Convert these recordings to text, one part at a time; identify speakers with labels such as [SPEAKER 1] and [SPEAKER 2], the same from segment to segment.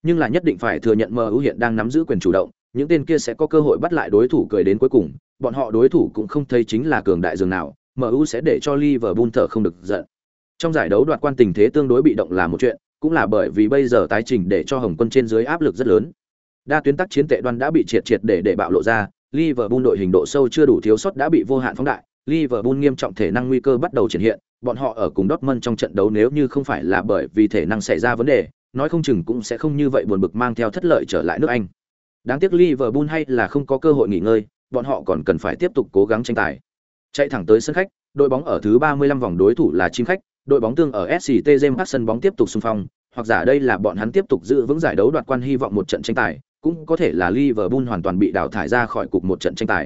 [SPEAKER 1] Nhưng là nhất định phải thừa nhận MU hiện đang nắm giữ quyền chủ động, những tên kia sẽ có cơ hội bắt lại đối thủ cười đến cuối cùng, bọn họ đối thủ cũng không thấy chính là cường đại dường nào, MU sẽ để cho Liverpool thở không được giận. Trong giải đấu đoạt quan tình thế tương đối bị động là một chuyện, cũng là bởi vì bây giờ tái trình để cho Hồng Quân trên dưới áp lực rất lớn. Đa tuyến tác chiến tệ đoan đã bị triệt để bạo lộ ra, Liverpool đội hình độ sâu chưa đủ thiếu sót đã bị vô hạn phóng đại, Liverpool nghiêm trọng thể năng nguy cơ bắt đầu triển hiện, bọn họ ở cùng Dortmund trong trận đấu nếu như không phải là bởi vì thể năng xảy ra vấn đề, nói không chừng cũng sẽ không như vậy buồn bực mang theo thất lợi trở lại nước Anh. Đáng tiếc Liverpool hay là không có cơ hội nghỉ ngơi, bọn họ còn cần phải tiếp tục cố gắng tranh tài. Chạy thẳng tới sân khách, đội bóng ở thứ 35 vòng đối thủ là chim khách, đội bóng tương ở SCT James Park sân bóng tiếp tục xung phong, hoặc giả đây là bọn hắn tiếp tục giữ vững giải đấu đoạt quan hy vọng một trận tranh tài, cũng có thể là Liverpool hoàn toàn bị đào thải ra khỏi cục một trận tranh tài.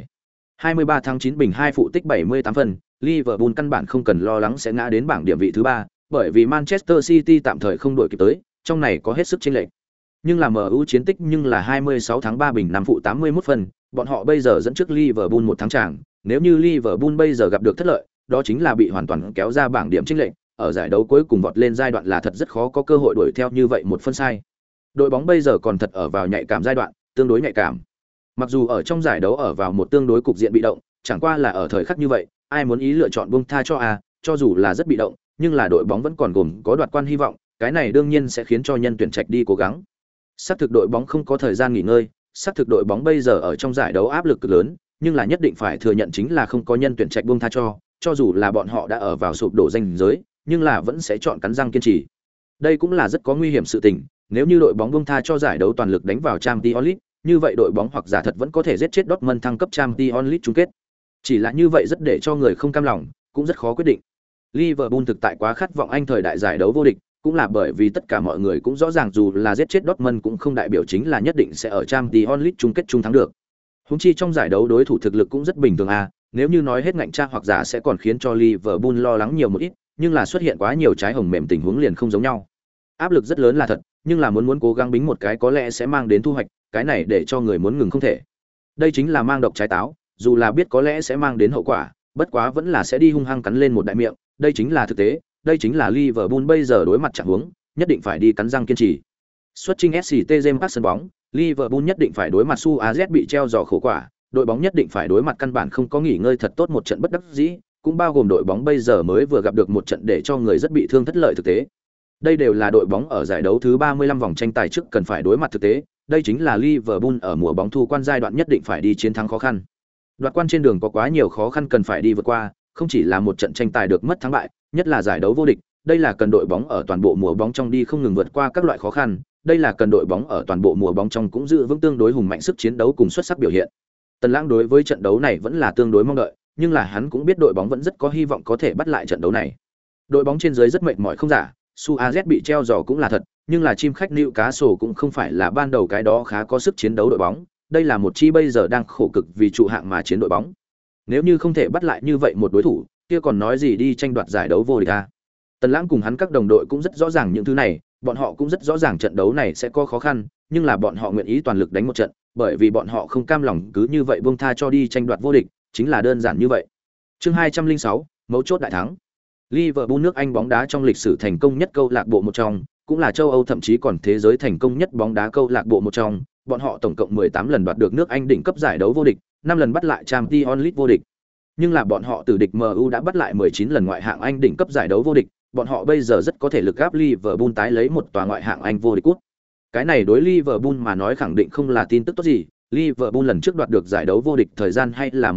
[SPEAKER 1] 23 tháng 9 bình 2 phụ tích 78 phân, Liverpool căn bản không cần lo lắng sẽ ngã đến bảng điểm vị thứ 3, bởi vì Manchester City tạm thời không đuổi kịp tới, trong này có hết sức chênh lệch. Nhưng là MU chiến tích nhưng là 26 tháng 3 bình 5 phụ 81 phân, bọn họ bây giờ dẫn trước Liverpool một tháng chàng, nếu như Liverpool bây giờ gặp được thất lợi, đó chính là bị hoàn toàn kéo ra bảng điểm chênh lệch, ở giải đấu cuối cùng vọt lên giai đoạn là thật rất khó có cơ hội đuổi theo như vậy một phân sai. Đội bóng bây giờ còn thật ở vào nhạy cảm giai đoạn, tương đối nhạy cảm. Mặc dù ở trong giải đấu ở vào một tương đối cục diện bị động, chẳng qua là ở thời khắc như vậy, ai muốn ý lựa chọn buông tha cho dù là rất bị động, nhưng là đội bóng vẫn còn gồm có đoạt quan hy vọng, cái này đương nhiên sẽ khiến cho nhân tuyển trạch đi cố gắng. Xác thực đội bóng không có thời gian nghỉ ngơi, xác thực đội bóng bây giờ ở trong giải đấu áp lực cực lớn, nhưng là nhất định phải thừa nhận chính là không có nhân tuyển trạch buông tha cho dù là bọn họ đã ở vào sụp đổ danh giới, nhưng là vẫn sẽ chọn cắn răng kiên trì. Đây cũng là rất có nguy hiểm sự tình, nếu như đội bóng buông tha cho giải đấu toàn lực đánh vào Champions League, như vậy đội bóng hoặc giả thật vẫn có thể giết chết Dortmund thăng cấp Champions League chung kết. Chỉ là như vậy rất để cho người không cam lòng, cũng rất khó quyết định. Liverpool thực tại quá khát vọng Anh thời đại giải đấu vô địch, cũng là bởi vì tất cả mọi người cũng rõ ràng dù là giết chết Dortmund cũng không đại biểu chính là nhất định sẽ ở Champions League chung kết chung thắng được. Huống chi trong giải đấu đối thủ thực lực cũng rất bình thường nếu như nói hết ngạnh tra hoặc giả sẽ còn khiến cho Liverpool lo lắng nhiều một ít, nhưng là xuất hiện quá nhiều trái hồng mềm tình huống liền không giống nhau. Áp lực rất lớn là thật, nhưng là muốn cố gắng bính một cái có lẽ sẽ mang đến thu hoạch, cái này để cho người muốn ngừng không thể. Đây chính là mang độc trái táo, dù là biết có lẽ sẽ mang đến hậu quả, bất quá vẫn là sẽ đi hung hăng cắn lên một đại miệng, đây chính là thực tế, đây chính là Liverpool bây giờ đối mặt trạng huống, nhất định phải đi cắn răng kiên trì. Xuất chinh SCT James Park sân bóng, Liverpool nhất định phải đối mặt Suarez bị treo giò khổ quả, đội bóng nhất định phải đối mặt căn bản không có nghỉ ngơi thật tốt một trận bất đắc dĩ, cũng bao gồm đội bóng bây giờ mới vừa gặp được một trận để cho người rất bị thương thất lợi thực tế. Đây đều là đội bóng ở giải đấu thứ 35 vòng tranh tài trước cần phải đối mặt thực tế, đây chính là Liverpool ở mùa bóng thu quan giai đoạn nhất định phải đi chiến thắng khó khăn. Đoạt quan trên đường có quá nhiều khó khăn cần phải đi vượt qua, không chỉ là một trận tranh tài được mất thắng bại, nhất là giải đấu vô địch, đây là cần đội bóng ở toàn bộ mùa bóng trong đi không ngừng vượt qua các loại khó khăn, đây là cần đội bóng ở toàn bộ mùa bóng trong cũng giữ vững tương đối hùng mạnh sức chiến đấu cùng xuất sắc biểu hiện. Tần Lãng đối với trận đấu này vẫn là tương đối mong đợi, nhưng là hắn cũng biết đội bóng vẫn rất có hy vọng có thể bắt lại trận đấu này. Đội bóng trên dưới rất mệt mỏi không giả, Suarez bị treo giò cũng là thật, nhưng là chim khách Newcastle cũng không phải là ban đầu cái đó khá có sức chiến đấu đội bóng, đây là một chi bây giờ đang khổ cực vì trụ hạng mà chiến đội bóng. Nếu như không thể bắt lại như vậy một đối thủ, kia còn nói gì đi tranh đoạt giải đấu vô địch a. Tần Lãng cùng hắn các đồng đội cũng rất rõ ràng những thứ này, bọn họ cũng rất rõ ràng trận đấu này sẽ có khó khăn, nhưng là bọn họ nguyện ý toàn lực đánh một trận, bởi vì bọn họ không cam lòng cứ như vậy buông tha cho đi tranh đoạt vô địch, chính là đơn giản như vậy. Chương 206, mấu chốt đại thắng. Liverpool nước Anh bóng đá trong lịch sử thành công nhất câu lạc bộ một trong, cũng là châu Âu thậm chí còn thế giới thành công nhất bóng đá câu lạc bộ một trong, bọn họ tổng cộng 18 lần đoạt được nước Anh đỉnh cấp giải đấu vô địch, 5 lần bắt lại Champions League vô địch. Nhưng là bọn họ từ địch MU đã bắt lại 19 lần ngoại hạng Anh đỉnh cấp giải đấu vô địch, bọn họ bây giờ rất có thể lực gáp Liverpool tái lấy một tòa ngoại hạng Anh vô địch cúp. Cái này đối Liverpool mà nói khẳng định không là tin tức tốt gì, Liverpool lần trước đoạt được giải đấu vô địch thời gian hay là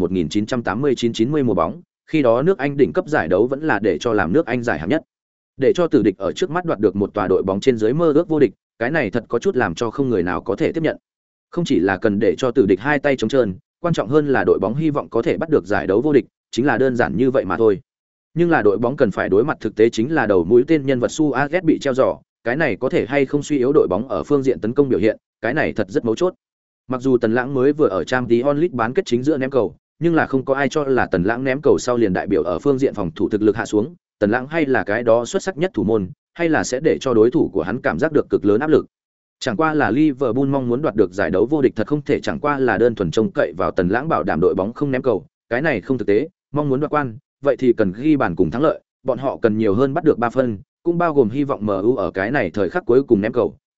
[SPEAKER 1] 1989-90 mùa bóng, khi đó nước Anh đỉnh cấp giải đấu vẫn là để cho làm nước Anh giải hạng nhất. Để cho tử địch ở trước mắt đoạt được một tòa đội bóng trên dưới mơ ước vô địch, cái này thật có chút làm cho không người nào có thể tiếp nhận. Không chỉ là cần để cho tử địch hai tay trống trơn, quan trọng hơn là đội bóng hy vọng có thể bắt được giải đấu vô địch, chính là đơn giản như vậy mà thôi. Nhưng là đội bóng cần phải đối mặt thực tế chính là đầu mũi tên nhân vật Suarez bị treo giò, cái này có thể hay không suy yếu đội bóng ở phương diện tấn công biểu hiện, cái này thật rất mấu chốt. Mặc dù Tần Lãng mới vừa ở Champions League bán kết chính giữa ném cầu, nhưng là không có ai cho là Tần Lãng ném cầu sau liền đại biểu ở phương diện phòng thủ thực lực hạ xuống, Tần Lãng hay là cái đó xuất sắc nhất thủ môn, hay là sẽ để cho đối thủ của hắn cảm giác được cực lớn áp lực. Chẳng qua là Liverpool mong muốn đoạt được giải đấu vô địch thật không thể chẳng qua là đơn thuần trông cậy vào Tần Lãng bảo đảm đội bóng không ném cầu, cái này không thực tế, mong muốn đoạt quan, vậy thì cần ghi bàn cùng thắng lợi, bọn họ cần nhiều hơn bắt được 3 phân, cũng bao gồm hy vọng MU ở cái này thời khắc cuối cùng ném cầu, thất lợi,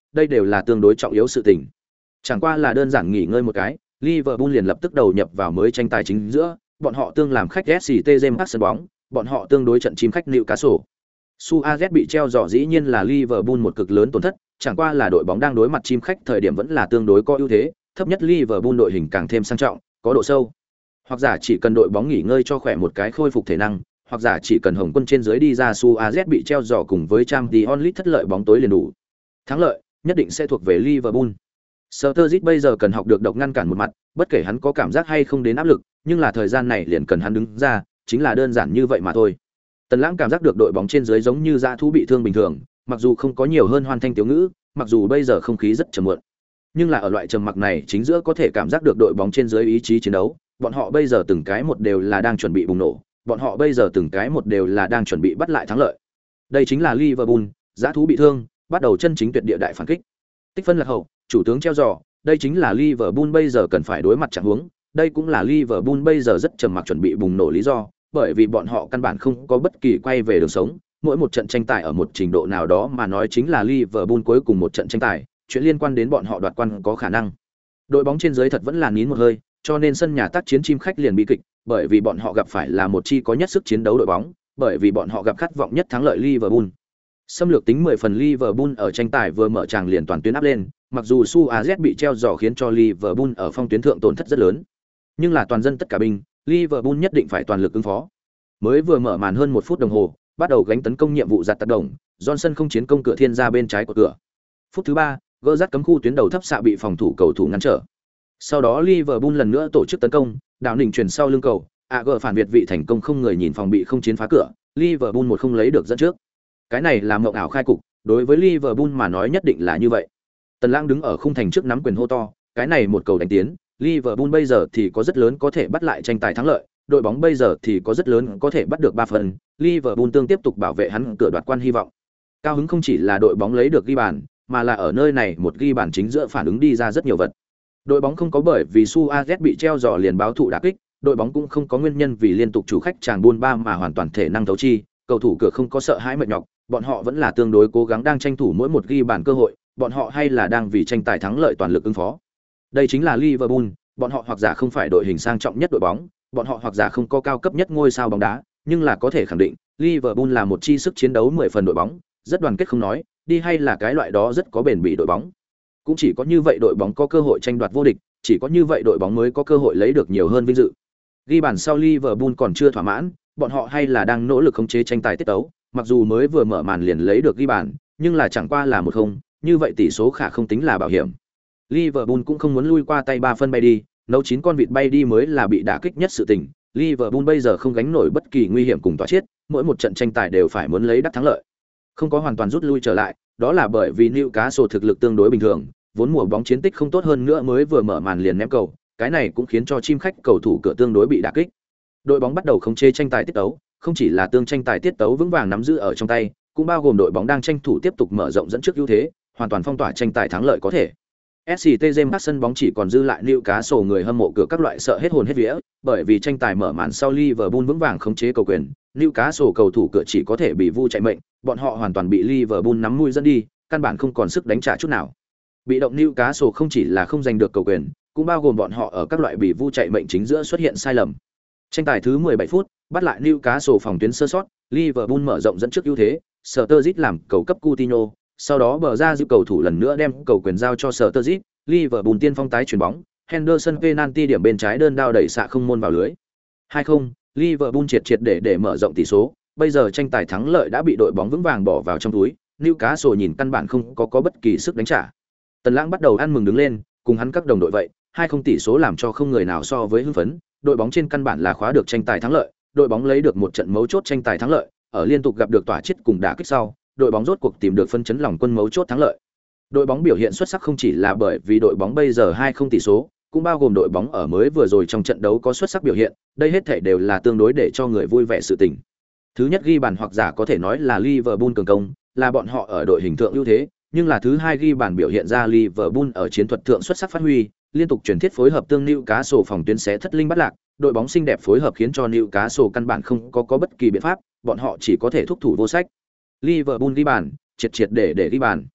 [SPEAKER 1] đây đều là tương đối trọng yếu sự tình. Chẳng qua là đơn giản nghỉ ngơi một cái, Liverpool liền lập tức đầu nhập vào mới tranh tài chính giữa, bọn họ tương làm khách SCT James Park sân bóng, bọn họ tương đối trận chim khách Newcastle. Suarez bị treo giỏ dĩ nhiên là Liverpool một cực lớn tổn thất, chẳng qua là đội bóng đang đối mặt chim khách thời điểm vẫn là tương đối có ưu thế, thấp nhất Liverpool đội hình càng thêm sang trọng, có độ sâu. Hoặc giả chỉ cần đội bóng nghỉ ngơi cho khỏe một cái khôi phục thể năng, hoặc giả chỉ cần Hồng Quân trên dưới đi ra Suarez bị treo giỏ cùng với Champions League thất lợi bóng tối liền đủ. Thắng lợi nhất định sẽ thuộc về Liverpool. Sturridge bây giờ cần học được độc ngăn cản một mặt, bất kể hắn có cảm giác hay không đến áp lực, nhưng là thời gian này liền cần hắn đứng ra, chính là đơn giản như vậy mà thôi. Tần Lãng cảm giác được đội bóng trên dưới giống như dã thú bị thương bình thường, mặc dù không có nhiều hơn hoan thanh tiếu ngữ, mặc dù bây giờ không khí rất trầm muộn, nhưng là ở loại trầm mặc này chính giữa có thể cảm giác được đội bóng trên dưới ý chí chiến đấu, bọn họ bây giờ từng cái một đều là đang chuẩn bị bùng nổ, bọn họ bây giờ từng cái một đều là đang chuẩn bị bắt lại thắng lợi. Đây chính là Liverpool, dã thú bị thương, bắt đầu chân chính tuyệt địa đại phản kích. Tích phân lạc hậu, chủ tướng treo giò, đây chính là Liverpool bây giờ cần phải đối mặt trạng huống, đây cũng là Liverpool bây giờ rất trầm mặc chuẩn bị bùng nổ lý do, bởi vì bọn họ căn bản không có bất kỳ quay về đường sống, mỗi một trận tranh tài ở một trình độ nào đó mà nói chính là Liverpool cuối cùng một trận tranh tài, chuyện liên quan đến bọn họ đoạt quan có khả năng. Đội bóng trên dưới thật vẫn là nín một hơi, cho nên sân nhà tác chiến chim khách liền bi kịch, bởi vì bọn họ gặp phải là một chi có nhất sức chiến đấu đội bóng, bởi vì bọn họ gặp khát vọng nhất thắng lợi Liverpool. Xâm lược tính 10 phần Liverpool ở tranh tài vừa mở tràng liền toàn tuyến áp lên, mặc dù Suarez bị treo giò khiến cho Liverpool ở phong tuyến thượng tổn thất rất lớn, nhưng là toàn dân tất cả binh, Liverpool nhất định phải toàn lực ứng phó. Mới vừa mở màn hơn 1 phút đồng hồ, bắt đầu gánh tấn công nhiệm vụ giặt tác động, Johnson không chiến công cửa thiên ra bên trái của cửa. Phút thứ 3, gỡ dắt cấm khu tuyến đầu thấp xạ bị phòng thủ cầu thủ ngăn trở. Sau đó Liverpool lần nữa tổ chức tấn công, đảo đỉnh chuyển sau lưng cầu, AG phản việt vị thành công không người nhìn phòng bị không chiến phá cửa, Liverpool một không lấy được dẫn trước. Cái này là mộng ảo khai cục, đối với Liverpool mà nói nhất định là như vậy. Tần Lãng đứng ở khung thành trước nắm quyền hô to, cái này một cầu đánh tiến, Liverpool bây giờ thì có rất lớn có thể bắt lại tranh tài thắng lợi, đội bóng bây giờ thì có rất lớn có thể bắt được 3 phần, Liverpool tương tiếp tục bảo vệ hắn cửa đoạt quan hy vọng. Cao hứng không chỉ là đội bóng lấy được ghi bàn, mà là ở nơi này một ghi bàn chính giữa phản ứng đi ra rất nhiều vật. Đội bóng không có bởi vì Suarez bị treo giò liền báo thù đả kích, đội bóng cũng không có nguyên nhân vì liên tục chủ khách chàng buôn ba mà hoàn toàn thể năng thấu chi, cầu thủ cửa không có sợ hãi mệt nhọc, bọn họ vẫn là tương đối cố gắng đang tranh thủ mỗi một ghi bàn cơ hội, bọn họ hay là đang vì tranh tài thắng lợi toàn lực ứng phó. Đây chính là Liverpool, bọn họ hoặc giả không phải đội hình sang trọng nhất đội bóng, bọn họ hoặc giả không có cao cấp nhất ngôi sao bóng đá, nhưng là có thể khẳng định, Liverpool là một chi sức chiến đấu 10 phần đội bóng, rất đoàn kết không nói, đi hay là cái loại đó rất có bền bỉ đội bóng. Cũng chỉ có như vậy đội bóng có cơ hội tranh đoạt vô địch, chỉ có như vậy đội bóng mới có cơ hội lấy được nhiều hơn vinh dự. Ghi bàn sau Liverpool còn chưa thỏa mãn, bọn họ hay là đang nỗ lực khống chế tranh tài tiết tấu, mặc dù mới vừa mở màn liền lấy được ghi bàn, nhưng là chẳng qua là 1-0, như vậy tỷ số khả không tính là bảo hiểm. Liverpool cũng không muốn lui qua tay 3 phân bay đi, nấu 9 con vịt bay đi mới là bị đả kích nhất sự tình. Liverpool bây giờ không gánh nổi bất kỳ nguy hiểm cùng tỏa chết, mỗi một trận tranh tài đều phải muốn lấy đắc thắng lợi. Không có hoàn toàn rút lui trở lại, đó là bởi vì Newcastle thực lực tương đối bình thường, vốn mùa bóng chiến tích không tốt hơn nữa mới vừa mở màn liền ném cầu, cái này cũng khiến cho chim khách cầu thủ cửa tương đối bị đả kích. Đội bóng bắt đầu khống chế tranh tài tiết tấu, không chỉ là tương tranh tài tiết tấu vững vàng nắm giữ ở trong tay, cũng bao gồm đội bóng đang tranh thủ tiếp tục mở rộng dẫn trước ưu thế, hoàn toàn phong tỏa tranh tài thắng lợi có thể. SCT James Park sân bóng chỉ còn dư lại Newcastle người hâm mộ cửa các loại sợ hết hồn hết vía, bởi vì tranh tài mở màn sau Liverpool vững vàng khống chế cầu quyền, Newcastle cầu thủ cửa chỉ có thể bị vu chạy mệnh, bọn họ hoàn toàn bị Liverpool nắm mũi dẫn đi, căn bản không còn sức đánh trả chút nào. Bị động Newcastle không chỉ là không giành được cầu quyền, cũng bao gồm bọn họ ở các loại bị vu chạy mệnh chính giữa xuất hiện sai lầm. Tranh tài thứ 17 phút, bắt lại Newcastle phòng tuyến sơ sót, Liverpool mở rộng dẫn trước ưu thế, Sturridge làm cầu cấp Coutinho, sau đó bờ ra giữ cầu thủ lần nữa đem cầu quyền giao cho Sturridge, Liverpool tiên phong tái chuyển bóng, Henderson penalty điểm bên trái đơn đao đẩy xạ không môn vào lưới. 2-0, Liverpool triệt để mở rộng tỷ số, bây giờ tranh tài thắng lợi đã bị đội bóng vững vàng bỏ vào trong túi, Newcastle nhìn căn bản không có bất kỳ sức đánh trả. Tần Lãng bắt đầu ăn mừng đứng lên, cùng hắn các đồng đội vậy, 2-0 tỷ số làm cho không người nào so với hưng phấn, đội bóng trên căn bản là khóa được tranh tài thắng lợi, đội bóng lấy được một trận mấu chốt tranh tài thắng lợi, ở liên tục gặp được tỏa chết cùng đả kích sau, đội bóng rốt cuộc tìm được phân chấn lòng quân mấu chốt thắng lợi. Đội bóng biểu hiện xuất sắc không chỉ là bởi vì đội bóng bây giờ 2-0 tỷ số, cũng bao gồm đội bóng ở mới vừa rồi trong trận đấu có xuất sắc biểu hiện, đây hết thảy đều là tương đối để cho người vui vẻ sự tình. Thứ nhất ghi bàn hoặc giả có thể nói là Liverpool cường công, là bọn họ ở đội hình thượng ưu thế, nhưng là thứ hai ghi bàn biểu hiện ra Liverpool ở chiến thuật thượng xuất sắc phát huy, liên tục chuyển thiết phối hợp tương Newcastle phòng tuyến xé thất linh bắt lạc, đội bóng xinh đẹp phối hợp khiến cho Newcastle căn bản không có bất kỳ biện pháp, bọn họ chỉ có thể thúc thủ vô sách. Liverpool ghi bàn, triệt để ghi bàn.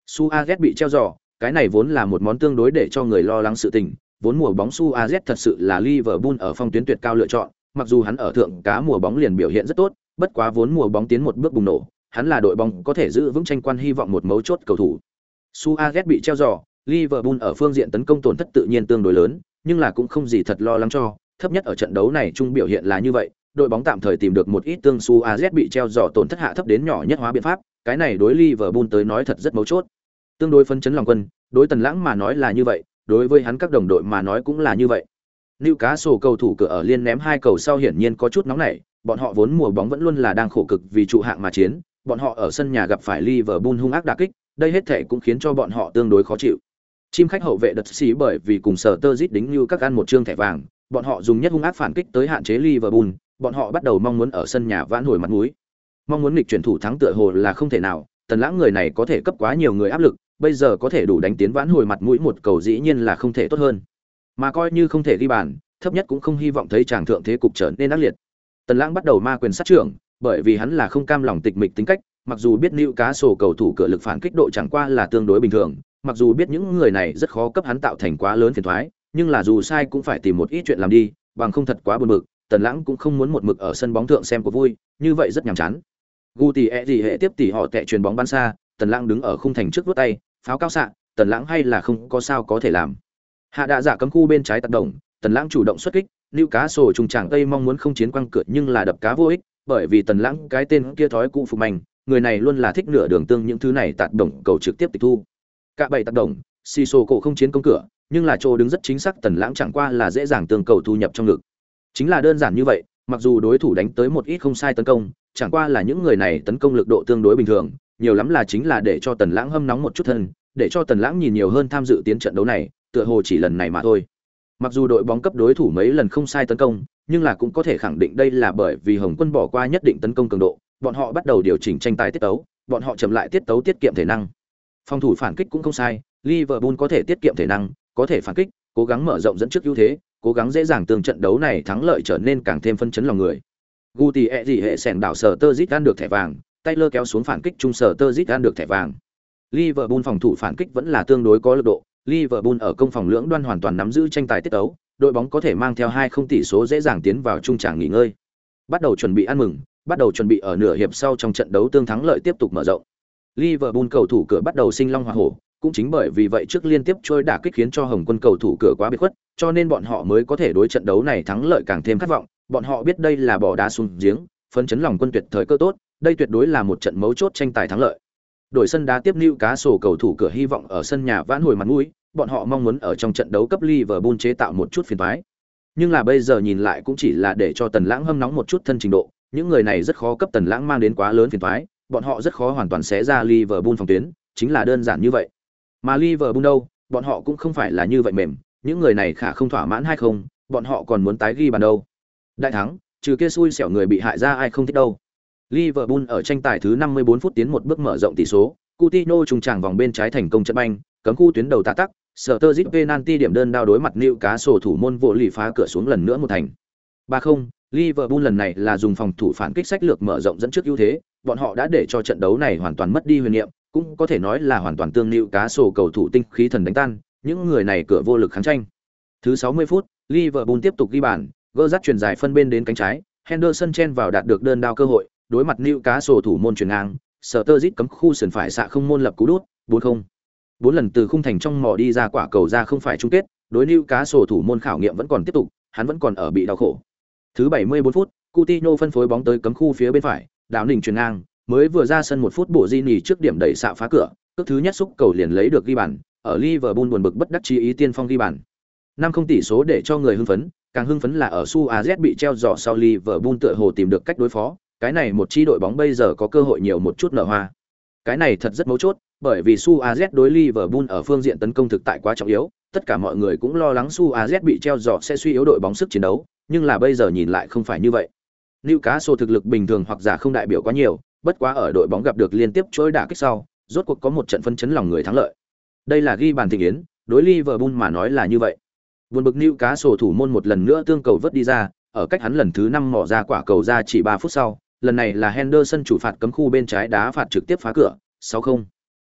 [SPEAKER 1] Suarez bị treo giò, cái này vốn là một món tương đối để cho người lo lắng sự tình, vốn mùa bóng Suarez thật sự là Liverpool ở phong tuyến tuyệt cao lựa chọn, mặc dù hắn ở thượng cá mùa bóng liền biểu hiện rất tốt, bất quá vốn mùa bóng tiến một bước bùng nổ, hắn là đội bóng có thể giữ vững tranh quan hy vọng một mấu chốt cầu thủ. Suarez bị treo giò, Liverpool ở phương diện tấn công tổn thất tự nhiên tương đối lớn, nhưng là cũng không gì thật lo lắng cho, thấp nhất ở trận đấu này chung biểu hiện là như vậy, đội bóng tạm thời tìm được một ít tương Suarez bị treo giò tổn thất hạ thấp đến nhỏ nhất hóa biện pháp, cái này đối Liverpool tới nói thật rất mấu chốt. Tương đối phấn chấn lòng quân, đối Tần Lãng mà nói là như vậy, đối với hắn các đồng đội mà nói cũng là như vậy. Newcastle cầu thủ cửa ở liên ném 2 cầu sau hiển nhiên có chút nóng nảy, bọn họ vốn mùa bóng vẫn luôn là đang khổ cực vì trụ hạng mà chiến, bọn họ ở sân nhà gặp phải Liverpool hung ác đả kích, đây hết thảy cũng khiến cho bọn họ tương đối khó chịu. Chim khách hậu vệ đật xí bởi vì cùng sở tơ dít đính như các ăn một trương thẻ vàng, bọn họ dùng nhất hung ác phản kích tới hạn chế Liverpool, bọn họ bắt đầu mong muốn ở sân nhà vãn hồi mặt mũi. Mong muốn nghịch chuyển thủ thắng tựa hồ là không thể nào, Tần Lãng người này có thể cấp quá nhiều người áp lực, bây giờ có thể đủ đánh tiến vãn hồi mặt mũi một cầu dĩ nhiên là không thể tốt hơn. Mà coi như không thể ghi bàn, thấp nhất cũng không hy vọng thấy chàng thượng thế cục trở nên ác liệt. Tần Lãng bắt đầu ma quyền sát trưởng, bởi vì hắn là không cam lòng tịch mịch tính cách, mặc dù biết Newcastle cầu thủ cửa lực phản kích độ chẳng qua là tương đối bình thường, mặc dù biết những người này rất khó cấp hắn tạo thành quá lớn phiền toái, nhưng là dù sai cũng phải tìm một ít chuyện làm đi, bằng không thật quá buồn bực, Tần Lãng cũng không muốn một mực ở sân bóng thượng xem cuộc vui, như vậy rất nhàm chán. Guti gì hệ tiếp tỉ họ tệ chuyền bóng bắn xa, Tần Lãng đứng ở khung thành trước vuốt tay, pháo cao xạ, Tần Lãng hay là không có sao có thể làm. Hạ đạ dạ cấm khu bên trái tác động, Tần Lãng chủ động xuất kích, Newcastle trùng tràng tây mong muốn không chiến quăng cửa nhưng là đập cá vô ích, bởi vì Tần Lãng cái tên kia thói cũ phục mạnh, người này luôn là thích nửa đường tương những thứ này tạt động cầu trực tiếp tịch thu. Cả bảy tác động, Sissoko không chiến công cửa, nhưng là chỗ đứng rất chính xác, Tần Lãng chẳng qua là dễ dàng tương cầu thu nhập trong ngực. Chính là đơn giản như vậy, mặc dù đối thủ đánh tới một ít không sai tấn công, chẳng qua là những người này tấn công lực độ tương đối bình thường, nhiều lắm là chính là để cho Tần Lãng hâm nóng một chút thân, để cho Tần Lãng nhìn nhiều hơn tham dự tiến trận đấu này, tựa hồ chỉ lần này mà thôi. Mặc dù đội bóng cấp đối thủ mấy lần không sai tấn công, nhưng là cũng có thể khẳng định đây là bởi vì Hồng Quân bỏ qua nhất định tấn công cường độ, bọn họ bắt đầu điều chỉnh tranh tài tiết tấu, bọn họ chậm lại tiết tấu tiết kiệm thể năng. Phòng thủ phản kích cũng không sai, Liverpool có thể tiết kiệm thể năng, có thể phản kích, cố gắng mở rộng dẫn trước ưu thế, cố gắng dễ dàng tương trận đấu này thắng lợi trở nên càng thêm phân chấn lòng người. Guti gì hệ sèn đảo sở tơ Zidane được thẻ vàng, Taylor kéo xuống phản kích trung sở tơ Zidane được thẻ vàng. Liverpool phòng thủ phản kích vẫn là tương đối có lực độ, Liverpool ở công phòng lưỡng đoan hoàn toàn nắm giữ tranh tài tiết tấu, đội bóng có thể mang theo 2-0 tỷ số dễ dàng tiến vào trung tràng nghỉ ngơi. Bắt đầu chuẩn bị ăn mừng, bắt đầu chuẩn bị ở nửa hiệp sau trong trận đấu tương thắng lợi tiếp tục mở rộng. Liverpool cầu thủ cửa bắt đầu sinh long hỏa hổ, cũng chính bởi vì vậy trước liên tiếp trôi đả kích khiến cho Hồng Quân cầu thủ cửa quá biệt khuất, cho nên bọn họ mới có thể đối trận đấu này thắng lợi càng thêm khát vọng, bọn họ biết đây là bỏ đá xuống giếng, phấn chấn lòng quân tuyệt thời cơ tốt, đây tuyệt đối là một trận mấu chốt tranh tài thắng lợi. Đổi sân đá tiếp Newcastle cầu thủ cửa hy vọng ở sân nhà vãn hồi mặt mũi, bọn họ mong muốn ở trong trận đấu cấp Liverpool chế tạo một chút phiền toái. Nhưng là bây giờ nhìn lại cũng chỉ là để cho Tần Lãng hâm nóng một chút thân trình độ, những người này rất khó cấp Tần Lãng mang đến quá lớn phiền toái, bọn họ rất khó hoàn toàn xé ra Liverpool phòng tuyến, chính là đơn giản như vậy. Mà Liverpool đâu, bọn họ cũng không phải là như vậy mềm, những người này khả không thỏa mãn hay không, bọn họ còn muốn tái ghi bàn đâu. Đại thắng, trừ kia xui xẻo người bị hại ra ai không thích đâu. Liverpool ở tranh tài thứ 54 phút tiến một bước mở rộng tỷ số, Coutinho trùng tràng vòng bên trái thành công trận banh, cấm khu tuyến đầu tạ tắc, Sturridge penalty điểm đơn đao đối mặt Newcastle thủ môn vô lì phá cửa xuống lần nữa một thành. 3-0, Liverpool lần này là dùng phòng thủ phản kích sách lược mở rộng dẫn trước ưu thế, bọn họ đã để cho trận đấu này hoàn toàn mất đi huyền niệm, cũng có thể nói là hoàn toàn tương Newcastle cầu thủ tinh khí thần đánh tan, những người này cửa vô lực kháng tranh. Thứ 60 phút, Liverpool tiếp tục ghi bàn, Gerrard chuyền dài phân bên đến cánh trái, Henderson chen vào đạt được đơn đao cơ hội, đối mặt Newcastle thủ môn chuyền ngang, Sturridge cấm khu sườn phải xạ không môn lập cú đút, 4-0. 4 lần từ khung thành trong mỏ đi ra quả cầu ra không phải chung kết, đối Newcastle thủ môn khảo nghiệm vẫn còn tiếp tục, hắn vẫn còn ở bị đau khổ. Thứ 74 phút, Coutinho phân phối bóng tới cấm khu phía bên phải, đảo đỉnh chuyền ngang, mới vừa ra sân 1 phút bổ Gini trước điểm đẩy xạ phá cửa, cước thứ nhất xúc cầu liền lấy được ghi bàn, ở Liverpool buồn bực bất đắc chí ý tiên phong ghi bàn. 5-0 tỷ số để cho người hưng phấn, càng hưng phấn là ở Suarez bị treo giò sau Liverpool tựa hồ tìm được cách đối phó, cái này một chi đội bóng bây giờ có cơ hội nhiều một chút nở hoa. Cái này thật rất mấu chốt, bởi vì Suarez đối Liverpool ở phương diện tấn công thực tại quá trọng yếu, tất cả mọi người cũng lo lắng Suarez bị treo giò sẽ suy yếu đội bóng sức chiến đấu, nhưng là bây giờ nhìn lại không phải như vậy. Newcastle thực lực bình thường hoặc giả không đại biểu quá nhiều, bất quá ở đội bóng gặp được liên tiếp chuỗi đả kích sau, rốt cuộc có một trận phân chấn lòng người thắng lợi. Đây là ghi bàn thịnh yến, đối Liverpool mà nói là như vậy. Buồn bực Newcastle thủ môn một lần nữa tương cầu vớt đi ra, ở cách hắn lần thứ 5 mò ra quả cầu ra chỉ 3 phút sau, lần này là Henderson chủ phạt cấm khu bên trái đá phạt trực tiếp phá cửa, 6-0.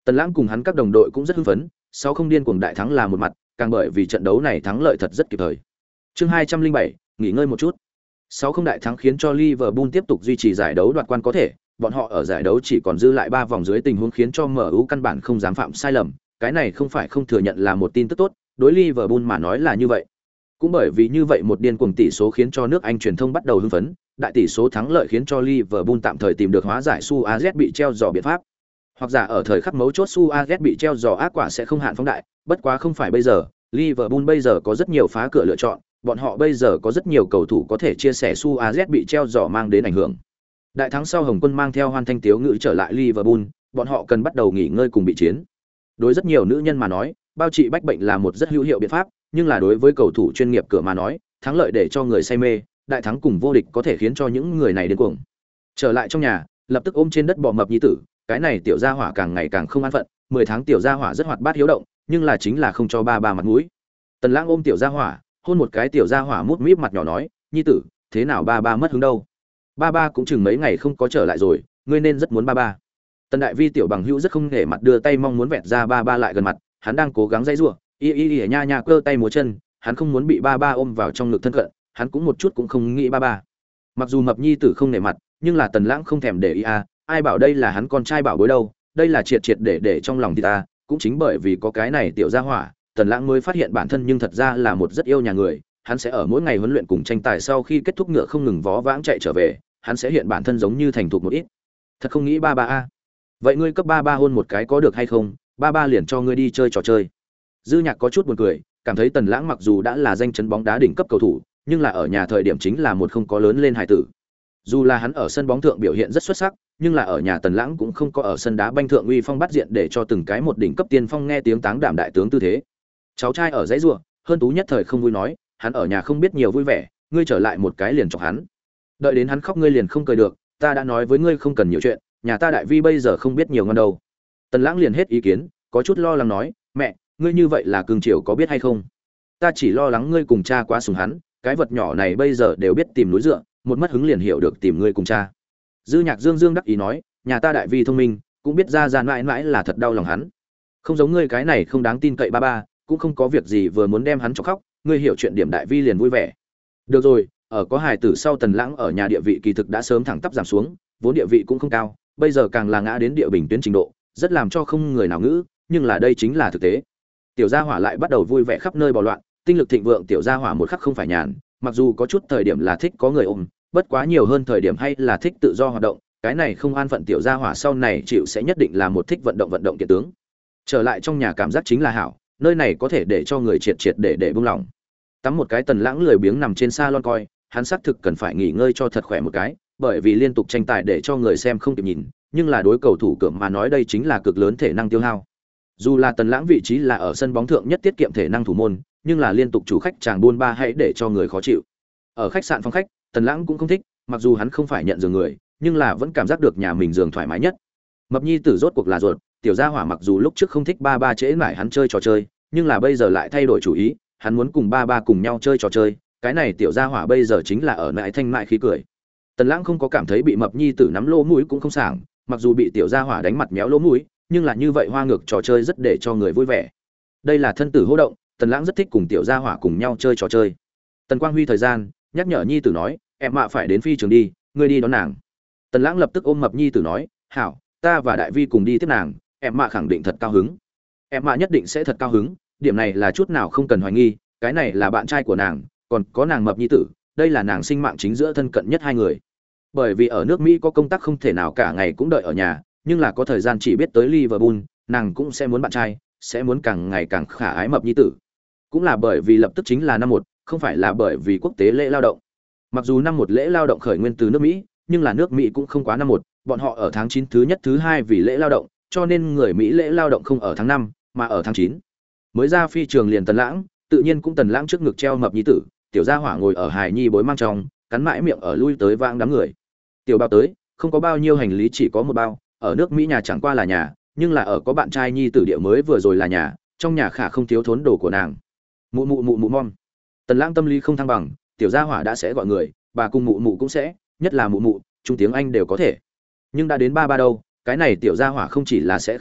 [SPEAKER 1] Tần Lãng cùng hắn các đồng đội cũng rất hưng phấn, sau không điên cuồng đại thắng là một mặt, càng bởi vì trận đấu này thắng lợi thật rất kịp thời. Chương 207, nghỉ ngơi một chút. Sau không đại thắng khiến cho Liverpool tiếp tục duy trì giải đấu đoạt quan có thể, bọn họ ở giải đấu chỉ còn dư lại 3 vòng dưới tình huống khiến cho MU căn bản không dám phạm sai lầm, cái này không phải không thừa nhận là một tin tức tốt, đối Liverpool mà nói là như vậy. Cũng bởi vì như vậy một điên cuồng tỷ số khiến cho nước Anh truyền thông bắt đầu hưng phấn, đại tỷ số thắng lợi khiến cho Liverpool tạm thời tìm được hóa giải Suarez bị treo giò biện pháp. Hoặc giả ở thời khắc mấu chốt Suarez bị treo giò ác quả sẽ không hạn phóng đại, bất quá không phải bây giờ, Liverpool bây giờ có rất nhiều phá cửa lựa chọn, bọn họ bây giờ có rất nhiều cầu thủ có thể chia sẻ Suarez bị treo giò mang đến ảnh hưởng. Đại thắng sau Hồng Quân mang theo hoan thanh tiếu ngữ trở lại Liverpool, bọn họ cần bắt đầu nghỉ ngơi cùng bị chiến. Đối rất nhiều nữ nhân mà nói, bao trị bách bệnh là một rất hữu hiệu biện pháp, nhưng là đối với cầu thủ chuyên nghiệp cửa mà nói, thắng lợi để cho người say mê, đại thắng cùng vô địch có thể khiến cho những người này điên cuồng. Trở lại trong nhà, lập tức ôm trên đất bò mập nhi tử, cái này tiểu gia hỏa càng ngày càng không an phận, 10 tháng tiểu gia hỏa rất hoạt bát hiếu động, nhưng là chính là không cho ba mặt mũi. Tần Lãng ôm tiểu gia hỏa, hôn một cái tiểu gia hỏa mút míp mặt nhỏ nói, "Nhi tử, thế nào ba mất hứng đâu? Ba cũng chừng mấy ngày không có trở lại rồi, ngươi nên rất muốn ba." Tần Đại Vi tiểu bằng hữu rất không nể mặt đưa tay mong muốn vẹt ra ba lại gần mặt, hắn đang cố gắng dãy giụa, nha nha cơ tay múa chân, hắn không muốn bị ba ôm vào trong ngực thân cận, hắn cũng một chút cũng không nghĩ ba. Mặc dù mập nhi tử không nể mặt, nhưng là Tần Lãng không thèm để ý ai bảo đây là hắn con trai bảo bối đâu, đây là triệt để trong lòng thì ta, cũng chính bởi vì có cái này tiểu gia hỏa, Tần Lãng mới phát hiện bản thân nhưng thật ra là một rất yêu nhà người, hắn sẽ ở mỗi ngày huấn luyện cùng tranh tài sau khi kết thúc ngựa không ngừng vó vãng chạy trở về, hắn sẽ hiện bản thân giống như thành thục một ít. Thật không nghĩ ba. Vậy ngươi cấp ba hôn một cái có được hay không? Ba liền cho ngươi đi chơi trò chơi. Dư Nhạc có chút buồn cười, cảm thấy Tần Lãng mặc dù đã là danh chấn bóng đá đỉnh cấp cầu thủ, nhưng là ở nhà thời điểm chính là một không có lớn lên hài tử. Dù là hắn ở sân bóng thượng biểu hiện rất xuất sắc, nhưng là ở nhà Tần Lãng cũng không có ở sân đá banh thượng uy phong bắt diện để cho từng cái một đỉnh cấp tiên phong nghe tiếng táng đảm đại tướng tư thế. Cháu trai ở dãy rùa, hơn Tú nhất thời không vui nói, hắn ở nhà không biết nhiều vui vẻ, ngươi trở lại một cái liền chọc hắn. Đợi đến hắn khóc ngươi liền không cười được, ta đã nói với ngươi không cần nhiều chuyện, nhà ta Đại Vi bây giờ không biết nhiều ngon đâu. Tần Lãng liền hết ý kiến, có chút lo lắng nói, mẹ, ngươi như vậy là cương triều có biết hay không? Ta chỉ lo lắng ngươi cùng cha quá sủng hắn, cái vật nhỏ này bây giờ đều biết tìm núi dựa, một mất hứng liền hiểu được tìm ngươi cùng cha. Dư Nhạc dương đắc ý nói, nhà ta Đại Vi thông minh, cũng biết ra mãi mãi là thật đau lòng hắn. Không giống ngươi cái này không đáng tin cậy ba, cũng không có việc gì vừa muốn đem hắn cho khóc, ngươi hiểu chuyện điểm Đại Vi liền vui vẻ. Được rồi, ở có hài tử sau Tần Lãng ở nhà địa vị kỳ thực đã sớm thẳng tắp giảm xuống, vốn địa vị cũng không cao, bây giờ càng là ngã đến địa bình tuyến trình độ, rất làm cho không người nào ngữ, nhưng là đây chính là thực tế. Tiểu gia hỏa lại bắt đầu vui vẻ khắp nơi bò loạn, tinh lực thịnh vượng tiểu gia hỏa một khắc không phải nhàn, mặc dù có chút thời điểm là thích có người ôm, bất quá nhiều hơn thời điểm hay là thích tự do hoạt động, cái này không an phận tiểu gia hỏa sau này chịu sẽ nhất định là một thích vận động kiện tướng. Trở lại trong nhà cảm giác chính là hảo, nơi này có thể để cho người triệt để buông lỏng. Tắm một cái Tần Lãng lười biếng nằm trên salon coi, hắn xác thực cần phải nghỉ ngơi cho thật khỏe một cái, bởi vì liên tục tranh tài để cho người xem không kịp nhìn, nhưng là đối cầu thủ cược mà nói đây chính là cực lớn thể năng tiêu hao. Dù là Tần Lãng vị trí là ở sân bóng thượng nhất tiết kiệm thể năng thủ môn, nhưng là liên tục chủ khách chàng buôn ba hãy để cho người khó chịu. Ở khách sạn phòng khách, Tần Lãng cũng không thích, mặc dù hắn không phải nhận giường người, nhưng là vẫn cảm giác được nhà mình giường thoải mái nhất. Mập nhi tử rốt cuộc là ruột, tiểu gia hỏa mặc dù lúc trước không thích ba trễ mãi hắn chơi trò chơi, nhưng là bây giờ lại thay đổi chủ ý, hắn muốn cùng ba cùng nhau chơi trò chơi, cái này tiểu gia hỏa bây giờ chính là ở nại thanh mại khí cười. Tần Lãng không có cảm thấy bị mập nhi tử nắm lỗ mũi cũng không sảng, mặc dù bị tiểu gia hỏa đánh mặt méo lỗ mũi, nhưng là như vậy hoa ngược trò chơi rất để cho người vui vẻ. Đây là thân tử hô động, Tần Lãng rất thích cùng tiểu gia hỏa cùng nhau chơi trò chơi. Tần Quang Huy thời gian, nhắc nhở nhi tử nói, em mạ phải đến phi trường đi, ngươi đi đón nàng. Tần Lãng lập tức ôm mập nhi tử nói, hảo, ta và Đại Vi cùng đi tiếp nàng, em mạ khẳng định thật cao hứng. Em mạ nhất định sẽ thật cao hứng, điểm này là chút nào không cần hoài nghi, cái này là bạn trai của nàng, còn có nàng mập nhi tử, đây là nàng sinh mạng chính giữa thân cận nhất hai người. Bởi vì ở nước Mỹ có công tác không thể nào cả ngày cũng đợi ở nhà, nhưng là có thời gian chỉ biết tới Liverpool, nàng cũng sẽ muốn bạn trai, sẽ muốn càng ngày càng khả ái mập nhi tử. Cũng là bởi vì lập tức chính là năm 1, không phải là bởi vì quốc tế lễ lao động. Mặc dù năm 1 lễ lao động khởi nguyên từ nước Mỹ, nhưng là nước Mỹ cũng không quá năm 1, bọn họ ở tháng 9 thứ nhất thứ hai vì lễ lao động, cho nên người Mỹ lễ lao động không ở tháng 5, mà ở tháng 9. Mới ra phi trường liền Tần Lãng, tự nhiên cũng Tần Lãng trước ngực treo mập nhi tử, tiểu gia hỏa ngồi ở hài nhi bối mang trong, cắn mãi miệng ở lui tới vãng đám người. Tiểu bao tới, không có bao nhiêu hành lý chỉ có một bao, ở nước Mỹ nhà chẳng qua là nhà, nhưng là ở có bạn trai nhi tử địa mới vừa rồi là nhà, trong nhà khả không thiếu thốn đồ của nàng. Mụ mom. Tần Lãng tâm lý không thăng bằng, tiểu gia hỏa đã sẽ gọi người, bà cùng mụ cũng sẽ, nhất là mụ, trung tiếng Anh đều có thể. Nhưng đã đến ba đâu, cái này tiểu gia hỏa không chỉ là sẽ không gọi,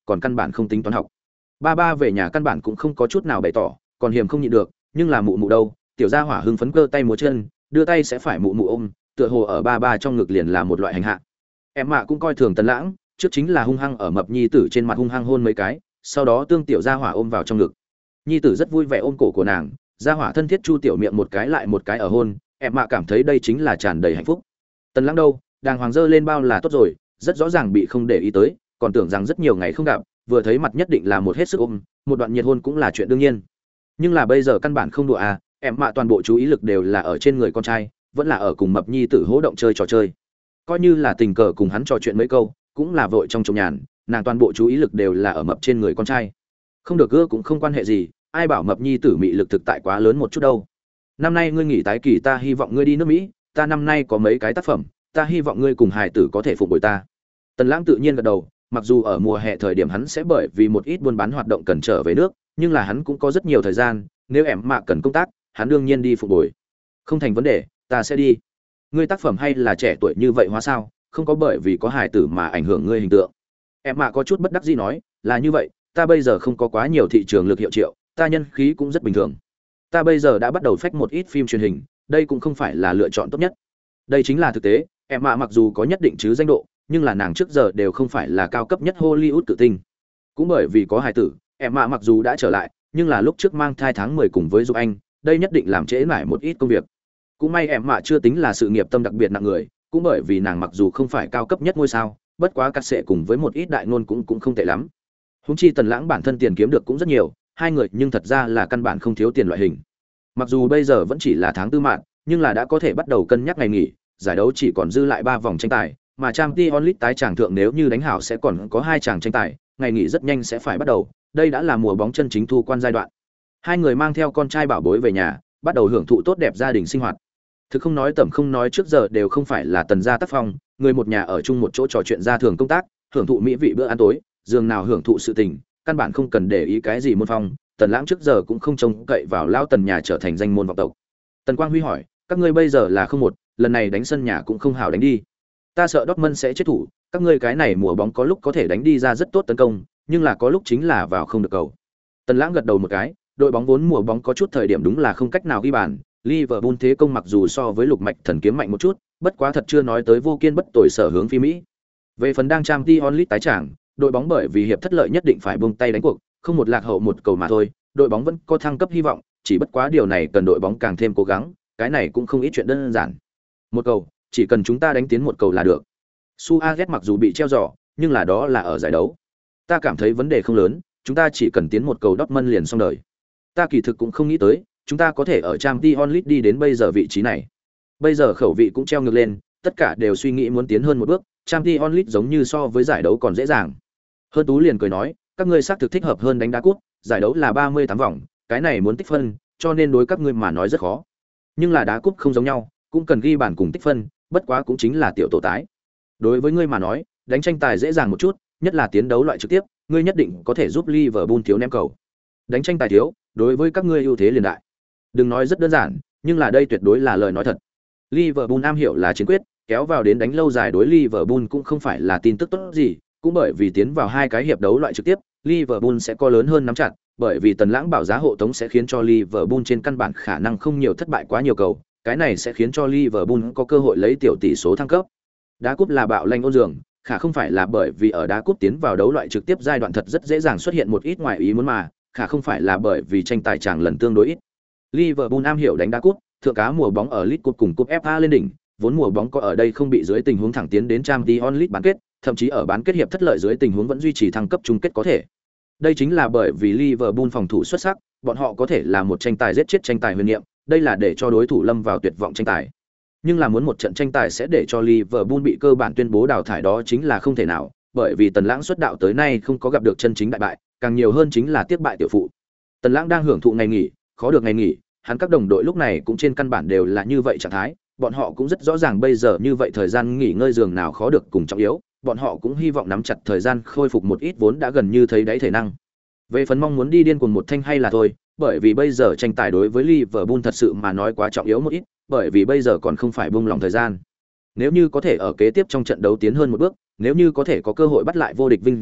[SPEAKER 1] còn căn bản không tính toán học. Ba ba về nhà căn bản cũng không có chút nào bày tỏ, còn hiềm không nhịn được, nhưng là mụ mụ đâu, tiểu gia hỏa hưng phấn cơ tay múa chân, đưa tay sẽ phải mụ mụ ôm, tựa hồ ở ba ba trong ngực liền là một loại hành hạ. Em mạ cũng coi thường Tần Lãng, trước chính là hung hăng ở mập nhi tử trên mặt hung hăng hôn mấy cái, sau đó tương tiểu gia hỏa ôm vào trong ngực. Nhi tử rất vui vẻ ôm cổ của nàng, gia hỏa thân thiết chu tiểu miệng một cái lại một cái ở hôn, em mạ cảm thấy đây chính là tràn đầy hạnh phúc. Tần Lãng đâu, đàng hoàng dơ lên bao là tốt rồi, rất rõ ràng bị không để ý tới, còn tưởng rằng rất nhiều ngày không gặp, vừa thấy mặt nhất định là một hết sức ôm, một đoạn nhiệt hôn cũng là chuyện đương nhiên. Nhưng là bây giờ căn bản không đùa à, em mạ toàn bộ chú ý lực đều là ở trên người con trai, vẫn là ở cùng mập nhi tử hỗ động chơi trò chơi. Coi như là tình cờ cùng hắn trò chuyện mấy câu, cũng là vội trong trồng nhàn, nàng toàn bộ chú ý lực đều là ở mập trên người con trai. Không được gỡ cũng không quan hệ gì, ai bảo mập nhi tử mị lực thực tại quá lớn một chút đâu. Năm nay ngươi nghỉ tái kỳ, ta hy vọng ngươi đi nước Mỹ, ta năm nay có mấy cái tác phẩm, ta hy vọng ngươi cùng hài tử có thể phụng bồi ta. Tần Lãng tự nhiên gật đầu, mặc dù ở mùa hè thời điểm hắn sẽ bởi vì một ít buôn bán hoạt động cần trở về nước, nhưng là hắn cũng có rất nhiều thời gian, nếu em mạ cần công tác, hắn đương nhiên đi phụng bồi. Không thành vấn đề, ta sẽ đi. Ngươi tác phẩm hay là trẻ tuổi như vậy hóa sao, không có bởi vì có hài tử mà ảnh hưởng ngươi hình tượng. Em mạ có chút bất đắc dĩ nói, là như vậy, ta bây giờ không có quá nhiều thị trường lực hiệu triệu, ta nhân khí cũng rất bình thường. Ta bây giờ đã bắt đầu phách một ít phim truyền hình, đây cũng không phải là lựa chọn tốt nhất. Đây chính là thực tế, em mạ mặc dù có nhất định chứ danh độ, nhưng là nàng trước giờ đều không phải là cao cấp nhất Hollywood cự tinh. Cũng bởi vì có hài tử, em mạ mặc dù đã trở lại, nhưng là lúc trước mang thai tháng 10 cùng với Dục Anh, đây nhất định làm trễ nải một ít công việc. Cũng may em mạ chưa tính là sự nghiệp tâm đặc biệt nặng người, cũng bởi vì nàng mặc dù không phải cao cấp nhất ngôi sao, bất quá cắt sệ cùng với một ít đại ngôn cũng không tệ lắm. Húng chi Tần Lãng bản thân tiền kiếm được cũng rất nhiều, hai người nhưng thật ra là căn bản không thiếu tiền loại hình. Mặc dù bây giờ vẫn chỉ là tháng tư mạn, nhưng là đã có thể bắt đầu cân nhắc ngày nghỉ, giải đấu chỉ còn dư lại 3 vòng tranh tài, mà Champions League tái tràng thượng nếu như đánh hảo sẽ còn có 2 tràng tranh tài, ngày nghỉ rất nhanh sẽ phải bắt đầu, đây đã là mùa bóng chân chính thu quan giai đoạn. Hai người mang theo con trai bảo bối về nhà, bắt đầu hưởng thụ tốt đẹp gia đình sinh hoạt. Thực không nói tầm không nói, trước giờ đều không phải là Tần gia tác phong, người một nhà ở chung một chỗ trò chuyện gia thường công tác, hưởng thụ mỹ vị bữa ăn tối, giường nào hưởng thụ sự tình, căn bản không cần để ý cái gì môn phong. Tần Lãng trước giờ cũng không trông cậy vào lao Tần nhà trở thành danh môn vọng tộc. Tần Quang Huy hỏi, các ngươi bây giờ là 0-1, lần này đánh sân nhà cũng không hảo đánh đi. Ta sợ Dortmund sẽ chết thủ, các ngươi cái này mùa bóng có lúc có thể đánh đi ra rất tốt tấn công, nhưng là có lúc chính là vào không được cầu. Tần Lãng gật đầu một cái, đội bóng vốn mùa bóng có chút thời điểm đúng là không cách nào ghi bàn, Liverpool thế công mặc dù so với Lục Mạch Thần Kiếm mạnh một chút, bất quá thật chưa nói tới vô kiên bất tồi sở hướng phi Mỹ. Về phần đang Champions League tái tràng, đội bóng bởi vì hiệp thất lợi nhất định phải buông tay đánh cuộc, không một lạc hậu một cầu mà thôi, đội bóng vẫn có thăng cấp hy vọng, chỉ bất quá điều này cần đội bóng càng thêm cố gắng, cái này cũng không ít chuyện đơn giản. Một cầu, chỉ cần chúng ta đánh tiến một cầu là được. Suarez mặc dù bị treo giò, nhưng là đó là ở giải đấu. Ta cảm thấy vấn đề không lớn, chúng ta chỉ cần tiến một cầu Dortmund liền xong đời. Ta kỳ thực cũng không nghĩ tới, chúng ta có thể ở Champions League đi đến bây giờ vị trí này. Bây giờ khẩu vị cũng treo ngược lên, tất cả đều suy nghĩ muốn tiến hơn một bước, Champions League giống như so với giải đấu còn dễ dàng. Hơn Tú liền cười nói, các ngươi xác thực thích hợp hơn đánh đá cúp, giải đấu là 38 vòng, cái này muốn tích phân, cho nên đối các ngươi mà nói rất khó. Nhưng là đá cúp không giống nhau, cũng cần ghi bàn cùng tích phân, bất quá cũng chính là tiểu tổ tái. Đối với ngươi mà nói, đánh tranh tài dễ dàng một chút, nhất là tiến đấu loại trực tiếp, ngươi nhất định có thể giúp Liverpool thiếu ném cầu. Đánh tranh tài thiếu, đối với các ngươi ưu thế liền đại. Đừng nói rất đơn giản, nhưng là đây tuyệt đối là lời nói thật. Liverpool am hiểu là chiến quyết, kéo vào đến đánh lâu dài đối Liverpool cũng không phải là tin tức tốt gì, cũng bởi vì tiến vào 2 cái hiệp đấu loại trực tiếp, Liverpool sẽ có lớn hơn nắm chặt, bởi vì Tần Lãng bảo giá hộ tống sẽ khiến cho Liverpool trên căn bản khả năng không nhiều thất bại quá nhiều cầu, cái này sẽ khiến cho Liverpool có cơ hội lấy tiểu tỷ số thăng cấp. Đá cúp là bạo lanh ôn dường, khả không phải là bởi vì ở đá cúp tiến vào đấu loại trực tiếp giai đoạn thật rất dễ dàng xuất hiện một ít ngoại ý muốn mà, khả không phải là bởi vì tranh tài chàng lần tương đối ít. Liverpool am hiểu đánh đá cúp, thượng cá mùa bóng ở League Cup cùng Cup FA lên đỉnh, vốn mùa bóng có ở đây không bị dưới tình huống thẳng tiến đến Champions League bán kết, thậm chí ở bán kết hiệp thất lợi dưới tình huống vẫn duy trì thăng cấp chung kết có thể. Đây chính là bởi vì Liverpool phòng thủ xuất sắc, bọn họ có thể là một tranh tài giết chết tranh tài huyền niệm, đây là để cho đối thủ lâm vào tuyệt vọng tranh tài. Nhưng là muốn một trận tranh tài sẽ để cho Liverpool bị cơ bản tuyên bố đào thải đó chính là không thể nào, bởi vì Tần Lãng xuất đạo tới nay không có gặp được chân chính đại bại, càng nhiều hơn chính là tiếc bại tiểu phụ. Tần Lãng đang hưởng thụ ngày nghỉ, khó được ngày nghỉ, hắn các đồng đội lúc này cũng trên căn bản đều là như vậy trạng thái, bọn họ cũng rất rõ ràng bây giờ như vậy thời gian nghỉ ngơi giường nào khó được cùng trọng yếu, bọn họ cũng hy vọng nắm chặt thời gian khôi phục một ít vốn đã gần như thấy đáy thể năng. Về phần mong muốn đi điên cuồng một thanh hay là thôi, bởi vì bây giờ tranh tài đối với Liverpool thật sự mà nói quá trọng yếu một ít, bởi vì bây giờ còn không phải buông lỏng thời gian. Nếu như có thể ở kế tiếp trong trận đấu tiến hơn một bước, nếu như có thể có cơ hội bắt lại vô địch vinh dự,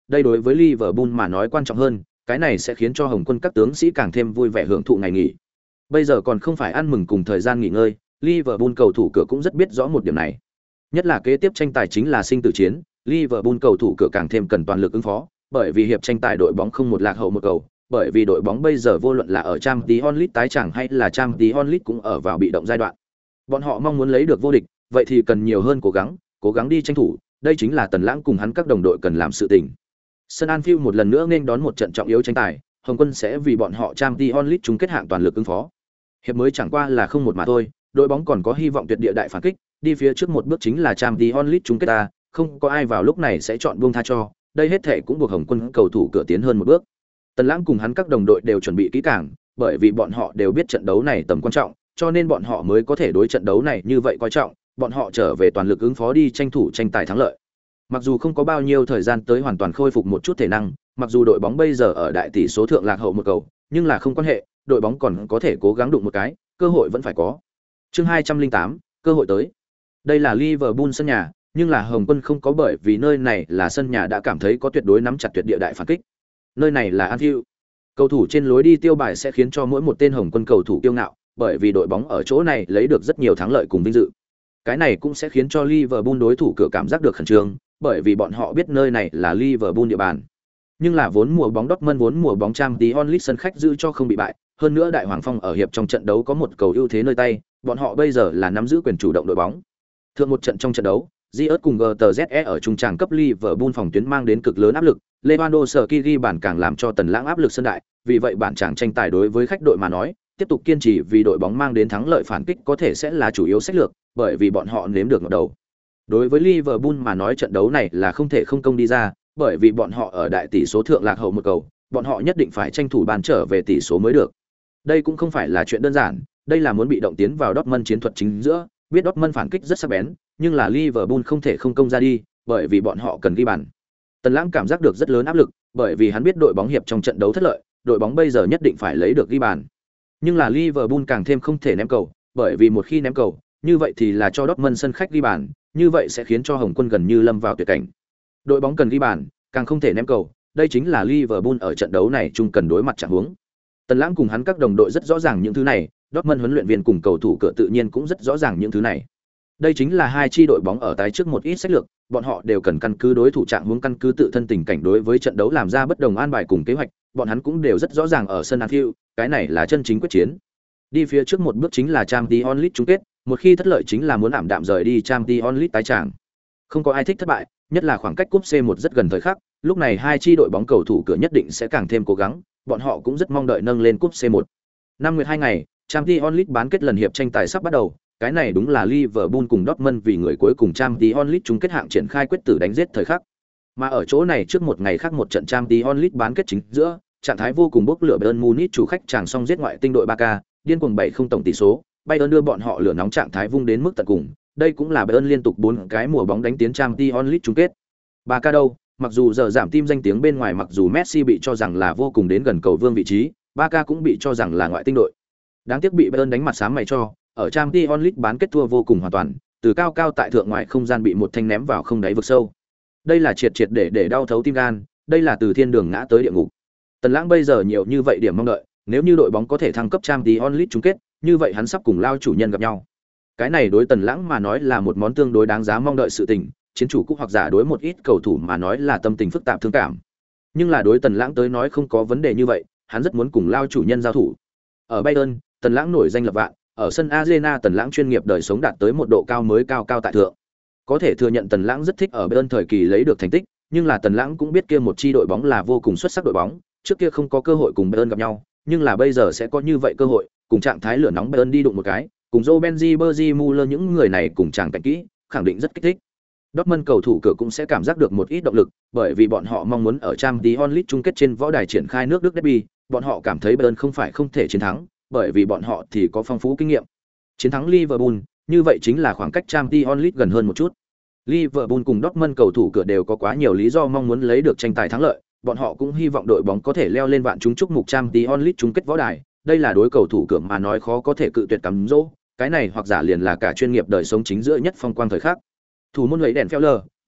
[SPEAKER 1] đây đối với Liverpool mà nói quan trọng hơn, cái này sẽ khiến cho Hồng Quân các tướng sĩ càng thêm vui vẻ hưởng thụ ngày nghỉ. Bây giờ còn không phải ăn mừng cùng thời gian nghỉ ngơi, Liverpool cầu thủ cửa cũng rất biết rõ một điểm này. Nhất là kế tiếp tranh tài chính là sinh tử chiến, Liverpool cầu thủ cửa càng thêm cần toàn lực ứng phó, bởi vì hiệp tranh tài đội bóng không một lạc hậu một cầu, bởi vì đội bóng bây giờ vô luận là ở Champions League tái chẳng hay là Champions League cũng ở vào bị động giai đoạn. Bọn họ mong muốn lấy được vô địch, vậy thì cần nhiều hơn cố gắng đi tranh thủ, đây chính là Tần Lãng cùng hắn các đồng đội cần làm sự tình. Sân Anfield một lần nữa nên đón một trận trọng yếu tranh tài, Hồng Quân sẽ vì bọn họ Champions League chung kết hạng toàn lực ứng phó. Hiệp mới chẳng qua là 0-1 mà thôi, đội bóng còn có hy vọng tuyệt địa đại phản kích, đi phía trước một bước chính là Champions League chung kết ta, không có ai vào lúc này sẽ chọn buông tha cho, đây hết thể cũng buộc Hồng Quân cầu thủ cửa tiến hơn một bước. Tần Lãng cùng hắn các đồng đội đều chuẩn bị kỹ càng, bởi vì bọn họ đều biết trận đấu này tầm quan trọng, cho nên bọn họ mới có thể đối trận đấu này như vậy coi trọng, bọn họ trở về toàn lực ứng phó đi tranh thủ tranh tài thắng lợi. Mặc dù không có bao nhiêu thời gian tới hoàn toàn khôi phục một chút thể năng, mặc dù đội bóng bây giờ ở đại tỷ số thượng lạc hậu một cầu, nhưng là không quan hệ, đội bóng còn có thể cố gắng đụng một cái, cơ hội vẫn phải có. Chương 208, cơ hội tới. Đây là Liverpool sân nhà, nhưng là Hồng Quân không có bởi vì nơi này là sân nhà đã cảm thấy có tuyệt đối nắm chặt tuyệt địa đại phản kích. Nơi này là Anfield. Cầu thủ trên lối đi tiêu bài sẽ khiến cho mỗi một tên Hồng Quân cầu thủ kiêu ngạo, bởi vì đội bóng ở chỗ này lấy được rất nhiều thắng lợi cùng vinh dự. Cái này cũng sẽ khiến cho Liverpool đối thủ cửa cảm giác được khẩn trương, bởi vì bọn họ biết nơi này là Liverpool địa bàn. Nhưng là vốn mùa bóng Dortmund vốn mùa bóng Champions League sân khách giữ cho không bị bại, hơn nữa Đại Hoàng Phong ở hiệp trong trận đấu có một cầu ưu thế nơi tay, bọn họ bây giờ là nắm giữ quyền chủ động đội bóng. Thượng một trận trong trận đấu, Ziyech cùng GTZE ở trung tràng cấp Liverpool phòng tuyến mang đến cực lớn áp lực, Lewandowski ghi bàn càng làm cho Tần Lãng áp lực sân đại, vì vậy bản chàng tranh tài đối với khách đội mà nói, tiếp tục kiên trì vì đội bóng mang đến thắng lợi phản kích có thể sẽ là chủ yếu sách lược, bởi vì bọn họ nếm được ngọt đầu. Đối với Liverpool mà nói trận đấu này là không thể không công đi ra, bởi vì bọn họ ở đại tỷ số thượng lạc hậu một cầu, bọn họ nhất định phải tranh thủ bàn trở về tỷ số mới được. Đây cũng không phải là chuyện đơn giản, đây là muốn bị động tiến vào Dortmund chiến thuật chính giữa, biết Dortmund phản kích rất sắc bén, nhưng là Liverpool không thể không công ra đi, bởi vì bọn họ cần ghi bàn. Tần Lãng cảm giác được rất lớn áp lực, bởi vì hắn biết đội bóng hiệp trong trận đấu thất lợi, đội bóng bây giờ nhất định phải lấy được ghi bàn. Nhưng là Liverpool càng thêm không thể ném cầu, bởi vì một khi ném cầu, như vậy thì là cho Dortmund sân khách ghi bàn, như vậy sẽ khiến cho Hồng Quân gần như lâm vào tuyệt cảnh. Đội bóng cần ghi bàn, càng không thể ném cầu, đây chính là Liverpool ở trận đấu này chung cần đối mặt trạng huống. Tần Lãng cùng hắn các đồng đội rất rõ ràng những thứ này, Dortmund huấn luyện viên cùng cầu thủ cửa tự nhiên cũng rất rõ ràng những thứ này. Đây chính là hai chi đội bóng ở tái trước một ít sách lược, bọn họ đều cần căn cứ đối thủ trạng huống căn cứ tự thân tình cảnh đối với trận đấu làm ra bất đồng an bài cùng kế hoạch, bọn hắn cũng đều rất rõ ràng ở sân Anfield, cái này là chân chính quyết chiến. Đi phía trước một bước chính là Champions League chung kết, một khi thất lợi chính là muốn ảm đạm rời đi Champions League tái tràng. Không có ai thích thất bại, nhất là khoảng cách cúp C1 rất gần thời khắc, lúc này hai chi đội bóng cầu thủ cửa nhất định sẽ càng thêm cố gắng, bọn họ cũng rất mong đợi nâng lên cúp C1. Năm nguyệt 2 ngày, Champions League bán kết lần hiệp tranh tài sắp bắt đầu, cái này đúng là Liverpool cùng Dortmund vì người cuối cùng Champions League chung kết hạng triển khai quyết tử đánh giết thời khắc. Mà ở chỗ này trước một ngày khác một trận Champions League bán kết chính giữa, trạng thái vô cùng bốc lửa Bayern Munich chủ khách chàng song giết ngoại tinh đội Barca, điên cuồng 7-0 tổng tỷ số, Bayern đưa bọn họ lửa nóng trạng thái vung đến mức tận cùng, đây cũng là Bayern liên tục 4 cái mùa bóng đánh tiến Champions League chung kết. Barca đâu, mặc dù giờ giảm tim danh tiếng bên ngoài, mặc dù Messi bị cho rằng là vô cùng đến gần cầu vương vị trí, Barca cũng bị cho rằng là ngoại tinh đội. Đáng tiếc bị Bayern đánh mặt xám mày cho, ở Champions League bán kết thua vô cùng hoàn toàn, từ cao cao tại thượng ngoại không gian bị một thanh ném vào không đáy vực sâu. Đây là triệt để đau thấu tim gan, đây là từ thiên đường ngã tới địa ngục. Tần Lãng bây giờ nhiều như vậy điểm mong đợi, nếu như đội bóng có thể thăng cấp Champions League chung kết, như vậy hắn sắp cùng lao chủ nhân gặp nhau. Cái này đối Tần Lãng mà nói là một món tương đối đáng giá mong đợi sự tình, chiến chủ cúp hoặc giả đối một ít cầu thủ mà nói là tâm tình phức tạp thương cảm. Nhưng là đối Tần Lãng tới nói không có vấn đề như vậy, hắn rất muốn cùng lao chủ nhân giao thủ. Ở Bayern, Tần Lãng nổi danh lập vạn, ở sân Arena Tần Lãng chuyên nghiệp đời sống đạt tới một độ cao mới cao tại thượng. Có thể thừa nhận Tần Lãng rất thích ở Bayern thời kỳ lấy được thành tích, nhưng là Tần Lãng cũng biết kia một chi đội bóng là vô cùng xuất sắc đội bóng, trước kia không có cơ hội cùng Bayern gặp nhau, nhưng là bây giờ sẽ có như vậy cơ hội, cùng trạng thái lửa nóng Bayern đi đụng một cái, cùng Joe Benji, Bergie Muller những người này cùng chàng cạnh kỹ, khẳng định rất kích thích. Dortmund cầu thủ cửa cũng sẽ cảm giác được một ít động lực, bởi vì bọn họ mong muốn ở Champions League chung kết trên võ đài triển khai nước Đức derby, bọn họ cảm thấy Bayern không phải không thể chiến thắng, bởi vì bọn họ thì có phong phú kinh nghiệm. Chiến thắng Liverpool, như vậy chính là khoảng cách Champions League gần hơn một chút. Liverpool cùng Dortmund cầu thủ cửa đều có quá nhiều lý do mong muốn lấy được tranh tài thắng lợi, bọn họ cũng hy vọng đội bóng có thể leo lên vạn chúng chúc mục Champions League chung kết võ đài, đây là đối cầu thủ cửa mà nói khó có thể cự tuyệt cắm dỗ, cái này hoặc giả liền là cả chuyên nghiệp đời sống chính giữa nhất phong quang thời khắc. Thủ môn lấy đèn Feller,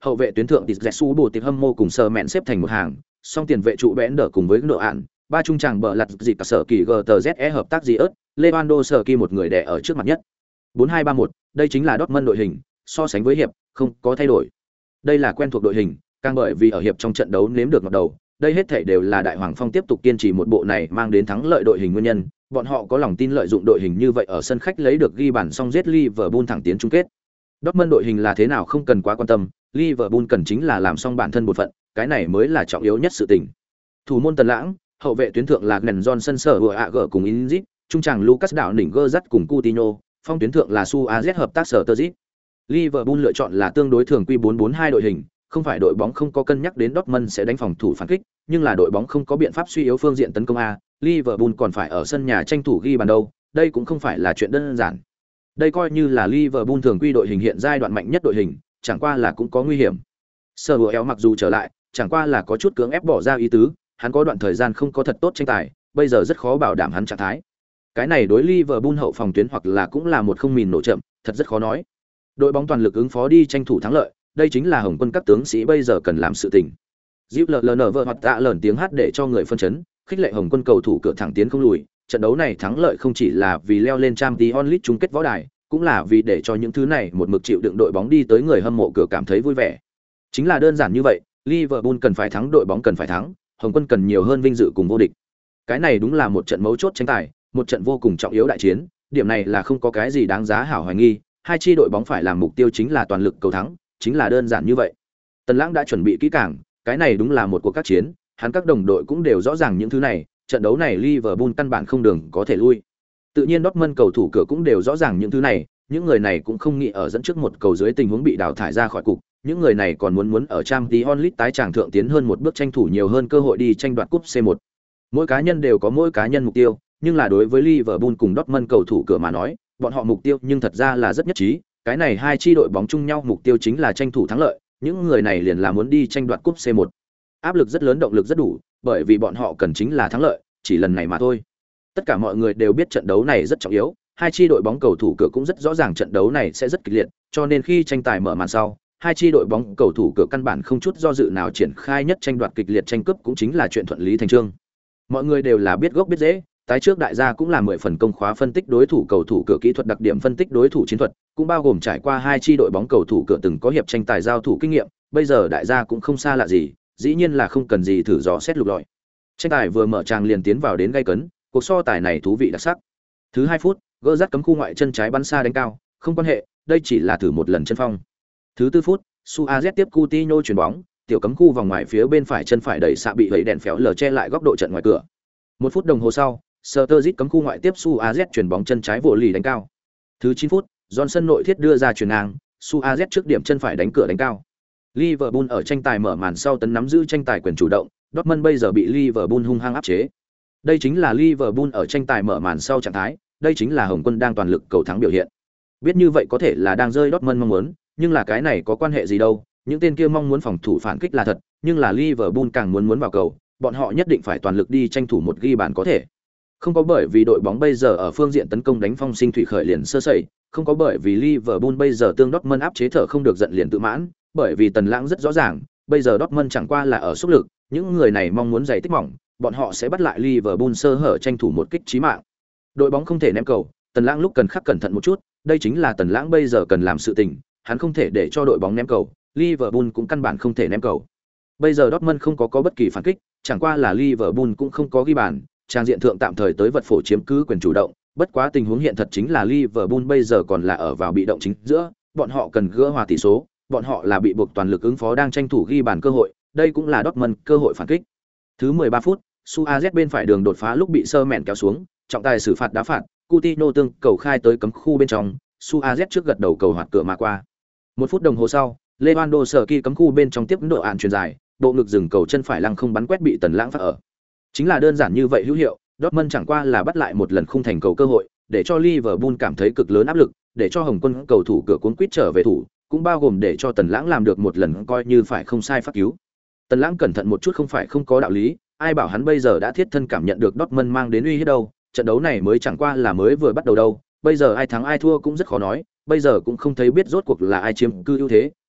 [SPEAKER 1] hậu vệ tuyến thượng Tizzetsu bổ tiệp hâm mô cùng sờ mẹn xếp thành một hàng, song tiền vệ trụ bẽn đỡ cùng với nợ ạn, ba trung tràng bờ lặt dịp cả sở kỳ GTZE hợp tác gì ớt, Lewandowski một người đè ở trước mặt nhất. 4-2-3-1, đây chính là Dortmund đội hình, so sánh với hiệp, không có thay đổi. Đây là quen thuộc đội hình, càng bởi vì ở hiệp trong trận đấu nếm được ngọt đầu, đây hết thảy đều là Đại Hoàng Phong tiếp tục kiên trì một bộ này mang đến thắng lợi đội hình nguyên nhân, bọn họ có lòng tin lợi dụng đội hình như vậy ở sân khách lấy được ghi bàn xong giết Liverpool thẳng tiến chung kết. Dortmund đội hình là thế nào không cần quá quan tâm, Liverpool cần chính là làm xong bản thân bổn phận, cái này mới là trọng yếu nhất sự tình. Thủ môn Tần Lãng, hậu vệ tuyến thượng là Glenn Johnson sở vừa AG cùng Inzit, trung tràng Lucas Đạo đỉnh Gerrard cùng Coutinho, phong tuyến thượng là Suarez hợp tác sở Terzic. Liverpool lựa chọn là tương đối thường quy 4-4-2 đội hình, không phải đội bóng không có cân nhắc đến Dortmund sẽ đánh phòng thủ phản kích, nhưng là đội bóng không có biện pháp suy yếu phương diện tấn công a, Liverpool còn phải ở sân nhà tranh thủ ghi bàn đâu, đây cũng không phải là chuyện đơn giản. Đây coi như là Liverpool thường quy đội hình hiện giai đoạn mạnh nhất đội hình, chẳng qua là cũng có nguy hiểm. Sơ Bùa Éo mặc dù trở lại, chẳng qua là có chút cưỡng ép bỏ ra ý tứ, hắn có đoạn thời gian không có thật tốt tranh tài, bây giờ rất khó bảo đảm hắn trạng thái. Cái này đối Liverpool hậu phòng tuyến hoặc là cũng là một không mìn nổ chậm, thật rất khó nói. Đội bóng toàn lực ứng phó đi tranh thủ thắng lợi, đây chính là Hồng Quân các tướng sĩ bây giờ cần làm sự tình. Diệu LLN vợ hoặc tạ lởn tiếng hát để cho người phân chấn, khích lệ Hồng Quân cầu thủ cửa thẳng tiến không lùi, trận đấu này thắng lợi không chỉ là vì leo lên Champions League chung kết võ đài, cũng là vì để cho những thứ này một mực chịu đựng đội bóng đi tới người hâm mộ cửa cảm thấy vui vẻ. Chính là đơn giản như vậy, Liverpool cần phải thắng, đội bóng cần phải thắng, Hồng Quân cần nhiều hơn vinh dự cùng vô địch. Cái này đúng là một trận mấu chốt tranh tài, một trận vô cùng trọng yếu đại chiến, điểm này là không có cái gì đáng giá hảo hoài nghi, hai chi đội bóng phải làm mục tiêu chính là toàn lực cầu thắng, chính là đơn giản như vậy. Tần Lãng đã chuẩn bị kỹ càng, cái này đúng là một cuộc các chiến, hắn các đồng đội cũng đều rõ ràng những thứ này, trận đấu này Liverpool căn bản không đường có thể lui. Tự nhiên Dortmund cầu thủ cửa cũng đều rõ ràng những thứ này, những người này cũng không nghĩ ở dẫn trước một cầu dưới tình huống bị đào thải ra khỏi cục, những người này còn muốn ở Champions League tái tràng thượng tiến hơn một bước tranh thủ nhiều hơn cơ hội đi tranh đoạt cúp C1. Mỗi cá nhân đều có mỗi cá nhân mục tiêu, nhưng là đối với Liverpool cùng Dortmund cầu thủ cửa mà nói, bọn họ mục tiêu nhưng thật ra là rất nhất trí, cái này hai chi đội bóng chung nhau mục tiêu chính là tranh thủ thắng lợi, những người này liền là muốn đi tranh đoạt cúp C1. Áp lực rất lớn, động lực rất đủ, bởi vì bọn họ cần chính là thắng lợi, chỉ lần này mà thôi. Tất cả mọi người đều biết trận đấu này rất trọng yếu, hai chi đội bóng cầu thủ cửa cũng rất rõ ràng trận đấu này sẽ rất kịch liệt, cho nên khi tranh tài mở màn sau, hai chi đội bóng cầu thủ cửa căn bản không chút do dự nào triển khai nhất tranh đoạt kịch liệt tranh cướp cũng chính là chuyện thuận lý thành chương. Mọi người đều là biết gốc biết dễ, tái trước đại gia cũng là 10 phần công khóa phân tích đối thủ cầu thủ cửa kỹ thuật đặc điểm phân tích đối thủ chiến thuật, cũng bao gồm trải qua hai chi đội bóng cầu thủ cửa từng có hiệp tranh tài giao thủ kinh nghiệm, bây giờ đại gia cũng không xa lạ gì, dĩ nhiên là không cần gì thử dò xét lục lọi. Tranh tài vừa mở tràng liền tiến vào đến gay cấn, cuộc so tài này thú vị đặc sắc. Thứ 2 phút, gỡ rắt cấm khu ngoại chân trái bắn xa đánh cao, không quan hệ, đây chỉ là thử một lần chân phong. Thứ 4 phút, Suarez tiếp Coutinho chuyền bóng, tiểu cấm khu vòng ngoài phía bên phải chân phải đẩy xạ bị gậy đèn phéo lờ che lại góc độ trận ngoài cửa. 1 phút đồng hồ sau, Sturridge cấm khu ngoại tiếp Suarez chuyền bóng chân trái vỗ lì đánh cao. Thứ 9 phút, Johnson nội thiết đưa ra chuyền ngang, Suarez trước điểm chân phải đánh cửa đánh cao. Liverpool ở tranh tài mở màn sau tấn nắm giữ tranh tài quyền chủ động, Dortmund bây giờ bị Liverpool hung hăng áp chế. Đây chính là Liverpool ở tranh tài mở màn sau trạng thái, đây chính là Hồng Quân đang toàn lực cầu thắng biểu hiện. Biết như vậy có thể là đang rơi Dortmund mong muốn, nhưng là cái này có quan hệ gì đâu, những tên kia mong muốn phòng thủ phản kích là thật, nhưng là Liverpool càng muốn vào cầu, bọn họ nhất định phải toàn lực đi tranh thủ một ghi bàn có thể. Không có bởi vì đội bóng bây giờ ở phương diện tấn công đánh phong sinh thủy khởi liền sơ sẩy, không có bởi vì Liverpool bây giờ tương Dortmund áp chế thở không được giận liền tự mãn, bởi vì Tần Lãng rất rõ ràng, bây giờ Dortmund chẳng qua là ở xúc lực, những người này mong muốn giày tích mỏng, bọn họ sẽ bắt lại Liverpool sơ hở tranh thủ một kích chí mạng. Đội bóng không thể ném cầu, Tần Lãng lúc cần khắc cẩn thận một chút, đây chính là Tần Lãng bây giờ cần làm sự tình, hắn không thể để cho đội bóng ném cầu, Liverpool cũng căn bản không thể ném cầu. Bây giờ Dortmund không có bất kỳ phản kích, chẳng qua là Liverpool cũng không có ghi bàn, trang diện thượng tạm thời tới vật phổ chiếm cứ quyền chủ động, bất quá tình huống hiện thật chính là Liverpool bây giờ còn là ở vào bị động chính giữa, bọn họ cần gỡ hòa tỷ số, bọn họ là bị buộc toàn lực ứng phó đang tranh thủ ghi bàn cơ hội, đây cũng là Dortmund cơ hội phản kích. Thứ 13 phút, Suarez bên phải đường đột phá lúc bị sơ mẹn kéo xuống, trọng tài xử phạt đá phạt, Coutinho tương cầu khai tới cấm khu bên trong, Suarez trước gật đầu cầu hoạt cửa mà qua. 1 phút đồng hồ sau, Lewandowski cấm khu bên trong tiếp độ án chuyền dài, bộ ngực dừng cầu chân phải lăng không bắn quét bị Tần Lãng phá ở. Chính là đơn giản như vậy hữu hiệu, Dortmund chẳng qua là bắt lại một lần khung thành cầu cơ hội, để cho Liverpool cảm thấy cực lớn áp lực, để cho Hồng Quân cầu thủ cửa cuốn quýt trở về thủ, cũng bao gồm để cho Tần Lãng làm được một lần coi như phải không sai phát cứu. Tần Lãng cẩn thận một chút không phải không có đạo lý, ai bảo hắn bây giờ đã thiết thân cảm nhận được Dortmund mang đến uy hiếp đâu, trận đấu này mới chẳng qua là mới vừa bắt đầu đâu, bây giờ ai thắng ai thua cũng rất khó nói, bây giờ cũng không thấy biết rốt cuộc là ai chiếm cư ưu thế,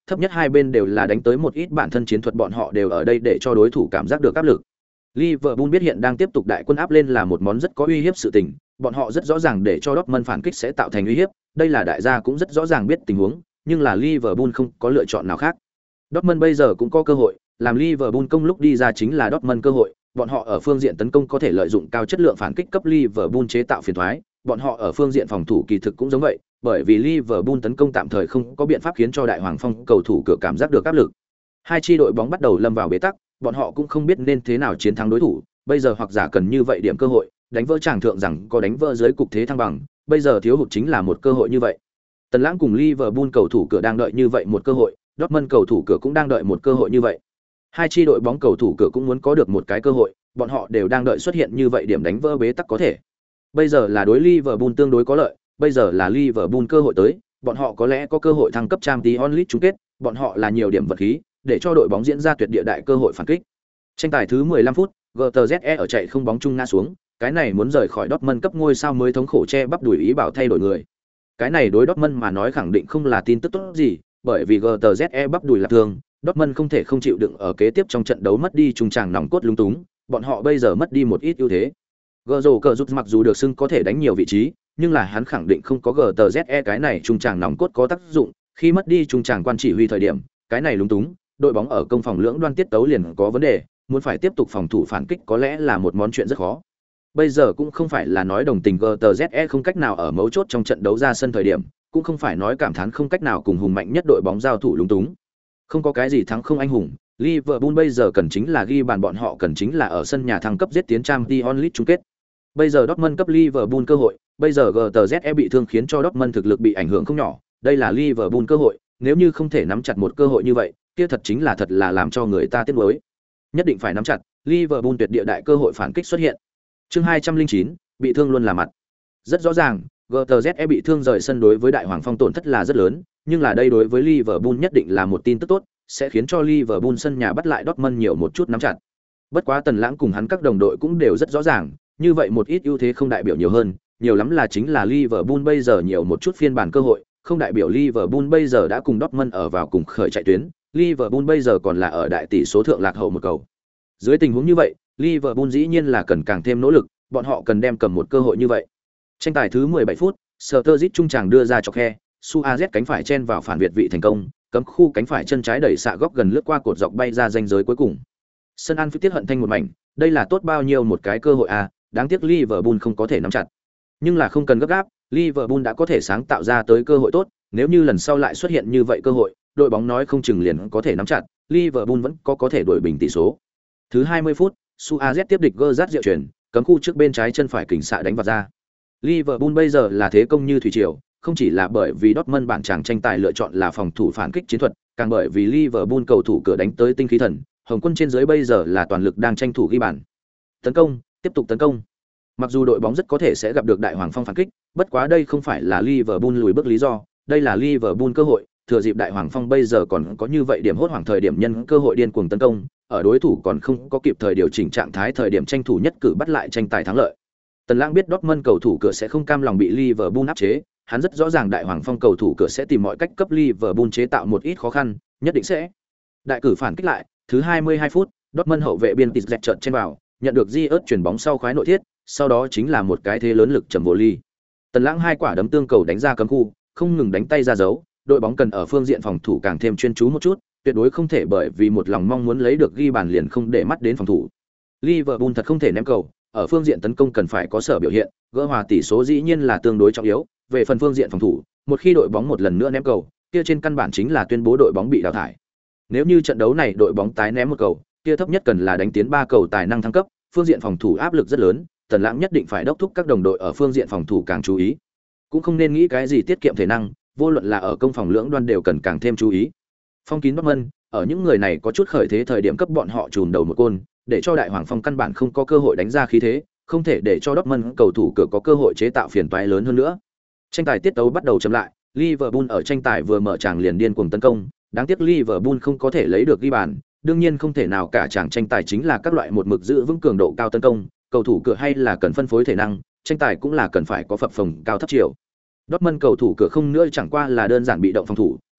[SPEAKER 1] thấp nhất hai bên đều là đánh tới một ít bản thân chiến thuật, bọn họ đều ở đây để cho đối thủ cảm giác được áp lực. Liverpool biết hiện đang tiếp tục đại quân áp lên là một món rất có uy hiếp sự tình, bọn họ rất rõ ràng để cho Dortmund phản kích sẽ tạo thành uy hiếp, đây là đại gia cũng rất rõ ràng biết tình huống, nhưng là Liverpool không có lựa chọn nào khác. Dortmund bây giờ cũng có cơ hội, làm Liverpool công lúc đi ra chính là Dortmund cơ hội, bọn họ ở phương diện tấn công có thể lợi dụng cao chất lượng phản kích cấp Liverpool chế tạo phiền toái, bọn họ ở phương diện phòng thủ kỳ thực cũng giống vậy, bởi vì Liverpool tấn công tạm thời không có biện pháp khiến cho Đại Hoàng Phong cầu thủ cửa cảm giác được áp lực. Hai chi đội bóng bắt đầu lâm vào bế tắc, bọn họ cũng không biết nên thế nào chiến thắng đối thủ, bây giờ hoặc giả cần như vậy điểm cơ hội, đánh vỡ tràng thượng rằng có đánh vỡ dưới cục thế thăng bằng, bây giờ thiếu hụt chính là một cơ hội như vậy. Tần Lãng cùng Liverpool cầu thủ cửa đang đợi như vậy một cơ hội, Dortmund cầu thủ cửa cũng đang đợi một cơ hội như vậy. Hai chi đội bóng cầu thủ cửa cũng muốn có được một cái cơ hội, bọn họ đều đang đợi xuất hiện như vậy điểm đánh vỡ bế tắc có thể. Bây giờ là đối Liverpool tương đối có lợi, bây giờ là Liverpool cơ hội tới, bọn họ có lẽ có cơ hội thăng cấp Champions League chung kết, bọn họ là nhiều điểm vật khí, để cho đội bóng diễn ra tuyệt địa đại cơ hội phản kích. Tranh tài thứ 15 phút, GTZE ở chạy không bóng chung ngã xuống, cái này muốn rời khỏi Dortmund cấp ngôi sao mới thống khổ che bắp đuổi ý bảo thay đổi người. Cái này đối Dortmund mà nói khẳng định không là tin tức tốt gì, bởi vì GTZE bắp đuổi là thương, Dortmund không thể không chịu đựng ở kế tiếp trong trận đấu mất đi trung tràng nòng cốt lúng túng, bọn họ bây giờ mất đi một ít ưu thế. Gzorro cờ rút mặc dù được xưng có thể đánh nhiều vị trí, nhưng là hắn khẳng định không có GTZE cái này trung tràng nòng cốt có tác dụng, khi mất đi trung tràng quan chỉ huy thời điểm, cái này lúng túng, đội bóng ở công phòng lưỡng đoan tiết tấu liền có vấn đề, muốn phải tiếp tục phòng thủ phản kích có lẽ là một món chuyện rất khó. Bây giờ cũng không phải là nói đồng tình GTZE không cách nào ở mấu chốt trong trận đấu ra sân thời điểm, cũng không phải nói cảm thán không cách nào cùng hùng mạnh nhất đội bóng giao thủ lúng túng. Không có cái gì thắng không anh hùng, Liverpool bây giờ cần chính là ghi bàn, bọn họ cần chính là ở sân nhà thăng cấp giết tiến Champions League chung kết. Bây giờ Dortmund cấp Liverpool cơ hội, bây giờ GTZE bị thương khiến cho Dortmund thực lực bị ảnh hưởng không nhỏ, đây là Liverpool cơ hội, nếu như không thể nắm chặt một cơ hội như vậy, kia thật là làm cho người ta tiếc nuối. Nhất định phải nắm chặt, Liverpool tuyệt địa đại cơ hội phản kích xuất hiện. Chương 209, bị thương luôn là mặt. Rất rõ ràng, GTZE bị thương rời sân đối với Đại Hoàng Phong tổn thất là rất lớn, nhưng là đây đối với Liverpool nhất định là một tin tức tốt, sẽ khiến cho Liverpool sân nhà bắt lại Dortmund nhiều một chút nắm chặt. Bất quá Tần Lãng cùng hắn các đồng đội cũng đều rất rõ ràng, như vậy một ít ưu thế không đại biểu nhiều hơn, nhiều lắm là chính là Liverpool bây giờ nhiều một chút phiên bản cơ hội, không đại biểu Liverpool bây giờ đã cùng Dortmund ở vào cùng khởi chạy tuyến, Liverpool bây giờ còn là ở đại tỷ số thượng lạc hậu một cầu. Dưới tình huống như vậy, Liverpool dĩ nhiên là cần càng thêm nỗ lực, bọn họ cần đem cầm một cơ hội như vậy. Tranh tài thứ 17 phút, Sturridge trung tràng đưa ra chọc khe, Suarez cánh phải chen vào phản việt vị thành công, cấm khu cánh phải chân trái đẩy xạ góc gần lướt qua cột dọc bay ra ranh giới cuối cùng. Sân Anfield tiết hận thanh một mảnh, đây là tốt bao nhiêu một cái cơ hội à, đáng tiếc Liverpool không có thể nắm chặt. Nhưng là không cần gấp gáp, Liverpool đã có thể sáng tạo ra tới cơ hội tốt, nếu như lần sau lại xuất hiện như vậy cơ hội, đội bóng nói không chừng liền có thể nắm chặt, Liverpool vẫn có thể đuổi bình tỷ số. Thứ 20 phút, Suarez tiếp địch Gerrard diệu chuyển, cấm khu trước bên trái chân phải kình xạ đánh vào ra. Liverpool bây giờ là thế công như thủy triều, không chỉ là bởi vì Dortmund bản chàng tranh tài lựa chọn là phòng thủ phản kích chiến thuật, càng bởi vì Liverpool cầu thủ cửa đánh tới tinh khí thần, Hồng quân trên dưới bây giờ là toàn lực đang tranh thủ ghi bàn. Tấn công, tiếp tục tấn công. Mặc dù đội bóng rất có thể sẽ gặp được Đại Hoàng Phong phản kích, bất quá đây không phải là Liverpool lùi bước lý do, đây là Liverpool cơ hội, thừa dịp Đại Hoàng Phong bây giờ còn có như vậy điểm hốt hoảng thời điểm nhân cơ hội điên cuồng tấn công, ở đối thủ còn không có kịp thời điều chỉnh trạng thái thời điểm tranh thủ nhất cử bắt lại tranh tài thắng lợi. Tần Lãng biết Dortmund cầu thủ cửa sẽ không cam lòng bị Liverpool áp chế, hắn rất rõ ràng Đại Hoàng Phong cầu thủ cửa sẽ tìm mọi cách cấp Liverpool chế tạo một ít khó khăn, nhất định sẽ. Đại cử phản kích lại, thứ 22 phút, Dortmund hậu vệ biên tịt dẹt chợt chen vào, nhận được Di ớt chuyển bóng sau khoái nội thiết, sau đó chính là một cái thế lớn lực trầm vô ly. Tần Lãng hai quả đấm tương cầu đánh ra cấm khu, không ngừng đánh tay ra dấu, đội bóng cần ở phương diện phòng thủ càng thêm chuyên chú một chút, tuyệt đối không thể bởi vì một lòng mong muốn lấy được ghi bàn liền không để mắt đến phòng thủ. Liverpool thật không thể ném cầu, ở phương diện tấn công cần phải có sở biểu hiện, gỡ hòa tỷ số dĩ nhiên là tương đối trọng yếu, về phần phương diện phòng thủ, một khi đội bóng một lần nữa ném cầu, kia trên căn bản chính là tuyên bố đội bóng bị đào thải. Nếu như trận đấu này đội bóng tái ném một cầu, kia thấp nhất cần là đánh tiến 3 cầu tài năng thăng cấp, phương diện phòng thủ áp lực rất lớn, Tần Lãng nhất định phải đốc thúc các đồng đội ở phương diện phòng thủ càng chú ý. Cũng không nên nghĩ cái gì tiết kiệm thể năng, vô luận là ở công phòng lưỡng đoan đều cần càng thêm chú ý. Phong kín Dortmund, ở những người này có chút khởi thế thời điểm cấp bọn họ chùm đầu một côn, để cho Đại Hoàng Phong căn bản không có cơ hội đánh ra khí thế, không thể để cho Dortmund cầu thủ cửa có cơ hội chế tạo phiền toái lớn hơn nữa. Tranh tài tiết tấu bắt đầu chậm lại, Liverpool ở tranh tài vừa mở tràng liền điên cuồng tấn công, đáng tiếc Liverpool không có thể lấy được ghi bàn, đương nhiên không thể nào cả tràng tranh tài chính là các loại một mực giữ vững cường độ cao tấn công, cầu thủ cửa hay là cần phân phối thể năng, tranh tài cũng là cần phải có phập phồng cao thấp chiều. Dortmund cầu thủ cửa không nữa chẳng qua là đơn giản bị động phòng thủ,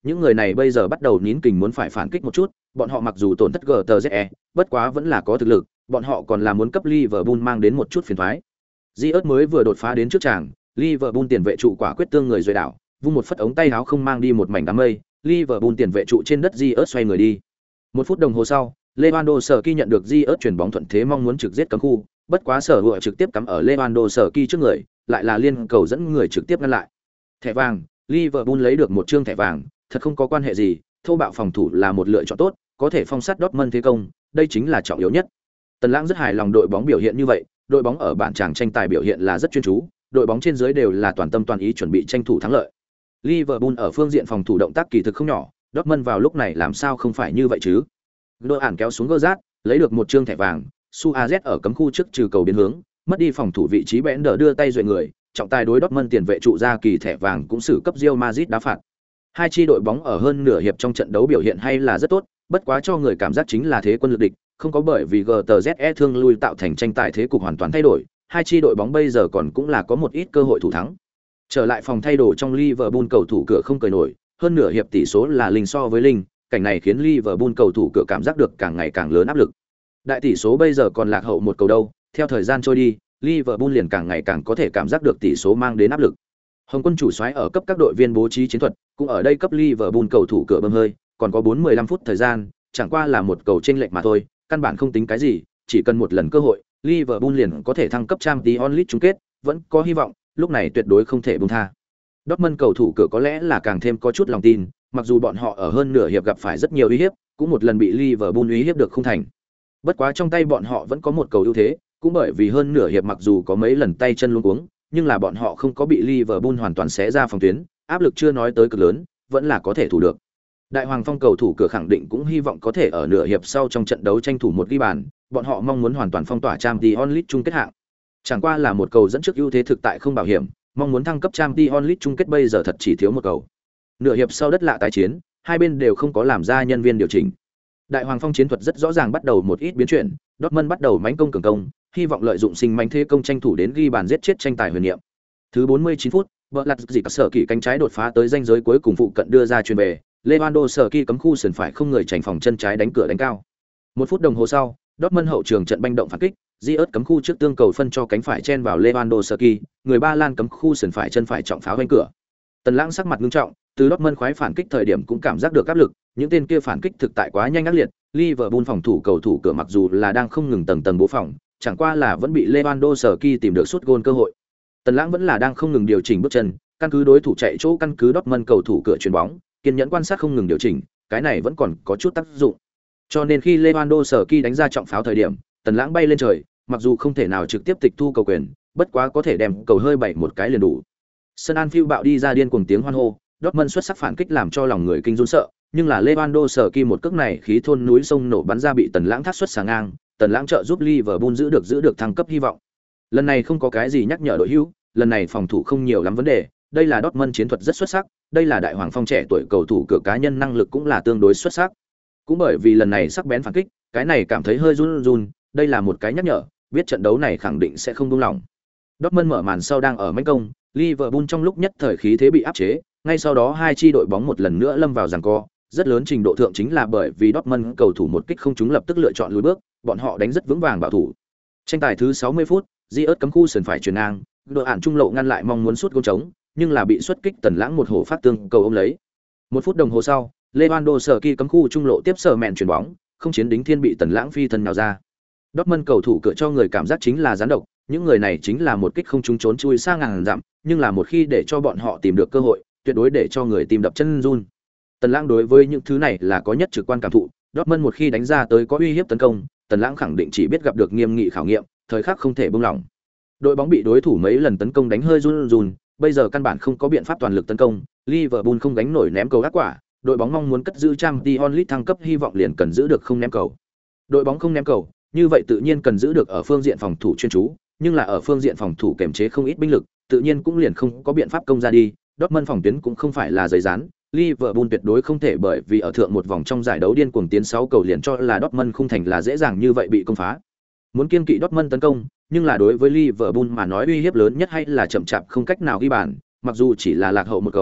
[SPEAKER 1] những người này bây giờ bắt đầu nín kình muốn phải phản kích một chút, bọn họ mặc dù tổn thất GTZE, bất quá vẫn là có thực lực, bọn họ còn là muốn cấp Liverpool mang đến một chút phiền toái. Diớt mới vừa đột phá đến trước tràng, Liverpool tiền vệ trụ quả quyết tương người rồi đảo, vung một phất ống tay áo không mang đi một mảnh đám mây, Liverpool tiền vệ trụ trên đất Diớt xoay người đi. Một phút đồng hồ sau, Lewandowski nhận được Diớt chuyển bóng thuận thế mong muốn trực giết cấm khu, bất quá sở hữu trực tiếp cắm ở Lewandowski trước người, lại là liên cầu dẫn người trực tiếp ngăn lại. Thẻ vàng, Liverpool lấy được một trương thẻ vàng, thật không có quan hệ gì, thô bạo phòng thủ là một lựa chọn tốt, có thể phong sát Dortmund thế công, đây chính là trọng yếu nhất. Tần Lãng rất hài lòng đội bóng biểu hiện như vậy, đội bóng ở bản tràng tranh tài biểu hiện là rất chuyên chú, đội bóng trên dưới đều là toàn tâm toàn ý chuẩn bị tranh thủ thắng lợi. Liverpool ở phương diện phòng thủ động tác kỳ thực không nhỏ, Dortmund vào lúc này làm sao không phải như vậy chứ? Đội ản kéo xuống Gerrard, lấy được một trương thẻ vàng, Suarez ở cấm khu trước trừ cầu biến hướng, mất đi phòng thủ vị trí Bender đưa tay duệ người, trọng tài đối Dortmund tiền vệ trụ ra kỳ thẻ vàng cũng xử cấp Real Madrid đá phạt. Hai chi đội bóng ở hơn nửa hiệp trong trận đấu biểu hiện hay là rất tốt, bất quá cho người cảm giác chính là thế quân lực địch, không có bởi vì GTZE thương lui tạo thành tranh tài thế cục hoàn toàn thay đổi, hai chi đội bóng bây giờ còn cũng là có một ít cơ hội thủ thắng. Trở lại phòng thay đồ trong Liverpool cầu thủ cửa không cười nổi, hơn nửa hiệp tỷ số là linh so với linh, cảnh này khiến Liverpool cầu thủ cửa cảm giác được càng ngày càng lớn áp lực. Đại tỷ số bây giờ còn lạc hậu một cầu đâu, theo thời gian trôi đi, Liverpool liền càng ngày càng có thể cảm giác được tỷ số mang đến áp lực. Hồng Quân chủ soái ở cấp các đội viên bố trí chiến thuật, cũng ở đây cấp Liverpool cầu thủ cửa bơm hơi, còn có 4-15 phút thời gian, chẳng qua là một cầu chênh lệch mà thôi, căn bản không tính cái gì, chỉ cần một lần cơ hội, Liverpool liền có thể thăng cấp Champions League chung kết, vẫn có hy vọng, lúc này tuyệt đối không thể buông tha. Dortmund cầu thủ cửa có lẽ là càng thêm có chút lòng tin, mặc dù bọn họ ở hơn nửa hiệp gặp phải rất nhiều uy hiếp, cũng một lần bị Liverpool uy hiếp được không thành. Bất quá trong tay bọn họ vẫn có một cầu ưu thế, cũng bởi vì hơn nửa hiệp mặc dù có mấy lần tay chân luống cuống, nhưng là bọn họ không có bị Liverpool hoàn toàn xé ra phòng tuyến, áp lực chưa nói tới cực lớn, vẫn là có thể thủ được. Đại Hoàng Phong cầu thủ cửa khẳng định cũng hy vọng có thể ở nửa hiệp sau trong trận đấu tranh thủ một ghi bàn, bọn họ mong muốn hoàn toàn phong tỏa Champions League chung kết hạng. Chẳng qua là một cầu dẫn trước ưu thế thực tại không bảo hiểm, mong muốn thăng cấp Champions League chung kết bây giờ thật chỉ thiếu một cầu. Nửa hiệp sau đất lạ tái chiến, hai bên đều không có làm ra nhân viên điều chỉnh. Đại Hoàng Phong chiến thuật rất rõ ràng bắt đầu một ít biến chuyển, Dortmund bắt đầu mãnh công cường công, hy vọng lợi dụng sinh manh thế công tranh thủ đến ghi bàn giết chết tranh tài huyền niệm. Thứ 49 phút, vợ lật gì cả sở kỳ cánh trái đột phá tới ranh giới cuối cùng phụ cận đưa ra chuyền về, Lewandowski cấm khu sườn phải không người chảnh phòng chân trái đánh cửa đánh cao. Một phút đồng hồ sau, Dortmund hậu trường trận banh động phản kích, Diớt cấm khu trước tương cầu phân cho cánh phải chen vào Lewandowski, người Ba Lan cấm khu sườn phải chân phải trọng pháo vanh cửa. Tần Lãng sắc mặt nghiêm trọng, từ Dortmund khoái phản kích thời điểm cũng cảm giác được áp lực, những tên kia phản kích thực tại quá nhanh ác liệt, Liverpool phòng thủ cầu thủ cửa mặc dù là đang không ngừng tầng tầng bố phòng, chẳng qua là vẫn bị Lewandowski tìm được sút gôn cơ hội. Tần Lãng vẫn là đang không ngừng điều chỉnh bước chân, căn cứ đối thủ chạy chỗ căn cứ Dortmund cầu thủ cửa chuyền bóng, kiên nhẫn quan sát không ngừng điều chỉnh, cái này vẫn còn có chút tác dụng. Cho nên khi Lewandowski đánh ra trọng pháo thời điểm, Tần Lãng bay lên trời, mặc dù không thể nào trực tiếp tịch thu cầu quyền, bất quá có thể đem cầu hơi bẩy một cái liền đủ. Sân Anfield bạo đi ra điên cuồng tiếng hoan hô, Dortmund xuất sắc phản kích làm cho lòng người kinh run sợ, nhưng là Lewandowski một cước này khí thôn núi sông nổ bắn ra bị Tần Lãng thắt xuất xà ngang, Tần Lãng trợ giúp Liverpool giữ được thăng cấp hy vọng. Lần này không có cái gì nhắc nhở đội hữu, lần này phòng thủ không nhiều lắm vấn đề, đây là Dortmund chiến thuật rất xuất sắc, đây là Đại Hoàng Phong trẻ tuổi cầu thủ cửa cá nhân năng lực cũng là tương đối xuất sắc. Cũng bởi vì lần này sắc bén phản kích, cái này cảm thấy hơi run, đây là một cái nhắc nhở, biết trận đấu này khẳng định sẽ không buông lỏng. Dortmund mở màn sau đang ở mãnh công, Liverpool trong lúc nhất thời khí thế bị áp chế, ngay sau đó hai chi đội bóng một lần nữa lâm vào giằng co, rất lớn trình độ thượng chính là bởi vì Dortmund cầu thủ một kích không trúng lập tức lựa chọn lùi bước, bọn họ đánh rất vững vàng bảo thủ. Tranh tài thứ 60 phút, Diớt cấm khu sườn phải chuyền ngang, đội ản trung lộ ngăn lại mong muốn sút gôn trống, nhưng là bị xuất kích Tần Lãng một hổ phát tương cầu ôm lấy. Một phút đồng hồ sau, Lewandowski cấm khu trung lộ tiếp sở mẹn chuyền bóng, không chiến đính thiên bị Tần Lãng phi thân nhào ra. Dortmund cầu thủ cửa cho người cảm giác chính là gián độc, những người này chính là một kích không trúng trốn chui sang ngàn dặm, nhưng là một khi để cho bọn họ tìm được cơ hội, tuyệt đối để cho người tìm đập chân run. Tần Lãng đối với những thứ này là có nhất trực quan cảm thụ, Dortmund một khi đánh ra tới có uy hiếp tấn công, Tần Lãng khẳng định chỉ biết gặp được nghiêm nghị khảo nghiệm, thời khắc không thể buông lỏng. Đội bóng bị đối thủ mấy lần tấn công đánh hơi run, bây giờ căn bản không có biện pháp toàn lực tấn công, Liverpool không gánh nổi ném cầu ác quả, đội bóng mong muốn cất giữ Champions League thăng cấp hy vọng liền cần giữ được không ném cầu. Đội bóng không ném cầu, như vậy tự nhiên cần giữ được ở phương diện phòng thủ chuyên chú, nhưng là ở phương diện phòng thủ kềm chế không ít binh lực, tự nhiên cũng liền không có biện pháp công ra đi. Dortmund phòng tuyến cũng không phải là giấy dán, Liverpool tuyệt đối không thể bởi vì ở thượng một vòng trong giải đấu điên cuồng tiến 6 cầu liền cho là Dortmund không thành là dễ dàng như vậy bị công phá. Muốn kiên kỵ Dortmund tấn công, nhưng là đối với Liverpool mà nói uy hiếp lớn nhất hay là chậm chạp không cách nào ghi bàn, mặc dù chỉ là lạc hậu một cầu,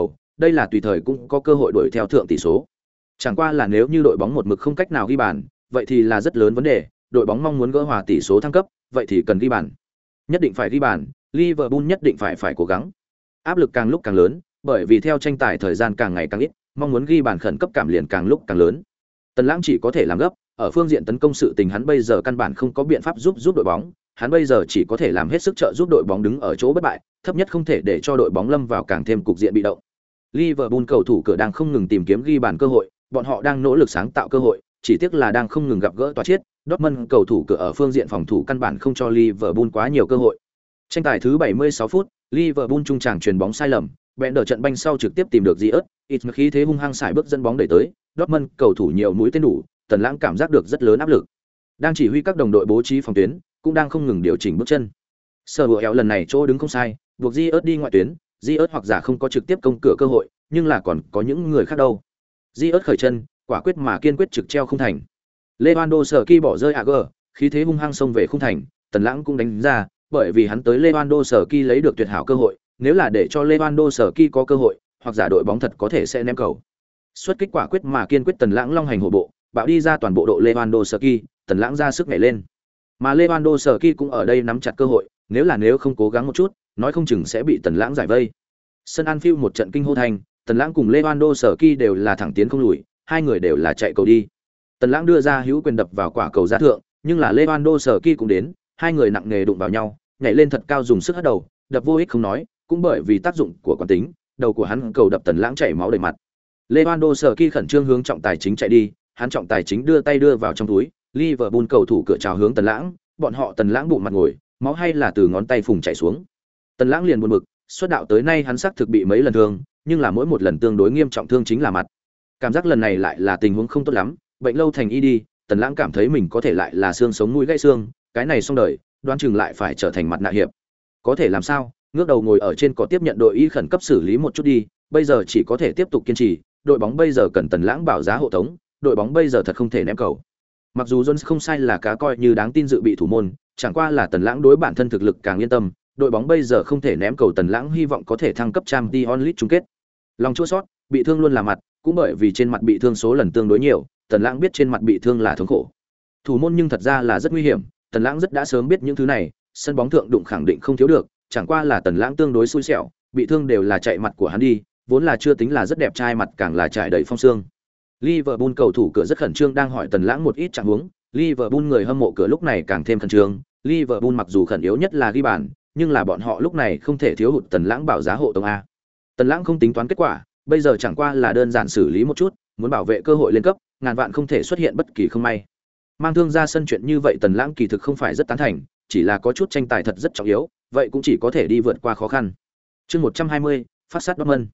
[SPEAKER 1] đây là tùy thời cũng có cơ hội đuổi theo thượng tỷ số. Chẳng qua là nếu như đội bóng một mực không cách nào ghi bàn, vậy thì là rất lớn vấn đề, đội bóng mong muốn gỡ hòa tỷ số thăng cấp, vậy thì cần ghi bàn. Nhất định phải ghi bàn, Liverpool nhất định phải cố gắng. Áp lực càng lúc càng lớn, bởi vì theo tranh tài thời gian càng ngày càng ít, mong muốn ghi bàn khẩn cấp cảm liền càng lúc càng lớn. Tần Lãng chỉ có thể làm gấp, ở phương diện tấn công sự tình hắn bây giờ căn bản không có biện pháp giúp đội bóng, hắn bây giờ chỉ có thể làm hết sức trợ giúp đội bóng đứng ở chỗ bất bại, thấp nhất không thể để cho đội bóng lâm vào càng thêm cục diện bị động. Liverpool cầu thủ cửa đang không ngừng tìm kiếm ghi bàn cơ hội, bọn họ đang nỗ lực sáng tạo cơ hội, chỉ tiếc là đang không ngừng gặp gỡ tòa chết. Dortmund cầu thủ cửa ở phương diện phòng thủ căn bản không cho Liverpool quá nhiều cơ hội. Tranh tài thứ 76 phút, Liverpool trung tràng chuyền bóng sai lầm, Bender trận banh sau trực tiếp tìm được Ziyech, ít khí thế hung hăng xài bước dẫn bóng đẩy tới, Dortmund cầu thủ nhiều mũi tên đủ, Tần Lãng cảm giác được rất lớn áp lực. Đang chỉ huy các đồng đội bố trí phòng tuyến, cũng đang không ngừng điều chỉnh bước chân. Sở Bùa Éo lần này chỗ đứng không sai, buộc Ziyech đi ngoại tuyến, Ziyech hoặc giả không có trực tiếp công cửa cơ hội, nhưng là còn có những người khác đâu. Ziyech khởi chân, quả quyết mà kiên quyết trực treo không thành. Lewandowski bỏ rơi Ager, khí thế hung hăng xông về khung thành, Tần Lãng cũng đánh ra, bởi vì hắn tới Lewandowski lấy được tuyệt hảo cơ hội, nếu là để cho Lewandowski có cơ hội, hoặc giả đội bóng thật có thể sẽ ném cầu. Xuất kích quả quyết mà kiên quyết Tần Lãng long hành hổ bộ, bạo đi ra toàn bộ độ Lewandowski, Tần Lãng ra sức nhảy lên. Mà Lewandowski cũng ở đây nắm chặt cơ hội, nếu không cố gắng một chút, nói không chừng sẽ bị Tần Lãng giải vây. Sân Anfield một trận kinh hô thành, Tần Lãng cùng Lewandowski đều là thẳng tiến không lùi, hai người đều là chạy cầu đi. Tần Lãng đưa ra hữu quyền đập vào quả cầu ra thượng, nhưng là Lewandowski cũng đến, hai người nặng nề đụng vào nhau, nhảy lên thật cao dùng sức hất đầu, đập vô ích không nói, cũng bởi vì tác dụng của quán tính, đầu của hắn cầu đập Tần Lãng chảy máu đầy mặt. Lewandowski khẩn trương hướng trọng tài chính chạy đi, hắn trọng tài chính đưa tay đưa vào trong túi, Liverpool cầu thủ cửa chào hướng Tần Lãng, bọn họ Tần Lãng bụng mặt ngồi, máu hay là từ ngón tay phùng chảy xuống. Tần Lãng liền buồn bực, xuất đạo tới nay hắn xác thực bị mấy lần thương, nhưng là mỗi một lần tương đối nghiêm trọng thương chính là mặt. Cảm giác lần này lại là tình huống không tốt lắm, bệnh lâu thành y đi, Tần Lãng cảm thấy mình có thể lại là xương sống mũi gãy xương, cái này xong đời, đoán chừng lại phải trở thành mặt nạ hiệp. Có thể làm sao, ngước đầu ngồi ở trên cỏ tiếp nhận đội y khẩn cấp xử lý một chút đi, bây giờ chỉ có thể tiếp tục kiên trì, đội bóng bây giờ cần Tần Lãng bảo giá hộ tống, đội bóng bây giờ thật không thể ném cầu. Mặc dù Jones không sai là cá coi như đáng tin dự bị thủ môn, chẳng qua là Tần Lãng đối bản thân thực lực càng yên tâm, đội bóng bây giờ không thể ném cầu Tần Lãng hy vọng có thể thăng cấp Champions League chung kết. Lòng chua xót, bị thương luôn là mặt, cũng bởi vì trên mặt bị thương số lần tương đối nhiều, Tần Lãng biết trên mặt bị thương là thống khổ. Thủ môn nhưng thật ra là rất nguy hiểm, Tần Lãng rất đã sớm biết những thứ này, sân bóng thượng đụng khẳng định không thiếu được, chẳng qua là Tần Lãng tương đối xui xẻo, bị thương đều là chạy mặt của hắn đi, vốn là chưa tính là rất đẹp trai mặt càng là trải đầy phong sương. Liverpool cầu thủ cửa rất khẩn trương đang hỏi Tần Lãng một ít trạng huống, Liverpool người hâm mộ cửa lúc này càng thêm khẩn trương, Liverpool mặc dù khẩn yếu nhất là ghi bàn, nhưng là bọn họ lúc này không thể thiếu hụt Tần Lãng bảo giá hộ tống a. Tần Lãng không tính toán kết quả, bây giờ chẳng qua là đơn giản xử lý một chút, muốn bảo vệ cơ hội lên cấp, ngàn vạn không thể xuất hiện bất kỳ không may. Mang thương ra sân chuyện như vậy Tần Lãng kỳ thực không phải rất tán thành, chỉ là có chút tranh tài thật rất trọng yếu, vậy cũng chỉ có thể đi vượt qua khó khăn. Chương 120, phát sát Dortmund.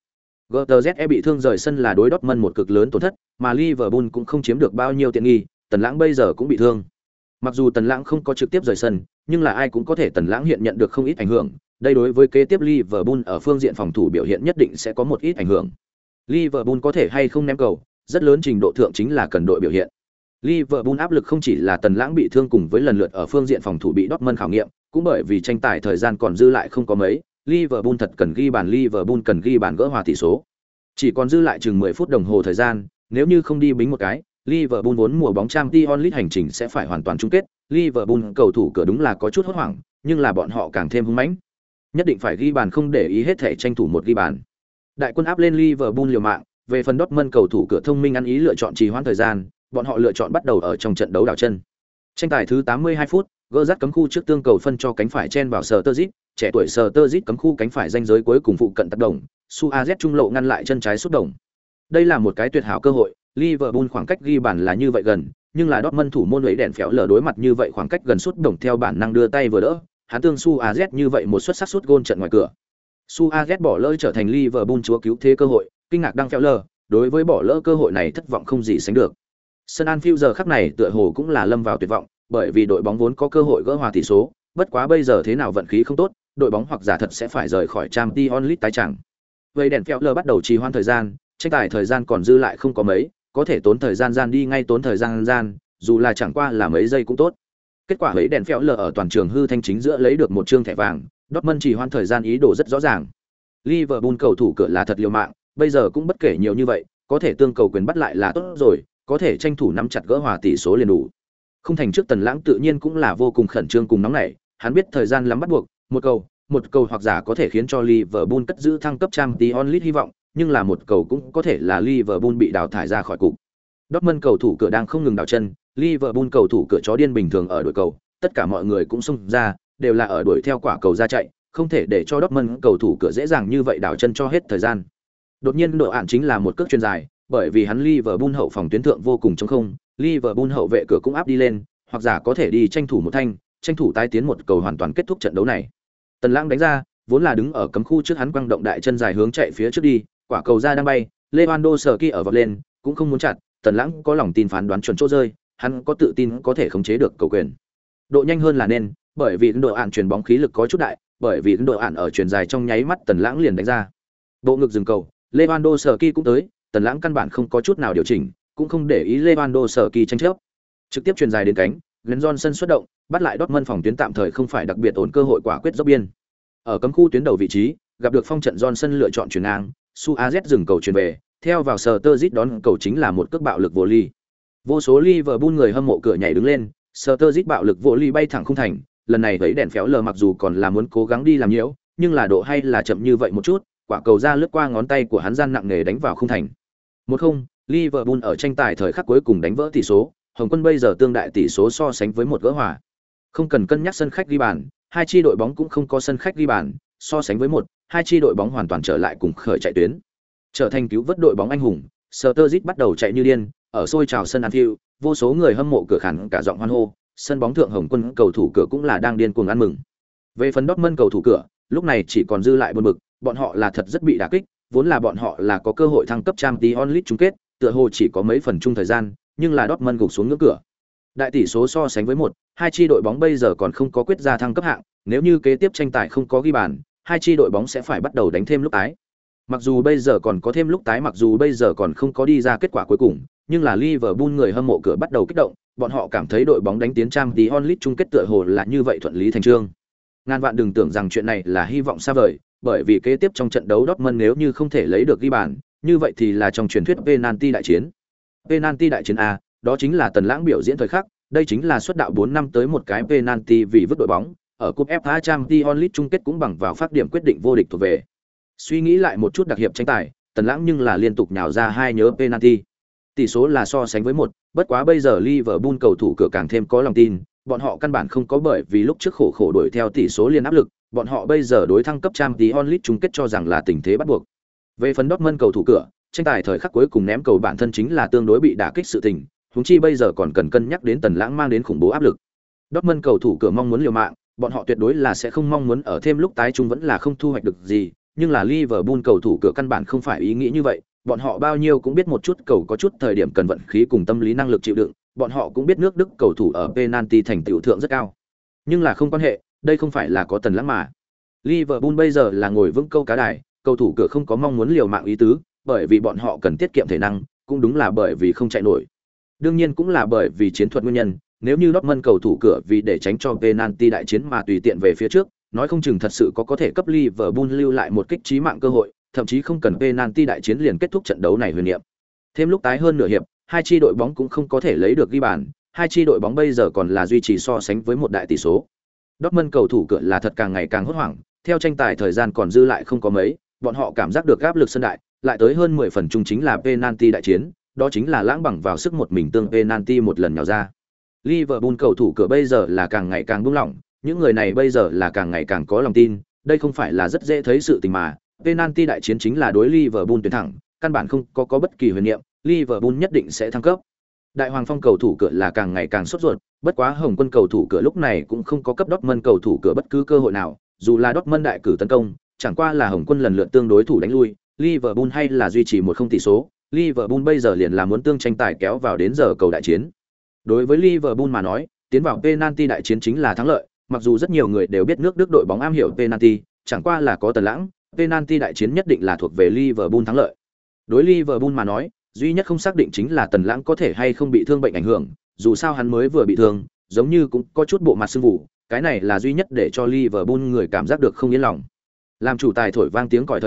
[SPEAKER 1] GTZE bị thương rời sân là đối Dortmund một cực lớn tổn thất, mà Liverpool cũng không chiếm được bao nhiêu tiện nghi, Tần Lãng bây giờ cũng bị thương. Mặc dù Tần Lãng không có trực tiếp rời sân, nhưng là ai cũng có thể Tần Lãng hiện nhận được không ít ảnh hưởng, đây đối với kế tiếp Liverpool ở phương diện phòng thủ biểu hiện nhất định sẽ có một ít ảnh hưởng. Liverpool có thể hay không ném cầu, rất lớn trình độ thượng chính là cần đội biểu hiện. Liverpool áp lực không chỉ là Tần Lãng bị thương cùng với lần lượt ở phương diện phòng thủ bị Dortmund khảo nghiệm, cũng bởi vì tranh tài thời gian còn dư lại không có mấy, Liverpool thật cần ghi bàn gỡ hòa tỷ số. Chỉ còn dư lại chừng 10 phút đồng hồ thời gian, nếu như không đi bính một cái, Liverpool vốn mùa bóng Champions League hành trình sẽ phải hoàn toàn chung kết. Liverpool cầu thủ cửa đúng là có chút hốt hoảng, nhưng là bọn họ càng thêm hung mãnh. Nhất định phải ghi bàn không để ý hết thể tranh thủ một ghi bàn. Đại quân áp lên Liverpool liều mạng, về phần Dortmund cầu thủ cửa thông minh ăn ý lựa chọn trì hoãn thời gian, bọn họ lựa chọn bắt đầu ở trong trận đấu đảo chân. Tranh tài thứ 82 phút, gỡ dắt cấm khu trước tương cầu phân cho cánh phải chen vào Sturridge, trẻ tuổi Sturridge cấm khu cánh phải ranh giới cuối cùng phụ cận tác động, Suarez trung lộ ngăn lại chân trái sút đồng. Đây là một cái tuyệt hảo cơ hội, Liverpool khoảng cách ghi bàn là như vậy gần, nhưng là Dortmund thủ môn ấy đèn phéo lờ đối mặt như vậy khoảng cách gần sút đồng theo bản năng đưa tay vừa đỡ, hắn tương Suarez như vậy một xuất sắc sút gôn trận ngoài cửa. Suarez bỏ lỡ trở thành Liverpool chúa cứu thế cơ hội, kinh ngạc đang phéo lờ, đối với bỏ lỡ cơ hội này thất vọng không gì sánh được. Sân Anfield giờ khắc này tựa hồ cũng là lâm vào tuyệt vọng, bởi vì đội bóng vốn có cơ hội gỡ hòa tỷ số, bất quá bây giờ thế nào vận khí không tốt, đội bóng hoặc giả thật sẽ phải rời khỏi Champions League tái chẳng. Vậy đèn phéo lờ bắt đầu trì hoãn thời gian, tranh tài thời gian còn dư lại không có mấy, có thể tốn thời gian gian đi ngay tốn thời gian gian, dù là chẳng qua là mấy giây cũng tốt. Kết quả ấy đèn phéo lờ ở toàn trường hư thanh chính giữa lấy được một trương thẻ vàng, Dortmund trì hoãn thời gian ý đồ rất rõ ràng. Liverpool cầu thủ cửa là thật liều mạng, bây giờ cũng bất kể nhiều như vậy, có thể tương cầu quyền bắt lại là tốt rồi, có thể tranh thủ nắm chặt gỡ hòa tỷ số liền đủ. Không thành trước Tần Lãng tự nhiên cũng là vô cùng khẩn trương cùng nóng nảy, hắn biết thời gian lắm bắt buộc, một cầu hoặc giả có thể khiến cho Liverpool cất giữ thăng cấp Champions League hy vọng, nhưng là một cầu cũng có thể là Liverpool bị đào thải ra khỏi cục. Dortmund cầu thủ cửa đang không ngừng đảo chân, Liverpool cầu thủ cửa chó điên bình thường ở đuổi cầu, tất cả mọi người cũng xung ra, đều là ở đuổi theo quả cầu ra chạy, không thể để cho Dortmund cầu thủ cửa dễ dàng như vậy đảo chân cho hết thời gian. Đột nhiên độ ạn chính là một cước chuyền dài, bởi vì hắn Liverpool hậu phòng tuyến thượng vô cùng trống không, Liverpool hậu vệ cửa cũng áp đi lên, hoặc giả có thể đi tranh thủ một thanh, tranh thủ tái tiến một cầu hoàn toàn kết thúc trận đấu này. Tần Lãng đánh ra, vốn là đứng ở cấm khu trước hắn quăng động đại chân dài hướng chạy phía trước đi, quả cầu ra đang bay, Lewandowski ở vọt lên, cũng không muốn chặt, Tần Lãng có lòng tin phán đoán chuẩn chỗ rơi, hắn có tự tin có thể khống chế được cầu quyền. Độ nhanh hơn là nên, bởi vì độ ạn chuyền bóng khí lực có chút đại, bởi vì độ ạn ở chuyền dài trong nháy mắt Tần Lãng liền đánh ra. Bộ ngực dừng cầu, Lewandowski cũng tới, Tần Lãng căn bản không có chút nào điều chỉnh, cũng không để ý Lewandowski tranh chấp. Trực tiếp chuyền dài đến cánh, Glenn Johnson xuất động, bắt lại Dortmund phòng tuyến tạm thời không phải đặc biệt ổn cơ hội quả quyết dốc biên. Ở cấm khu tuyến đầu vị trí, gặp được phong trận Johnson lựa chọn chuyền ngang, Suarez dừng cầu chuyền về, theo vào Sturridge đón cầu chính là một cước bạo lực volley. Vô số Liverpool người hâm mộ cửa nhảy đứng lên, Sturridge bạo lực volley bay thẳng khung thành, lần này thấy đèn phéo lờ mặc dù còn là muốn cố gắng đi làm nhiễu, nhưng là độ hay là chậm như vậy một chút, quả cầu ra lướt qua ngón tay của hắn gian nặng nề đánh vào khung thành. 1-0, Liverpool ở tranh tài thời khắc cuối cùng đánh vỡ tỷ số, Hồng Quân bây giờ tương đại tỷ số so sánh với một gỡ hòa. Không cần cân nhắc sân khách ghi bàn, hai chi đội bóng cũng không có sân khách ghi bàn, so sánh với hai chi đội bóng hoàn toàn trở lại cùng khởi chạy tuyến. Trở thành cứu vớt đội bóng anh hùng, Sturridge bắt đầu chạy như điên, ở sôi trào sân Anfield, vô số người hâm mộ cửa khán cả giọng hoan hô, sân bóng thượng Hồng Quân cầu thủ cửa cũng là đang điên cuồng ăn mừng. Về phần Dortmund cầu thủ cửa, lúc này chỉ còn dư lại buồn bực, bọn họ là thật rất bị đả kích, vốn là bọn họ là có cơ hội thăng cấp Champions League chung kết, tựa hồ chỉ có mấy phần chung thời gian, nhưng là Dortmund gục xuống ngưỡng cửa. Đại tỷ số so sánh với hai chi đội bóng bây giờ còn không có quyết ra thăng cấp hạng, nếu như kế tiếp tranh tài không có ghi bàn, hai chi đội bóng sẽ phải bắt đầu đánh thêm lúc tái. Mặc dù bây giờ còn có thêm lúc tái, mặc dù bây giờ còn không có đi ra kết quả cuối cùng, nhưng là Liverpool người hâm mộ cửa bắt đầu kích động, bọn họ cảm thấy đội bóng đánh tiến Champions League chung kết tựa hồ là như vậy thuận lý thành chương. Ngàn vạn đừng tưởng rằng chuyện này là hy vọng xa vời, bởi vì kế tiếp trong trận đấu Dortmund nếu như không thể lấy được ghi bàn, như vậy thì là trong truyền thuyết penalty đại chiến. Penalty đại chiến a, đó chính là Tần Lãng biểu diễn thời khắc, đây chính là xuất đạo 4 năm tới một cái penalty vì vứt đội bóng, ở cúp FA Champions League chung kết cũng bằng vào phát điểm quyết định vô địch thuộc về. Suy nghĩ lại một chút đặc hiệp tranh tài, Tần Lãng nhưng là liên tục nhào ra hai nhớ penalty. Tỷ số là so sánh với bất quá bây giờ Liverpool cầu thủ cửa càng thêm có lòng tin, bọn họ căn bản không có bởi vì lúc trước khổ đuổi theo tỷ số liên áp lực, bọn họ bây giờ đối thăng cấp Champions League chung kết cho rằng là tình thế bắt buộc. Về phần Dortmund cầu thủ cửa, tranh tài thời khắc cuối cùng ném cầu bản thân chính là tương đối bị đả kích sự tình, huống chi bây giờ còn cần cân nhắc đến Tần Lãng mang đến khủng bố áp lực. Dortmund cầu thủ cửa mong muốn liều mạng, bọn họ tuyệt đối là sẽ không mong muốn ở thêm lúc tái chung vẫn là không thu hoạch được gì, nhưng là Liverpool cầu thủ cửa căn bản không phải ý nghĩ như vậy, bọn họ bao nhiêu cũng biết một chút cầu có chút thời điểm cần vận khí cùng tâm lý năng lực chịu đựng, bọn họ cũng biết nước Đức cầu thủ ở penalty thành tựu thượng rất cao. Nhưng là không quan hệ, đây không phải là có Tần Lãng mà. Liverpool bây giờ là ngồi vững câu cá đài, cầu thủ cửa không có mong muốn liều mạng ý tứ, bởi vì bọn họ cần tiết kiệm thể năng, cũng đúng là bởi vì không chạy nổi. Đương nhiên cũng là bởi vì chiến thuật nguyên nhân, nếu như Dortmund cầu thủ cửa vì để tránh cho penalty đại chiến mà tùy tiện về phía trước, nói không chừng thật sự có thể cấp Liverpool lưu lại một kích chí mạng cơ hội, thậm chí không cần penalty đại chiến liền kết thúc trận đấu này huyền niệm. Thêm lúc tái hơn nửa hiệp, hai chi đội bóng cũng không có thể lấy được ghi bàn, hai chi đội bóng bây giờ còn là duy trì so sánh với một đại tỷ số. Dortmund cầu thủ cửa là thật càng ngày càng hốt hoảng, theo tranh tài thời gian còn dư lại không có mấy, bọn họ cảm giác được áp lực sân đại, lại tới hơn 10 phần chung chính là penalty đại chiến, đó chính là lãng bằng vào sức một mình tương penalty một lần nhào ra. Liverpool cầu thủ cửa bây giờ là càng ngày càng buông lỏng, những người này bây giờ là càng ngày càng có lòng tin, đây không phải là rất dễ thấy sự tình mà, penalty đại chiến chính là đối Liverpool tuyển thẳng, căn bản không có bất kỳ huyền niệm, Liverpool nhất định sẽ thăng cấp. Đại Hoàng Phong cầu thủ cửa là càng ngày càng sốt ruột, bất quá Hồng Quân cầu thủ cửa lúc này cũng không có cấp Dortmund cầu thủ cửa bất cứ cơ hội nào, dù là Dortmund đại cử tấn công, chẳng qua là Hồng Quân lần lượt tương đối thủ đánh lui, Liverpool hay là duy trì 1-0 tỷ số, Liverpool bây giờ liền là muốn tương tranh tài kéo vào đến giờ cầu đại chiến. Đối với Liverpool mà nói, tiến vào penalty đại chiến chính là thắng lợi, mặc dù rất nhiều người đều biết nước Đức đội bóng am hiểu penalty, chẳng qua là có Tần Lãng, penalty đại chiến nhất định là thuộc về Liverpool thắng lợi. Đối Liverpool mà nói, duy nhất không xác định chính là Tần Lãng có thể hay không bị thương bệnh ảnh hưởng, dù sao hắn mới vừa bị thương, giống như cũng có chút bộ mặt sưng vụ, cái này là duy nhất để cho Liverpool người cảm giác được không yên lòng. Làm chủ tài thổi vang tiếng còi thời điểm,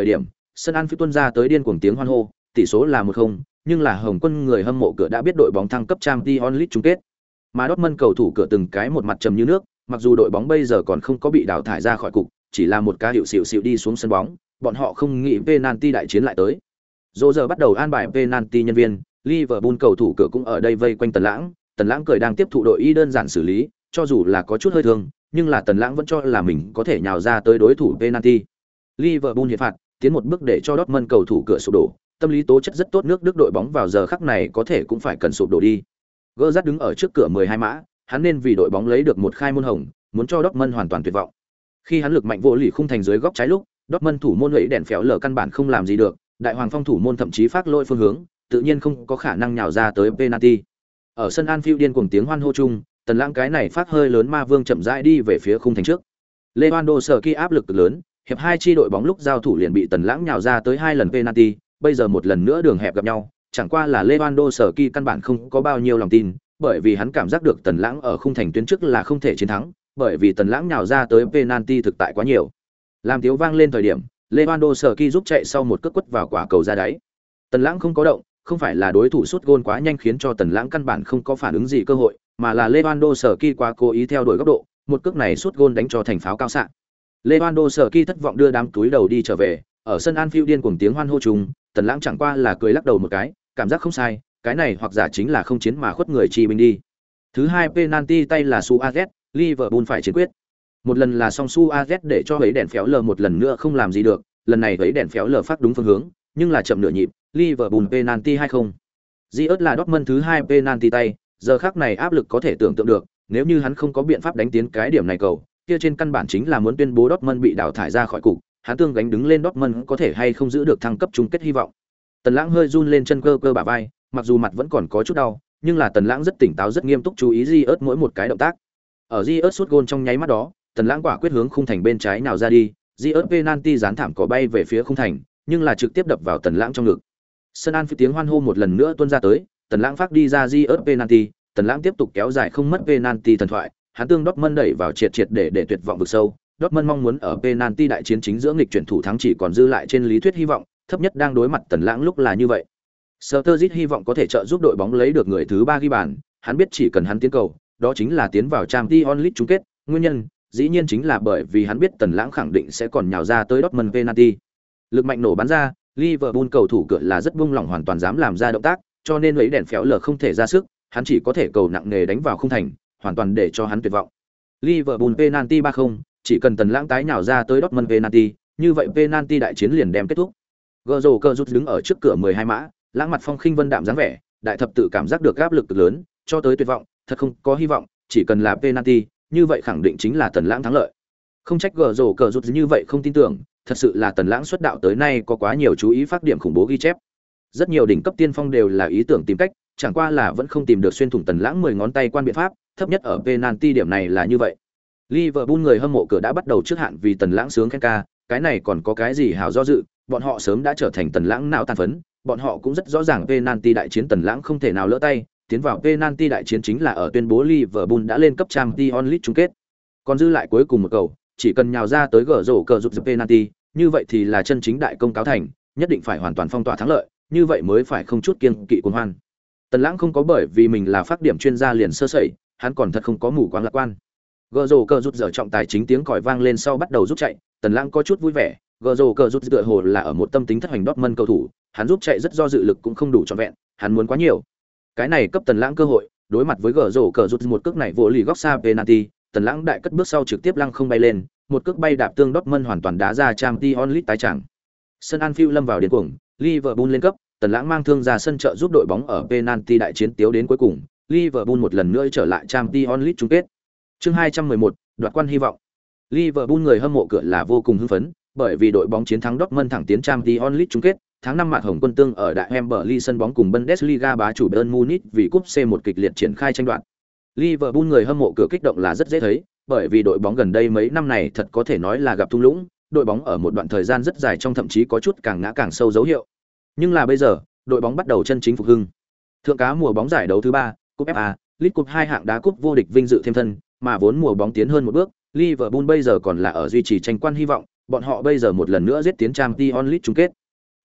[SPEAKER 1] sân Anfield tuôn ra tới điên cuồng tiếng hoan hô, tỷ số là 1-0, nhưng là Hồng Quân người hâm mộ cửa đã biết đội bóng thăng cấp Champions League chung kết. Mà Dortmund cầu thủ cửa từng cái một mặt trầm như nước, mặc dù đội bóng bây giờ còn không có bị đào thải ra khỏi cục, chỉ là một ca hiệu xỉu đi xuống sân bóng, bọn họ không nghĩ penalty đại chiến lại tới. Dỗ giờ bắt đầu an bài penalty nhân viên, Liverpool cầu thủ cửa cũng ở đây vây quanh Tần Lãng cười đang tiếp thụ đội y đơn giản xử lý, cho dù là có chút hơi thương, nhưng là Tần Lãng vẫn cho là mình có thể nhào ra tới đối thủ penalty. Liverpool hiện phạt, tiến một bước để cho Dortmund cầu thủ cửa sụp đổ, tâm lý tố chất rất tốt, nước Đức đội bóng vào giờ khắc này có thể cũng phải cần sụp đổ đi. Gerrard đứng ở trước cửa 12 mã, hắn nên vì đội bóng lấy được một khai môn hồng, muốn cho Dortmund hoàn toàn tuyệt vọng. Khi hắn lực mạnh vô lì khung thành dưới góc trái lúc, Dortmund thủ môn hãy đèn phéo lở căn bản không làm gì được, đại hoàng phong thủ môn thậm chí phát lỗi phương hướng, tự nhiên không có khả năng nhào ra tới penalty. Ở sân Anfield điên cuồng tiếng hoan hô chung, Tần Lãng cái này phát hơi lớn ma vương chậm rãi đi về phía khung thành trước. Lewandowski áp lực cực lớn, hiệp hai chi đội bóng lúc giao thủ liền bị Tần Lãng nhào ra tới 2 lần penalty, bây giờ một lần nữa đường hẹp gặp nhau, chẳng qua là Lewandowski căn bản không có bao nhiêu lòng tin, bởi vì hắn cảm giác được Tần Lãng ở khung thành tuyến trước là không thể chiến thắng, bởi vì Tần Lãng nhào ra tới penalty thực tại quá nhiều. Làm tiếng vang lên thời điểm, Lewandowski giúp chạy sau một cước quất vào quả cầu ra đáy. Tần Lãng không có động, không phải là đối thủ sút gôn quá nhanh khiến cho Tần Lãng căn bản không có phản ứng gì cơ hội, mà là Lewandowski quá cố ý theo đuổi góc độ, một cước này sút gôn đánh cho thành pháo cao xạ. Lewandowski thất vọng đưa đám túi đầu đi trở về, ở sân Anfield điên cuồng tiếng hoan hô chung, Tần Lãng chẳng qua là cười lắc đầu một cái, cảm giác không sai, cái này hoặc giả chính là không chiến mà khuất người chi binh đi. Thứ hai penalty tay là Suarez, Liverpool phải chiến quyết. Một lần là song Suarez để cho ấy đèn phéo lờ một lần nữa không làm gì được, lần này ấy đèn phéo lờ phát đúng phương hướng, nhưng là chậm nửa nhịp, Liverpool penalty 2-0. Ziyech là Dortmund thứ hai penalty tay, giờ khắc này áp lực có thể tưởng tượng được, nếu như hắn không có biện pháp đánh tiến cái điểm này cầu, kia trên căn bản chính là muốn tuyên bố Dortmund bị đào thải ra khỏi cục, hắn tương gánh đứng lên Dortmund có thể hay không giữ được thăng cấp chung kết hy vọng. Tần Lãng hơi run lên chân cơ bả vai, mặc dù mặt vẫn còn có chút đau, nhưng là Tần Lãng rất tỉnh táo rất nghiêm túc chú ý Ziyech mỗi một cái động tác. Ở Ziyech sút gôn trong nháy mắt đó, Tần Lãng quả quyết hướng khung thành bên trái nào ra đi, Ziyech penalty dán thảm cỏ bay về phía khung thành, nhưng là trực tiếp đập vào Tần Lãng trong ngực. Sân Anfield tiếng hoan hô một lần nữa tuôn ra tới, Tần Lãng phát đi ra Ziyech penalty, Tần Lãng tiếp tục kéo dài không mất penalty thần thoại, hắn tương Dortmund đẩy vào triệt để tuyệt vọng vực sâu. Dortmund mong muốn ở penalty đại chiến chính giữa nghịch chuyển thủ thắng chỉ còn dư lại trên lý thuyết hy vọng, thấp nhất đang đối mặt Tần Lãng lúc là như vậy. Sturridge hy vọng có thể trợ giúp đội bóng lấy được người thứ 3 ghi bàn, hắn biết chỉ cần hắn tiến cầu, đó chính là tiến vào Champions League chung kết, nguyên nhân dĩ nhiên chính là bởi vì hắn biết Tần Lãng khẳng định sẽ còn nhào ra tới Dortmund penalty. Lực mạnh nổ bắn ra, Liverpool cầu thủ cửa là rất buông lỏng hoàn toàn dám làm ra động tác, cho nên lấy đèn phéo lờ không thể ra sức, hắn chỉ có thể cầu nặng nề đánh vào khung thành, hoàn toàn để cho hắn tuyệt vọng. Liverpool penalty 3-0, chỉ cần Tần Lãng tái nhào ra tới Dortmund penalty, như vậy penalty đại chiến liền đem kết thúc. Gzorro cơ rút đứng ở trước cửa 12 mã, lãng mặt phong khinh vân đạm dáng vẻ, đại thập tự cảm giác được áp lực cực lớn, cho tới tuyệt vọng, thật không có hy vọng, chỉ cần là penalty, như vậy khẳng định chính là Tần Lãng thắng lợi. Không trách Gzorro cơ rút như vậy không tin tưởng, thật sự là Tần Lãng xuất đạo tới nay có quá nhiều chú ý phát điểm khủng bố ghi chép. Rất nhiều đỉnh cấp tiên phong đều là ý tưởng tìm cách, chẳng qua là vẫn không tìm được xuyên thủng Tần Lãng 10 ngón tay quan biện pháp, thấp nhất ở penalty điểm này là như vậy. Liverpool người hâm mộ cửa đã bắt đầu trước hạn vì Tần Lãng sướng khen ca, cái này còn có cái gì hào do dự, bọn họ sớm đã trở thành Tần Lãng não tàn phấn, bọn họ cũng rất rõ ràng penalty đại chiến Tần Lãng không thể nào lỡ tay, tiến vào penalty đại chiến chính là ở tuyên bố Liverpool đã lên cấp Champions League chung kết. Còn dư lại cuối cùng một cầu, chỉ cần nhào ra tới gỡ rổ cờ giúp penalty, như vậy thì là chân chính đại công cáo thành, nhất định phải hoàn toàn phong tỏa thắng lợi, như vậy mới phải không chút kiêng kỵ cuồng hoan. Tần Lãng không có bởi vì mình là phát điểm chuyên gia liền sơ sẩy, hắn còn thật không có mù quáng lạc quan. Gỡ rổ cờ rút giờ trọng tài chính tiếng còi vang lên sau bắt đầu rút chạy, Tần Lãng có chút vui vẻ, gỡ rổ cờ rút tựa hồ là ở một tâm tính thất hành Dortmund cầu thủ, hắn rút chạy rất do dự lực cũng không đủ trọn vẹn, hắn muốn quá nhiều. Cái này cấp Tần Lãng cơ hội, đối mặt với gỡ rổ cờ rút một cước này vô lì góc xa penalty, Tần Lãng đại cất bước sau trực tiếp lăng không bay lên, một cước bay đạp tương Dortmund hoàn toàn đá ra Champions League tái chẳng. Sân Anfield lâm vào điên cuồng, Liverpool lên cấp, Tần Lãng mang thương ra sân trợ giúp đội bóng ở penalty đại chiến tiếu đến cuối cùng, Liverpool một lần nữa trở lại Champions League chung kết. Chương 211, đoạt quan hy vọng. Liverpool người hâm mộ cửa là vô cùng hưng phấn, bởi vì đội bóng chiến thắng Dortmund thẳng tiến Champions League chung kết, tháng 5 mạt hồng quân tương ở đại Wembley sân bóng cùng Bundesliga bá chủ Bayern Munich vì cúp C1 kịch liệt triển khai tranh đoạt. Liverpool người hâm mộ cửa kích động là rất dễ thấy, bởi vì đội bóng gần đây mấy năm này thật có thể nói là gặp thung lũng, đội bóng ở một đoạn thời gian rất dài trong thậm chí có chút càng ngã càng sâu dấu hiệu. Nhưng là bây giờ, đội bóng bắt đầu chân chính phục hưng. Thượng cá mùa bóng giải đấu thứ 3, cúp FA, League Cup 2 hạng đá cúp vô địch vinh dự thêm thân, mà vốn mùa bóng tiến hơn một bước, Liverpool bây giờ còn là ở duy trì tranh quan hy vọng, bọn họ bây giờ một lần nữa giết tiến Champions League chung kết.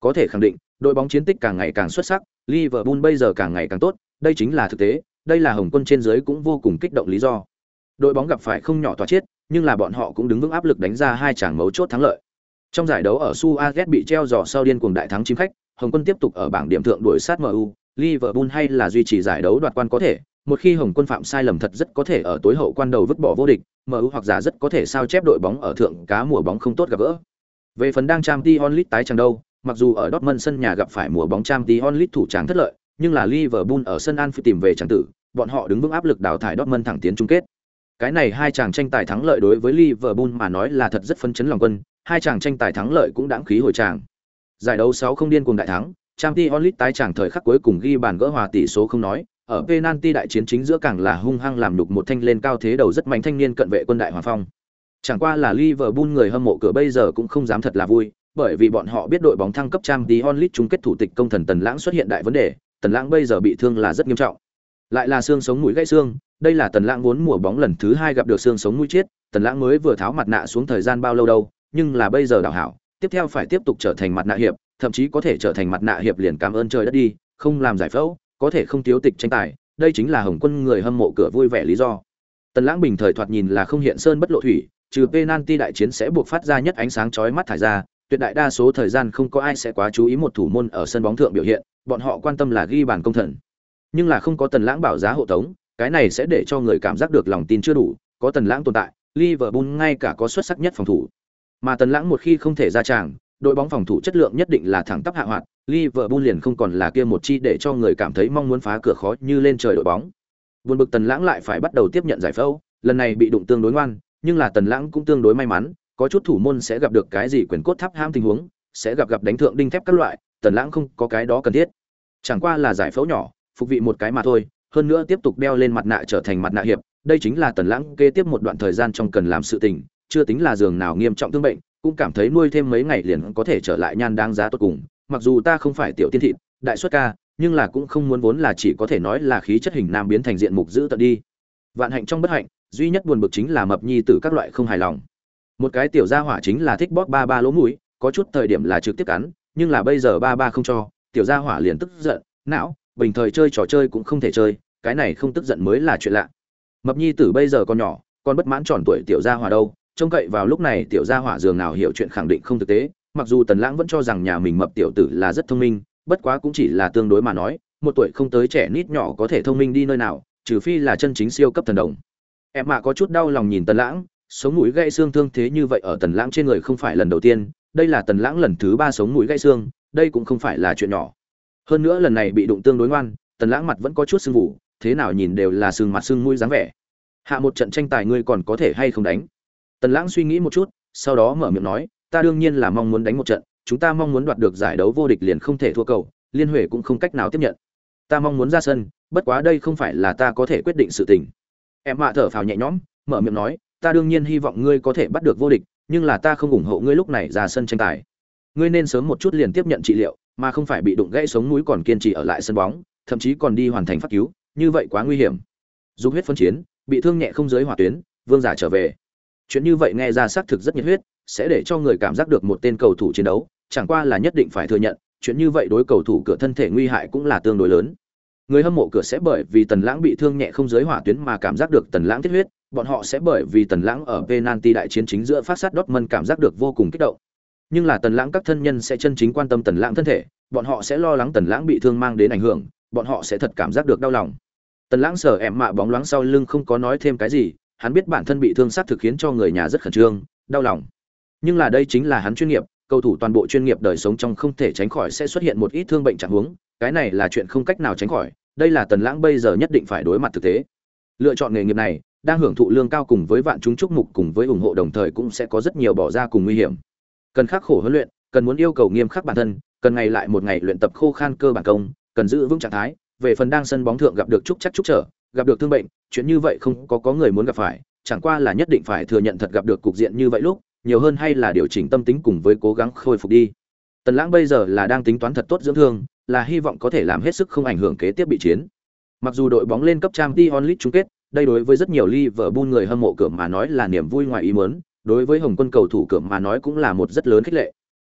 [SPEAKER 1] có thể khẳng định, đội bóng chiến tích càng ngày càng xuất sắc, Liverpool bây giờ càng ngày càng tốt, đây chính là thực tế, đây là Hồng Quân trên dưới cũng vô cùng kích động lý do. Đội bóng gặp phải không nhỏ tòa chết, nhưng là bọn họ cũng đứng vững áp lực đánh ra hai trận mấu chốt thắng lợi. Trong giải đấu ở Suarez bị treo giò sau điên cuồng đại thắng chim khách, Hồng Quân tiếp tục ở bảng điểm thượng đuổi sát MU, Liverpool hay là duy trì giải đấu đoạt quan có thể, một khi Hồng Quân phạm sai lầm thật rất có thể ở tối hậu quan đầu vứt bỏ vô địch, MU hoặc giả rất có thể sao chép đội bóng ở thượng cá mùa bóng không tốt gặp gỡ. Về phần đang Champions League tái chẳng đâu, mặc dù ở Dortmund sân nhà gặp phải mùa bóng Champions League thủ tràng thất lợi, nhưng là Liverpool ở sân Anfield tìm về chẳng tử, bọn họ đứng vững áp lực đào thải Dortmund thẳng tiến chung kết. Cái này hai chàng tranh tài thắng lợi đối với Liverpool mà nói là thật rất phấn chấn lòng quân, hai chàng tranh tài thắng lợi cũng đãng khí hồi tràng. Giải đấu 6 không điên cuồng đại thắng, Champions League tái chàng thời khắc cuối cùng ghi bàn gỡ hòa tỷ số không nói, ở penalty đại chiến chính giữa càng là hung hăng làm nhục một thanh lên cao thế đầu rất mạnh thanh niên cận vệ quân đại Hoàng Phong. Chẳng qua là Liverpool người hâm mộ cửa bây giờ cũng không dám thật là vui, bởi vì bọn họ biết đội bóng thăng cấp Champions League chung kết thủ tịch công thần Tần Lãng xuất hiện đại vấn đề, Tần Lãng bây giờ bị thương là rất nghiêm trọng. Lại là xương sống mũi gãy xương, đây là Tần Lãng vốn mùa bóng lần thứ 2 gặp được xương sống mũi chết, Tần Lãng mới vừa tháo mặt nạ xuống thời gian bao lâu đâu, nhưng là bây giờ đảo hảo, tiếp theo phải tiếp tục trở thành mặt nạ hiệp, thậm chí có thể trở thành mặt nạ hiệp liền cảm ơn trời đất đi, không làm giải phẫu, có thể không thiếu tịch tranh tài, đây chính là Hồng Quân người hâm mộ cửa vui vẻ lý do. Tần Lãng bình thời thoạt nhìn là không hiện sơn bất lộ thủy, trừ penalty đại chiến sẽ buộc phát ra nhất ánh sáng chói mắt thải ra, tuyệt đại đa số thời gian không có ai sẽ quá chú ý một thủ môn ở sân bóng thượng biểu hiện, bọn họ quan tâm là ghi bàn công thần. Nhưng là không có Tần Lãng bảo giá hộ tống, cái này sẽ để cho người cảm giác được lòng tin chưa đủ, có Tần Lãng tồn tại, Liverpool ngay cả có xuất sắc nhất phòng thủ. Mà Tần Lãng một khi không thể ra tràng, đội bóng phòng thủ chất lượng nhất định là thẳng tắp hạ hoạt, Liverpool liền không còn là kia một chi để cho người cảm thấy mong muốn phá cửa khó như lên trời đội bóng. Buồn bực Tần Lãng lại phải bắt đầu tiếp nhận giải phẫu, lần này bị đụng tương đối ngoan, nhưng là Tần Lãng cũng tương đối may mắn, có chút thủ môn sẽ gặp được cái gì quyền cốt tháp ham tình huống, sẽ gặp đánh thượng đinh thép các loại, Tần Lãng không có cái đó cần thiết. Chẳng qua là giải phẫu nhỏ, phục vị một cái mà thôi, hơn nữa tiếp tục đeo lên mặt nạ trở thành mặt nạ hiệp, đây chính là Tần Lãng kế tiếp một đoạn thời gian trong cần làm sự tình, chưa tính là giường nào nghiêm trọng thương bệnh, cũng cảm thấy nuôi thêm mấy ngày liền có thể trở lại nhan đáng giá tốt cùng. Mặc dù ta không phải tiểu tiên thịt, đại xuất ca, nhưng là cũng không muốn vốn là chỉ có thể nói là khí chất hình nam biến thành diện mục giữ tận đi. Vạn hạnh trong bất hạnh, duy nhất buồn bực chính là mập nhi tử các loại không hài lòng. Một cái tiểu gia hỏa chính là thích bóp ba ba lỗ mũi, có chút thời điểm là trực tiếp cắn, nhưng là bây giờ ba ba không cho, tiểu gia hỏa liền tức giận, não, bình thời chơi trò chơi cũng không thể chơi, cái này không tức giận mới là chuyện lạ. Mập nhi tử bây giờ còn nhỏ, còn bất mãn tròn tuổi tiểu gia hỏa đâu, trông cậy vào lúc này tiểu gia hỏa dường nào hiểu chuyện khẳng định không thực tế, mặc dù Tần Lãng vẫn cho rằng nhà mình mập tiểu tử là rất thông minh, bất quá cũng chỉ là tương đối mà nói, một tuổi không tới trẻ nít nhỏ có thể thông minh đi nơi nào, trừ phi là chân chính siêu cấp thần đồng. Em mà có chút đau lòng nhìn Tần Lãng, sống mũi gãy xương thương thế như vậy ở Tần Lãng trên người không phải lần đầu tiên, đây là Tần Lãng lần thứ 3 sống mũi gãy xương, đây cũng không phải là chuyện nhỏ. Hơn nữa lần này bị đụng tương đối ngoan, Tần Lãng mặt vẫn có chút sưng vụ, thế nào nhìn đều là sưng mặt sưng mũi dáng vẻ. Hạ một trận tranh tài ngươi còn có thể hay không đánh? Tần Lãng suy nghĩ một chút, sau đó mở miệng nói, ta đương nhiên là mong muốn đánh một trận, chúng ta mong muốn đoạt được giải đấu vô địch liền không thể thua cầu, Liên Huệ cũng không cách nào tiếp nhận. Ta mong muốn ra sân, bất quá đây không phải là ta có thể quyết định sự tình. Em mạ thở phào nhẹ nhõm, mở miệng nói, ta đương nhiên hy vọng ngươi có thể bắt được vô địch, nhưng là ta không ủng hộ ngươi lúc này ra sân tranh tài. Ngươi nên sớm một chút liền tiếp nhận trị liệu, mà không phải bị đụng gãy sống mũi còn kiên trì ở lại sân bóng, thậm chí còn đi hoàn thành pháp cứu, như vậy quá nguy hiểm. Dục huyết phân chiến, bị thương nhẹ không dưới hỏa tuyến, vương giả trở về. Chuyện như vậy nghe ra xác thực rất nhiệt huyết, sẽ để cho người cảm giác được một tên cầu thủ chiến đấu, chẳng qua là nhất định phải thừa nhận, chuyện như vậy đối cầu thủ cửa thân thể nguy hại cũng là tương đối lớn. Người hâm mộ cửa sẽ bởi vì Tần Lãng bị thương nhẹ không dưới hỏa tuyến mà cảm giác được Tần Lãng thiết huyết, bọn họ sẽ bởi vì Tần Lãng ở penalty đại chiến chính giữa phát sát Dortmund cảm giác được vô cùng kích động. Nhưng là Tần Lãng các thân nhân sẽ chân chính quan tâm Tần Lãng thân thể, bọn họ sẽ lo lắng Tần Lãng bị thương mang đến ảnh hưởng, bọn họ sẽ thật cảm giác được đau lòng. Tần Lãng sờ em mạ bóng loáng sau lưng không có nói thêm cái gì, hắn biết bản thân bị thương xác thực khiến cho người nhà rất khẩn trương, đau lòng. Nhưng là đây chính là hắn chuyên nghiệp, cầu thủ toàn bộ chuyên nghiệp đời sống trong không thể tránh khỏi sẽ xuất hiện một ít thương bệnh trạng huống, cái này là chuyện không cách nào tránh khỏi, đây là Tần Lãng bây giờ nhất định phải đối mặt thực tế. Lựa chọn nghề nghiệp này, đang hưởng thụ lương cao cùng với vạn chúng chúc mục cùng với ủng hộ đồng thời cũng sẽ có rất nhiều bỏ ra cùng nguy hiểm. Cần khắc khổ huấn luyện, cần muốn yêu cầu nghiêm khắc bản thân, cần ngày lại một ngày luyện tập khô khan cơ bản công, cần giữ vững trạng thái, về phần đang sân bóng thượng gặp được trúc chắc trúc trở, gặp được thương bệnh, chuyện như vậy không có người muốn gặp phải, chẳng qua là nhất định phải thừa nhận thật gặp được cục diện như vậy lúc, nhiều hơn hay là điều chỉnh tâm tính cùng với cố gắng khôi phục đi. Tần Lãng bây giờ là đang tính toán thật tốt dưỡng thương, là hy vọng có thể làm hết sức không ảnh hưởng kế tiếp bị chiến. Mặc dù đội bóng lên cấp Champions League chung kết, đây đối với rất nhiều Liverpool người hâm mộ cửa mà nói là niềm vui ngoài ý muốn, đối với Hồng Quân cầu thủ cửa mà nói cũng là một rất lớn khích lệ.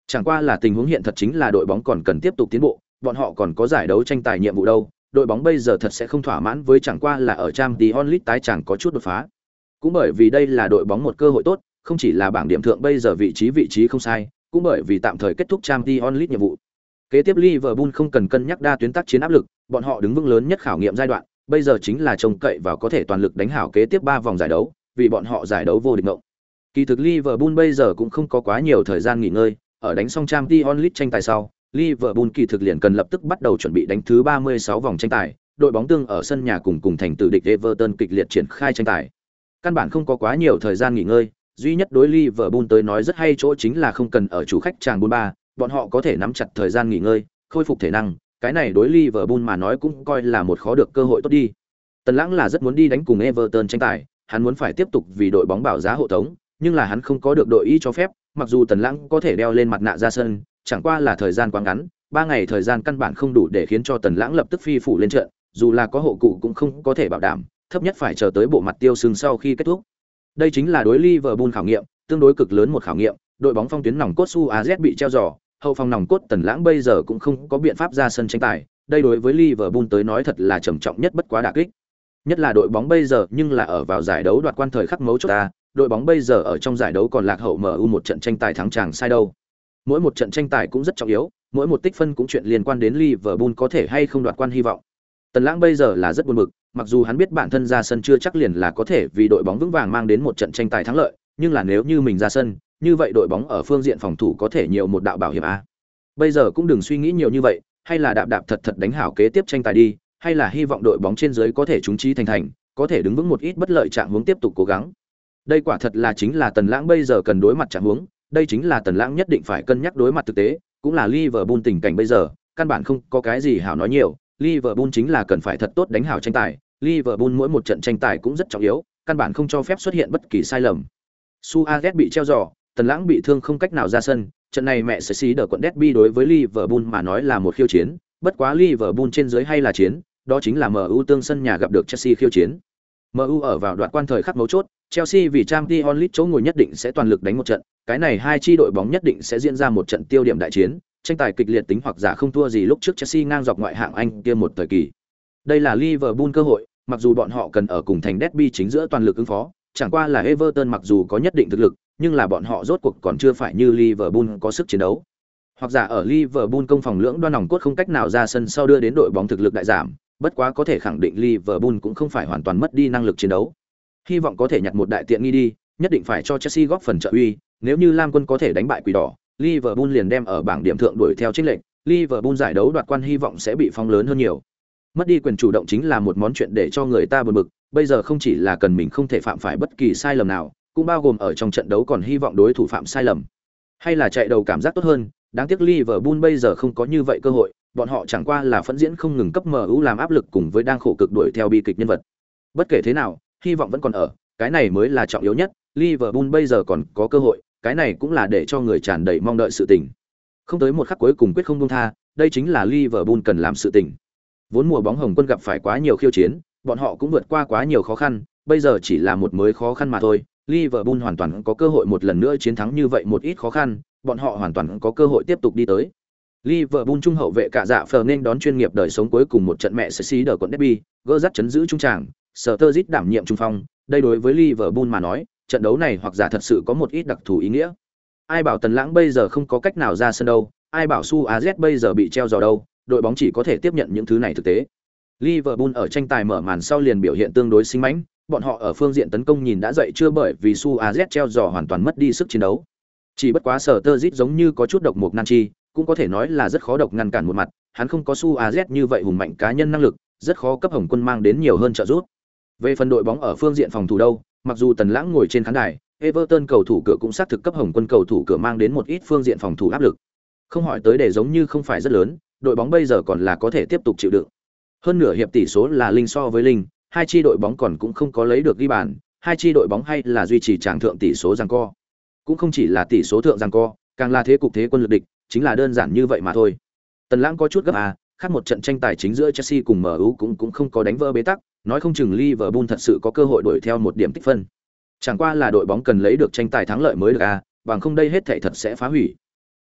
[SPEAKER 1] Chẳng qua là tình huống hiện thật chính là đội bóng còn cần tiếp tục tiến bộ, bọn họ còn có giải đấu tranh tài nhiệm vụ đâu. Đội bóng bây giờ thật sẽ không thỏa mãn với chẳng qua là ở Champions League tái chẳng có chút đột phá. Cũng bởi vì đây là đội bóng một cơ hội tốt, không chỉ là bảng điểm thượng bây giờ vị trí không sai, cũng bởi vì tạm thời kết thúc Champions League nhiệm vụ. Kế tiếp Liverpool không cần cân nhắc đa tuyến tác chiến áp lực, bọn họ đứng vững lớn nhất khảo nghiệm giai đoạn, bây giờ chính là trông cậy vào có thể toàn lực đánh hảo kế tiếp 3 vòng giải đấu, vì bọn họ giải đấu vô địch ngộng. Kỳ thực Liverpool bây giờ cũng không có quá nhiều thời gian nghỉ ngơi, ở đánh xong Champions League tranh tài sau, Liverpool kỳ thực liền cần lập tức bắt đầu chuẩn bị đánh thứ 36 vòng tranh tài, đội bóng tương ở sân nhà cùng thành tử địch Everton kịch liệt triển khai tranh tài. Căn bản không có quá nhiều thời gian nghỉ ngơi, duy nhất đối Liverpool tới nói rất hay chỗ chính là không cần ở chủ khách tràng 43, bọn họ có thể nắm chặt thời gian nghỉ ngơi, khôi phục thể năng, cái này đối Liverpool mà nói cũng coi là một khó được cơ hội tốt đi. Tần Lãng là rất muốn đi đánh cùng Everton tranh tài, hắn muốn phải tiếp tục vì đội bóng bảo giá hộ tống, nhưng là hắn không có được đội ý cho phép, mặc dù Tần Lãng có thể đeo lên mặt nạ ra sân, chẳng qua là thời gian quá ngắn, 3 ngày thời gian căn bản không đủ để khiến cho Tần Lãng lập tức phi phủ lên trận, dù là có hộ cụ cũng không có thể bảo đảm, thấp nhất phải chờ tới bộ mặt tiêu sưng sau khi kết thúc. Đây chính là đối Liverpool khảo nghiệm, tương đối cực lớn một khảo nghiệm, đội bóng phong tuyến nòng cốt Suarez bị treo giò, hậu phòng nòng cốt Tần Lãng bây giờ cũng không có biện pháp ra sân tranh tài, đây đối với Liverpool tới nói thật là trầm trọng nhất bất quá đả kích. Nhất là đội bóng bây giờ nhưng là ở vào giải đấu đoạt quan thời khắc mấu chốt ta, đội bóng bây giờ ở trong giải đấu còn lạc hậu MU một trận tranh tài thắng chàng sai đâu. Mỗi một trận tranh tài cũng rất trọng yếu, mỗi một tích phân cũng chuyện liên quan đến Liverpool có thể hay không đoạt quan hy vọng. Tần Lãng bây giờ là rất buồn bực, mặc dù hắn biết bản thân ra sân chưa chắc liền là có thể vì đội bóng vững vàng mang đến một trận tranh tài thắng lợi, nhưng là nếu như mình ra sân, như vậy đội bóng ở phương diện phòng thủ có thể nhiều một đạo bảo hiểm a. Bây giờ cũng đừng suy nghĩ nhiều như vậy, hay là đạp thật đánh hảo kế tiếp tranh tài đi, hay là hy vọng đội bóng trên dưới có thể trúng trí thành, có thể đứng vững một ít bất lợi trạng huống tiếp tục cố gắng. Đây quả thật là chính là Tần Lãng bây giờ cần đối mặt trạng huống, đây chính là Tần Lãng nhất định phải cân nhắc đối mặt thực tế, cũng là Liverpool tình cảnh bây giờ, căn bản không có cái gì hảo nói nhiều, Liverpool chính là cần phải thật tốt đánh hảo tranh tài, Liverpool mỗi một trận tranh tài cũng rất trọng yếu, căn bản không cho phép xuất hiện bất kỳ sai lầm. Suarez bị treo giò, Tần Lãng bị thương không cách nào ra sân, trận này mẹ sẽ xí đỡ quận Derby đối với Liverpool mà nói là một khiêu chiến, bất quá Liverpool trên dưới hay là chiến, đó chính là MU tương sân nhà gặp được Chelsea khiêu chiến. MU ở vào đoạt quan thời khắc mấu chốt, Chelsea vì Champions League chỗ ngồi nhất định sẽ toàn lực đánh một trận, cái này hai chi đội bóng nhất định sẽ diễn ra một trận tiêu điểm đại chiến, tranh tài kịch liệt tính hoặc giả không thua gì lúc trước Chelsea ngang dọc ngoại hạng Anh kia một thời kỳ. Đây là Liverpool cơ hội, mặc dù bọn họ cần ở cùng thành Derby chính giữa toàn lực ứng phó, chẳng qua là Everton mặc dù có nhất định thực lực, nhưng là bọn họ rốt cuộc còn chưa phải như Liverpool có sức chiến đấu. Hoặc giả ở Liverpool công phòng lưỡng đoan nòng cốt không cách nào ra sân sau đưa đến đội bóng thực lực đại giảm, bất quá có thể khẳng định Liverpool cũng không phải hoàn toàn mất đi năng lực chiến đấu. Hy vọng có thể nhặt một đại tiện nghi đi, nhất định phải cho Chelsea góp phần trợ uy, nếu như Lam quân có thể đánh bại Quỷ Đỏ, Liverpool liền đem ở bảng điểm thượng đuổi theo chênh lệch, Liverpool giải đấu đoạt quan hy vọng sẽ bị phong lớn hơn nhiều. Mất đi quyền chủ động chính là một món chuyện để cho người ta buồn bực, bây giờ không chỉ là cần mình không thể phạm phải bất kỳ sai lầm nào, cũng bao gồm ở trong trận đấu còn hy vọng đối thủ phạm sai lầm. Hay là chạy đầu cảm giác tốt hơn, đáng tiếc Liverpool bây giờ không có như vậy cơ hội, bọn họ chẳng qua là phẫn diễn không ngừng cấp MU làm áp lực cùng với đang khổ cực đuổi theo bi kịch nhân vật. Bất kể thế nào, hy vọng vẫn còn ở, cái này mới là trọng yếu nhất, Liverpool bây giờ còn có cơ hội, cái này cũng là để cho người tràn đầy mong đợi sự tình. Không tới một khắc cuối cùng quyết không buông tha, đây chính là Liverpool cần làm sự tình. Vốn mùa bóng Hồng Quân gặp phải quá nhiều khiêu chiến, bọn họ cũng vượt qua quá nhiều khó khăn, bây giờ chỉ là một mới khó khăn mà thôi. Liverpool hoàn toàn có cơ hội một lần nữa chiến thắng như vậy một ít khó khăn, bọn họ hoàn toàn có cơ hội tiếp tục đi tới. Liverpool trung hậu vệ cả dạ phờ nên đón chuyên nghiệp đời sống cuối cùng một trận mẹ Chelsea đỡ quận Derby, gỡ dắt chấn giữ trung tràng, Sturridge đảm nhiệm trung phong, đây đối với Liverpool mà nói, trận đấu này hoặc giả thật sự có một ít đặc thù ý nghĩa. Ai bảo Tần Lãng bây giờ không có cách nào ra sân đâu, ai bảo Suarez bây giờ bị treo giò đâu, đội bóng chỉ có thể tiếp nhận những thứ này thực tế. Liverpool ở tranh tài mở màn sau liền biểu hiện tương đối sinh mãnh, bọn họ ở phương diện tấn công nhìn đã dậy chưa bởi vì Suarez treo giò hoàn toàn mất đi sức chiến đấu. Chỉ bất quá Sturridge giống như có chút độc mục nan chi, cũng có thể nói là rất khó độc ngăn cản một mặt, hắn không có Suarez như vậy hùng mạnh cá nhân năng lực, rất khó cấp Hồng Quân mang đến nhiều hơn trợ giúp. Về phần đội bóng ở phương diện phòng thủ đâu, mặc dù Tần Lãng ngồi trên khán đài, Everton cầu thủ cửa cũng xác thực cấp Hồng Quân cầu thủ cửa mang đến một ít phương diện phòng thủ áp lực. Không hỏi tới để giống như không phải rất lớn, đội bóng bây giờ còn là có thể tiếp tục chịu đựng. Hơn nửa hiệp tỷ số là linh so với linh, hai chi đội bóng còn cũng không có lấy được ghi bàn, hai chi đội bóng hay là duy trì trạng thượng tỷ số giằng co. Cũng không chỉ là tỷ số thượng giằng co, càng là thế cục thế quân lực địch, chính là đơn giản như vậy mà thôi. Tần Lãng có chút gấp khác một trận tranh tài chính giữa Chelsea cùng MU cũng không có đánh vỡ bế tắc, nói không chừng Liverpool thật sự có cơ hội đuổi theo một điểm tích phân. Chẳng qua là đội bóng cần lấy được tranh tài thắng lợi mới được bằng không đây hết thảy thật sẽ phá hủy.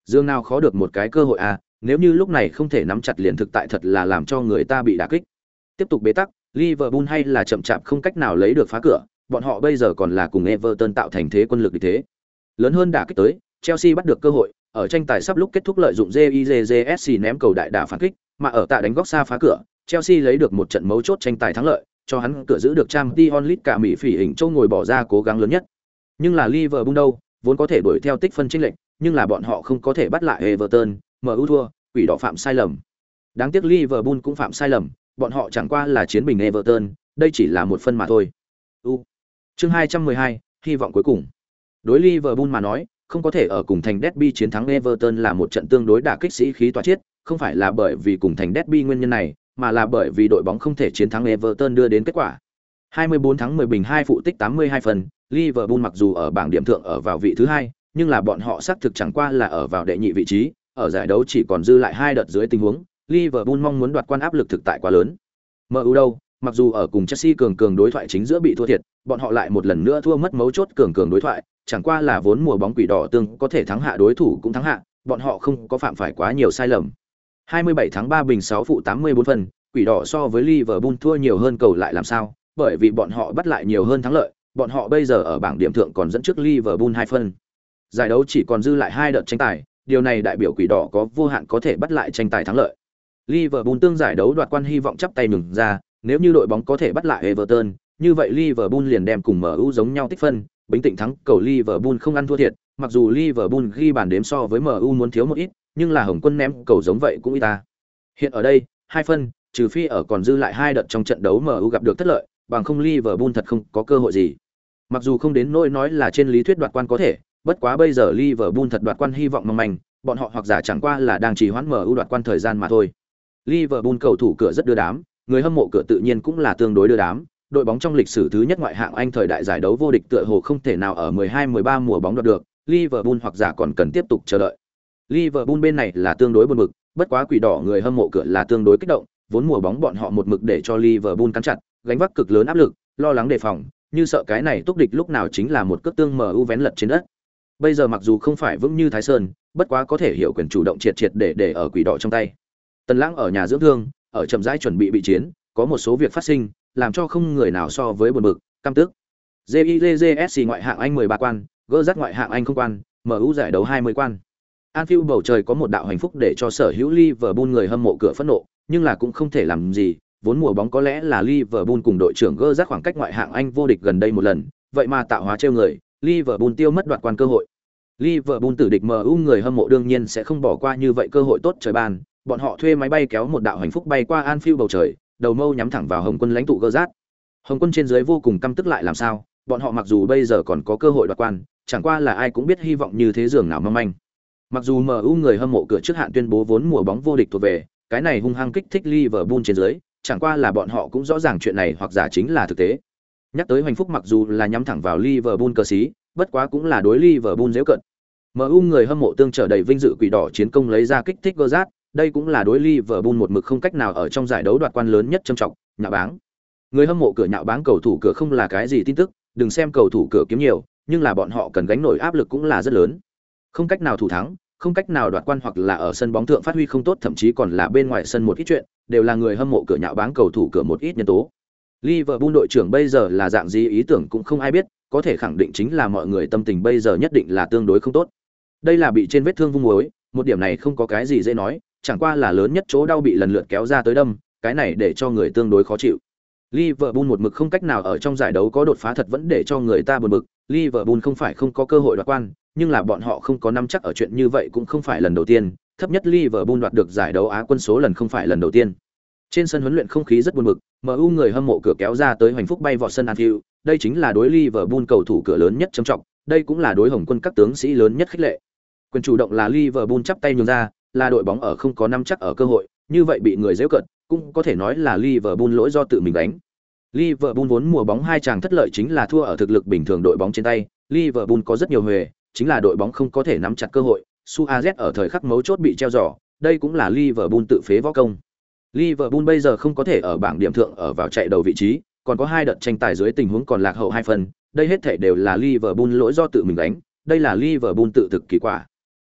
[SPEAKER 1] Dương nào khó được một cái cơ hội à, nếu như lúc này không thể nắm chặt liền thực tại thật là làm cho người ta bị đả kích. Tiếp tục bế tắc, Liverpool hay là chậm chạp không cách nào lấy được phá cửa, bọn họ bây giờ còn là cùng Everton tạo thành thế quân lực địch thế. Lớn hơn đả kích tới, Chelsea bắt được cơ hội, ở tranh tài sắp lúc kết thúc lợi dụng JIJJSC ném cầu đại đả phản kích, mà ở tạ đánh góc xa phá cửa, Chelsea lấy được một trận mấu chốt tranh tài thắng lợi, cho hắn cửa giữ được Champions League cả Mỹ phỉ hình châu ngồi bỏ ra cố gắng lớn nhất. Nhưng là Liverpool đâu, vốn có thể đuổi theo tích phân chênh lệch, nhưng là bọn họ không có thể bắt lại Everton, MU thua, quỷ đỏ phạm sai lầm. Đáng tiếc Liverpool cũng phạm sai lầm, bọn họ chẳng qua là chiến bình Everton, đây chỉ là một phân mà thôi. Chương 212, hy vọng cuối cùng. Đối Liverpool mà nói, không có thể ở cùng thành derby chiến thắng Everton là một trận tương đối đả kích sĩ khí tỏa chiết, không phải là bởi vì cùng thành derby nguyên nhân này, mà là bởi vì đội bóng không thể chiến thắng Everton đưa đến kết quả. 24 thắng 10 bình 2 phụ tích 82 phần, Liverpool mặc dù ở bảng điểm thượng ở vào vị thứ hai, nhưng là bọn họ xác thực chẳng qua là ở vào đệ nhị vị trí, ở giải đấu chỉ còn dư lại 2 đợt dưới tình huống, Liverpool mong muốn đoạt quan áp lực thực tại quá lớn. MU đâu, mặc dù ở cùng Chelsea cường đối thoại chính giữa bị thua thiệt, bọn họ lại một lần nữa thua mất mấu chốt cường đối thoại, chẳng qua là vốn mùa bóng quỷ đỏ tương có thể thắng hạ đối thủ cũng thắng hạ, bọn họ không có phạm phải quá nhiều sai lầm. 27 tháng 3 bình 6 phụ 84 phần, quỷ đỏ so với Liverpool thua nhiều hơn cầu lại làm sao, bởi vì bọn họ bắt lại nhiều hơn thắng lợi, bọn họ bây giờ ở bảng điểm thượng còn dẫn trước Liverpool 2 phân. Giải đấu chỉ còn dư lại 2 đợt tranh tài, điều này đại biểu quỷ đỏ có vô hạn có thể bắt lại tranh tài thắng lợi. Liverpool tương giải đấu đoạt quan hy vọng chắp tay mừng ra, nếu như đội bóng có thể bắt lại Everton, như vậy Liverpool liền đem cùng MU giống nhau tích phân, bình tĩnh thắng cầu Liverpool không ăn thua thiệt, mặc dù Liverpool ghi bàn đếm so với MU muốn thiếu một ít, nhưng là Hồng Quân ném cầu giống vậy cũng ít ta. Hiện ở đây, 2 phân, trừ phi ở còn dư lại 2 đợt trong trận đấu MU gặp được thất lợi, bằng không Liverpool thật không có cơ hội gì. Mặc dù không đến nỗi nói là trên lý thuyết đoạt quan có thể, bất quá bây giờ Liverpool thật đoạt quan hy vọng mong manh, bọn họ hoặc giả chẳng qua là đang trì hoãn MU đoạt quan thời gian mà thôi. Liverpool cầu thủ cửa rất đưa đám, người hâm mộ cửa tự nhiên cũng là tương đối đưa đám, đội bóng trong lịch sử thứ nhất ngoại hạng Anh thời đại giải đấu vô địch tựa hồ không thể nào ở 12-13 mùa bóng đoạt được, Liverpool hoặc giả còn cần tiếp tục chờ đợi. Liverpool bên này là tương đối buồn bực, bất quá quỷ đỏ người hâm mộ cửa là tương đối kích động, vốn mùa bóng bọn họ một mực để cho Liverpool cắn chặt, gánh vác cực lớn áp lực, lo lắng đề phòng, như sợ cái này túc địch lúc nào chính là một cước tương MU vén lật trên đất. Bây giờ mặc dù không phải vững như Thái Sơn, bất quá có thể hiểu quyền chủ động triệt để ở quỷ đỏ trong tay. Tần Lãng ở nhà dưỡng thương, ở chậm rãi chuẩn bị chiến, có một số việc phát sinh, làm cho không người nào so với buồn bực, căm tức. JIJJSC ngoại hạng Anh 13 quan, gỡ rắt ngoại hạng Anh không quan, MU giải đấu 20 quan. Anfield bầu trời có một đạo hạnh phúc để cho sở hữu Liverpool người hâm mộ cửa phẫn nộ, nhưng là cũng không thể làm gì, vốn mùa bóng có lẽ là Liverpool cùng đội trưởng gỡ rắt khoảng cách ngoại hạng Anh vô địch gần đây một lần, vậy mà tạo hóa trêu người, Liverpool tiêu mất đoạt quan cơ hội. Liverpool tử địch MU người hâm mộ đương nhiên sẽ không bỏ qua như vậy cơ hội tốt trời ban, bọn họ thuê máy bay kéo một đạo hạnh phúc bay qua Anfield bầu trời, đầu mâu nhắm thẳng vào Hồng Quân lãnh tụ gỡ rát. Hồng Quân trên dưới vô cùng căm tức lại làm sao, bọn họ mặc dù bây giờ còn có cơ hội đoạt quan, chẳng qua là ai cũng biết hy vọng như thế dường nào mong manh. Mặc dù MU người hâm mộ cửa trước hạn tuyên bố vốn mùa bóng vô địch thuộc về, cái này hung hăng kích thích Liverpool trên dưới, chẳng qua là bọn họ cũng rõ ràng chuyện này hoặc giả chính là thực tế. Nhắc tới hạnh phúc mặc dù là nhắm thẳng vào Liverpool cờ xí, bất quá cũng là đối Liverpool giễu cận. MU người hâm mộ tương trở đầy vinh dự quỷ đỏ chiến công lấy ra kích thích Gerrard, đây cũng là đối Liverpool một mực không cách nào ở trong giải đấu đoạt quan lớn nhất trầm trọng, nhạo báng. Người hâm mộ cửa nhạo báng cầu thủ cửa không là cái gì tin tức, đừng xem cầu thủ cửa kiếm nhiều, nhưng là bọn họ cần gánh nổi áp lực cũng là rất lớn. Không cách nào thủ thắng, không cách nào đoạt quan hoặc là ở sân bóng thượng phát huy không tốt, thậm chí còn là bên ngoài sân một ít chuyện, đều là người hâm mộ cửa nhạo báng cầu thủ cửa một ít nhân tố. Liverpool đội trưởng bây giờ là dạng gì ý tưởng cũng không ai biết, có thể khẳng định chính là mọi người tâm tình bây giờ nhất định là tương đối không tốt. Đây là bị trên vết thương vung muối, một điểm này không có cái gì dễ nói, chẳng qua là lớn nhất chỗ đau bị lần lượt kéo ra tới đâm, cái này để cho người tương đối khó chịu. Liverpool một mực không cách nào ở trong giải đấu có đột phá thật vẫn để cho người ta buồn bực, Liverpool không phải không có cơ hội đoạt quan, nhưng là bọn họ không có nắm chắc ở chuyện như vậy cũng không phải lần đầu tiên, thấp nhất Liverpool đoạt được giải đấu Á quân số lần không phải lần đầu tiên. Trên sân huấn luyện không khí rất buồn bực, MU người hâm mộ cửa kéo ra tới hoành phúc bay vọt sân Anfield, đây chính là đối Liverpool cầu thủ cửa lớn nhất trầm trọng, đây cũng là đối Hồng Quân các tướng sĩ lớn nhất khích lệ. Quyền chủ động là Liverpool chắp tay nhường ra, là đội bóng ở không có nắm chắc ở cơ hội, như vậy bị người giễu cợt, cũng có thể nói là Liverpool lỗi do tự mình đánh. Liverpool vốn mùa bóng hai chàng thất lợi chính là thua ở thực lực bình thường đội bóng trên tay, Liverpool có rất nhiều huề, chính là đội bóng không có thể nắm chặt cơ hội, Suarez ở thời khắc mấu chốt bị treo giò, đây cũng là Liverpool tự phế võ công. Liverpool bây giờ không có thể ở bảng điểm thượng ở vào chạy đầu vị trí, còn có 2 đợt tranh tài dưới tình huống còn lạc hậu 2 phần, đây hết thảy đều là Liverpool lỗi do tự mình đánh, đây là Liverpool tự thực kỳ quả.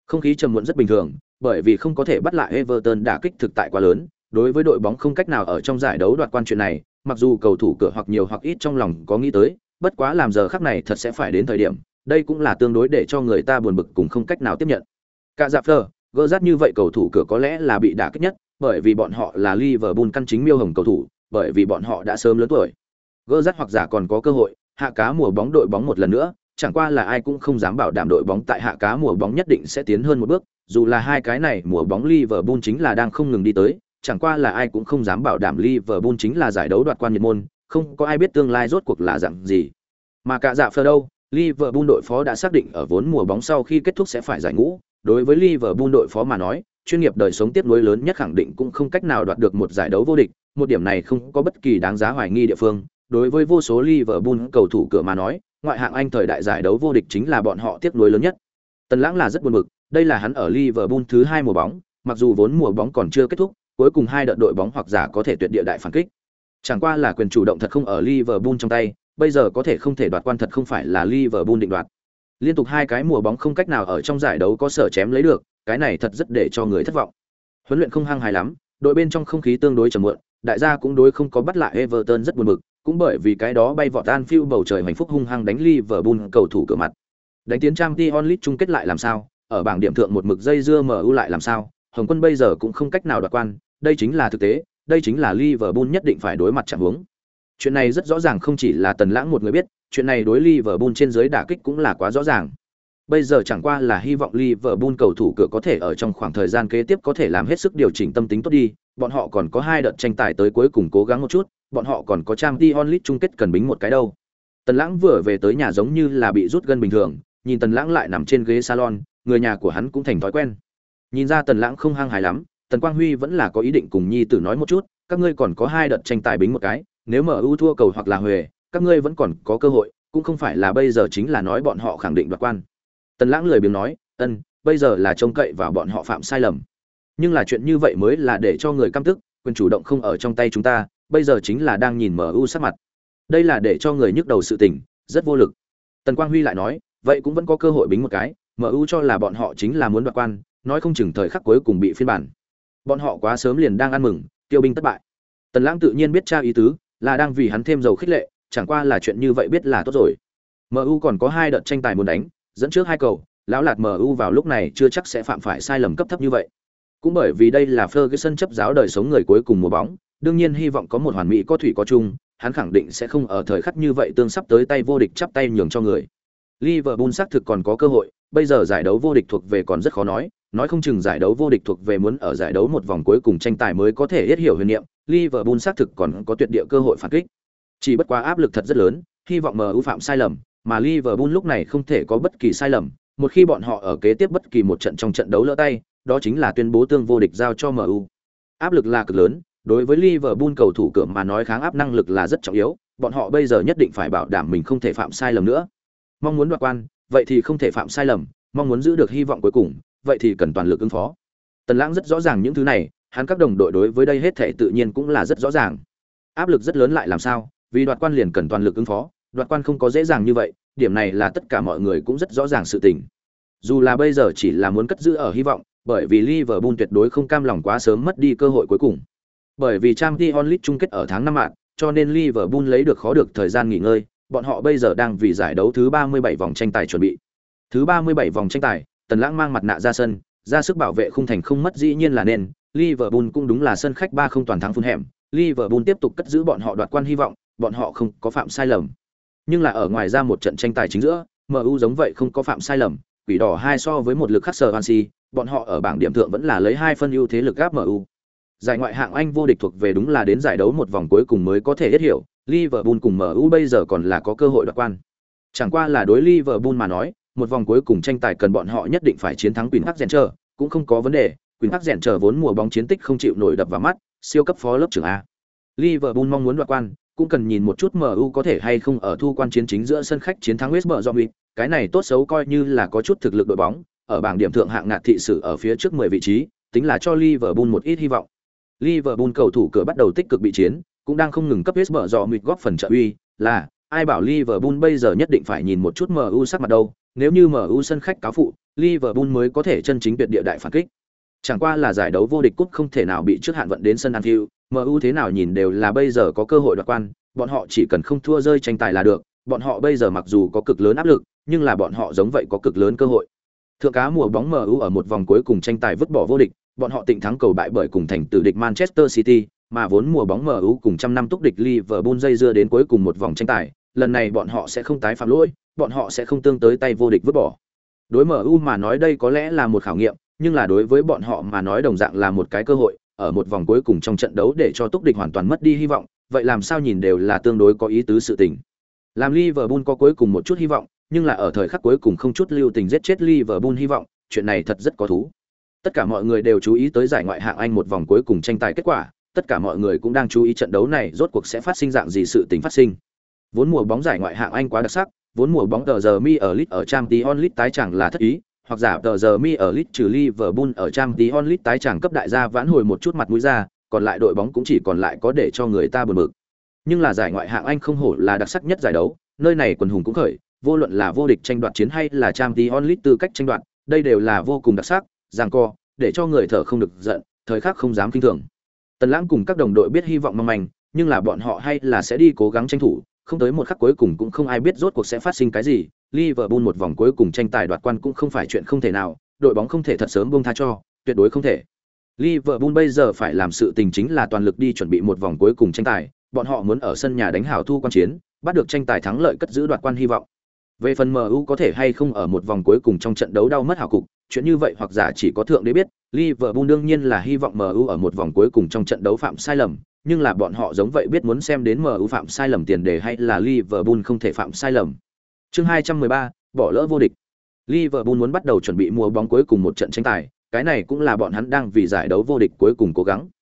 [SPEAKER 1] Không khí trầm muộn rất bình thường, bởi vì không có thể bắt lại Everton đả kích thực tại quá lớn, đối với đội bóng không cách nào ở trong giải đấu đoạt quan chuyện này, mặc dù cầu thủ cửa hoặc nhiều hoặc ít trong lòng có nghĩ tới, bất quá làm giờ khắc này thật sẽ phải đến thời điểm, đây cũng là tương đối để cho người ta buồn bực cùng không cách nào tiếp nhận. Cả Dạp Fleur, gỡ rát như vậy cầu thủ cửa có lẽ là bị đả kích nhất, bởi vì bọn họ là Liverpool căn chính miêu hồng cầu thủ, bởi vì bọn họ đã sớm lớn tuổi. Gỡ rát hoặc giả còn có cơ hội hạ cá mùa bóng đội bóng một lần nữa, chẳng qua là ai cũng không dám bảo đảm đội bóng tại hạ cá mùa bóng nhất định sẽ tiến hơn một bước, dù là hai cái này mùa bóng Liverpool chính là đang không ngừng đi tới, chẳng qua là ai cũng không dám bảo đảm Liverpool chính là giải đấu đoạt quan nhiệt môn, không có ai biết tương lai rốt cuộc là dạng gì. Mà cả dạ phơ đâu, Liverpool đội phó đã xác định ở vốn mùa bóng sau khi kết thúc sẽ phải giải ngũ, đối với Liverpool đội phó mà nói, chuyên nghiệp đời sống tiếp nối lớn nhất khẳng định cũng không cách nào đoạt được một giải đấu vô địch, một điểm này không có bất kỳ đáng giá hoài nghi địa phương. Đối với vô số Liverpool cầu thủ cửa mà nói, ngoại hạng Anh thời đại giải đấu vô địch chính là bọn họ tiếp nối lớn nhất. Tần Lãng là rất buồn bực, đây là hắn ở Liverpool thứ 2 mùa bóng, mặc dù vốn mùa bóng còn chưa kết thúc, cuối cùng hai đợt đội bóng hoặc giả có thể tuyệt địa đại phản kích. Chẳng qua là quyền chủ động thật không ở Liverpool trong tay, bây giờ có thể không thể đoạt quan thật không phải là Liverpool định đoạt. Liên tục hai cái mùa bóng không cách nào ở trong giải đấu có sở chém lấy được, cái này thật rất để cho người thất vọng. Huấn luyện không hăng hái lắm, đội bên trong không khí tương đối trầm muộn, đại gia cũng đối không có bắt lại Everton rất buồn bực, cũng bởi vì cái đó bay vọt Anfield bầu trời hạnh phúc hung hăng đánh Liverpool cầu thủ cửa mặt. Đánh tiến Champions League chung kết lại làm sao, ở bảng điểm thượng một mực dây dưa MU lại làm sao, Hồng Quân bây giờ cũng không cách nào đoạt quan, đây chính là thực tế, đây chính là Liverpool nhất định phải đối mặt trạng huống. Chuyện này rất rõ ràng không chỉ là Tần Lãng một người biết, chuyện này đối Liverpool trên dưới đả kích cũng là quá rõ ràng. Bây giờ chẳng qua là hy vọng Liverpool cầu thủ cửa có thể ở trong khoảng thời gian kế tiếp có thể làm hết sức điều chỉnh tâm tính tốt đi, bọn họ còn có hai đợt tranh tài tới cuối cùng cố gắng một chút, bọn họ còn có Champions League chung kết cần bính một cái đâu. Tần Lãng vừa về tới nhà giống như là bị rút gân bình thường, nhìn Tần Lãng lại nằm trên ghế salon, người nhà của hắn cũng thành thói quen. Nhìn ra Tần Lãng không hăng hái lắm, Tần Quang Huy vẫn là có ý định cùng nhi tử nói một chút, các ngươi còn có hai đợt tranh tài bính một cái, nếu MU thua cầu hoặc là huề, các ngươi vẫn còn có cơ hội, cũng không phải là bây giờ chính là nói bọn họ khẳng định đoạt quan. Tần Lãng lười biếng nói, bây giờ là trông cậy vào bọn họ phạm sai lầm. Nhưng là chuyện như vậy mới là để cho người căm tức, quyền chủ động không ở trong tay chúng ta, bây giờ chính là đang nhìn MU sắc mặt. Đây là để cho người nhức đầu sự tình, rất vô lực. Tần Quang Huy lại nói, vậy cũng vẫn có cơ hội bính một cái, MU cho là bọn họ chính là muốn đoạt quan, nói không chừng thời khắc cuối cùng bị phiên bản. Bọn họ quá sớm liền đang ăn mừng, tiêu binh thất bại. Tần Lãng tự nhiên biết tra ý tứ, là đang vì hắn thêm dầu khích lệ, chẳng qua là chuyện như vậy biết là tốt rồi. MU còn có hai đợt tranh tài muốn đánh, dẫn trước hai cầu, lão lạt MU vào lúc này chưa chắc sẽ phạm phải sai lầm cấp thấp như vậy. Cũng bởi vì đây là Ferguson chấp giáo đời sống người cuối cùng mùa bóng, đương nhiên hy vọng có một hoàn mỹ có thủy có chung, hắn khẳng định sẽ không ở thời khắc như vậy tương sắp tới tay vô địch chắp tay nhường cho người. Liverpool xác thực còn có cơ hội, bây giờ giải đấu vô địch thuộc về còn rất khó nói không chừng giải đấu vô địch thuộc về muốn ở giải đấu một vòng cuối cùng tranh tài mới có thể yết hiểu huyền niệm, Liverpool xác thực còn có tuyệt địa cơ hội phản kích. Chỉ bất quá áp lực thật rất lớn, hy vọng MU phạm sai lầm, mà Liverpool lúc này không thể có bất kỳ sai lầm, một khi bọn họ ở kế tiếp bất kỳ một trận trong trận đấu lỡ tay, đó chính là tuyên bố tương vô địch giao cho MU. Áp lực là cực lớn, đối với Liverpool cầu thủ cửa mà nói kháng áp năng lực là rất trọng yếu, bọn họ bây giờ nhất định phải bảo đảm mình không thể phạm sai lầm nữa. Mong muốn đoạt quan, vậy thì không thể phạm sai lầm, mong muốn giữ được hy vọng cuối cùng, vậy thì cần toàn lực ứng phó. Tần Lãng rất rõ ràng những thứ này, hắn các đồng đội đối với đây hết thảy tự nhiên cũng là rất rõ ràng. Áp lực rất lớn lại làm sao, vì đoạt quan liền cần toàn lực ứng phó, đoạt quan không có dễ dàng như vậy, điểm này là tất cả mọi người cũng rất rõ ràng sự tình. Dù là bây giờ chỉ là muốn cất giữ ở hy vọng, bởi vì Liverpool tuyệt đối không cam lòng quá sớm mất đi cơ hội cuối cùng. Bởi vì Champions League chung kết ở tháng 5 ạ, cho nên Liverpool lấy được khó được thời gian nghỉ ngơi, bọn họ bây giờ đang vì giải đấu thứ 37 vòng tranh tài chuẩn bị. Thứ 37 vòng tranh tài, Tần Lãng mang mặt nạ ra sân, ra sức bảo vệ khung thành không mất dĩ nhiên là nên, Liverpool cũng đúng là sân khách 3-0 toàn thắng phun hẻm, Liverpool tiếp tục cất giữ bọn họ đoạt quan hy vọng, bọn họ không có phạm sai lầm. Nhưng là ở ngoài ra một trận tranh tài chính giữa, MU giống vậy không có phạm sai lầm, quỷ đỏ 2 so với một lực khắc sở Swansea, bọn họ ở bảng điểm thượng vẫn là lấy 2 phân ưu thế lực áp MU. Giải ngoại hạng Anh vô địch thuộc về đúng là đến giải đấu một vòng cuối cùng mới có thể hết hiểu, Liverpool cùng MU bây giờ còn là có cơ hội đoạt quan. Chẳng qua là đối Liverpool mà nói, một vòng cuối cùng tranh tài cần bọn họ nhất định phải chiến thắng Queen Park Rangers, cũng không có vấn đề, Queen Park Rangers vốn mùa bóng chiến tích không chịu nổi đập vào mắt, siêu cấp phó lớp trưởng A. Liverpool mong muốn đoạt quan, cũng cần nhìn một chút MU có thể hay không ở thu quan chiến chính giữa sân khách chiến thắng West Bromwich, cái này tốt xấu coi như là có chút thực lực đội bóng, ở bảng điểm thượng hạng ngạt thị sử ở phía trước 10 vị trí, tính là cho Liverpool một ít hy vọng. Liverpool cầu thủ cửa bắt đầu tích cực bị chiến, cũng đang không ngừng cấp West Bromwich góp phần trợ uy, là ai bảo Liverpool bây giờ nhất định phải nhìn một chút MU sắc mặt đâu, nếu như MU sân khách cáo phụ, Liverpool mới có thể chân chính tuyệt địa đại phản kích. Chẳng qua là giải đấu vô địch cúp không thể nào bị trước hạn vận đến sân Anfield, MU thế nào nhìn đều là bây giờ có cơ hội đoạt quan, bọn họ chỉ cần không thua rơi tranh tài là được, bọn họ bây giờ mặc dù có cực lớn áp lực, nhưng là bọn họ giống vậy có cực lớn cơ hội. Thượng cá mùa bóng MU ở một vòng cuối cùng tranh tài vứt bỏ vô địch, bọn họ tịnh thắng cầu bại bởi cùng thành tử địch Manchester City, mà vốn mùa bóng MU cùng trăm năm túc địch Liverpool dây dưa đến cuối cùng một vòng tranh tài, lần này bọn họ sẽ không tái phạm lỗi, bọn họ sẽ không tương tới tay vô địch vứt bỏ. Đối MU mà nói đây có lẽ là một khảo nghiệm, nhưng là đối với bọn họ mà nói đồng dạng là một cái cơ hội, ở một vòng cuối cùng trong trận đấu để cho túc địch hoàn toàn mất đi hy vọng, vậy làm sao nhìn đều là tương đối có ý tứ sự tình. Làm Liverpool có cuối cùng một chút hy vọng, nhưng là ở thời khắc cuối cùng không chút lưu tình giết chết Liverpool hy vọng, chuyện này thật rất có thú. Tất cả mọi người đều chú ý tới giải ngoại hạng Anh một vòng cuối cùng tranh tài kết quả, tất cả mọi người cũng đang chú ý trận đấu này rốt cuộc sẽ phát sinh dạng gì sự tình phát sinh. Vốn mùa bóng giải ngoại hạng Anh quá đặc sắc, vốn mùa bóng tờ giờ mi ở League ở Champions League tái chẳng là thất ý, hoặc giả tờ giờ mi ở League trừ Liverpool ở Champions League tái chẳng cấp đại gia vãn hồi một chút mặt mũi ra, còn lại đội bóng cũng chỉ còn lại có để cho người ta buồn bực. Nhưng là giải ngoại hạng Anh không hổ là đặc sắc nhất giải đấu, nơi này quần hùng cũng khởi, vô luận là vô địch tranh đoạt chiến hay là Champions League tư cách tranh đoạt, đây đều là vô cùng đặc sắc, giằng co, để cho người thở không được giận, thời khắc không dám kinh thường. Tần Lãng cùng các đồng đội biết hy vọng mong manh, nhưng là bọn họ hay là sẽ đi cố gắng tranh thủ, không tới một khắc cuối cùng cũng không ai biết rốt cuộc sẽ phát sinh cái gì. Liverpool một vòng cuối cùng tranh tài đoạt quan cũng không phải chuyện không thể nào, đội bóng không thể thật sớm buông tha cho, tuyệt đối không thể. Liverpool bây giờ phải làm sự tình chính là toàn lực đi chuẩn bị một vòng cuối cùng tranh tài, bọn họ muốn ở sân nhà đánh hảo thu quan chiến, bắt được tranh tài thắng lợi cất giữ đoạt quan hy vọng. Về phần MU có thể hay không ở một vòng cuối cùng trong trận đấu đau mất hảo cục, chuyện như vậy hoặc giả chỉ có thượng đế biết. Liverpool đương nhiên là hy vọng MU ở một vòng cuối cùng trong trận đấu phạm sai lầm, nhưng là bọn họ giống vậy biết muốn xem đến MU phạm sai lầm tiền đề hay là Liverpool không thể phạm sai lầm. Chương 213, bỏ lỡ vô địch. Liverpool muốn bắt đầu chuẩn bị mùa bóng cuối cùng một trận tranh tài, cái này cũng là bọn hắn đang vì giải đấu vô địch cuối cùng cố gắng.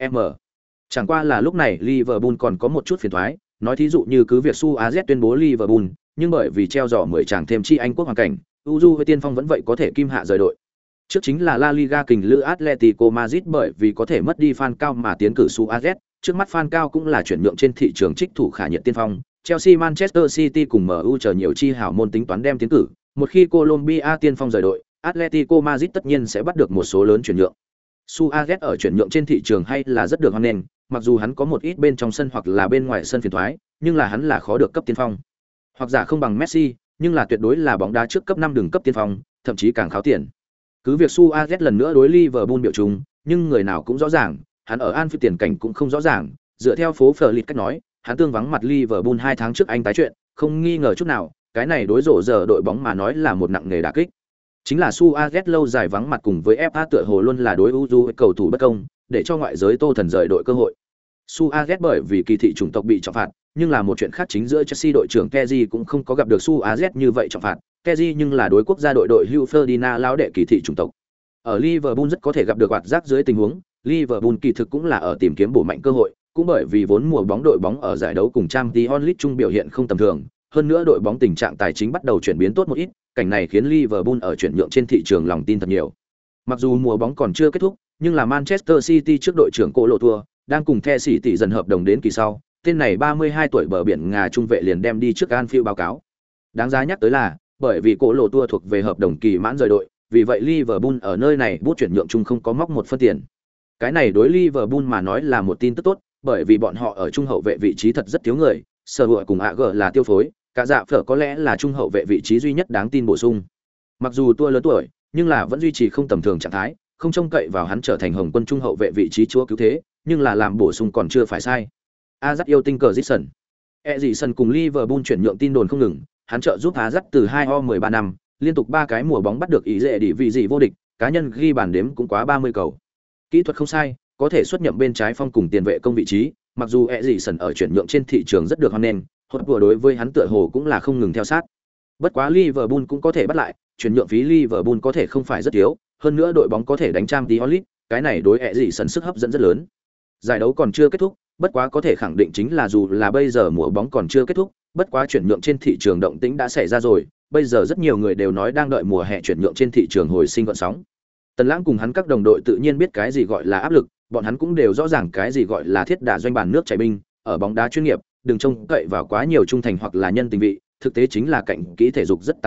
[SPEAKER 1] Chẳng qua là lúc này Liverpool còn có một chút phiền toái, nói thí dụ như cứ việc Suarez tuyên bố Liverpool, nhưng bởi vì treo giỏ 10 chàng thêm chi Anh quốc hoàn cảnh, Uju với tiên phong vẫn vậy có thể kim hạ rời đội. Trước chính là La Liga kình lữ Atletico Madrid bởi vì có thể mất đi fan cao mà tiến cử Suarez, trước mắt fan cao cũng là chuyển nhượng trên thị trường trích thủ khả nhiệt tiên phong. Chelsea, Manchester City cùng MU chờ nhiều chi hảo môn tính toán đem tiến cử, một khi Colombia tiên phong rời đội, Atletico Madrid tất nhiên sẽ bắt được một số lớn chuyển nhượng. Suarez ở chuyển nhượng trên thị trường hay là rất được hoan nghênh, mặc dù hắn có một ít bên trong sân hoặc là bên ngoài sân phiền toái, nhưng là hắn là khó được cấp tiên phong. Hoặc giả không bằng Messi, nhưng là tuyệt đối là bóng đá trước cấp 5 đường cấp tiên phong, thậm chí càng kháo tiền. Cứ việc Suarez lần nữa đối Liverpool biểu trung, nhưng người nào cũng rõ ràng, hắn ở Anfield tiền cảnh cũng không rõ ràng, dựa theo phố phở lịt cách nói, hắn tương vắng mặt Liverpool 2 tháng trước anh tái chuyện, không nghi ngờ chút nào, cái này đối rổ giờ đội bóng mà nói là một nặng nghề đả kích. Chính là Suarez lâu dài vắng mặt cùng với FA tựa hồ luôn là đối Uju cầu thủ bất công, để cho ngoại giới Tô Thần rời đội cơ hội. Suarez bởi vì kỳ thị chủng tộc bị trọng phạt, nhưng là một chuyện khác chính giữa Chelsea đội trưởng Kessié cũng không có gặp được Suarez như vậy trọng phạt. Kessié nhưng là đối quốc gia đội Hugh Ferdinand lão đệ kỳ thị chủng tộc. Ở Liverpool rất có thể gặp được oạt rác dưới tình huống, Liverpool kỳ thực cũng là ở tìm kiếm bổ mạnh cơ hội, cũng bởi vì vốn mùa bóng đội bóng ở giải đấu cùng Champions League chung biểu hiện không tầm thường, hơn nữa đội bóng tình trạng tài chính bắt đầu chuyển biến tốt một ít, cảnh này khiến Liverpool ở chuyển nhượng trên thị trường lòng tin thật nhiều. Mặc dù mùa bóng còn chưa kết thúc, nhưng là Manchester City trước đội trưởng Cổ Lộ Tua đang cùng The City dần hợp đồng đến kỳ sau, tên này 32 tuổi bờ biển Ngà trung vệ liền đem đi trước Anfield báo cáo. Đáng giá nhắc tới là, bởi vì Cổ Lộ Tua thuộc về hợp đồng kỳ mãn rời đội, vì vậy Liverpool ở nơi này bút chuyển nhượng chung không có móc một phân tiền. Cái này đối Liverpool mà nói là một tin tức tốt, bởi vì bọn họ ở trung hậu vệ vị trí thật rất thiếu người, Sở Hữu cùng AG là tiêu phối, cả dạ phở có lẽ là trung hậu vệ vị trí duy nhất đáng tin bổ sung. Mặc dù Tua lớn tuổi, nhưng là vẫn duy trì không tầm thường trạng thái, không trông cậy vào hắn trở thành hồng quân trung hậu vệ vị trí chúa cứu thế, nhưng là làm bổ sung còn chưa phải sai. Ajax yêu tinh cờ Dixon. Edison cùng Liverpool chuyển nhượng tin đồn không ngừng, hắn trợ giúp Ajax từ 2O13 năm, liên tục 3 cái mùa bóng bắt được ý dễ đi vị gì vô địch, cá nhân ghi bàn đếm cũng quá 30 cầu. Kỹ thuật không sai, có thể xuất nhậm bên trái phong cùng tiền vệ công vị trí, mặc dù Edison ở chuyển nhượng trên thị trường rất được hoan nghênh, hốt vừa đối với hắn tựa hồ cũng là không ngừng theo sát. Bất quá Liverpool cũng có thể bắt lại, chuyển nhượng phí Liverpool có thể không phải rất thiếu, hơn nữa đội bóng có thể đánh Champions League, cái này đối Edison sức hấp dẫn rất lớn. Giải đấu còn chưa kết thúc, bất quá có thể khẳng định chính là dù là bây giờ mùa bóng còn chưa kết thúc, bất quá chuyển nhượng trên thị trường động tĩnh đã xảy ra rồi, bây giờ rất nhiều người đều nói đang đợi mùa hè chuyển nhượng trên thị trường hồi sinh gợn sóng. Tần Lãng cùng hắn các đồng đội tự nhiên biết cái gì gọi là áp lực, bọn hắn cũng đều rõ ràng cái gì gọi là thiết đả doanh bàn nước chảy binh, ở bóng đá chuyên nghiệp, đừng trông cậy vào quá nhiều trung thành hoặc là nhân tình vị, thực tế chính là cạnh kỹ thể dục rất tàn khốc,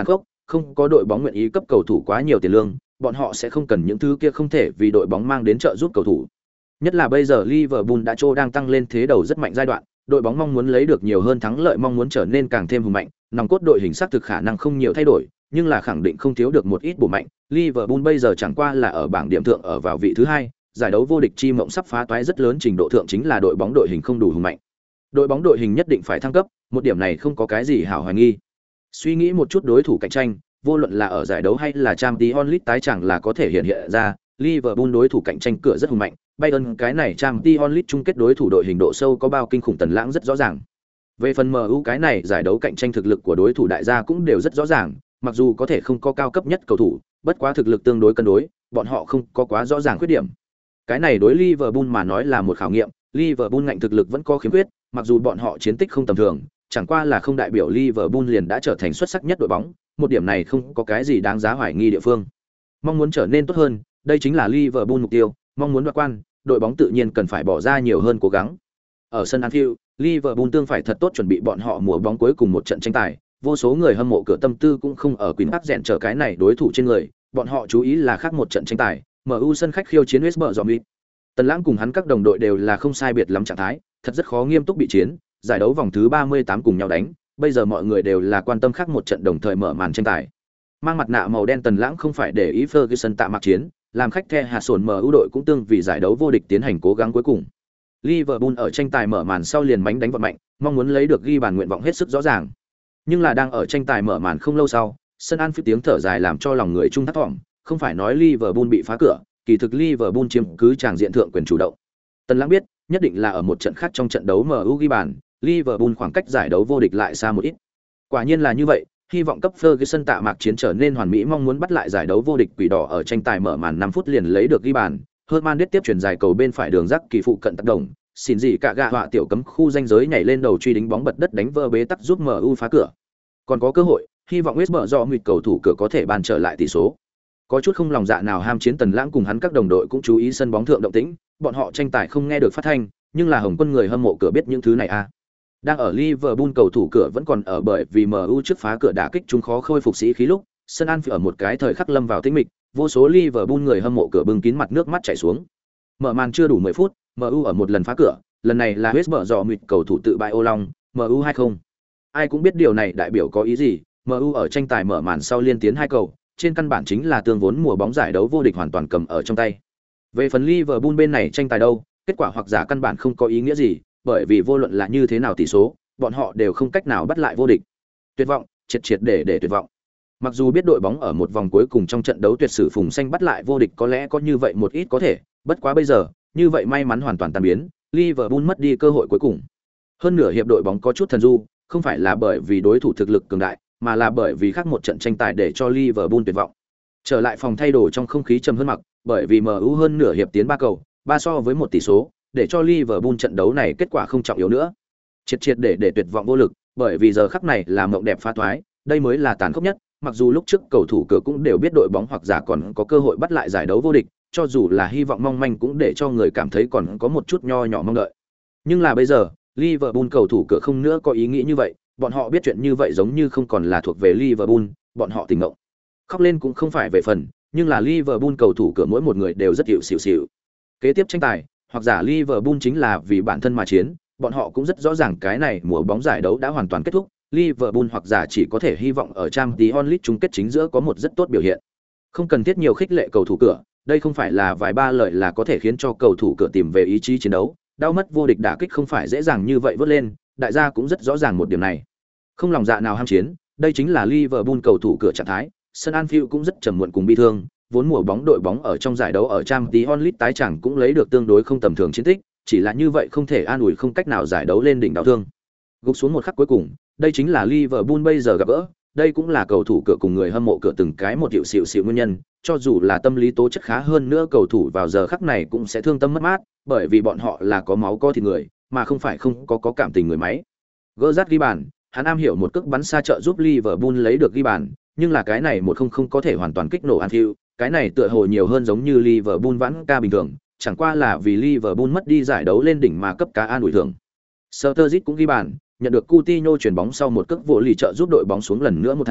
[SPEAKER 1] không có đội bóng nguyện ý cấp cầu thủ quá nhiều tiền lương, bọn họ sẽ không cần những thứ kia không thể vì đội bóng mang đến trợ giúp cầu thủ. Nhất là bây giờ Liverpool đã đang tăng lên thế đầu rất mạnh giai đoạn, đội bóng mong muốn lấy được nhiều hơn thắng lợi, mong muốn trở nên càng thêm hùng mạnh, nòng cốt đội hình xác thực khả năng không nhiều thay đổi, nhưng là khẳng định không thiếu được một ít bổ mạnh. Liverpool bây giờ chẳng qua là ở bảng điểm thượng ở vào vị thứ hai, giải đấu vô địch chi mộng sắp phá toái rất lớn trình độ thượng chính là đội bóng đội hình không đủ hùng mạnh. Đội bóng đội hình nhất định phải thăng cấp, một điểm này không có cái gì hảo hoài nghi. Suy nghĩ một chút đối thủ cạnh tranh, vô luận là ở giải đấu hay là Champions League tái chẳng là có thể hiện ra, Liverpool đối thủ cạnh tranh cửa rất hùng mạnh, Bayern cái này Champions League chung kết đối thủ đội hình độ sâu có bao kinh khủng Tần Lãng rất rõ ràng. Về phần MU cái này giải đấu cạnh tranh thực lực của đối thủ đại gia cũng đều rất rõ ràng, mặc dù có thể không có cao cấp nhất cầu thủ, bất quá thực lực tương đối cân đối, bọn họ không có quá rõ ràng khuyết điểm. Cái này đối Liverpool mà nói là một khảo nghiệm, Liverpool ngạnh thực lực vẫn có khiếm khuyết, mặc dù bọn họ chiến tích không tầm thường, chẳng qua là không đại biểu Liverpool liền đã trở thành xuất sắc nhất đội bóng, một điểm này không có cái gì đáng giá hoài nghi địa phương. Mong muốn trở nên tốt hơn, đây chính là Liverpool mục tiêu, mong muốn đoạt quan, đội bóng tự nhiên cần phải bỏ ra nhiều hơn cố gắng. Ở sân Anfield, Liverpool tương phải thật tốt chuẩn bị bọn họ mùa bóng cuối cùng một trận tranh tài, vô số người hâm mộ cửa tâm tư cũng không ở Queen Park rèn trở cái này đối thủ trên người, bọn họ chú ý là khác một trận tranh tài, MU sân khách khiêu chiến West Brom. Tần Lãng cùng hắn các đồng đội đều là không sai biệt lắm trạng thái, thật rất khó nghiêm túc bị chiến, giải đấu vòng thứ 38 cùng nhau đánh, bây giờ mọi người đều là quan tâm khác một trận đồng thời mở màn tranh tài. Mang mặt nạ màu đen Tần Lãng không phải để ý Ferguson tạm mặc chiến, làm khách The hạt sồn MU đội cũng tương vì giải đấu vô địch tiến hành cố gắng cuối cùng. Liverpool ở tranh tài mở màn sau liền mánh đánh vận mạnh, mong muốn lấy được ghi bàn nguyện vọng hết sức rõ ràng. Nhưng là đang ở tranh tài mở màn không lâu sau, sân Anfield tiếng thở dài làm cho lòng người trung thất vọng, không phải nói Liverpool bị phá cửa, kỳ thực Liverpool chiếm cứ tràng diện thượng quyền chủ động. Tần Lãng biết, nhất định là ở một trận khác trong trận đấu MU ghi bàn, Liverpool khoảng cách giải đấu vô địch lại xa một ít. Quả nhiên là như vậy, hy vọng cấp Ferguson tạ mạc chiến trở nên hoàn mỹ, mong muốn bắt lại giải đấu vô địch quỷ đỏ ở tranh tài mở màn 5 phút liền lấy được ghi bàn. Hernandez tiếp chuyển dài cầu bên phải đường rắc kỳ phụ cận tác động, xin gì cả gạ họa tiểu cấm khu ranh giới nhảy lên đầu truy đính bóng bật đất đánh vỡ bế tắc giúp MU phá cửa. Còn có cơ hội, hy vọng West Brom nguyệt cầu thủ cửa có thể bàn trở lại tỷ số. Có chút không lòng dạ nào ham chiến Tần Lãng cùng hắn các đồng đội cũng chú ý sân bóng thượng động tĩnh, bọn họ tranh tài không nghe được phát thanh, nhưng là Hồng Quân người hâm mộ cửa biết những thứ này a. Đang ở Liverpool cầu thủ cửa vẫn còn ở bởi vì MU trước phá cửa đả kích chúng khó khôi phục sĩ khí lúc, sân Anfield ở một cái thời khắc lâm vào tĩnh mịch, vô số Liverpool người hâm mộ cửa bưng kín mặt nước mắt chảy xuống. Mở màn chưa đủ 10 phút, MU ở một lần phá cửa, lần này là West Brom nguyệt cầu thủ tự bại ô long, MU 2-0. Ai cũng biết điều này đại biểu có ý gì, MU ở tranh tài mở màn sau liên tiến 2 cầu, trên căn bản chính là tương vốn mùa bóng giải đấu vô địch hoàn toàn cầm ở trong tay. Về phần Liverpool bên này tranh tài đâu, kết quả hoặc giả căn bản không có ý nghĩa gì, bởi vì vô luận là như thế nào tỷ số, bọn họ đều không cách nào bắt lại vô địch. Tuyệt vọng, triệt để tuyệt vọng. Mặc dù biết đội bóng ở một vòng cuối cùng trong trận đấu tuyệt sử phùng xanh bắt lại vô địch có lẽ có như vậy một ít có thể, bất quá bây giờ, như vậy may mắn hoàn toàn tan biến, Liverpool mất đi cơ hội cuối cùng. Hơn nửa hiệp đội bóng có chút thần du, không phải là bởi vì đối thủ thực lực cường đại, mà là bởi vì khác một trận tranh tài để cho Liverpool tuyệt vọng. Trở lại phòng thay đồ trong không khí trầm hơn mặc, bởi vì MU hơn nửa hiệp tiến 3 cầu, 3 so với 1 tỷ số, để cho Liverpool trận đấu này kết quả không trọng yếu nữa. Triệt để tuyệt vọng vô lực, bởi vì giờ khắc này là mộng đẹp phá thoái, đây mới là tàn khốc nhất, mặc dù lúc trước cầu thủ cửa cũng đều biết đội bóng hoặc giả còn có cơ hội bắt lại giải đấu vô địch, cho dù là hy vọng mong manh cũng để cho người cảm thấy còn có một chút nho nhỏ mong đợi. Nhưng là bây giờ, Liverpool cầu thủ cửa không nữa có ý nghĩ như vậy, bọn họ biết chuyện như vậy giống như không còn là thuộc về Liverpool, bọn họ tỉnh ngộ. Khóc lên cũng không phải về phần, nhưng là Liverpool cầu thủ cửa mỗi một người đều rất hiểu xỉu. Kế tiếp tranh tài, hoặc giả Liverpool chính là vì bản thân mà chiến, bọn họ cũng rất rõ ràng cái này mùa bóng giải đấu đã hoàn toàn kết thúc, Liverpool hoặc giả chỉ có thể hy vọng ở Champions League chung kết chính giữa có một rất tốt biểu hiện. Không cần thiết nhiều khích lệ cầu thủ cửa, đây không phải là vài ba lời là có thể khiến cho cầu thủ cửa tìm về ý chí chiến đấu, đau mất vô địch đả kích không phải dễ dàng như vậy vớt lên, đại gia cũng rất rõ ràng một điểm này. Không lòng dạ nào ham chiến, đây chính là Liverpool cầu thủ cửa trạng thái, sân Anfield cũng rất trầm muộn cùng bi thương, vốn mùa bóng đội bóng ở trong giải đấu ở Champions League tái chẳng cũng lấy được tương đối không tầm thường chiến tích, chỉ là như vậy không thể an ủi không cách nào giải đấu lên đỉnh đau thương. Gục xuống một khắc cuối cùng, đây chính là Liverpool bây giờ gặp gỡ, đây cũng là cầu thủ cửa cùng người hâm mộ cửa từng cái một hiệu xịu nguyên nhân, cho dù là tâm lý tố chất khá hơn nữa cầu thủ vào giờ khắc này cũng sẽ thương tâm mất mát, bởi vì bọn họ là có máu có thịt người, mà không phải không có cảm tình người máy. Gerrard ghi bàn, hắn am hiểu một cước bắn xa trợ giúp Liverpool lấy được ghi bàn, nhưng là cái này 1-0 không có thể hoàn toàn kích nổ Anfield, cái này tựa hồ nhiều hơn giống như Liverpool vãn ca bình thường, chẳng qua là vì Liverpool mất đi giải đấu lên đỉnh mà cấp cá an ủi thưởng. Sturridge cũng ghi bàn, nhận được Coutinho chuyển bóng sau một cước vô lì trợ giúp đội bóng xuống lần nữa một thành,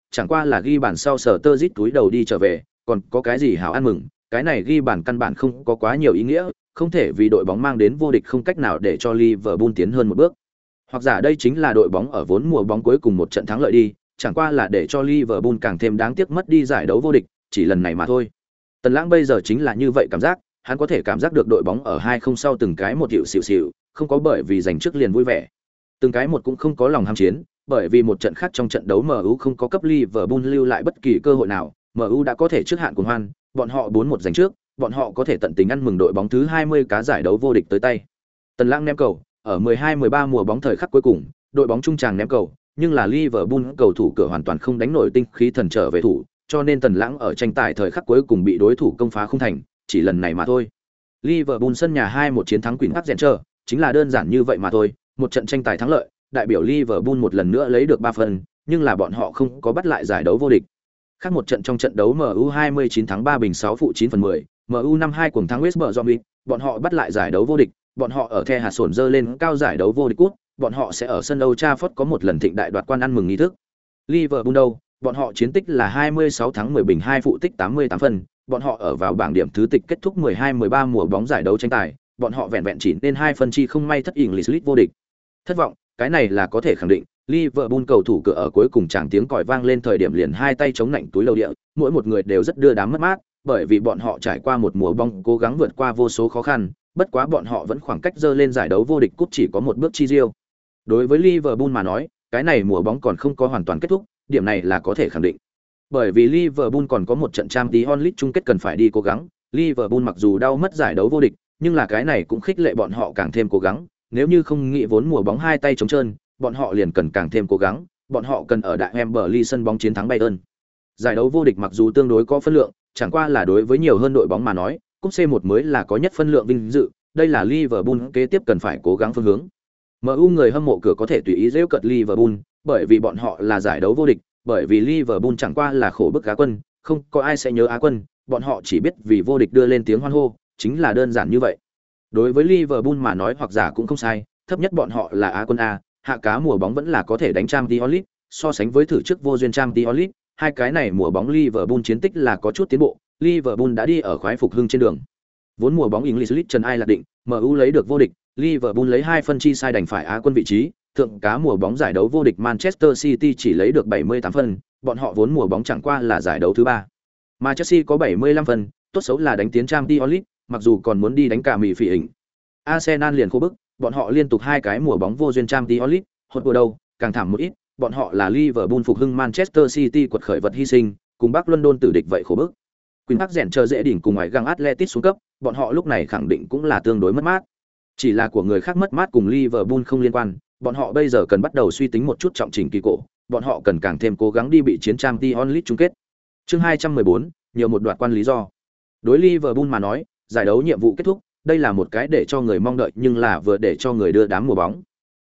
[SPEAKER 1] chẳng qua là ghi bàn sau sở tơ rít túi đầu đi trở về, còn có cái gì hảo ăn mừng, cái này ghi bàn căn bản không có quá nhiều ý nghĩa, không thể vì đội bóng mang đến vô địch không cách nào để cho Liverpool tiến hơn một bước. Hoặc giả đây chính là đội bóng ở vốn mùa bóng cuối cùng một trận thắng lợi đi, chẳng qua là để cho Liverpool càng thêm đáng tiếc mất đi giải đấu vô địch, chỉ lần này mà thôi. Tần Lãng bây giờ chính là như vậy cảm giác, hắn có thể cảm giác được đội bóng ở 2-0 sau từng cái một hiệu xỉu xỉu, không có bởi vì giành trước liền vui vẻ. Từng cái một cũng không có lòng ham chiến, bởi vì một trận khác trong trận đấu MU không có cấp Liverpool lưu lại bất kỳ cơ hội nào, MU đã có thể trước hạn cuồng hoan, bọn họ 4-1 giành trước, bọn họ có thể tận tình ăn mừng đội bóng thứ 20 cá giải đấu vô địch tới tay. Tần Lãng ném cầu, ở 12-13 mùa bóng thời khắc cuối cùng, đội bóng trung tràng ném cầu, nhưng là Liverpool cầu thủ cửa hoàn toàn không đánh nổi tinh khí thần trở về thủ, cho nên Tần Lãng ở tranh tài thời khắc cuối cùng bị đối thủ công phá không thành, chỉ lần này mà thôi. Liverpool sân nhà 2-1 chiến thắng Queen Park Rangers, chính là đơn giản như vậy mà thôi, một trận tranh tài thắng lợi, đại biểu Liverpool một lần nữa lấy được 3 phần, nhưng là bọn họ không có bắt lại giải đấu vô địch. Khác một trận trong trận đấu MU 29 thắng 3 bình 6 phụ 9 phần 10, MU 5-2 cùng thắng West Bromwich, bọn họ bắt lại giải đấu vô địch, bọn họ ở The hạt sổn dơ lên cao giải đấu vô địch cúp, bọn họ sẽ ở sân Old Trafford có một lần thịnh đại đoạt quan ăn mừng nghi thức. Liverpool đâu, bọn họ chiến tích là 26 thắng 10 bình 2 phụ tích 88 phần, bọn họ ở vào bảng điểm thứ tịch kết thúc 12-13 mùa bóng giải đấu tranh tài, bọn họ vẹn vẹn chỉ nên 2 phân chi không may thất English League vô địch. Thất vọng, cái này là có thể khẳng định, Liverpool cầu thủ cửa ở cuối cùng chẳng tiếng còi vang lên thời điểm liền hai tay chống nạnh túi lầu địa, mỗi một người đều rất đưa đám mất mát, bởi vì bọn họ trải qua một mùa bóng cố gắng vượt qua vô số khó khăn, bất quá bọn họ vẫn khoảng cách dơ lên giải đấu vô địch cúp chỉ có một bước chi riêu. Đối với Liverpool mà nói, cái này mùa bóng còn không có hoàn toàn kết thúc, điểm này là có thể khẳng định. Bởi vì Liverpool còn có một trận Champions League chung kết cần phải đi cố gắng, Liverpool mặc dù đau mất giải đấu vô địch, nhưng là cái này cũng khích lệ bọn họ càng thêm cố gắng, nếu như không nghĩ vốn mùa bóng hai tay trống trơn, bọn họ liền cần càng thêm cố gắng, bọn họ cần ở đại Wembley sân bóng chiến thắng Bayern. Giải đấu vô địch mặc dù tương đối có phân lượng, chẳng qua là đối với nhiều hơn đội bóng mà nói, cúp C1 mới là có nhất phân lượng vinh dự, đây là Liverpool kế tiếp cần phải cố gắng phương hướng. MU người hâm mộ cửa có thể tùy ý giễu cợt Liverpool, bởi vì bọn họ là giải đấu vô địch, bởi vì Liverpool chẳng qua là khổ bức Á quân, không có ai sẽ nhớ Á quân, bọn họ chỉ biết vì vô địch đưa lên tiếng hoan hô, chính là đơn giản như vậy. Đối với Liverpool mà nói hoặc giả cũng không sai, thấp nhất bọn họ là Á quân A, hạ cá mùa bóng vẫn là có thể đánh Champions League, so sánh với thử trước vô duyên Champions League, hai cái này mùa bóng Liverpool chiến tích là có chút tiến bộ, Liverpool đã đi ở khoái phục hưng trên đường. Vốn mùa bóng English League trần ai lạc định, MU lấy được vô địch, Liverpool lấy 2 phân chi sai đành phải Á quân vị trí, thượng cá mùa bóng giải đấu vô địch Manchester City chỉ lấy được 78 phân, bọn họ vốn mùa bóng chẳng qua là giải đấu thứ 3. Mà Chelsea có 75 phân, tốt xấu là đánh tiến Champions League, mặc dù còn muốn đi đánh cả mì phỉ hình. Arsenal liền khô bức, bọn họ liên tục hai cái mùa bóng vô duyên Champions League, hốt vừa đâu, càng thảm một ít, bọn họ là Liverpool phục hưng Manchester City quật khởi vật hy sinh, cùng Bắc London tử địch vậy khổ bức. Queen Park rèn chờ dễ đỉnh cùng ngoài găng Atletico xuống cấp, bọn họ lúc này khẳng định cũng là tương đối mất mát. Chỉ là của người khác mất mát cùng Liverpool không liên quan, bọn họ bây giờ cần bắt đầu suy tính một chút trọng chỉnh kỳ cổ, bọn họ cần càng thêm cố gắng đi bị chiến Champions League chung kết. Chương 214, nhiều một đoạt quan lý do. Đối Liverpool mà nói, giải đấu nhiệm vụ kết thúc, đây là một cái để cho người mong đợi nhưng là vừa để cho người đưa đám mùa bóng.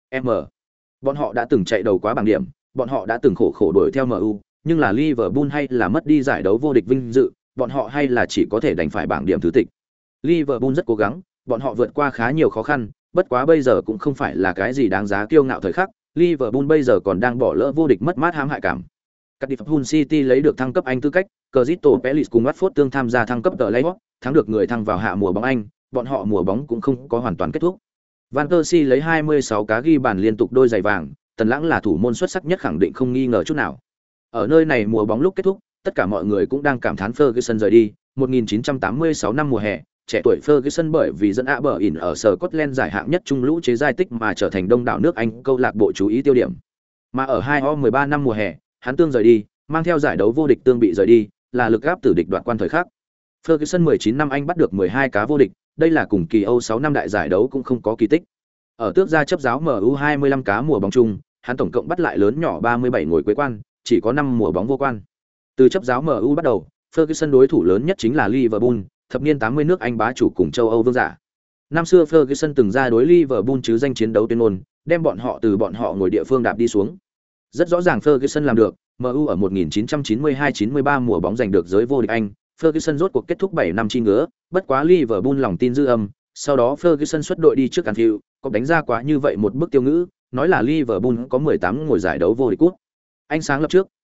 [SPEAKER 1] Bọn họ đã từng chạy đầu quá bảng điểm, bọn họ đã từng khổ khổ đuổi theo MU, nhưng là Liverpool hay là mất đi giải đấu vô địch vinh dự, bọn họ hay là chỉ có thể đành phải bảng điểm thứ tịch. Liverpool rất cố gắng, bọn họ vượt qua khá nhiều khó khăn, bất quá bây giờ cũng không phải là cái gì đáng giá kiêu ngạo thời khắc, Liverpool bây giờ còn đang bỏ lỡ vô địch mất mát hãm hại cảm. Cardiff City lấy được thăng cấp Anh tư cách, Crystal Palace cùng Watford tương tham gia thăng cấp Playoff, thắng được người thăng vào hạ mùa bóng Anh, bọn họ mùa bóng cũng không có hoàn toàn kết thúc. Van Persie lấy 26 cá ghi bàn liên tục đôi giày vàng, Tần Lãng là thủ môn xuất sắc nhất khẳng định không nghi ngờ chút nào. Ở nơi này mùa bóng lúc kết thúc, tất cả mọi người cũng đang cảm thán Ferguson rời đi, 1986 năm mùa hè, trẻ tuổi Ferguson bởi vì dẫn Aberdeen ở Scotland giải hạng nhất trung lũ chế giai tích mà trở thành đông đảo nước Anh câu lạc bộ chú ý tiêu điểm. Mà ở 2013 năm mùa hè, hắn tương rời đi, mang theo giải đấu vô địch tương bị rời đi, là lực gáp tử địch đoạt quan thời khắc. Ferguson 19 năm Anh bắt được 12 cá vô địch, đây là cùng kỳ Âu 6 năm đại giải đấu cũng không có kỳ tích. Ở tước gia chấp giáo MU 25 cá mùa bóng chung, hắn tổng cộng bắt lại lớn nhỏ 37 ngôi quế quan, chỉ có 5 mùa bóng vô quan. Từ chấp giáo MU bắt đầu, Ferguson đối thủ lớn nhất chính là Liverpool, thập niên 80 nước Anh bá chủ cùng châu Âu vương giả. Năm xưa Ferguson từng ra đối Liverpool chứ danh chiến đấu tuyên ngôn, đem bọn họ từ bọn họ ngồi địa phương đạp đi xuống. Rất rõ ràng Ferguson làm được, MU ở 1992-93 mùa bóng giành được giới vô địch Anh, Ferguson rốt cuộc kết thúc 7 năm chi ngứa, bất quá Liverpool lòng tin dư âm, sau đó Ferguson xuất đội đi trước Anfield, có đánh ra quá như vậy một bước tiêu ngữ, nói là Liverpool có 18 ngôi giải đấu vô địch cúp. Anh sáng lập trước,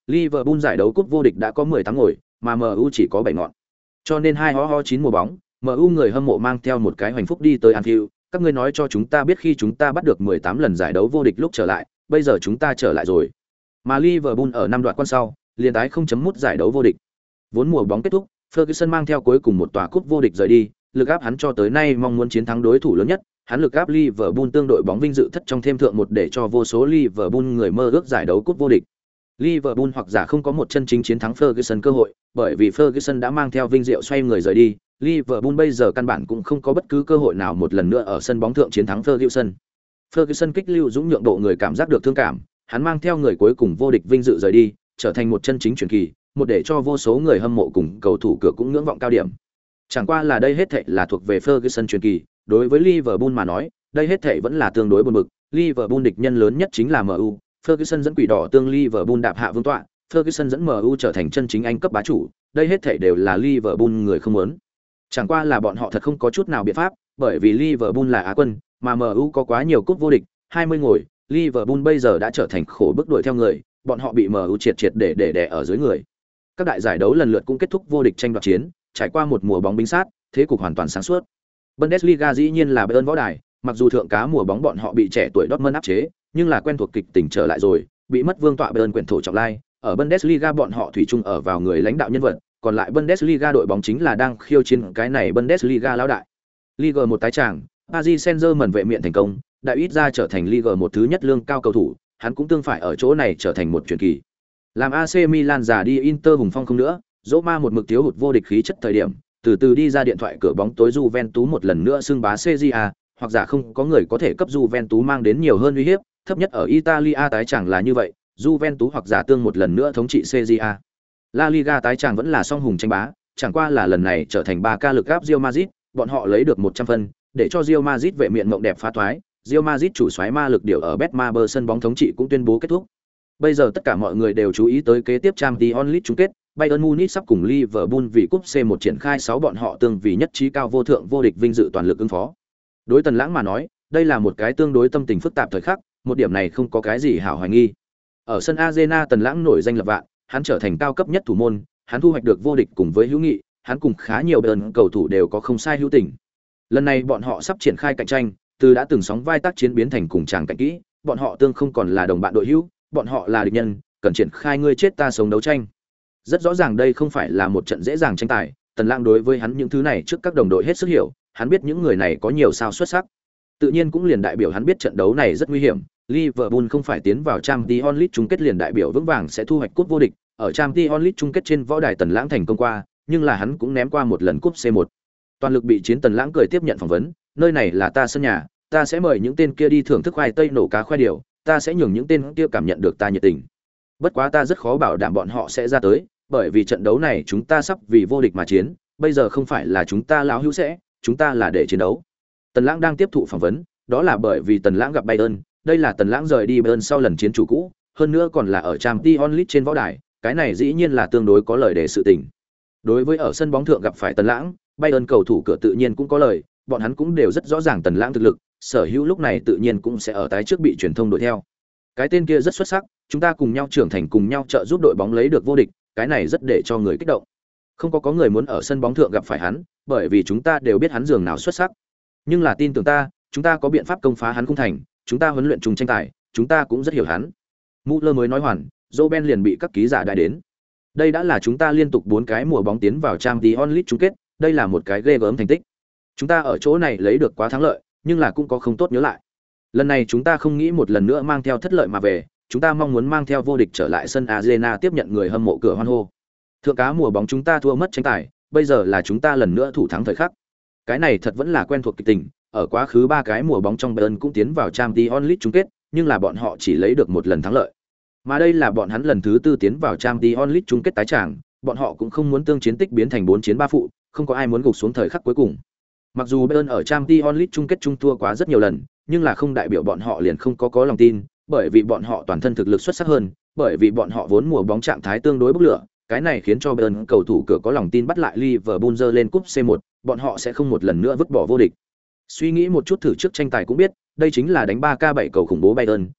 [SPEAKER 1] Liverpool giải đấu cúp vô địch đã có 18 ngồi, mà MU chỉ có 7 ngọn. Cho nên hai ho 9 mùa bóng, MU người hâm mộ mang theo một cái hoành phúc đi tới Anfield, các ngươi nói cho chúng ta biết khi chúng ta bắt được 18 lần giải đấu vô địch lúc trở lại, bây giờ chúng ta trở lại rồi. Mà Liverpool ở năm đoạn quan sau, liền tái không chấm mút giải đấu vô địch. Vốn mùa bóng kết thúc, Ferguson mang theo cuối cùng một tòa cúp vô địch rời đi, lực áp hắn cho tới nay mong muốn chiến thắng đối thủ lớn nhất, hắn lực áp Liverpool tương đội bóng vinh dự thất trong thêm thượng một để cho vô số Liverpool người mơ ước giải đấu cúp vô địch. Liverpool hoặc giả không có một chân chính chiến thắng Ferguson cơ hội, bởi vì Ferguson đã mang theo vinh diệu xoay người rời đi, Liverpool bây giờ căn bản cũng không có bất cứ cơ hội nào một lần nữa ở sân bóng thượng chiến thắng Ferguson. Ferguson kích lưu dũng nhượng độ người cảm giác được thương cảm, hắn mang theo người cuối cùng vô địch vinh dự rời đi, trở thành một chân chính truyền kỳ, một để cho vô số người hâm mộ cùng cầu thủ cửa cũng ngưỡng vọng cao điểm. Chẳng qua là đây hết thảy là thuộc về Ferguson truyền kỳ, đối với Liverpool mà nói, đây hết thảy vẫn là tương đối buồn bực, Liverpool địch nhân lớn nhất chính là MU, Ferguson dẫn quỷ đỏ tương Liverpool đạp hạ vương tọa, Ferguson dẫn MU trở thành chân chính Anh cấp bá chủ, đây hết thảy đều là Liverpool người không muốn. Chẳng qua là bọn họ thật không có chút nào biện pháp, bởi vì Liverpool là Á quân, mà MU có quá nhiều cúp vô địch, 20 ngồi, Liverpool bây giờ đã trở thành khổ bước đuổi theo người, bọn họ bị MU triệt để đè ở dưới người. Các đại giải đấu lần lượt cũng kết thúc vô địch tranh đoạt chiến, trải qua một mùa bóng binh sát, thế cục hoàn toàn sáng suốt. Bundesliga dĩ nhiên là Bayern võ đài, mặc dù thượng cá mùa bóng bọn họ bị trẻ tuổi Dortmund áp chế, nhưng là quen thuộc kịch tình trở lại rồi, bị mất vương tọa Bayern quyền thổ trọng lai, ở Bundesliga bọn họ thủy chung ở vào người lãnh đạo nhân vật, còn lại Bundesliga đội bóng chính là đang khiêu chiến cái này Bundesliga lão đại. Liga 1 tái tràng, Paris Saint-Germain vệ miện thành công, đại ít ra trở thành Liga 1 thứ nhất lương cao cầu thủ, hắn cũng tương phải ở chỗ này trở thành một truyền kỳ. Làm AC Milan già đi Inter hùng phong không nữa, Roma một mực thiếu hụt vô địch khí chất thời điểm, từ từ đi ra điện thoại cửa bóng tối Juventus một lần nữa xưng bá Serie A, hoặc giả không có người có thể cấp Juventus mang đến nhiều hơn uy hiếp, thấp nhất ở Italia tái tràng là như vậy, Juventus hoặc giả tương một lần nữa thống trị Serie A. La Liga tái tràng vẫn là song hùng tranh bá, chẳng qua là lần này trở thành 3K lực áp Real Madrid, bọn họ lấy được 100 phân, để cho Real Madrid vệ miện mộng đẹp phá toái, Real Madrid chủ soái ma lực điều ở Betmaber sân bóng thống trị cũng tuyên bố kết thúc. Bây giờ tất cả mọi người đều chú ý tới kế tiếp Champions League chung kết, Bayern Munich sắp cùng Liverpool vì cúp C1 triển khai 6 bọn họ tương vì nhất trí cao vô thượng vô địch vinh dự toàn lực ứng phó. Đối Tần Lãng mà nói, đây là một cái tương đối tâm tình phức tạp thời khắc, một điểm này không có cái gì hảo hoài nghi. Ở sân Arena Tần Lãng nổi danh lập vạn, hắn trở thành cao cấp nhất thủ môn, hắn thu hoạch được vô địch cùng với hữu nghị, hắn cùng khá nhiều Bayern cầu thủ đều có không sai hữu tình. Lần này bọn họ sắp triển khai cạnh tranh, từ đã từng sóng vai tác chiến biến thành cùng chàng cạnh kỹ, bọn họ tương không còn là đồng bạn đội hữu, bọn họ là địch nhân, cần triển khai ngươi chết ta sống đấu tranh. Rất rõ ràng đây không phải là một trận dễ dàng tranh tài, Tần Lãng đối với hắn những thứ này trước các đồng đội hết sức hiểu, hắn biết những người này có nhiều sao xuất sắc. Tự nhiên cũng liền đại biểu hắn biết trận đấu này rất nguy hiểm, Liverpool không phải tiến vào Champions League chung kết liền đại biểu vững vàng sẽ thu hoạch cúp vô địch, ở Champions League chung kết trên võ đài Tần Lãng thành công qua, nhưng là hắn cũng ném qua một lần cúp C1. Toàn lực bị chiến Tần Lãng cười tiếp nhận phỏng vấn, nơi này là ta sân nhà, ta sẽ mời những tên kia đi thưởng thức khoai tây nổ cá khoai điều, ta sẽ nhường những tên kia cảm nhận được ta nhiệt tình. Bất quá ta rất khó bảo đảm bọn họ sẽ ra tới, bởi vì trận đấu này chúng ta sắp vì vô địch mà chiến, bây giờ không phải là chúng ta láo hữu sẽ, chúng ta là để chiến đấu. Tần Lãng đang tiếp thụ phỏng vấn, đó là bởi vì Tần Lãng gặp Bayern, đây là Tần Lãng rời đi Bayern sau lần chiến chủ cũ, hơn nữa còn là ở Champions League trên võ đài, cái này dĩ nhiên là tương đối có lời để sự tình. Đối với ở sân bóng thượng gặp phải Tần Lãng, Bayern cầu thủ cửa tự nhiên cũng có lời, bọn hắn cũng đều rất rõ ràng Tần Lãng thực lực, sở hữu lúc này tự nhiên cũng sẽ ở tái trước bị truyền thông đuổi theo. Cái tên kia rất xuất sắc, chúng ta cùng nhau trưởng thành cùng nhau trợ giúp đội bóng lấy được vô địch, cái này rất để cho người kích động. Không có người muốn ở sân bóng thượng gặp phải hắn, bởi vì chúng ta đều biết hắn giường nào xuất sắc. Nhưng là tin tưởng ta, chúng ta có biện pháp công phá hắn không thành, chúng ta huấn luyện chung tranh tài, chúng ta cũng rất hiểu hắn. Müller mới nói hoàn, Robben liền bị các ký giả đại đến. Đây đã là chúng ta liên tục 4 cái mùa bóng tiến vào Champions League chung kết, đây là một cái ghê gớm thành tích. Chúng ta ở chỗ này lấy được quá thắng lợi, nhưng là cũng có không tốt nhớ lại. Lần này chúng ta không nghĩ một lần nữa mang theo thất lợi mà về, chúng ta mong muốn mang theo vô địch trở lại sân Arena tiếp nhận người hâm mộ cửa hoan hô. Thượng cá mùa bóng chúng ta thua mất tranh tài, bây giờ là chúng ta lần nữa thủ thắng thời khắc. Cái này thật vẫn là quen thuộc kịch tình, ở quá khứ 3 cái mùa bóng trong Bayern cũng tiến vào Champions League chung kết, nhưng là bọn họ chỉ lấy được một lần thắng lợi. Mà đây là bọn hắn lần thứ 4 tiến vào Champions League chung kết tái tràng, bọn họ cũng không muốn tương chiến tích biến thành 4 chiến 3 phụ, không có ai muốn gục xuống thời khắc cuối cùng. Mặc dù Bayern ở Champions League chung kết chung thua quá rất nhiều lần, nhưng là không đại biểu bọn họ liền không có lòng tin, bởi vì bọn họ toàn thân thực lực xuất sắc hơn, bởi vì bọn họ vốn mùa bóng trạng thái tương đối bốc lửa, cái này khiến cho Bayern cầu thủ cửa có lòng tin bắt lại Liverpool dơ lên cúp C1, bọn họ sẽ không một lần nữa vứt bỏ vô địch. Suy nghĩ một chút thử trước tranh tài cũng biết, đây chính là đánh 3K7 cầu khủng bố Bayern,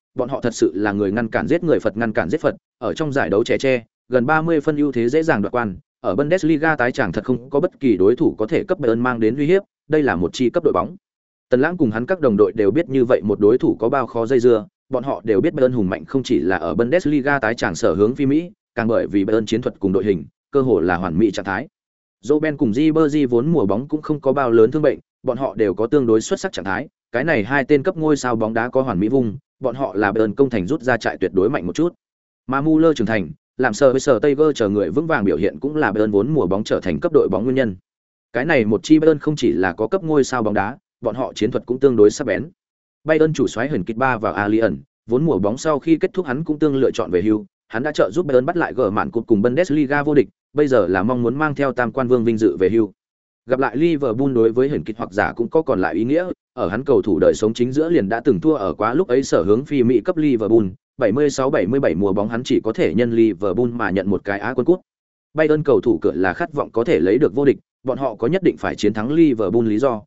[SPEAKER 1] bọn họ thật sự là người ngăn cản giết người, Phật ngăn cản giết Phật, ở trong giải đấu trẻ tre, gần 30 phân ưu thế dễ dàng đoạt quan, ở Bundesliga tái tràng thật không có bất kỳ đối thủ có thể cấp Bayern mang đến uy hiếp, đây là một chi cấp đội bóng. Tần Lãng cùng hắn các đồng đội đều biết như vậy một đối thủ có bao khó dây dưa, bọn họ đều biết Bayern hùng mạnh không chỉ là ở Bundesliga tái tràng sở hướng phi Mỹ, càng bởi vì Bayern chiến thuật cùng đội hình, cơ hội là hoàn mỹ trạng thái. Robben cùng Ribery vốn mùa bóng cũng không có bao lớn thương bệnh, bọn họ đều có tương đối xuất sắc trạng thái, cái này hai tên cấp ngôi sao bóng đá có hoàn mỹ vùng, bọn họ là Bayern công thành rút ra chạy tuyệt đối mạnh một chút. Mà Müller trưởng thành, làm sờ với sờ Tiger chờ người vững vàng biểu hiện cũng là Bayern vốn mùa bóng trở thành cấp đội bóng nguyên nhân. Cái này một chi Bayern không chỉ là có cấp ngôi sao bóng đá, bọn họ chiến thuật cũng tương đối sắc bén. Bayern chủ soái Huyền Kịch Ba vào Allianz, vốn mùa bóng sau khi kết thúc hắn cũng tương lựa chọn về hưu, hắn đã trợ giúp Bayern bắt lại gỡ mạn cúp cùng Bundesliga vô địch, bây giờ là mong muốn mang theo tam quan vương vinh dự về hưu. Gặp lại Liverpool đối với Huyền Kịch hoặc giả cũng có còn lại ý nghĩa, ở hắn cầu thủ đời sống chính giữa liền đã từng thua ở quá lúc ấy sở hướng phi Mỹ cấp Liverpool, 76-77 mùa bóng hắn chỉ có thể nhân Liverpool mà nhận một cái Á quân cúp. Bayern cầu thủ cửa là khát vọng có thể lấy được vô địch, bọn họ có nhất định phải chiến thắng Liverpool lý do,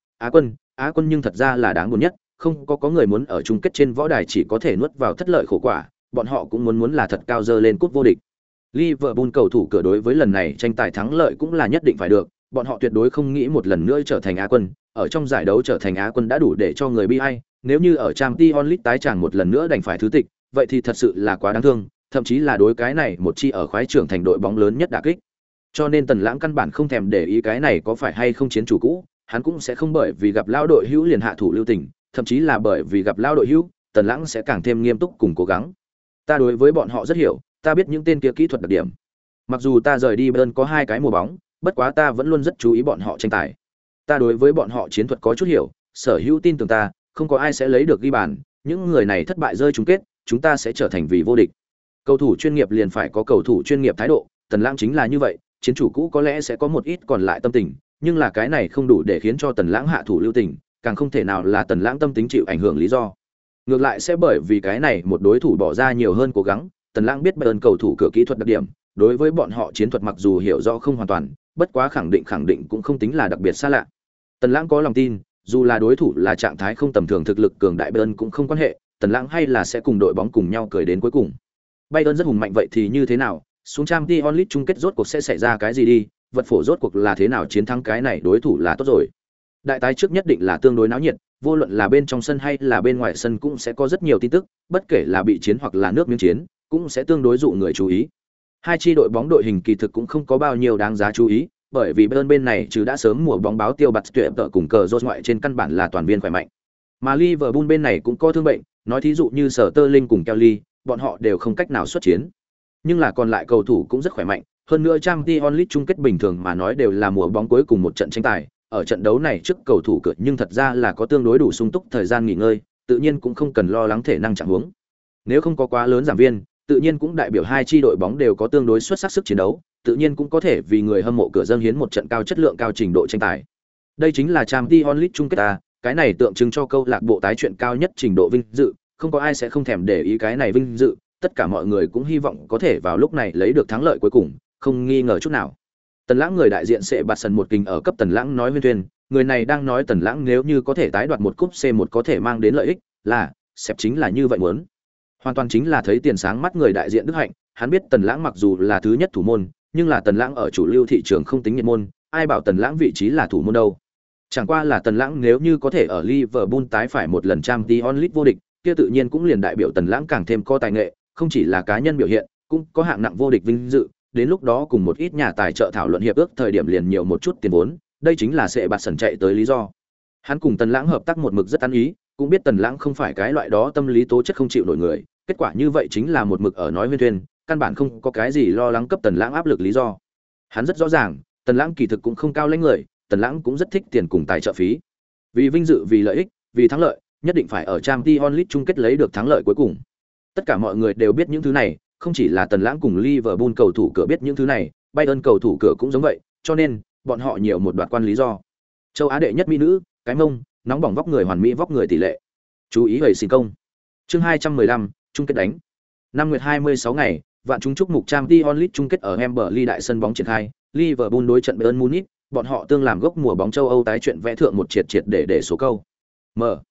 [SPEAKER 1] Á quân nhưng thật ra là đáng buồn nhất, không có người muốn ở chung kết trên võ đài chỉ có thể nuốt vào thất lợi khổ quả, bọn họ cũng muốn là thật cao dơ lên cúp vô địch. Liverpool cầu thủ cửa đối với lần này tranh tài thắng lợi cũng là nhất định phải được, bọn họ tuyệt đối không nghĩ một lần nữa trở thành Á quân, ở trong giải đấu trở thành Á quân đã đủ để cho người bi ai, nếu như ở Champions League tái tràng một lần nữa đành phải thứ tịch, vậy thì thật sự là quá đáng thương, thậm chí là đối cái này một chi ở khoái trưởng thành đội bóng lớn nhất đả kích. Cho nên Tần Lãng căn bản không thèm để ý cái này có phải hay không chiến chủ cũ, hắn cũng sẽ không bởi vì gặp lao đội hữu liền hạ thủ lưu tình, thậm chí là bởi vì gặp lao đội hữu, Tần Lãng sẽ càng thêm nghiêm túc cùng cố gắng. Ta đối với bọn họ rất hiểu, ta biết những tên kia kỹ thuật đặc điểm. Mặc dù ta rời đi Bayern có 2 cái mùa bóng, bất quá ta vẫn luôn rất chú ý bọn họ tranh tài. Ta đối với bọn họ chiến thuật có chút hiểu, sở hữu tin tưởng ta, không có ai sẽ lấy được ghi bàn, những người này thất bại rơi chung kết, chúng ta sẽ trở thành vì vô địch. Cầu thủ chuyên nghiệp liền phải có cầu thủ chuyên nghiệp thái độ, Tần Lãng chính là như vậy, chiến chủ cũ có lẽ sẽ có một ít còn lại tâm tình, nhưng là cái này không đủ để khiến cho Tần Lãng hạ thủ lưu tình, càng không thể nào là Tần Lãng tâm tính chịu ảnh hưởng lý do. Ngược lại sẽ bởi vì cái này một đối thủ bỏ ra nhiều hơn cố gắng, Tần Lãng biết Bayern cầu thủ cửa kỹ thuật đặc điểm, đối với bọn họ chiến thuật mặc dù hiểu rõ không hoàn toàn, bất quá khẳng định cũng không tính là đặc biệt xa lạ. Tần Lãng có lòng tin, dù là đối thủ là trạng thái không tầm thường thực lực cường đại Bayern cũng không quan hệ, Tần Lãng hay là sẽ cùng đội bóng cùng nhau cười đến cuối cùng. Bayern rất hùng mạnh vậy thì như thế nào, xuống Champions League chung kết rốt cuộc sẽ xảy ra cái gì đi, vật phổ rốt cuộc là thế nào chiến thắng cái này đối thủ là tốt rồi. Đại tái trước nhất định là tương đối náo nhiệt, vô luận là bên trong sân hay là bên ngoài sân cũng sẽ có rất nhiều tin tức, bất kể là bị chiến hoặc là nước miếng chiến, cũng sẽ tương đối dụ người chú ý. Hai chi đội bóng đội hình kỳ thực cũng không có bao nhiêu đáng giá chú ý, bởi vì bên này chứ đã sớm mùa bóng báo tiêu bật tuyệt tợ cùng cờ rốt ngoại trên căn bản là toàn viên khỏe mạnh. Mà Liverpool bên này cũng có thương bệnh, nói thí dụ như Sterling cùng Kelly, bọn họ đều không cách nào xuất chiến. Nhưng là còn lại cầu thủ cũng rất khỏe mạnh, hơn nữa Champions League chung kết bình thường mà nói đều là mùa bóng cuối cùng một trận tranh tài, ở trận đấu này trước cầu thủ cược nhưng thật ra là có tương đối đủ sung túc thời gian nghỉ ngơi, tự nhiên cũng không cần lo lắng thể năng trạng huống. Nếu không có quá lớn giảm viên, tự nhiên cũng đại biểu hai chi đội bóng đều có tương đối xuất sắc sức chiến đấu, tự nhiên cũng có thể vì người hâm mộ cửa dâng hiến một trận cao chất lượng cao trình độ tranh tài. Đây chính là Champions League chung kết ta, cái này tượng trưng cho câu lạc bộ tái chuyện cao nhất trình độ vinh dự, không có ai sẽ không thèm để ý cái này vinh dự, tất cả mọi người cũng hy vọng có thể vào lúc này lấy được thắng lợi cuối cùng, không nghi ngờ chút nào. Tần Lãng người đại diện sẽ bạt sần một kình ở cấp Tần Lãng nói huyên thuyên, người này đang nói Tần Lãng nếu như có thể tái đoạt một cúp C1 có thể mang đến lợi ích, là, sẹp chính là như vậy muốn. Hoàn toàn chính là thấy tiền sáng mắt người đại diện Đức Hạnh, hắn biết Tần Lãng mặc dù là thứ nhất thủ môn, nhưng là Tần Lãng ở chủ lưu thị trường không tính nhiệt môn, ai bảo Tần Lãng vị trí là thủ môn đâu. Chẳng qua là Tần Lãng nếu như có thể ở Liverpool tái phải một lần Champions League vô địch, kia tự nhiên cũng liền đại biểu Tần Lãng càng thêm có tài nghệ, không chỉ là cá nhân biểu hiện, cũng có hạng nặng vô địch vinh dự, đến lúc đó cùng một ít nhà tài trợ thảo luận hiệp ước thời điểm liền nhiều một chút tiền vốn, đây chính là sẽ bạt sần chạy tới lý do. Hắn cùng Tần Lãng hợp tác một mực rất ăn ý, cũng biết Tần Lãng không phải cái loại đó tâm lý tố chất không chịu nổi người, kết quả như vậy chính là một mực ở nói huyên thuyên, căn bản không có cái gì lo lắng cấp Tần Lãng áp lực lý do. Hắn rất rõ ràng, Tần Lãng kỳ thực cũng không cao lãnh người, Tần Lãng cũng rất thích tiền cùng tài trợ phí. Vì vinh dự, vì lợi ích, vì thắng lợi, nhất định phải ở Champions League chung kết lấy được thắng lợi cuối cùng. Tất cả mọi người đều biết những thứ này, không chỉ là Tần Lãng cùng Liverpool cầu thủ cửa biết những thứ này, Bayern cầu thủ cửa cũng giống vậy, cho nên bọn họ nhiều một đoạt quan lý do. Châu Á đệ nhất mỹ nữ, cái mông, nóng bỏng vóc người hoàn mỹ vóc người tỷ lệ. Chú ý về xin công. Chương 215, chung kết đánh. Năm nguyệt 26 ngày, vạn chúng chúc mục Champions League chung kết ở Wembley đại sân bóng triển khai, Liverpool đối trận Bayern Munich, bọn họ tương làm gốc mùa bóng châu Âu tái chuyện vẽ thượng một triệt để số câu. M.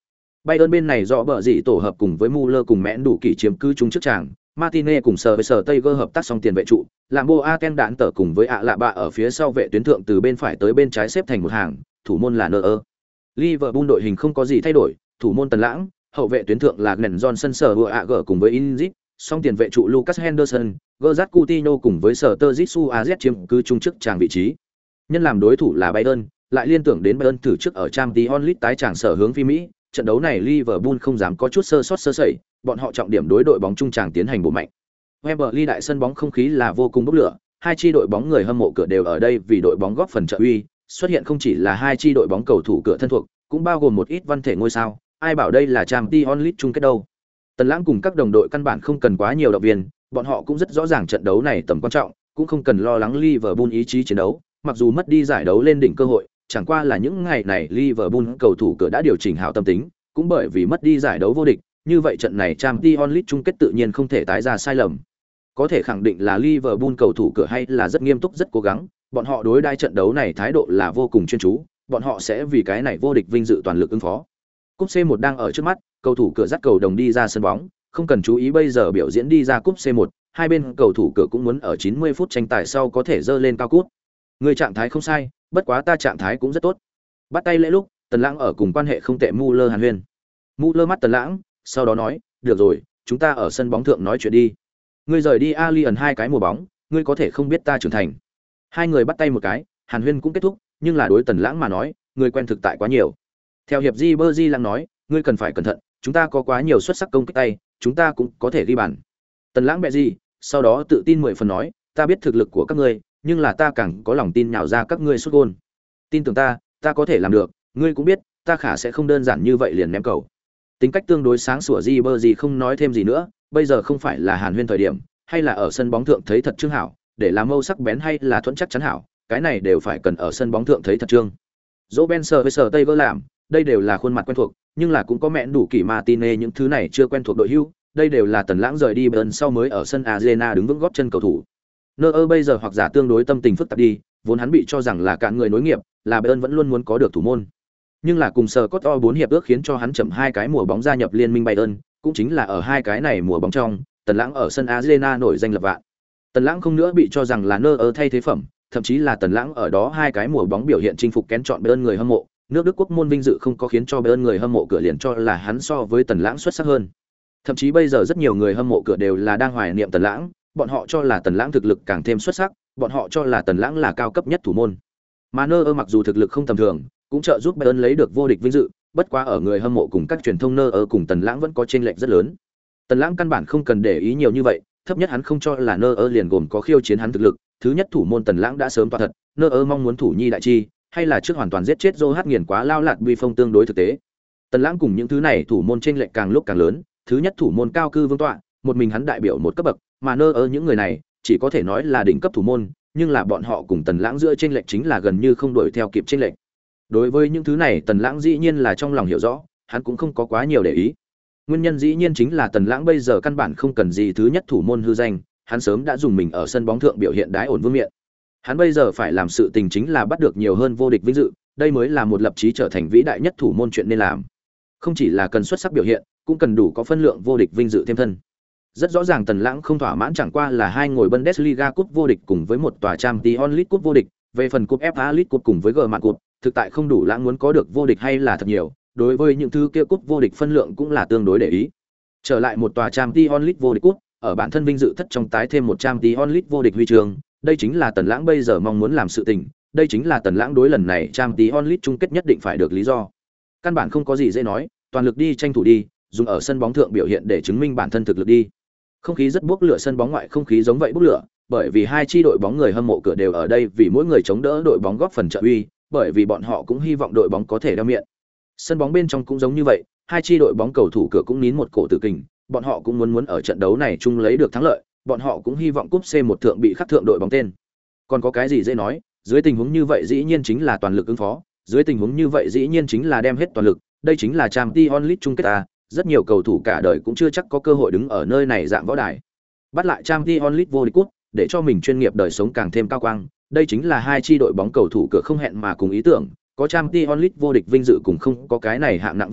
[SPEAKER 1] Bayern bên này do bờ dị tổ hợp cùng với Muller cùng mẽn đủ kỳ chiếm cứ chúng trước tràng, Martinez cùng sở với sở Tiger hợp tác xong tiền vệ trụ, làm Boateng đạn tở cùng với ạ lạ bạ ở phía sau vệ tuyến thượng từ bên phải tới bên trái xếp thành một hàng, thủ môn là Neuer. Liverpool đội hình không có gì thay đổi, thủ môn Tần Lãng, hậu vệ tuyến thượng là Glenn Johnson sở vừa AG cùng với Inzit, song tiền vệ trụ Lucas Henderson, Gerrard Coutinho cùng với sở Terzic AZ chiếm cứ chung trước tràng vị trí. Nhân làm đối thủ là Bayern, lại liên tưởng đến Bayern thử trước ở Champions League tái tràng sở hướng phi Mỹ, trận đấu này Liverpool không dám có chút sơ sẩy, bọn họ trọng điểm đối đội bóng trung tràng tiến hành bổ mạnh. Wembley đại sân bóng không khí là vô cùng bốc lửa, hai chi đội bóng người hâm mộ cửa đều ở đây vì đội bóng góp phần trợ uy, xuất hiện không chỉ là hai chi đội bóng cầu thủ cửa thân thuộc, cũng bao gồm một ít văn thể ngôi sao, ai bảo đây là Champions League chung kết đâu. Tần Lãng cùng các đồng đội căn bản không cần quá nhiều động viên, bọn họ cũng rất rõ ràng trận đấu này tầm quan trọng, cũng không cần lo lắng Liverpool ý chí chiến đấu, mặc dù mất đi giải đấu lên đỉnh cơ hội, chẳng qua là những ngày này Liverpool cầu thủ cửa đã điều chỉnh hảo tâm tính, cũng bởi vì mất đi giải đấu vô địch, như vậy trận này Champions League chung kết tự nhiên không thể tái ra sai lầm. Có thể khẳng định là Liverpool cầu thủ cửa hay là rất nghiêm túc rất cố gắng, bọn họ đối đãi trận đấu này thái độ là vô cùng chuyên chú, bọn họ sẽ vì cái này vô địch vinh dự toàn lực ứng phó. Cúp C1 đang ở trước mắt, cầu thủ cửa dắt cầu đồng đi ra sân bóng, không cần chú ý bây giờ biểu diễn đi ra cúp C1, hai bên cầu thủ cửa cũng muốn ở 90 phút tranh tài sau có thể dơ lên cao cúp. Người trạng thái không sai, bất quá ta trạng thái cũng rất tốt. Bắt tay lễ lúc, Tần Lãng ở cùng quan hệ không tệ Muller hàn huyên. Muller mắt Tần Lãng, sau đó nói, "Được rồi, chúng ta ở sân bóng thượng nói chuyện đi. Ngươi rời đi Alien hai cái mùa bóng, ngươi có thể không biết ta trưởng thành." Hai người bắt tay một cái, hàn huyên cũng kết thúc, nhưng là đối Tần Lãng mà nói, người quen thực tại quá nhiều. Theo hiệp Ribery Lãng nói, ngươi cần phải cẩn thận, chúng ta có quá nhiều xuất sắc công kích tay, chúng ta cũng có thể ghi bàn. Tần Lãng bẹ gì, sau đó tự tin 10 phần nói, ta biết thực lực của các ngươi, nhưng là ta càng có lòng tin nhào ra các ngươi sút gol. Tin tưởng ta có thể làm được, ngươi cũng biết, ta khả sẽ không đơn giản như vậy liền ném cầu. Tính cách tương đối sáng sủa Ribery không nói thêm gì nữa, bây giờ không phải là hàn huyên thời điểm, hay là ở sân bóng thượng thấy thật trương hảo, để làm mâu sắc bén hay là thuận chắc chắn hảo, cái này đều phải cần ở sân bóng thượng thấy thật trương. Dỗ Benser với Sở Tây Vơ làm, đây đều là khuôn mặt quen thuộc, nhưng là cũng có mẹn đủ kỳ Martinez những thứ này chưa quen thuộc đội hưu, đây đều là Tần Lãng rời đi Bayern sau mới ở sân Arena đứng vững gót chân cầu thủ. Neuer bây giờ hoặc giả tương đối tâm tình phức tạp đi, vốn hắn bị cho rằng là cạn người nối nghiệp, là Bayern vẫn luôn muốn có được thủ môn. Nhưng là cùng Scott 4 hiệp ước khiến cho hắn chậm hai cái mùa bóng gia nhập liên minh Bayern, cũng chính là ở hai cái này mùa bóng trong, Tần Lãng ở sân Arena nổi danh lập vạn. Tần Lãng không nữa bị cho rằng là Neuer thay thế phẩm, thậm chí là Tần Lãng ở đó hai cái mùa bóng biểu hiện chinh phục kén chọn Bayern người hâm mộ, nước Đức quốc môn vinh dự không có khiến cho Bayern người hâm mộ cửa liền cho là hắn so với Tần Lãng xuất sắc hơn. Thậm chí bây giờ rất nhiều người hâm mộ cửa đều là đang hoài niệm Tần Lãng, bọn họ cho là Tần Lãng thực lực càng thêm xuất sắc, bọn họ cho là Tần Lãng là cao cấp nhất thủ môn. Mà Neuer mặc dù thực lực không tầm thường, cũng trợ giúp Bayern lấy được vô địch vinh dự, bất quá ở người hâm mộ cùng các truyền thông Neuer cùng Tần Lãng vẫn có chênh lệch rất lớn. Tần Lãng căn bản không cần để ý nhiều như vậy, thấp nhất hắn không cho là Neuer liền gồm có khiêu chiến hắn thực lực, thứ nhất thủ môn Tần Lãng đã sớm tọa thật, Neuer mong muốn thủ nhi đại chi, hay là trước hoàn toàn giết chết Joe nghiền quá lao lạt bi phong tương đối thực tế. Tần Lãng cùng những thứ này thủ môn chênh lệch càng lúc càng lớn, thứ nhất thủ môn cao cư vương tọa, một mình hắn đại biểu một cấp bậc, mà Neuer những người này chỉ có thể nói là đỉnh cấp thủ môn, nhưng là bọn họ cùng Tần Lãng giữa chênh lệch chính là gần như không đuổi theo kịp chênh lệch. Đối với những thứ này Tần Lãng dĩ nhiên là trong lòng hiểu rõ, hắn cũng không có quá nhiều để ý. Nguyên nhân dĩ nhiên chính là Tần Lãng bây giờ căn bản không cần gì thứ nhất thủ môn hư danh, hắn sớm đã dùng mình ở sân bóng thượng biểu hiện đái ổn vương miện. Hắn bây giờ phải làm sự tình chính là bắt được nhiều hơn vô địch vinh dự, đây mới là một lập chí trở thành vĩ đại nhất thủ môn chuyện nên làm. Không chỉ là cần xuất sắc biểu hiện, cũng cần đủ có phân lượng vô địch vinh dự thêm thân. Rất rõ ràng Tần Lãng không thỏa mãn chẳng qua là hai ngồi Bundesliga cúp vô địch cùng với một tòa Champions League cúp vô địch, về phần cúp FA League cúp cùng với G Mạn cúp, thực tại không đủ Lãng muốn có được vô địch hay là thật nhiều, đối với những thứ kia cúp vô địch phân lượng cũng là tương đối để ý. Trở lại một tòa Champions League vô địch cúp, ở bản thân vinh dự thất trong tái thêm một Champions League vô địch huy chương, đây chính là Tần Lãng bây giờ mong muốn làm sự tình, đây chính là Tần Lãng đối lần này Champions League chung kết nhất định phải được lý do. Căn bản không có gì dễ nói, toàn lực đi tranh thủ đi, dùng ở sân bóng thượng biểu hiện để chứng minh bản thân thực lực đi. Không khí rất bốc lửa, sân bóng ngoại không khí giống vậy bốc lửa, bởi vì hai chi đội bóng người hâm mộ cửa đều ở đây vì mỗi người chống đỡ đội bóng góp phần trợ uy, bởi vì bọn họ cũng hy vọng đội bóng có thể đeo miệng. Sân bóng bên trong cũng giống như vậy, hai chi đội bóng cầu thủ cửa cũng nín một cổ tử kình, bọn họ cũng muốn ở trận đấu này chung lấy được thắng lợi, bọn họ cũng hy vọng cúp C1 thượng bị khắc thượng đội bóng tên. Còn có cái gì dễ nói, dưới tình huống như vậy dĩ nhiên chính là toàn lực ứng phó, dưới tình huống như vậy dĩ nhiên chính là đem hết toàn lực, đây chính là Champions League chung kết ta, rất nhiều cầu thủ cả đời cũng chưa chắc có cơ hội đứng ở nơi này dạng võ đài. Bắt lại Champions League vô địch cúp, để cho mình chuyên nghiệp đời sống càng thêm cao quang, đây chính là hai chi đội bóng cầu thủ cửa không hẹn mà cùng ý tưởng, có Champions League vô địch vinh dự cùng không có cái này hạng nặng vô địch,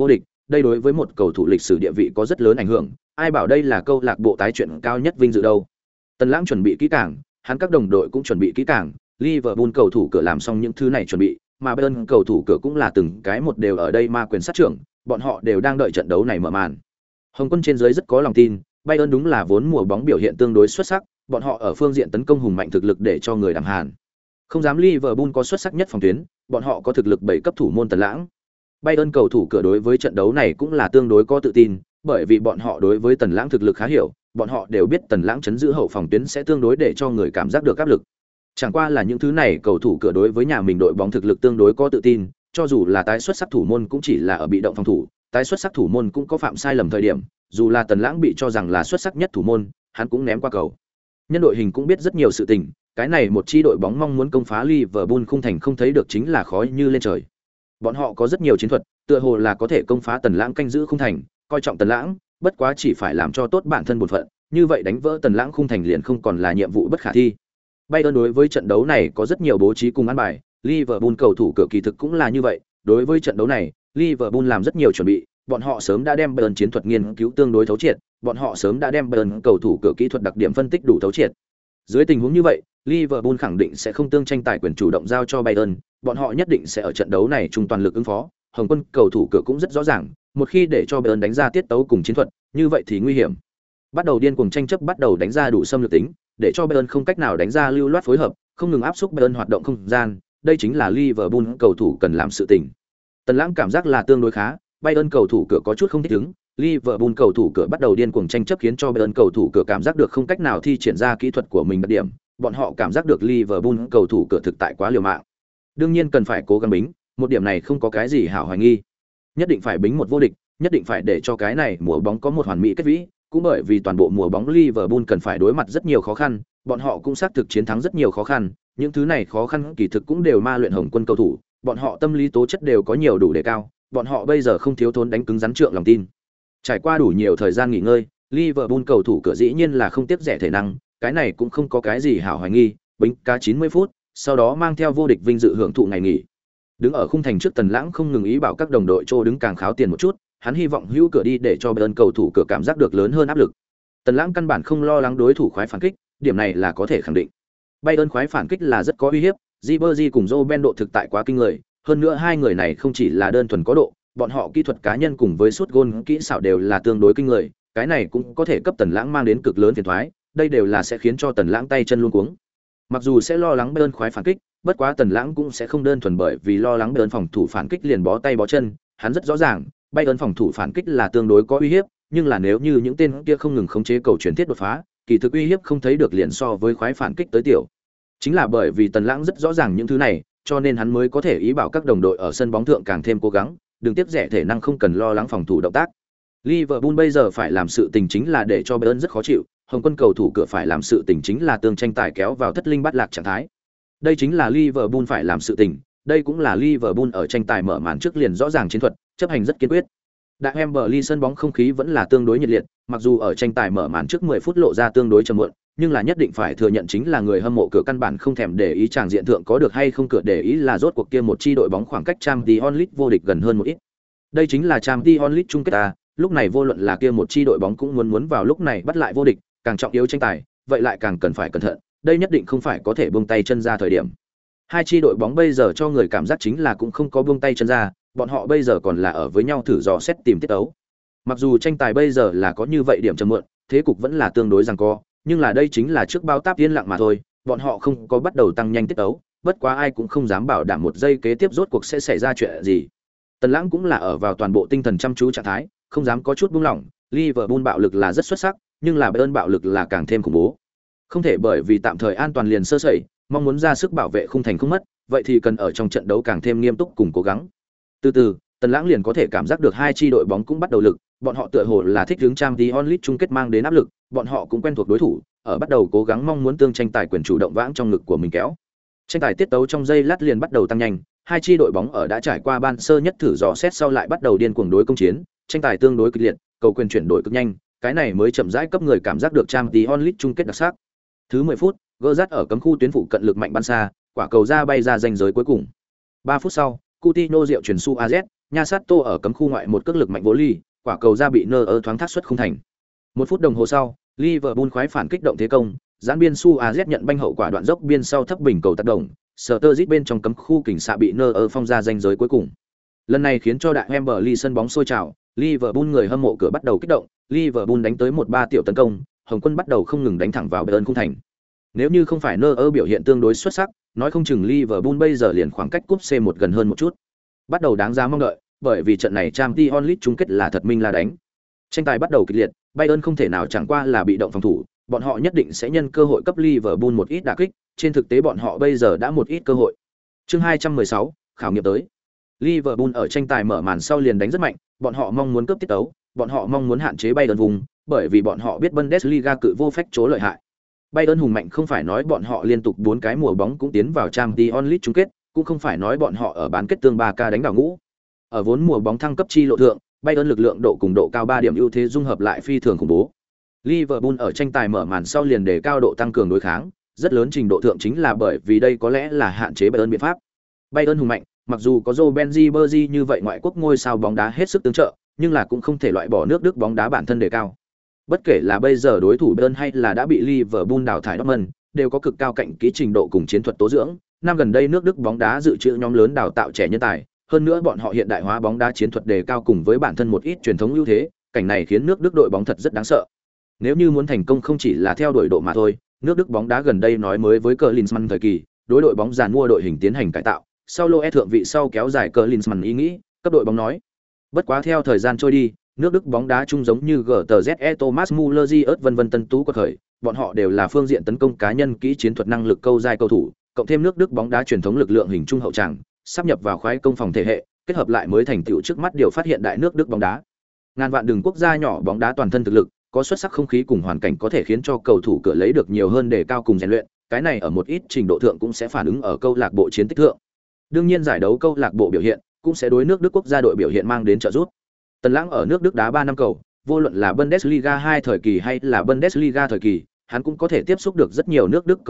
[SPEAKER 1] đây đối với một cầu thủ lịch sử địa vị có rất lớn ảnh hưởng, ai bảo đây là câu lạc bộ tái chuyện cao nhất vinh dự đâu. Tần Lãng chuẩn bị kỹ càng, hắn các đồng đội cũng chuẩn bị kỹ càng, Liverpool cầu thủ cửa làm xong những thứ này chuẩn bị, mà Bayern cầu thủ cửa cũng là từng cái một đều ở đây ma quyền sát trưởng, bọn họ đều đang đợi trận đấu này mở màn. Hồng Quân trên dưới rất có lòng tin, Bayern đúng là vốn mùa bóng biểu hiện tương đối xuất sắc, bọn họ ở phương diện tấn công hùng mạnh thực lực để cho người đàm hàn. Không dám Liverpool có xuất sắc nhất phòng tuyến, bọn họ có thực lực 7 cấp thủ môn Tần Lãng. Bayern cầu thủ cửa đối với trận đấu này cũng là tương đối có tự tin, bởi vì bọn họ đối với Tần Lãng thực lực khá hiểu, bọn họ đều biết Tần Lãng chấn giữ hậu phòng tuyến sẽ tương đối để cho người cảm giác được áp lực. Chẳng qua là những thứ này cầu thủ cửa đối với nhà mình đội bóng thực lực tương đối có tự tin, cho dù là tái xuất sắc thủ môn cũng chỉ là ở bị động phòng thủ, tái xuất sắc thủ môn cũng có phạm sai lầm thời điểm, dù là Tần Lãng bị cho rằng là xuất sắc nhất thủ môn, hắn cũng ném qua cầu. Nhân đội hình cũng biết rất nhiều sự tình, cái này một chi đội bóng mong muốn công phá Liverpool khung thành không thấy được chính là khó như lên trời. Bọn họ có rất nhiều chiến thuật, tựa hồ là có thể công phá Tần Lãng canh giữ khung thành, coi trọng Tần Lãng, bất quá chỉ phải làm cho tốt bản thân bổn phận, như vậy đánh vỡ Tần Lãng khung thành liền không còn là nhiệm vụ bất khả thi. Bayern đối với trận đấu này có rất nhiều bố trí cùng ăn bài, Liverpool cầu thủ cửa kỳ thực cũng là như vậy, đối với trận đấu này, Liverpool làm rất nhiều chuẩn bị, bọn họ sớm đã đem Bayern chiến thuật nghiên cứu tương đối thấu triệt, bọn họ sớm đã đem Bayern cầu thủ cửa kỹ thuật đặc điểm phân tích đủ thấu triệt. Dưới tình huống như vậy, Liverpool khẳng định sẽ không tương tranh tài quyền chủ động giao cho Bayern, bọn họ nhất định sẽ ở trận đấu này chung toàn lực ứng phó. Hồng Quân cầu thủ cửa cũng rất rõ ràng, một khi để cho Bayern đánh ra tiết tấu cùng chiến thuật, như vậy thì nguy hiểm. Bắt đầu điên cuồng tranh chấp, bắt đầu đánh ra đủ xâm lược tính, để cho Bayern không cách nào đánh ra lưu loát phối hợp, không ngừng áp xúc Bayern hoạt động không gian, đây chính là Liverpool cầu thủ cần làm sự tình. Tần Lãng cảm giác là tương đối khá, Bayern cầu thủ cửa có chút không thích ứng, Liverpool cầu thủ cửa bắt đầu điên cuồng tranh chấp khiến cho Bayern cầu thủ cửa cảm giác được không cách nào thi triển ra kỹ thuật của mình đặc điểm, bọn họ cảm giác được Liverpool cầu thủ cửa thực tại quá liều mạng. Đương nhiên cần phải cố gắng bính, một điểm này không có cái gì hảo hoài nghi. Nhất định phải bính một vô địch, nhất định phải để cho cái này mùa bóng có một hoàn mỹ kết vĩ, cũng bởi vì toàn bộ mùa bóng Liverpool cần phải đối mặt rất nhiều khó khăn, bọn họ cũng xác thực chiến thắng rất nhiều khó khăn, những thứ này khó khăn kỳ thực cũng đều ma luyện Hồng Quân cầu thủ, bọn họ tâm lý tố chất đều có nhiều đủ đề cao, bọn họ bây giờ không thiếu thốn đánh cứng rắn trượng lòng tin. Trải qua đủ nhiều thời gian nghỉ ngơi, Liverpool cầu thủ cửa dĩ nhiên là không tiếc rẻ thể năng, cái này cũng không có cái gì hảo hoài nghi, bính cá 90 phút, sau đó mang theo vô địch vinh dự hưởng thụ ngày nghỉ. Đứng ở khung thành trước Tần Lãng không ngừng ý bảo các đồng đội trô đứng càng kháo tiền một chút, hắn hy vọng hữu cửa đi để cho Bayern cầu thủ cửa cảm giác được lớn hơn áp lực. Tần Lãng căn bản không lo lắng đối thủ khoái phản kích, điểm này là có thể khẳng định. Bayern khoái phản kích là rất có uy hiếp, Ribery cùng Robben độ thực tại quá kinh người, hơn nữa hai người này không chỉ là đơn thuần có độ, bọn họ kỹ thuật cá nhân cùng với sút gôn kỹ xảo đều là tương đối kinh người, cái này cũng có thể cấp Tần Lãng mang đến cực lớn phiền toái, đây đều là sẽ khiến cho Tần Lãng tay chân luống cuống. Mặc dù sẽ lo lắng Bayern khoái phản kích, bất quá Tần Lãng cũng sẽ không đơn thuần bởi vì lo lắng Bayern phòng thủ phản kích liền bó tay bó chân, hắn rất rõ ràng, Bayern phòng thủ phản kích là tương đối có uy hiếp, nhưng là nếu như những tên kia không ngừng khống chế cầu chuyển thiết đột phá, kỳ thực uy hiếp không thấy được liền so với khoái phản kích tới tiểu. Chính là bởi vì Tần Lãng rất rõ ràng những thứ này, cho nên hắn mới có thể ý bảo các đồng đội ở sân bóng thượng càng thêm cố gắng, đừng tiếc rẻ thể năng không cần lo lắng phòng thủ động tác. Liverpool bây giờ phải làm sự tình chính là để cho Bayern rất khó chịu, Hồng Quân cầu thủ cửa phải làm sự tình chính là tương tranh tài kéo vào thất linh bắt lạc trạng thái. Đây chính là Liverpool phải làm sự tình, đây cũng là Liverpool ở tranh tài mở màn trước liền rõ ràng chiến thuật, chấp hành rất kiên quyết. Đại Wembley sân bóng không khí vẫn là tương đối nhiệt liệt, mặc dù ở tranh tài mở màn trước 10 phút lộ ra tương đối chậm muộn, nhưng là nhất định phải thừa nhận chính là người hâm mộ cửa căn bản không thèm để ý tràng diện thượng có được hay không, cửa để ý là rốt cuộc kia một chi đội bóng khoảng cách Champions League vô địch gần hơn một ít. Đây chính là Champions League chung kết ta, lúc này vô luận là kia một chi đội bóng cũng muốn vào lúc này bắt lại vô địch, càng trọng yếu tranh tài, vậy lại càng cần phải cẩn thận, đây nhất định không phải có thể buông tay chân ra thời điểm. Hai chi đội bóng bây giờ cho người cảm giác chính là cũng không có buông tay chân ra, bọn họ bây giờ còn là ở với nhau thử dò xét tìm tiết ấu. Mặc dù tranh tài bây giờ là có như vậy điểm chậm muộn, thế cục vẫn là tương đối giằng co, nhưng là đây chính là trước bao táp yên lặng mà thôi, bọn họ không có bắt đầu tăng nhanh tiết ấu, bất quá ai cũng không dám bảo đảm một giây kế tiếp rốt cuộc sẽ xảy ra chuyện gì. Tần Lãng cũng là ở vào toàn bộ tinh thần chăm chú trạng thái, không dám có chút buông lỏng, Liverpool bạo lực là rất xuất sắc, nhưng là Bayern bạo lực là càng thêm khủng bố. Không thể bởi vì tạm thời an toàn liền sơ sẩy, mong muốn ra sức bảo vệ khung thành không mất, vậy thì cần ở trong trận đấu càng thêm nghiêm túc cùng cố gắng. Từ từ, Tần Lãng liền có thể cảm giác được hai chi đội bóng cũng bắt đầu lực, bọn họ tựa hồ là thích ứng Champions League chung kết mang đến áp lực, bọn họ cũng quen thuộc đối thủ, ở bắt đầu cố gắng mong muốn tương tranh tài quyền chủ động vãng trong ngực của mình kéo. Tranh tài tiết tấu trong giây lát liền bắt đầu tăng nhanh, hai chi đội bóng ở đã trải qua ban sơ nhất thử dò xét sau lại bắt đầu điên cuồng đối công chiến, tranh tài tương đối kịch liệt, cầu quyền chuyển đổi cực nhanh, cái này mới chậm rãi cấp người cảm giác được Champions League chung kết đặc sắc. Thứ 10 phút, Gerrard ở cấm khu tuyến phụ cận lực mạnh bắn xa, quả cầu ra bay ra ranh giới cuối cùng. 3 phút sau, Coutinho diệu chuyển Suarez, Nha sát tô ở cấm khu ngoại một cước lực mạnh vỗ ly, quả cầu ra bị nơ thoáng thác xuất không thành. Một phút đồng hồ sau, Liverpool khoái phản kích động thế công, giãn biên su AZ nhận banh hậu quả đoạn dốc biên sau thấp bình cầu tác động, Sturridge bên trong cấm khu kình xạ bị nơ phong ra ranh giới cuối cùng. Lần này khiến cho đại Wembley sân bóng sôi trào, Liverpool người hâm mộ cửa bắt đầu kích động, Liverpool đánh tới 1-3 tiểu tấn công, Hồng quân bắt đầu không ngừng đánh thẳng vào Bayern khung thành. Nếu như không phải nơ biểu hiện tương đối xuất sắc, nói không chừng Liverpool bây giờ liền khoảng cách cúp C1 gần hơn một chút. Bắt đầu đáng giá mong đợi, bởi vì trận này Champions League chung kết là thật minh là đánh. Tranh tài bắt đầu kịch liệt, Bayern không thể nào chẳng qua là bị động phòng thủ, bọn họ nhất định sẽ nhân cơ hội cấp Liverpool một ít đả kích, trên thực tế bọn họ bây giờ đã một ít cơ hội. Chương 216, khảo nghiệm tới. Liverpool ở tranh tài mở màn sau liền đánh rất mạnh, bọn họ mong muốn cướp tiết tấu, bọn họ mong muốn hạn chế Bayern vùng, bởi vì bọn họ biết Bundesliga cự vô phách chỗ lợi hại. Bayern hùng mạnh không phải nói bọn họ liên tục 4 cái mùa bóng cũng tiến vào Champions League chung kết, cũng không phải nói bọn họ ở bán kết tương 3K đánh đảo ngũ. Ở vốn mùa bóng thăng cấp chi lộ thượng, Bayern lực lượng độ cùng độ cao 3 điểm ưu thế dung hợp lại phi thường khủng bố. Liverpool ở tranh tài mở màn sau liền đề cao độ tăng cường đối kháng, rất lớn trình độ thượng chính là bởi vì đây có lẽ là hạn chế Bayern biện pháp. Bayern hùng mạnh, mặc dù có Robben Ribery như vậy ngoại quốc ngôi sao bóng đá hết sức tương trợ, nhưng là cũng không thể loại bỏ nước Đức bóng đá bản thân đề cao. Bất kể là bây giờ đối thủ Bayern hay là đã bị Liverpool đào thải Dortmund, đều có cực cao cạnh kỹ trình độ cùng chiến thuật tố dưỡng. Năm gần đây nước Đức bóng đá dự trữ nhóm lớn đào tạo trẻ nhân tài, hơn nữa bọn họ hiện đại hóa bóng đá chiến thuật đề cao cùng với bản thân một ít truyền thống ưu thế, cảnh này khiến nước Đức đội bóng thật rất đáng sợ. Nếu như muốn thành công không chỉ là theo đuổi độ mà thôi, nước Đức bóng đá gần đây nói mới với Klinsmann thời kỳ, đối đội bóng giàn mua đội hình tiến hành cải tạo, sau Loe thượng vị sau kéo dài Klinsmann ý nghĩ, cấp đội bóng nói. Bất quá theo thời gian trôi đi, nước Đức bóng đá chung giống như GTZE Thomas Muller vân vân tân tú quật khởi, bọn họ đều là phương diện tấn công cá nhân kỹ chiến thuật năng lực câu giai cầu thủ, cộng thêm nước Đức bóng đá truyền thống lực lượng hình trung hậu tràng, sắp nhập vào khoái công phòng thể hệ, kết hợp lại mới thành tựu trước mắt điều phát hiện đại nước Đức bóng đá. Ngàn vạn đường quốc gia nhỏ bóng đá toàn thân thực lực, có xuất sắc không khí cùng hoàn cảnh có thể khiến cho cầu thủ cửa lấy được nhiều hơn để cao cùng rèn luyện, cái này ở một ít trình độ thượng cũng sẽ phản ứng ở câu lạc bộ chiến tích thượng. Đương nhiên giải đấu câu lạc bộ biểu hiện cũng sẽ đối nước Đức quốc gia đội biểu hiện mang đến trợ giúp. Tần Lãng ở nước Đức đá 3 năm cầu, vô luận là Bundesliga 2 thời kỳ hay là Bundesliga thời kỳ, hắn cũng có thể tiếp xúc được rất nhiều nước Đức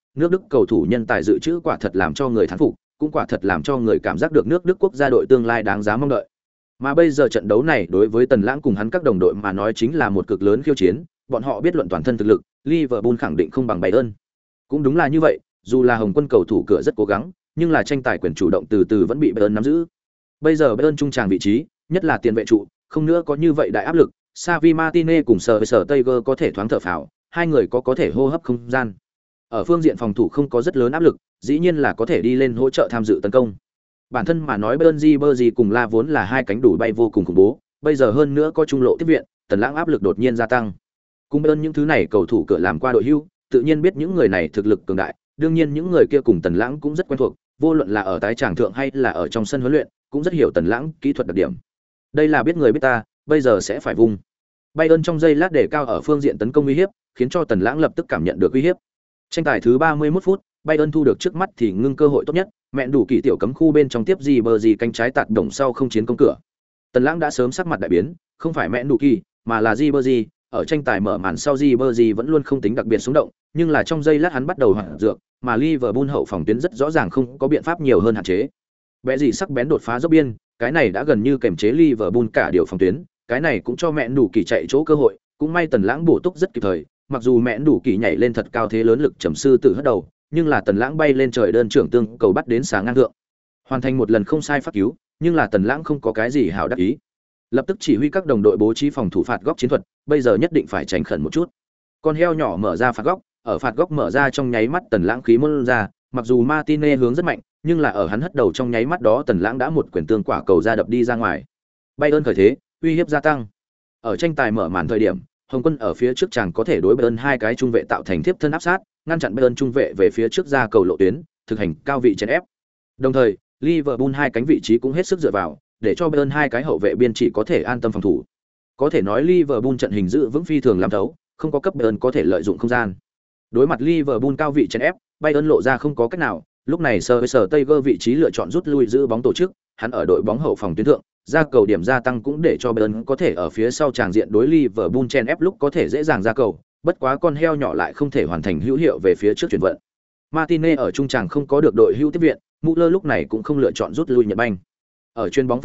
[SPEAKER 1] cầu thủ nhân tài dự trữ quả thật làm cho người thán phục, cũng quả thật làm cho người cảm giác được nước Đức quốc gia đội tương lai đáng giá mong đợi. Mà bây giờ trận đấu này đối với Tần Lãng cùng hắn các đồng đội mà nói chính là một cực lớn khiêu chiến, bọn họ biết luận toàn thân thực lực, Liverpool khẳng định không bằng Bayern. Cũng đúng là như vậy, dù là Hồng quân cầu thủ cửa rất cố gắng, nhưng là tranh tài quyền chủ động từ từ vẫn bị Bayern nắm giữ. Bây giờ Bayern trung tràng vị trí, nhất là tiền vệ trụ, không nữa có như vậy đại áp lực, Xavi Martinez cùng Sở Tiger có thể thoáng thở phào, hai người có thể hô hấp không gian. Ở phương diện phòng thủ không có rất lớn áp lực, dĩ nhiên là có thể đi lên hỗ trợ tham dự tấn công. Bản thân mà nói Bernzy cùng La vốn là hai cánh đủ bay vô cùng khủng bố, bây giờ hơn nữa có trung lộ tiếp viện, Tần Lãng áp lực đột nhiên gia tăng. Cùng Bayern những thứ này cầu thủ cửa làm qua đội hưu, tự nhiên biết những người này thực lực cường đại, đương nhiên những người kia cùng Tần Lãng cũng rất quen thuộc, vô luận là ở tái tràng thượng hay là ở trong sân huấn luyện, cũng rất hiểu Tần Lãng kỹ thuật đặc điểm. Đây là biết người biết ta, bây giờ sẽ phải vùng. Bayern trong giây lát đề cao ở phương diện tấn công uy hiếp, khiến cho Tần Lãng lập tức cảm nhận được uy hiếp. Tranh tài thứ 31 phút, Bayern thu được trước mắt thì ngưng cơ hội tốt nhất, mẹn đủ kỳ tiểu cấm khu bên trong tiếp gì cánh trái tạt đồng sau không chiến công cửa. Tần Lãng đã sớm sắc mặt đại biến, không phải mẹn đủ kỳ, mà là Ribery, ở tranh tài mở màn sau Ribery vẫn luôn không tính đặc biệt sống động, nhưng là trong giây lát hắn bắt đầu hoạt dược, mà Liverpool hậu phòng tuyến rất rõ ràng không có biện pháp nhiều hơn hạn chế. Bẻ gì sắc bén đột phá dốc biên, cái này đã gần như kềm chế Liverpool cả điều phòng tuyến, cái này cũng cho mẹn đủ kỳ chạy chỗ cơ hội, cũng may Tần Lãng bổ túc rất kịp thời, mặc dù mẹn đủ kỳ nhảy lên thật cao thế lớn lực trầm sư tử hất đầu, nhưng là Tần Lãng bay lên trời đơn trưởng tương cầu bắt đến sáng ngang thượng, hoàn thành một lần không sai phát cứu, nhưng là Tần Lãng không có cái gì hảo đắc ý, lập tức chỉ huy các đồng đội bố trí phòng thủ phạt góc chiến thuật, bây giờ nhất định phải tránh khẩn một chút. Con heo nhỏ mở ra phạt góc, ở phạt góc mở ra trong nháy mắt Tần Lãng khí môn ra, mặc dù Martinez hướng rất mạnh, nhưng là ở hắn hất đầu trong nháy mắt đó Tần Lãng đã một quyền tương quả cầu ra đập đi ra ngoài. Bayern khởi thế, uy hiếp gia tăng. Ở tranh tài mở màn thời điểm, Hồng quân ở phía trước chàng có thể đối Bayern hai cái trung vệ tạo thành tiếp thân áp sát, ngăn chặn Bayern trung vệ về phía trước ra cầu lộ tuyến, thực hành cao vị chèn ép. Đồng thời, Liverpool hai cánh vị trí cũng hết sức dựa vào, để cho Bayern hai cái hậu vệ biên chỉ có thể an tâm phòng thủ. Có thể nói Liverpool trận hình giữ vững phi thường làm thấu, không có cấp Bayern có thể lợi dụng không gian. Đối mặt Liverpool cao vị chèn ép, Bayern lộ ra không có cách nào, lúc này Sở Tiger vị trí lựa chọn rút lui giữ bóng tổ chức, hắn ở đội bóng hậu phòng tuyến thượng, ra cầu điểm gia tăng cũng để cho Bayern có thể ở phía sau tràng diện đối Liverpool chèn ép lúc có thể dễ dàng ra cầu, bất quá con heo nhỏ lại không thể hoàn thành hữu hiệu về phía trước chuyển vận. Martinez ở trung tràng không có được đội hữu tiếp viện, Müller lúc này cũng không lựa chọn rút lui nhận banh. Ở chuyền bóng phương diện,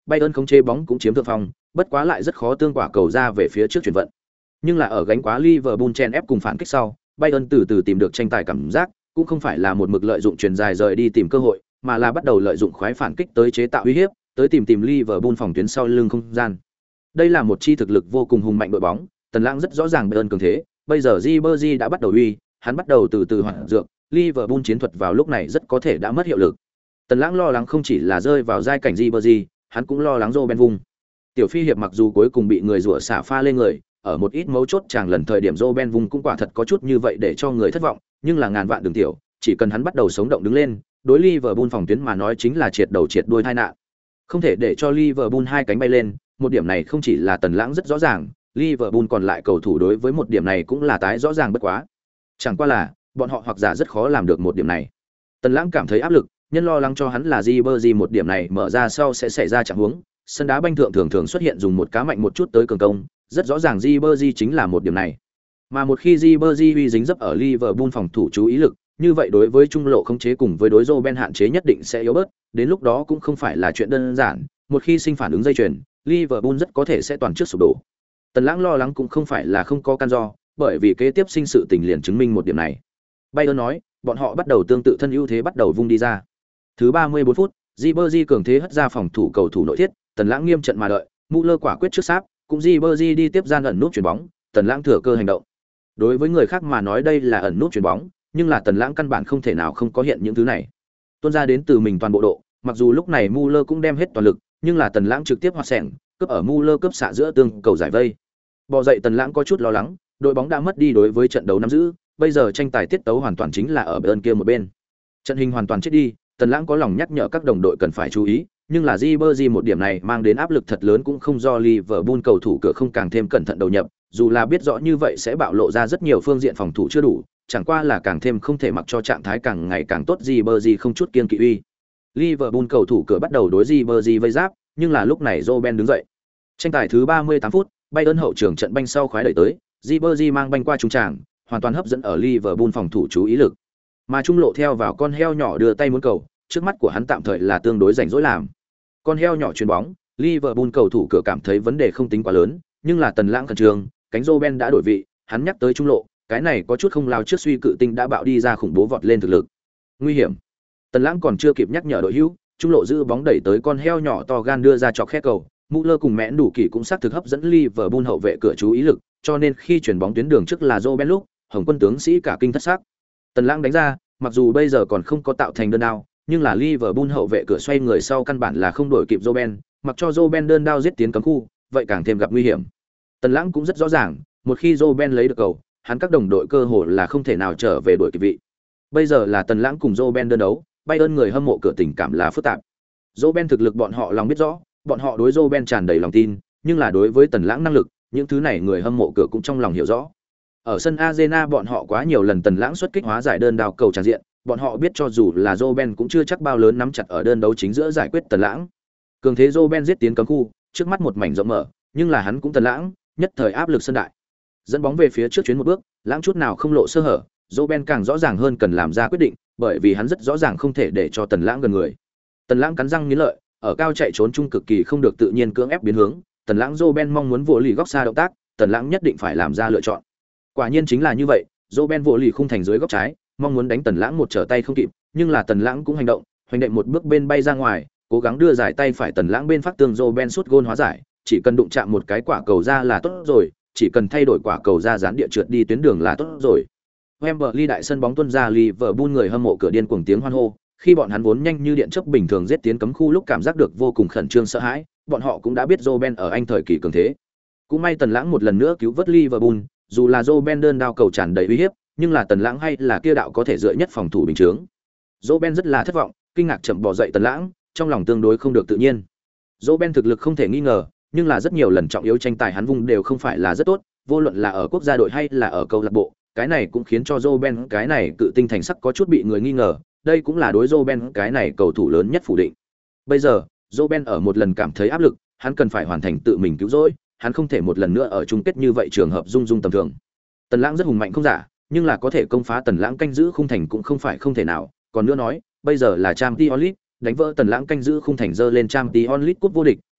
[SPEAKER 1] Bayern khống chế bóng cũng chiếm thượng phong, bất quá lại rất khó tương quả cầu ra về phía trước chuyển vận. Nhưng là ở gánh quá Liverpool chen ép cùng phản kích sau, Bayern từ từ tìm được tranh tài cảm giác, cũng không phải là một mực lợi dụng chuyền dài rời đi tìm cơ hội, mà là bắt đầu lợi dụng khoái phản kích tới chế tạo uy hiếp, tới tìm Liverpool phòng tuyến sau lưng không gian. Đây là một chi thực lực vô cùng hùng mạnh đội bóng, Tần Lãng rất rõ ràng Bayern cường thế, bây giờ Ribery đã bắt đầu uy, hắn bắt đầu từ từ hoạt dược, Liverpool chiến thuật vào lúc này rất có thể đã mất hiệu lực. Tần Lãng lo lắng không chỉ là rơi vào giai cảnh Ribery, hắn cũng lo lắng Robben vung. Tiểu phi hiệp mặc dù cuối cùng bị người rủa xả pha lên người, ở một ít mấu chốt chàng lần thời điểm Robben vung cũng quả thật có chút như vậy để cho người thất vọng, nhưng là ngàn vạn đường tiểu, chỉ cần hắn bắt đầu sống động đứng lên, đối Liverpool phòng tuyến mà nói chính là triệt đầu triệt đuôi tai nạn. Không thể để cho Liverpool hai cánh bay lên, một điểm này không chỉ là Tần Lãng rất rõ ràng, Liverpool còn lại cầu thủ đối với một điểm này cũng là tái rõ ràng bất quá. Chẳng qua là, bọn họ hoặc giả rất khó làm được một điểm này. Tần Lãng cảm thấy áp lực, nhân lo lắng cho hắn là Ribery một điểm này mở ra sau sẽ xảy ra trạng huống, sân đá banh thượng thường thường xuất hiện dùng một cá mạnh một chút tới cường công, rất rõ ràng Ribery chính là một điểm này. Mà một khi Ribery uy dính dấp ở Liverpool phòng thủ chú ý lực, như vậy đối với trung lộ khống chế cùng với đối Robben hạn chế nhất định sẽ yếu bớt, đến lúc đó cũng không phải là chuyện đơn giản, một khi sinh phản ứng dây chuyền, Liverpool rất có thể sẽ toàn trước sụp đổ. Tần Lãng lo lắng cũng không phải là không có căn do, bởi vì kế tiếp sinh sự tình liền chứng minh một điểm này. Bayern nói, bọn họ bắt đầu tương tự thân ưu thế bắt đầu vung đi ra. Thứ 34 phút, Ribery cường thế hất ra phòng thủ cầu thủ nội thiết, Tần Lãng nghiêm trận mà đợi, Müller quả quyết trước sáp, cũng Ribery đi tiếp gian ẩn nút chuyển bóng, Tần Lãng thừa cơ hành động. Đối với người khác mà nói đây là ẩn nút chuyển bóng, nhưng là Tần Lãng căn bản không thể nào không có hiện những thứ này. Tuôn ra đến từ mình toàn bộ độ, mặc dù lúc này Müller cũng đem hết toàn lực, nhưng là Tần Lãng trực tiếp hoạt sẹn, cướp ở Müller cướp xạ giữa tương cầu giải vây. Bò dậy Tần Lãng có chút lo lắng, đội bóng đã mất đi đối với trận đấu nắm giữ, bây giờ tranh tài tiết tấu hoàn toàn chính là ở bên kia một bên. Trận hình hoàn toàn chết đi, Tần Lãng có lòng nhắc nhở các đồng đội cần phải chú ý, nhưng là Ribery một điểm này mang đến áp lực thật lớn cũng không do Liverpool cầu thủ cửa không càng thêm cẩn thận đầu nhập, dù là biết rõ như vậy sẽ bạo lộ ra rất nhiều phương diện phòng thủ chưa đủ, chẳng qua là càng thêm không thể mặc cho trạng thái càng ngày càng tốt Ribery không chút kiêng kỵ uy. Liverpool cầu thủ cửa bắt đầu đối Ribery vây giáp, nhưng là lúc này Robben đứng dậy. Tranh tài thứ 38 phút, Bayern hậu trường trận banh sau khoái đẩy tới, Ribery mang banh qua trung tràng, hoàn toàn hấp dẫn ở Liverpool phòng thủ chú ý lực. Mà trung lộ theo vào con heo nhỏ đưa tay muốn cầu, trước mắt của hắn tạm thời là tương đối rảnh rỗi làm. Con heo nhỏ chuyền bóng, Liverpool cầu thủ cửa cảm thấy vấn đề không tính quá lớn, nhưng là Tần Lãng khẩn trương, cánh Robben đã đổi vị, hắn nhắc tới trung lộ, cái này có chút không lao trước suy cự tinh đã bạo đi ra khủng bố vọt lên thực lực. Nguy hiểm. Tần Lãng còn chưa kịp nhắc nhở đội hữu, trung lộ giữ bóng đẩy tới con heo nhỏ to gan đưa ra chọc khe cầu, Müller cùng mẽn đủ kỳ cũng xác thực hấp dẫn Liverpool hậu vệ cửa chú ý lực, cho nên khi chuyển bóng tuyến đường trước là Robben lúc, Hồng Quân tướng sĩ cả kinh thất sắc. Tần Lãng đánh ra, mặc dù bây giờ còn không có tạo thành đơn đao, nhưng là Liverpool hậu vệ cửa xoay người sau căn bản là không đổi kịp Robben, mặc cho Robben đơn đao giết tiến cấm khu, vậy càng thêm gặp nguy hiểm. Tần Lãng cũng rất rõ ràng, một khi Robben lấy được cầu, hắn các đồng đội cơ hội là không thể nào trở về đuổi kịp vị. Bây giờ là Tần Lãng cùng Robben đơn đấu, Bayern người hâm mộ cửa tình cảm là phức tạp. Robben thực lực bọn họ lòng biết rõ, bọn họ đối Robben tràn đầy lòng tin, nhưng là đối với Tần Lãng năng lực, những thứ này người hâm mộ cửa cũng trong lòng hiểu rõ. Ở sân Arena bọn họ quá nhiều lần Tần Lãng xuất kích hóa giải đơn đao cầu tràn diện, bọn họ biết cho dù là Robben cũng chưa chắc bao lớn nắm chặt ở đơn đấu chính giữa giải quyết Tần Lãng. Cường thế Robben giết tiến cấm khu, trước mắt một mảnh rộng mở, nhưng là hắn cũng Tần Lãng, nhất thời áp lực sân đại. Dẫn bóng về phía trước chuyến một bước, Lãng chút nào không lộ sơ hở, Robben càng rõ ràng hơn cần làm ra quyết định, bởi vì hắn rất rõ ràng không thể để cho Tần Lãng gần người. Tần Lãng cắn răng nghiến lợi, ở cao chạy trốn chung cực kỳ không được tự nhiên cưỡng ép biến hướng, Tần Lãng Robben mong muốn vỗ lì góc xa động tác, Tần Lãng nhất định phải làm ra lựa chọn. Quả nhiên chính là như vậy, Robben vỗ lì khung thành dưới góc trái, mong muốn đánh Tần Lãng một trở tay không kịp, nhưng là Tần Lãng cũng hành động, hoành đệm một bước bên bay ra ngoài, cố gắng đưa giải tay phải Tần Lãng bên phát tường Robben sút gôn hóa giải, chỉ cần đụng chạm một cái quả cầu ra là tốt rồi, chỉ cần thay đổi quả cầu ra dán địa trượt đi tuyến đường là tốt rồi. Wembley đại sân bóng tuôn ra Liverpool người hâm mộ cửa điên cuồng tiếng hoan hô, khi bọn hắn vốn nhanh như điện chớp bình thường giết tiến cấm khu lúc cảm giác được vô cùng khẩn trương sợ hãi, bọn họ cũng đã biết Robben ở Anh thời kỳ cường thế. Cũng may Tần Lãng một lần nữa cứu vớt Liverpool, dù là Robben đơn đao cầu tràn đầy uy hiếp, nhưng là Tần Lãng hay là kia đạo có thể dựa nhất phòng thủ bình chướng. Robben rất là thất vọng, kinh ngạc chậm bỏ dậy Tần Lãng, trong lòng tương đối không được tự nhiên. Robben thực lực không thể nghi ngờ, nhưng là rất nhiều lần trọng yếu tranh tài hắn vung đều không phải là rất tốt, vô luận là ở quốc gia đội hay là ở câu lạc bộ, cái này cũng khiến cho Robben cái này cự tinh thành sắc có chút bị người nghi ngờ, đây cũng là đối Robben cái này cầu thủ lớn nhất phủ định. Bây giờ, Robben ở một lần cảm thấy áp lực, hắn cần phải hoàn thành tự mình cứu rỗi, hắn không thể một lần nữa ở chung kết như vậy trường hợp dung dung tầm thường. Tần Lãng rất hùng mạnh không giả, nhưng là có thể công phá Tần Lãng canh giữ khung thành cũng không phải không thể nào, còn nữa nói, bây giờ là Champions League, đánh vỡ Tần Lãng canh giữ khung thành dơ lên Champions League cúp vô địch,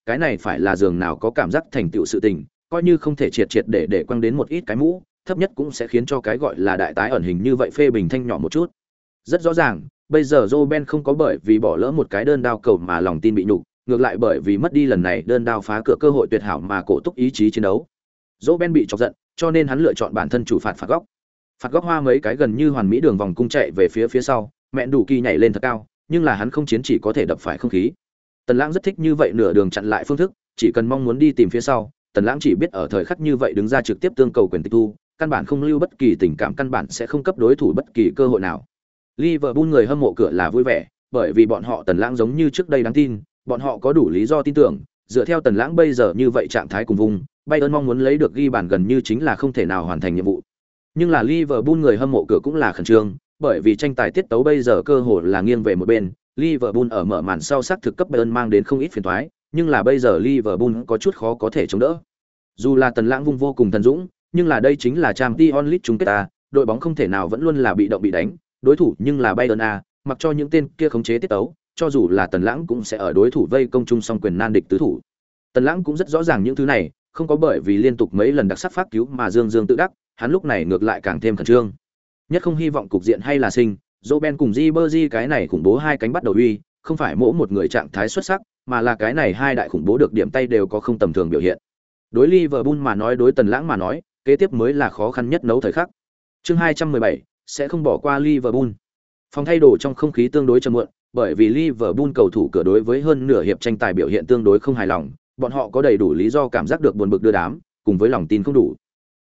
[SPEAKER 1] cái này phải là giường nào có cảm giác thành tựu sự tình, coi như không thể triệt triệt để quăng đến một ít cái mũ, thấp nhất cũng sẽ khiến cho cái gọi là đại tái ẩn hình như vậy phê bình thanh nhỏ một chút. Rất rõ ràng, bây giờ Roben không có bởi vì bỏ lỡ một cái đơn đao cầu mà lòng tin bị nhục, ngược lại bởi vì mất đi lần này đơn đao phá cửa cơ hội tuyệt hảo mà cổ túc ý chí chiến đấu. Roben bị chọc giận, cho nên hắn lựa chọn bản thân chủ phạt góc. Phạt góc hoa mấy cái gần như hoàn mỹ đường vòng cung chạy về phía sau, mẹn đủ kỳ nhảy lên thật cao, nhưng là hắn không chiến chỉ có thể đập phải không khí. Tần Lãng rất thích như vậy nửa đường chặn lại phương thức, chỉ cần mong muốn đi tìm phía sau, Tần Lãng chỉ biết ở thời khắc như vậy đứng ra trực tiếp tương cầu quyền tịch thu, căn bản không lưu bất kỳ tình cảm, căn bản sẽ không cấp đối thủ bất kỳ cơ hội nào. Liverpool người hâm mộ cửa là vui vẻ, bởi vì bọn họ Tần Lãng giống như trước đây đáng tin, bọn họ có đủ lý do tin tưởng, dựa theo Tần Lãng bây giờ như vậy trạng thái cùng vùng, Bayern mong muốn lấy được ghi bàn gần như chính là không thể nào hoàn thành nhiệm vụ. Nhưng là Liverpool người hâm mộ cửa cũng là khẩn trương, bởi vì tranh tài tiết tấu bây giờ cơ hội là nghiêng về một bên, Liverpool ở mở màn sau xác thực cấp Bayern mang đến không ít phiền toái, nhưng là bây giờ Liverpool có chút khó có thể chống đỡ. Dù là Tần Lãng vung vô cùng thần dũng, nhưng là đây chính là Champions League chung kết a, đội bóng không thể nào vẫn luôn là bị động bị đánh, đối thủ nhưng là Bayern a, mặc cho những tên kia khống chế tiết tấu, cho dù là Tần Lãng cũng sẽ ở đối thủ vây công chung song quyền nan địch tứ thủ. Tần Lãng cũng rất rõ ràng những thứ này, không có bởi vì liên tục mấy lần đặc sắc phát cứu mà dương tự đắc, hắn lúc này ngược lại càng thêm khẩn trương. Nhất không hy vọng cục diện hay là sinh, Roben cùng Ribery cái này khủng bố hai cánh bắt đầu uy, không phải mỗi một người trạng thái xuất sắc, mà là cái này hai đại khủng bố được điểm tay đều có không tầm thường biểu hiện. Đối Liverpool mà nói, đối Tần Lãng mà nói, kế tiếp mới là khó khăn nhất nấu thời khắc. Chương 217 sẽ không bỏ qua Liverpool. Phòng thay đồ trong không khí tương đối trầm muộn, bởi vì Liverpool cầu thủ cửa đối với hơn nửa hiệp tranh tài biểu hiện tương đối không hài lòng, bọn họ có đầy đủ lý do cảm giác được buồn bực đưa đám, cùng với lòng tin không đủ.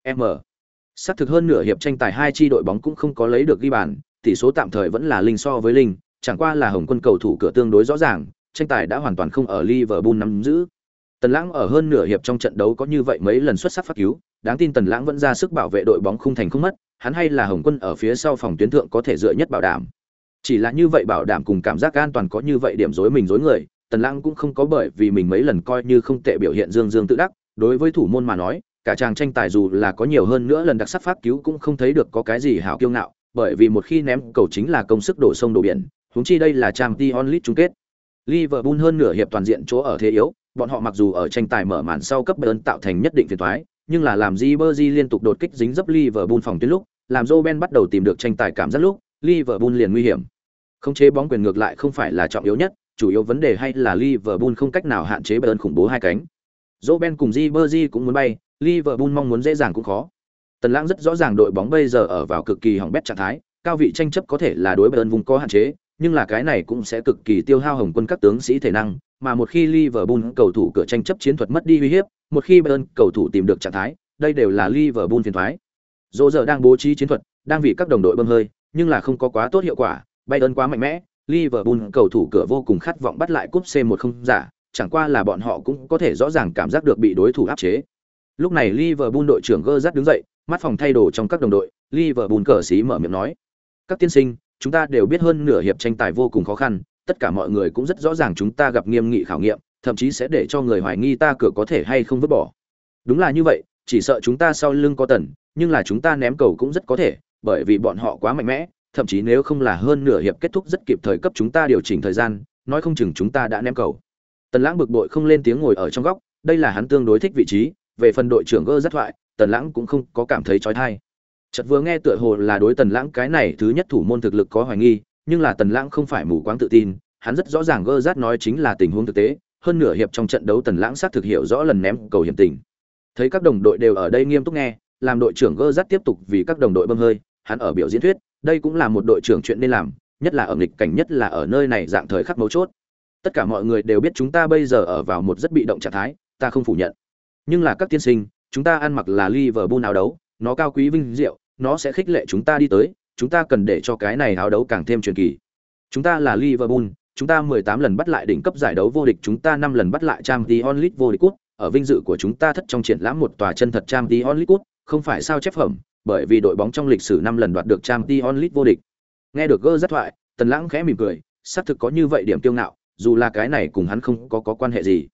[SPEAKER 1] Xác thực hơn nửa hiệp tranh tài hai chi đội bóng cũng không có lấy được ghi bàn, tỷ số tạm thời vẫn là linh so với linh, chẳng qua là Hồng Quân cầu thủ cửa tương đối rõ ràng, tranh tài đã hoàn toàn không ở Liverpool nắm giữ. Tần Lãng ở hơn nửa hiệp trong trận đấu có như vậy mấy lần xuất sắc phát cứu, đáng tin Tần Lãng vẫn ra sức bảo vệ đội bóng không thành không mất, hắn hay là Hồng Quân ở phía sau phòng tuyến thượng có thể dựa nhất bảo đảm. Chỉ là như vậy bảo đảm cùng cảm giác an toàn có như vậy điểm rối mình rối người, Tần Lãng cũng không có bởi vì mình mấy lần coi như không tệ biểu hiện dương tự đắc, đối với thủ môn mà nói, cả chàng tranh tài dù là có nhiều hơn nữa lần đặc sắc phát cứu cũng không thấy được có cái gì hảo kiêu ngạo, bởi vì một khi ném cầu chính là công sức đổ sông đổ biển, huống chi đây là Champions League chung kết. Liverpool hơn nửa hiệp toàn diện chỗ ở thế yếu, bọn họ mặc dù ở tranh tài mở màn sau cấp Bayern tạo thành nhất định phiền toái, nhưng là làm Ribery liên tục đột kích dính dấp Liverpool phòng tuyến lúc, làm Robben bắt đầu tìm được tranh tài cảm giác lúc, Liverpool liền nguy hiểm. Khống chế bóng quyền ngược lại không phải là trọng yếu nhất, chủ yếu vấn đề hay là Liverpool không cách nào hạn chế Bayern khủng bố hai cánh. Robben cùng Ribery cũng muốn bay, Liverpool mong muốn dễ dàng cũng khó. Tần Lãng rất rõ ràng đội bóng bây giờ ở vào cực kỳ hỏng bét trạng thái, cao vị tranh chấp có thể là đối Bayern vùng có hạn chế, nhưng là cái này cũng sẽ cực kỳ tiêu hao Hồng Quân các tướng sĩ thể năng, mà một khi Liverpool cầu thủ cửa tranh chấp chiến thuật mất đi uy hiếp, một khi Bayern cầu thủ tìm được trạng thái, đây đều là Liverpool phiền toái. Dỗ giờ đang bố trí chiến thuật, đang vì các đồng đội bơm hơi, nhưng là không có quá tốt hiệu quả, Bayern quá mạnh mẽ, Liverpool cầu thủ cửa vô cùng khát vọng bắt lại cúp C1 không giả, chẳng qua là bọn họ cũng có thể rõ ràng cảm giác được bị đối thủ áp chế. Lúc này Liverpool đội trưởng Gerrard đứng dậy, mắt phòng thay đồ trong các đồng đội, Liverpool cờ sĩ mở miệng nói: "Các tiên sinh, chúng ta đều biết hơn nửa hiệp tranh tài vô cùng khó khăn, tất cả mọi người cũng rất rõ ràng chúng ta gặp nghiêm nghị khảo nghiệm, thậm chí sẽ để cho người hoài nghi ta cửa có thể hay không vứt bỏ. Đúng là như vậy, chỉ sợ chúng ta sau lưng có Tần, nhưng là chúng ta ném cầu cũng rất có thể, bởi vì bọn họ quá mạnh mẽ, thậm chí nếu không là hơn nửa hiệp kết thúc rất kịp thời cấp chúng ta điều chỉnh thời gian, nói không chừng chúng ta đã ném cầu." Tần Lãng bực bội không lên tiếng ngồi ở trong góc, đây là hắn tương đối thích vị trí, về phần đội trưởng Gerrard thoại, Tần Lãng cũng không có cảm thấy chói tai. Chợt vừa nghe tựa hồ là đối Tần Lãng cái này thứ nhất thủ môn thực lực có hoài nghi, nhưng là Tần Lãng không phải mù quáng tự tin, hắn rất rõ ràng Gerrard nói chính là tình huống thực tế, hơn nửa hiệp trong trận đấu Tần Lãng xác thực hiểu rõ lần ném cầu hiểm tình. Thấy các đồng đội đều ở đây nghiêm túc nghe, làm đội trưởng Gerrard tiếp tục vì các đồng đội bơm hơi, hắn ở biểu diễn thuyết, đây cũng là một đội trưởng chuyện nên làm, nhất là ở nghịch cảnh, nhất là ở nơi này dạng thời khắc mấu chốt. Tất cả mọi người đều biết chúng ta bây giờ ở vào một rất bị động trạng thái, ta không phủ nhận. Nhưng là các tiên sinh, chúng ta ăn mặc là Liverpool áo đấu, nó cao quý vinh diệu, nó sẽ khích lệ chúng ta đi tới, chúng ta cần để cho cái này áo đấu càng thêm truyền kỳ. Chúng ta là Liverpool, chúng ta 18 lần bắt lại đỉnh cấp giải đấu vô địch, chúng ta 5 lần bắt lại Champions League vô địch cúp, ở vinh dự của chúng ta thất trong triển lãm một tòa chân thật Champions League cúp, không phải sao chép phẩm, bởi vì đội bóng trong lịch sử 5 lần đoạt được Champions League vô địch. Nghe được Gerrard thoại, Tần Lãng khẽ mỉm cười, xác thực có như vậy điểm kiêu ngạo, dù là cái này cùng hắn không có quan hệ gì.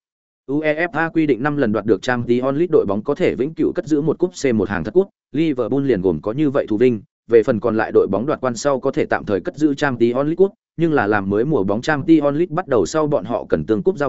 [SPEAKER 1] UEFA quy định 5 lần đoạt được Champions League đội bóng có thể vĩnh cửu cất giữ một cúp C1 hàng thất cúp, Liverpool liền gồm có như vậy thù vinh, về phần còn lại đội bóng đoạt quan sau có thể tạm thời cất giữ Champions League cúp, nhưng là làm mới mùa bóng Champions League bắt đầu sau bọn họ cần tương cúp giao về,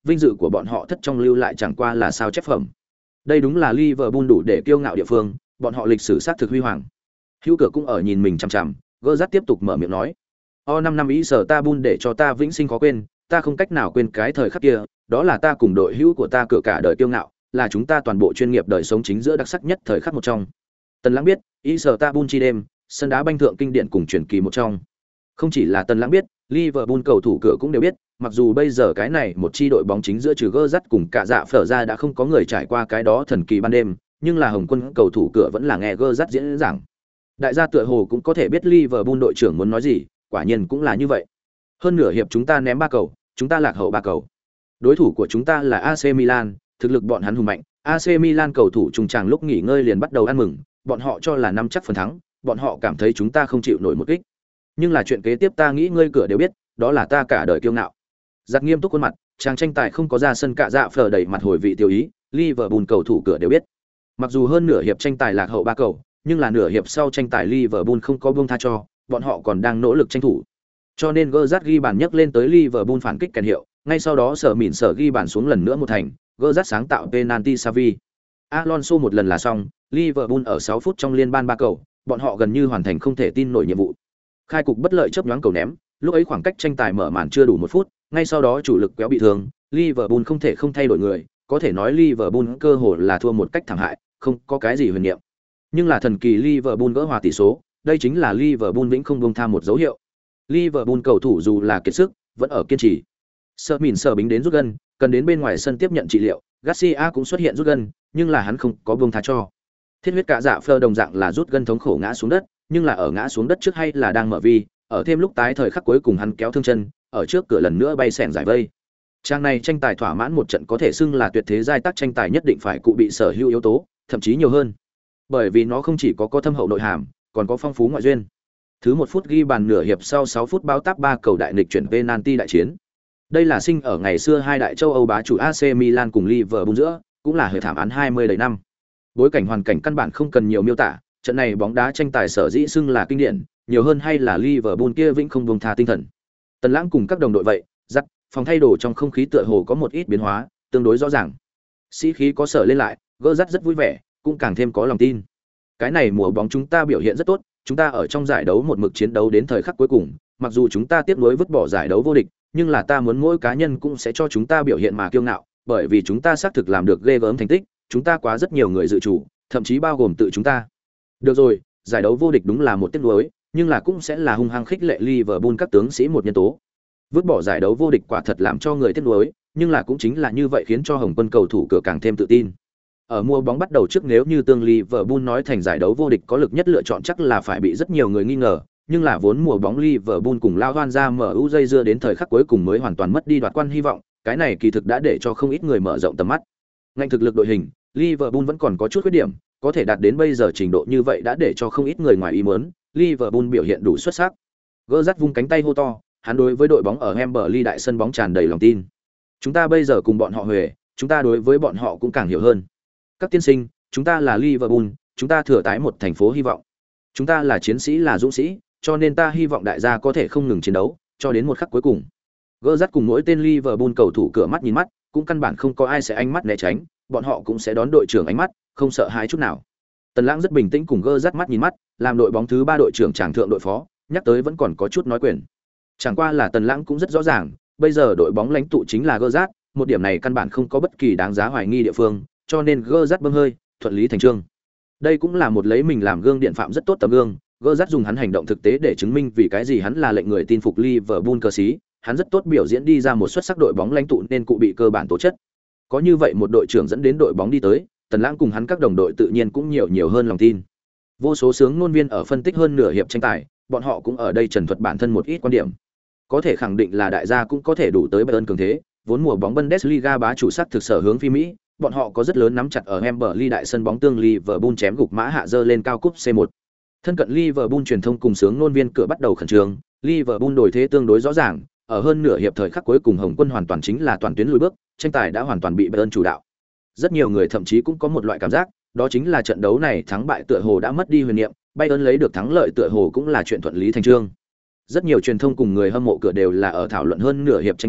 [SPEAKER 1] vinh dự của bọn họ thất trong lưu lại chẳng qua là sao chép phẩm. Đây đúng là Liverpool đủ để kiêu ngạo địa phương, bọn họ lịch sử xác thực huy hoàng. Hữu cửa cũng ở nhìn mình chằm chằm, Gerrard tiếp tục mở miệng nói: "5 năm ý sở ta bun để cho ta vĩnh sinh khó quên, ta không cách nào quên cái thời khắc kia, đó là ta cùng đội hữu của ta cửa cả đời kiêu ngạo, là chúng ta toàn bộ chuyên nghiệp đời sống chính giữa đặc sắc nhất thời khắc một trong." Tần Lãng biết, ý sở ta bun chi đêm, sân đá banh thượng kinh điển cùng truyền kỳ một trong. Không chỉ là Tần Lãng biết, Liverpool cầu thủ cửa cũng đều biết, mặc dù bây giờ cái này một chi đội bóng chính giữa trừ Gerrard cùng cả dạ phở ra đã không có người trải qua cái đó thần kỳ ban đêm, nhưng là Hồng Quân cầu thủ cửa vẫn là nghe Gerrard diễn giảng. Đại gia tựa hồ cũng có thể biết Liverpool đội trưởng muốn nói gì, quả nhiên cũng là như vậy. Hơn nửa hiệp chúng ta ném 3 cầu, chúng ta lạc hậu 3 cầu. Đối thủ của chúng ta là AC Milan, thực lực bọn hắn hùng mạnh, AC Milan cầu thủ trùng tràng lúc nghỉ ngơi liền bắt đầu ăn mừng, bọn họ cho là nắm chắc phần thắng, bọn họ cảm thấy chúng ta không chịu nổi một kích. Nhưng là chuyện kế tiếp ta nghĩ ngươi cửa đều biết, đó là ta cả đời kiêu ngạo. Giặc nghiêm túc khuôn mặt, chàng tranh tài không có ra sân cả dạ phở đầy mặt hồi vị tiêu ý, Liverpool cầu thủ cửa đều biết. Mặc dù hơn nửa hiệp tranh tài lạc hậu 3 cầu, nhưng là nửa hiệp sau tranh tài Liverpool không có buông tha cho, bọn họ còn đang nỗ lực tranh thủ. Cho nên Gerrard ghi bàn nhấc lên tới Liverpool phản kích kèn hiệu, ngay sau đó Sở Mịn Sở ghi bàn xuống lần nữa một thành, Gerrard sáng tạo penalty Xavi. Alonso một lần là xong, Liverpool ở 6 phút trong liên ban 3 cầu, bọn họ gần như hoàn thành không thể tin nổi nhiệm vụ. Khai cục bất lợi chớp nhoáng cầu ném, lúc ấy khoảng cách tranh tài mở màn chưa đủ 1 phút, ngay sau đó chủ lực kéo bị thương, Liverpool không thể không thay đổi người, có thể nói Liverpool cơ hội là thua một cách thảm hại, không có cái gì huyền niệm. Nhưng là thần kỳ Liverpool gỡ hòa tỷ số, đây chính là Liverpool vĩnh không buông tha một dấu hiệu. Liverpool cầu thủ dù là kiệt sức, vẫn ở kiên trì. Sợ mìn sợ bính đến rút gân, cần đến bên ngoài sân tiếp nhận trị liệu, Garcia cũng xuất hiện rút gân, nhưng là hắn không có buông tha cho. Thiết huyết cả dạ phơ đồng dạng là rút gân thống khổ ngã xuống đất, nhưng là ở ngã xuống đất trước hay là đang mở vi, ở thêm lúc tái thời khắc cuối cùng hắn kéo thương chân, ở trước cửa lần nữa bay xẻng giải vây. Trang này tranh tài thỏa mãn một trận có thể xưng là tuyệt thế giai tác tranh tài nhất định phải cụ bị sở hữu yếu tố, thậm chí nhiều hơn. Bởi vì nó không chỉ có thâm hậu nội hàm, còn có phong phú ngoại duyên. Thứ 1 phút ghi bàn nửa hiệp sau 6 phút báo táp 3 cầu đại nghịch chuyển penalty đại chiến. Đây là sinh ở ngày xưa hai đại châu Âu bá chủ AC Milan cùng Liverpool giữa, cũng là hệ thảm án 20 đầy năm. Bối cảnh hoàn cảnh căn bản không cần nhiều miêu tả, trận này bóng đá tranh tài sở dĩ xưng là kinh điển, nhiều hơn hay là Liverpool kia vĩnh không buông tha tinh thần. Tần Lãng cùng các đồng đội vậy, giắt, phòng thay đồ trong không khí tựa hồ có một ít biến hóa, tương đối rõ ràng. Sĩ khí có sở lên lại, gỡ dắt rất vui vẻ, cũng càng thêm có lòng tin. Cái này mùa bóng chúng ta biểu hiện rất tốt, chúng ta ở trong giải đấu một mực chiến đấu đến thời khắc cuối cùng, mặc dù chúng ta tiếp nối vứt bỏ giải đấu vô địch, nhưng là ta muốn mỗi cá nhân cũng sẽ cho chúng ta biểu hiện mà kiêu ngạo, bởi vì chúng ta xác thực làm được ghê gớm thành tích, chúng ta quá rất nhiều người dự chủ, thậm chí bao gồm tự chúng ta. Được rồi, giải đấu vô địch đúng là một tiếc nuối, nhưng là cũng sẽ là hung hăng khích lệ Liverpool các tướng sĩ một nhân tố. Vứt bỏ giải đấu vô địch quả thật làm cho người tiếc nuối, nhưng là cũng chính là như vậy khiến cho Hồng Quân cầu thủ cửa càng thêm tự tin. Ở mùa bóng bắt đầu trước nếu như tương Liverpool nói thành giải đấu vô địch có lực nhất lựa chọn chắc là phải bị rất nhiều người nghi ngờ, nhưng là vốn mùa bóng Liverpool cùng lao hoan ra MU dây dưa đến thời khắc cuối cùng mới hoàn toàn mất đi đoạt quan hy vọng, cái này kỳ thực đã để cho không ít người mở rộng tầm mắt. Ngành thực lực đội hình, Liverpool vẫn còn có chút khuyết điểm, có thể đạt đến bây giờ trình độ như vậy đã để cho không ít người ngoài ý muốn, Liverpool biểu hiện đủ xuất sắc. Gerrard vung cánh tay hô to, hắn đối với đội bóng ở Wembley đại sân bóng tràn đầy lòng tin. Chúng ta bây giờ cùng bọn họ huề, chúng ta đối với bọn họ cũng càng hiểu hơn. Các tiên sinh, chúng ta là Liverpool, chúng ta thừa tái một thành phố hy vọng. Chúng ta là chiến sĩ là dũng sĩ, cho nên ta hy vọng đại gia có thể không ngừng chiến đấu, cho đến một khắc cuối cùng. Gerrard cùng mỗi tên Liverpool cầu thủ cửa mắt nhìn mắt, cũng căn bản không có ai sẽ ánh mắt né tránh, bọn họ cũng sẽ đón đội trưởng ánh mắt, không sợ hãi chút nào. Tần Lãng rất bình tĩnh cùng Gerrard mắt nhìn mắt, làm đội bóng thứ 3 đội trưởng tràng thượng đội phó, nhắc tới vẫn còn có chút nói quyền. Chẳng qua là Tần Lãng cũng rất rõ ràng, bây giờ đội bóng lãnh tụ chính là Gerrard, một điểm này căn bản không có bất kỳ đáng giá hoài nghi địa phương, cho nên Gerrard bơm hơi, thuận lý thành chương. Đây cũng là một lấy mình làm gương điện phạm rất tốt tấm gương, Gerrard dùng hắn hành động thực tế để chứng minh vì cái gì hắn là lệnh người tin phục Liverpool cờ sĩ, hắn rất tốt biểu diễn đi ra một xuất sắc đội bóng lãnh tụ nên cụ bị cơ bản tố chất. Có như vậy một đội trưởng dẫn đến đội bóng đi tới, Tần Lãng cùng hắn các đồng đội tự nhiên cũng nhiều hơn lòng tin. Vô số sướng ngôn viên ở phân tích hơn nửa hiệp tranh tài, bọn họ cũng ở đây trần thuật bản thân một ít quan điểm. Có thể khẳng định là đại gia cũng có thể đủ tới Bayern cường thế, vốn mùa bóng Bundesliga bá chủ sắc thực sở hướng phi Mỹ, bọn họ có rất lớn nắm chặt ở Wembley đại sân bóng tương Liverpool chém gục mã hạ dơ lên cao cúp C1. Thân cận Liverpool truyền thông cùng sướng ngôn viên cửa bắt đầu khẩn trương, Liverpool đổi thế tương đối rõ ràng, ở hơn nửa hiệp thời khắc cuối cùng Hồng Quân hoàn toàn chính là toàn tuyến lùi bước, tranh tài đã hoàn toàn bị Bayern chủ đạo. Rất nhiều người thậm chí cũng có một loại cảm giác, đó chính là trận đấu này thắng bại tựa hồ đã mất đi huyền niệm, Bayern lấy được thắng lợi tựa hồ cũng là chuyện thuận lý thành chương. Rất nhiều truyền thông cùng người hâm mộ cửa đều là ở thảo luận hơn nửa hiệp tranh tài,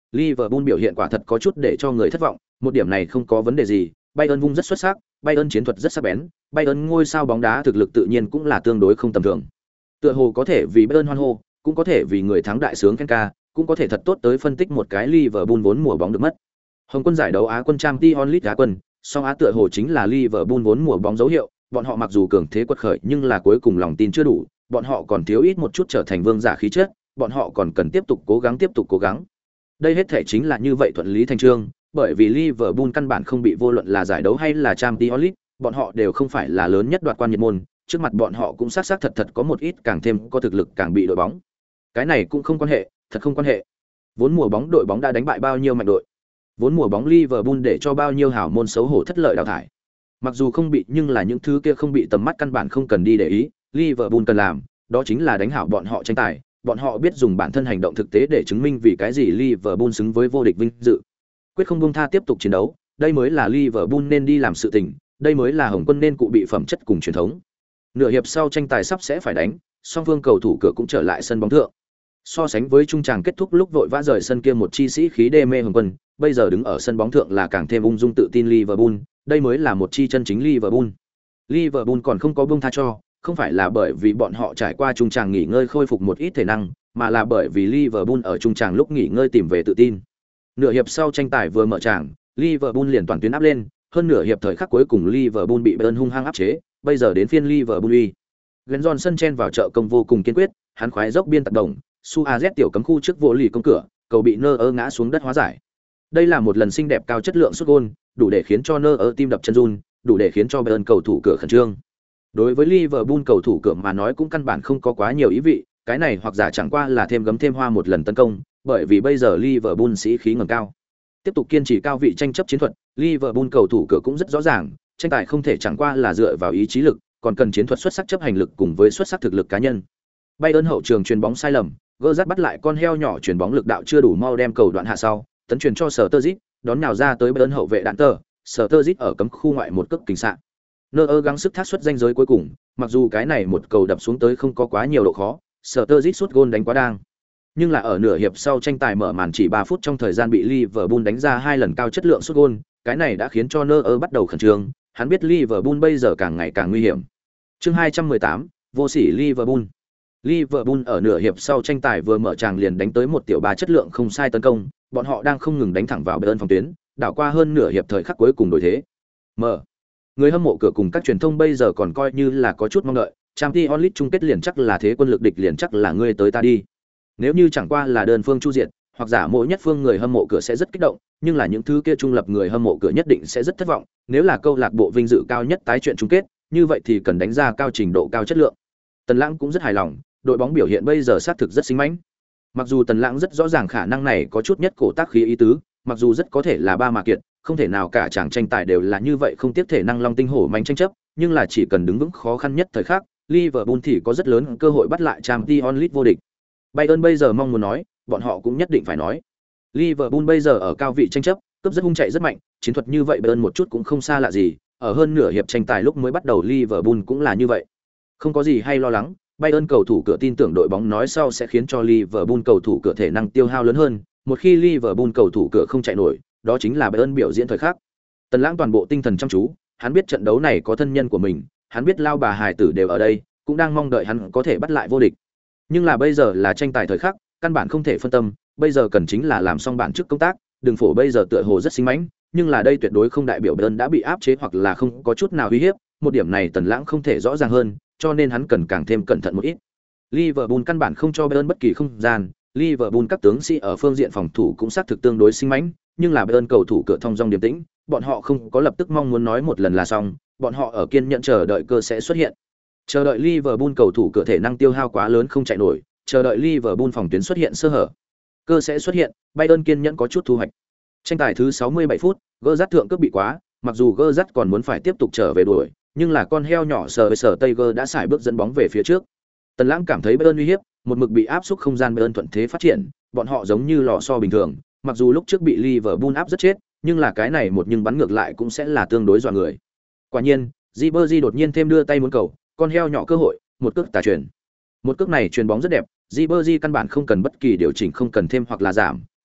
[SPEAKER 1] Liverpool biểu hiện quả thật có chút để cho người thất vọng, một điểm này không có vấn đề gì, Bayern vung rất xuất sắc, Bayern chiến thuật rất sắc bén, Bayern ngôi sao bóng đá thực lực tự nhiên cũng là tương đối không tầm thường. Tựa hồ có thể vì Bayern hoan hô, cũng có thể vì người thắng đại sướng khen ca, cũng có thể thật tốt tới phân tích một cái Liverpool vốn mùa bóng được mất. Hồng quân giải đấu Á quân Champions League Á quân, song Á tựa hồ chính là Liverpool vốn mùa bóng dấu hiệu, bọn họ mặc dù cường thế quật khởi nhưng là cuối cùng lòng tin chưa đủ, bọn họ còn thiếu ít một chút trở thành vương giả khí chất, bọn họ còn cần tiếp tục cố gắng. Đây hết thể chính là như vậy thuận lý thành trương, bởi vì Liverpool căn bản không bị vô luận là giải đấu hay là Champions League, bọn họ đều không phải là lớn nhất đoạt quan nhiệt môn, trước mặt bọn họ cũng xác thật có một ít càng thêm có thực lực càng bị đội bóng. Cái này cũng không quan hệ, thật không quan hệ. Vốn mùa bóng đội bóng đã đánh bại bao nhiêu mạnh đội. Vốn mùa bóng Liverpool để cho bao nhiêu hảo môn xấu hổ thất lợi đào thải. Mặc dù không bị nhưng là những thứ kia không bị tầm mắt căn bản không cần đi để ý, Liverpool cần làm, đó chính là đánh hảo bọn họ tranh tài, bọn họ biết dùng bản thân hành động thực tế để chứng minh vì cái gì Liverpool xứng với vô địch vinh dự. Quyết không buông tha tiếp tục chiến đấu, đây mới là Liverpool nên đi làm sự tình, đây mới là Hồng quân nên cụ bị phẩm chất cùng truyền thống. Nửa hiệp sau tranh tài sắp sẽ phải đánh, song phương cầu thủ cửa cũng trở lại sân bóng thượng. So sánh với trung tràng kết thúc lúc vội vã rời sân kia một chi sĩ khí đê mê Hồng quân, bây giờ đứng ở sân bóng thượng là càng thêm ung dung tự tin Liverpool, đây mới là một chi chân chính Liverpool. Liverpool còn không có buông tha cho, không phải là bởi vì bọn họ trải qua trung tràng nghỉ ngơi khôi phục một ít thể năng, mà là bởi vì Liverpool ở trung tràng lúc nghỉ ngơi tìm về tự tin. Nửa hiệp sau tranh tài vừa mở tràng, Liverpool liền toàn tuyến áp lên, hơn nửa hiệp thời khắc cuối cùng Liverpool bị Bayern hung hăng áp chế, bây giờ đến phiên Liverpool uy. Glenn Johnson chen vào trợ công vô cùng kiên quyết, hắn khoái dốc biên tạt đồng, Suarez tiểu cấm khu trước vô lì công cửa, cầu bị Neuer ngã xuống đất hóa giải. Đây là một lần xinh đẹp cao chất lượng sút gol, đủ để khiến cho Neuer tim đập chân run, đủ để khiến cho Bayern cầu thủ cửa khẩn trương. Đối với Liverpool cầu thủ cửa mà nói cũng căn bản không có quá nhiều ý vị, cái này hoặc giả chẳng qua là thêm gấm thêm hoa một lần tấn công, bởi vì bây giờ Liverpool sĩ khí ngẩng cao. Tiếp tục kiên trì cao vị tranh chấp chiến thuật, Liverpool cầu thủ cửa cũng rất rõ ràng, tranh tài không thể chẳng qua là dựa vào ý chí lực, còn cần chiến thuật xuất sắc chấp hành lực cùng với xuất sắc thực lực cá nhân. Bayern hậu trường chuyền bóng sai lầm, Gerrard bắt lại con heo nhỏ chuyền bóng lực đạo chưa đủ mau đem cầu đoạn hạ sau, tấn chuyền cho Sturridge, đón nhào ra tới Bayern hậu vệ đạn tờ, Sturridge ở cấm khu ngoại một cước kình xạ. Neuer gắng sức thác xuất danh giới cuối cùng, mặc dù cái này một cầu đập xuống tới không có quá nhiều độ khó, Sturridge sút gol đánh quá đang. Nhưng là ở nửa hiệp sau tranh tài mở màn chỉ 3 phút trong thời gian bị Liverpool đánh ra 2 lần cao chất lượng sút gol, cái này đã khiến cho Neuer bắt đầu khẩn trương, hắn biết Liverpool bây giờ càng ngày càng nguy hiểm. Chương 218, vô sỉ Liverpool. Liverpool ở nửa hiệp sau tranh tài vừa mở tràng liền đánh tới một tiểu ba chất lượng không sai tấn công, bọn họ đang không ngừng đánh thẳng vào Bayern phòng tuyến, đảo qua hơn nửa hiệp thời khắc cuối cùng đổi thế. Người hâm mộ cửa cùng các truyền thông bây giờ còn coi như là có chút mong đợi, Champions League chung kết liền chắc là thế quân lực địch liền chắc là ngươi tới ta đi. Nếu như chẳng qua là đơn phương chu diện, hoặc giả mỗi nhất phương người hâm mộ cửa sẽ rất kích động, nhưng là những thứ kia trung lập người hâm mộ cửa nhất định sẽ rất thất vọng, nếu là câu lạc bộ vinh dự cao nhất tái chuyện chung kết, như vậy thì cần đánh ra cao trình độ cao chất lượng. Tần Lãng cũng rất hài lòng, đội bóng biểu hiện bây giờ xác thực rất sinh mãnh. Mặc dù Tần Lãng rất rõ ràng khả năng này có chút nhất cổ tác khí ý tứ, mặc dù rất có thể là ba mà kiệt, không thể nào cả chàng tranh tài đều là như vậy không tiếp thể năng long tinh hổ manh tranh chấp, nhưng là chỉ cần đứng vững khó khăn nhất thời khắc, Liverpool thì có rất lớn cơ hội bắt lại Champions League vô địch. Bayern bây giờ mong muốn nói, bọn họ cũng nhất định phải nói. Liverpool bây giờ ở cao vị tranh chấp, cướp rất hung chạy rất mạnh, chiến thuật như vậy Bayern một chút cũng không xa lạ gì, ở hơn nửa hiệp tranh tài lúc mới bắt đầu Liverpool cũng là như vậy. Không có gì hay lo lắng, Bayern cầu thủ cửa tin tưởng đội bóng nói sau sẽ khiến cho Liverpool cầu thủ cửa thể năng tiêu hao lớn hơn, một khi Liverpool cầu thủ cửa không chạy nổi, đó chính là Bayern biểu diễn thời khắc. Tần Lãng toàn bộ tinh thần chăm chú, hắn biết trận đấu này có thân nhân của mình, hắn biết lao bà hài tử đều ở đây, cũng đang mong đợi hắn có thể bắt lại vô địch. Nhưng là bây giờ là tranh tài thời khắc, căn bản không thể phân tâm, bây giờ cần chính là làm xong bản chức công tác, Đường Phổ bây giờ tựa hồ rất sinh mãnh, nhưng là đây tuyệt đối không đại biểu Bayern đã bị áp chế hoặc là không có chút nào uy hiếp, một điểm này Tần Lãng không thể rõ ràng hơn, cho nên hắn cần càng thêm cẩn thận một ít. Liverpool căn bản không cho Bayern bất kỳ không gian, Liverpool các tướng sĩ ở phương diện phòng thủ cũng xác thực tương đối sinh mãnh, nhưng là Bayern cầu thủ cửa thông dong điềm tĩnh, bọn họ không có lập tức mong muốn nói một lần là xong, bọn họ ở kiên nhẫn chờ đợi cơ sẽ xuất hiện. Chờ đợi Liverpool cầu thủ cửa thể năng tiêu hao quá lớn không chạy nổi, chờ đợi Liverpool phòng tuyến xuất hiện sơ hở. Cơ sẽ xuất hiện, Bayern kiên nhẫn có chút thu hoạch. Tranh tài thứ 67 phút, Gerrard thượng cướp bị quá, mặc dù Gerrard còn muốn phải tiếp tục trở về đuổi, nhưng là con heo nhỏ sờ Tiger đã xài bước dẫn bóng về phía trước. Tần Lãng cảm thấy Bayern uy hiếp, một mực bị áp xúc không gian Bayern thuận thế phát triển, bọn họ giống như lò xo bình thường, mặc dù lúc trước bị Liverpool áp rất chết, nhưng là cái này một nhưng bắn ngược lại cũng sẽ là tương đối dọa người. Quả nhiên, Ribery đột nhiên thêm đưa tay muốn cầu, con heo nhỏ cơ hội, một cước tà truyền. Một cước này truyền bóng rất đẹp, Ribery căn bản không cần bất kỳ điều chỉnh không cần thêm hoặc là giảm,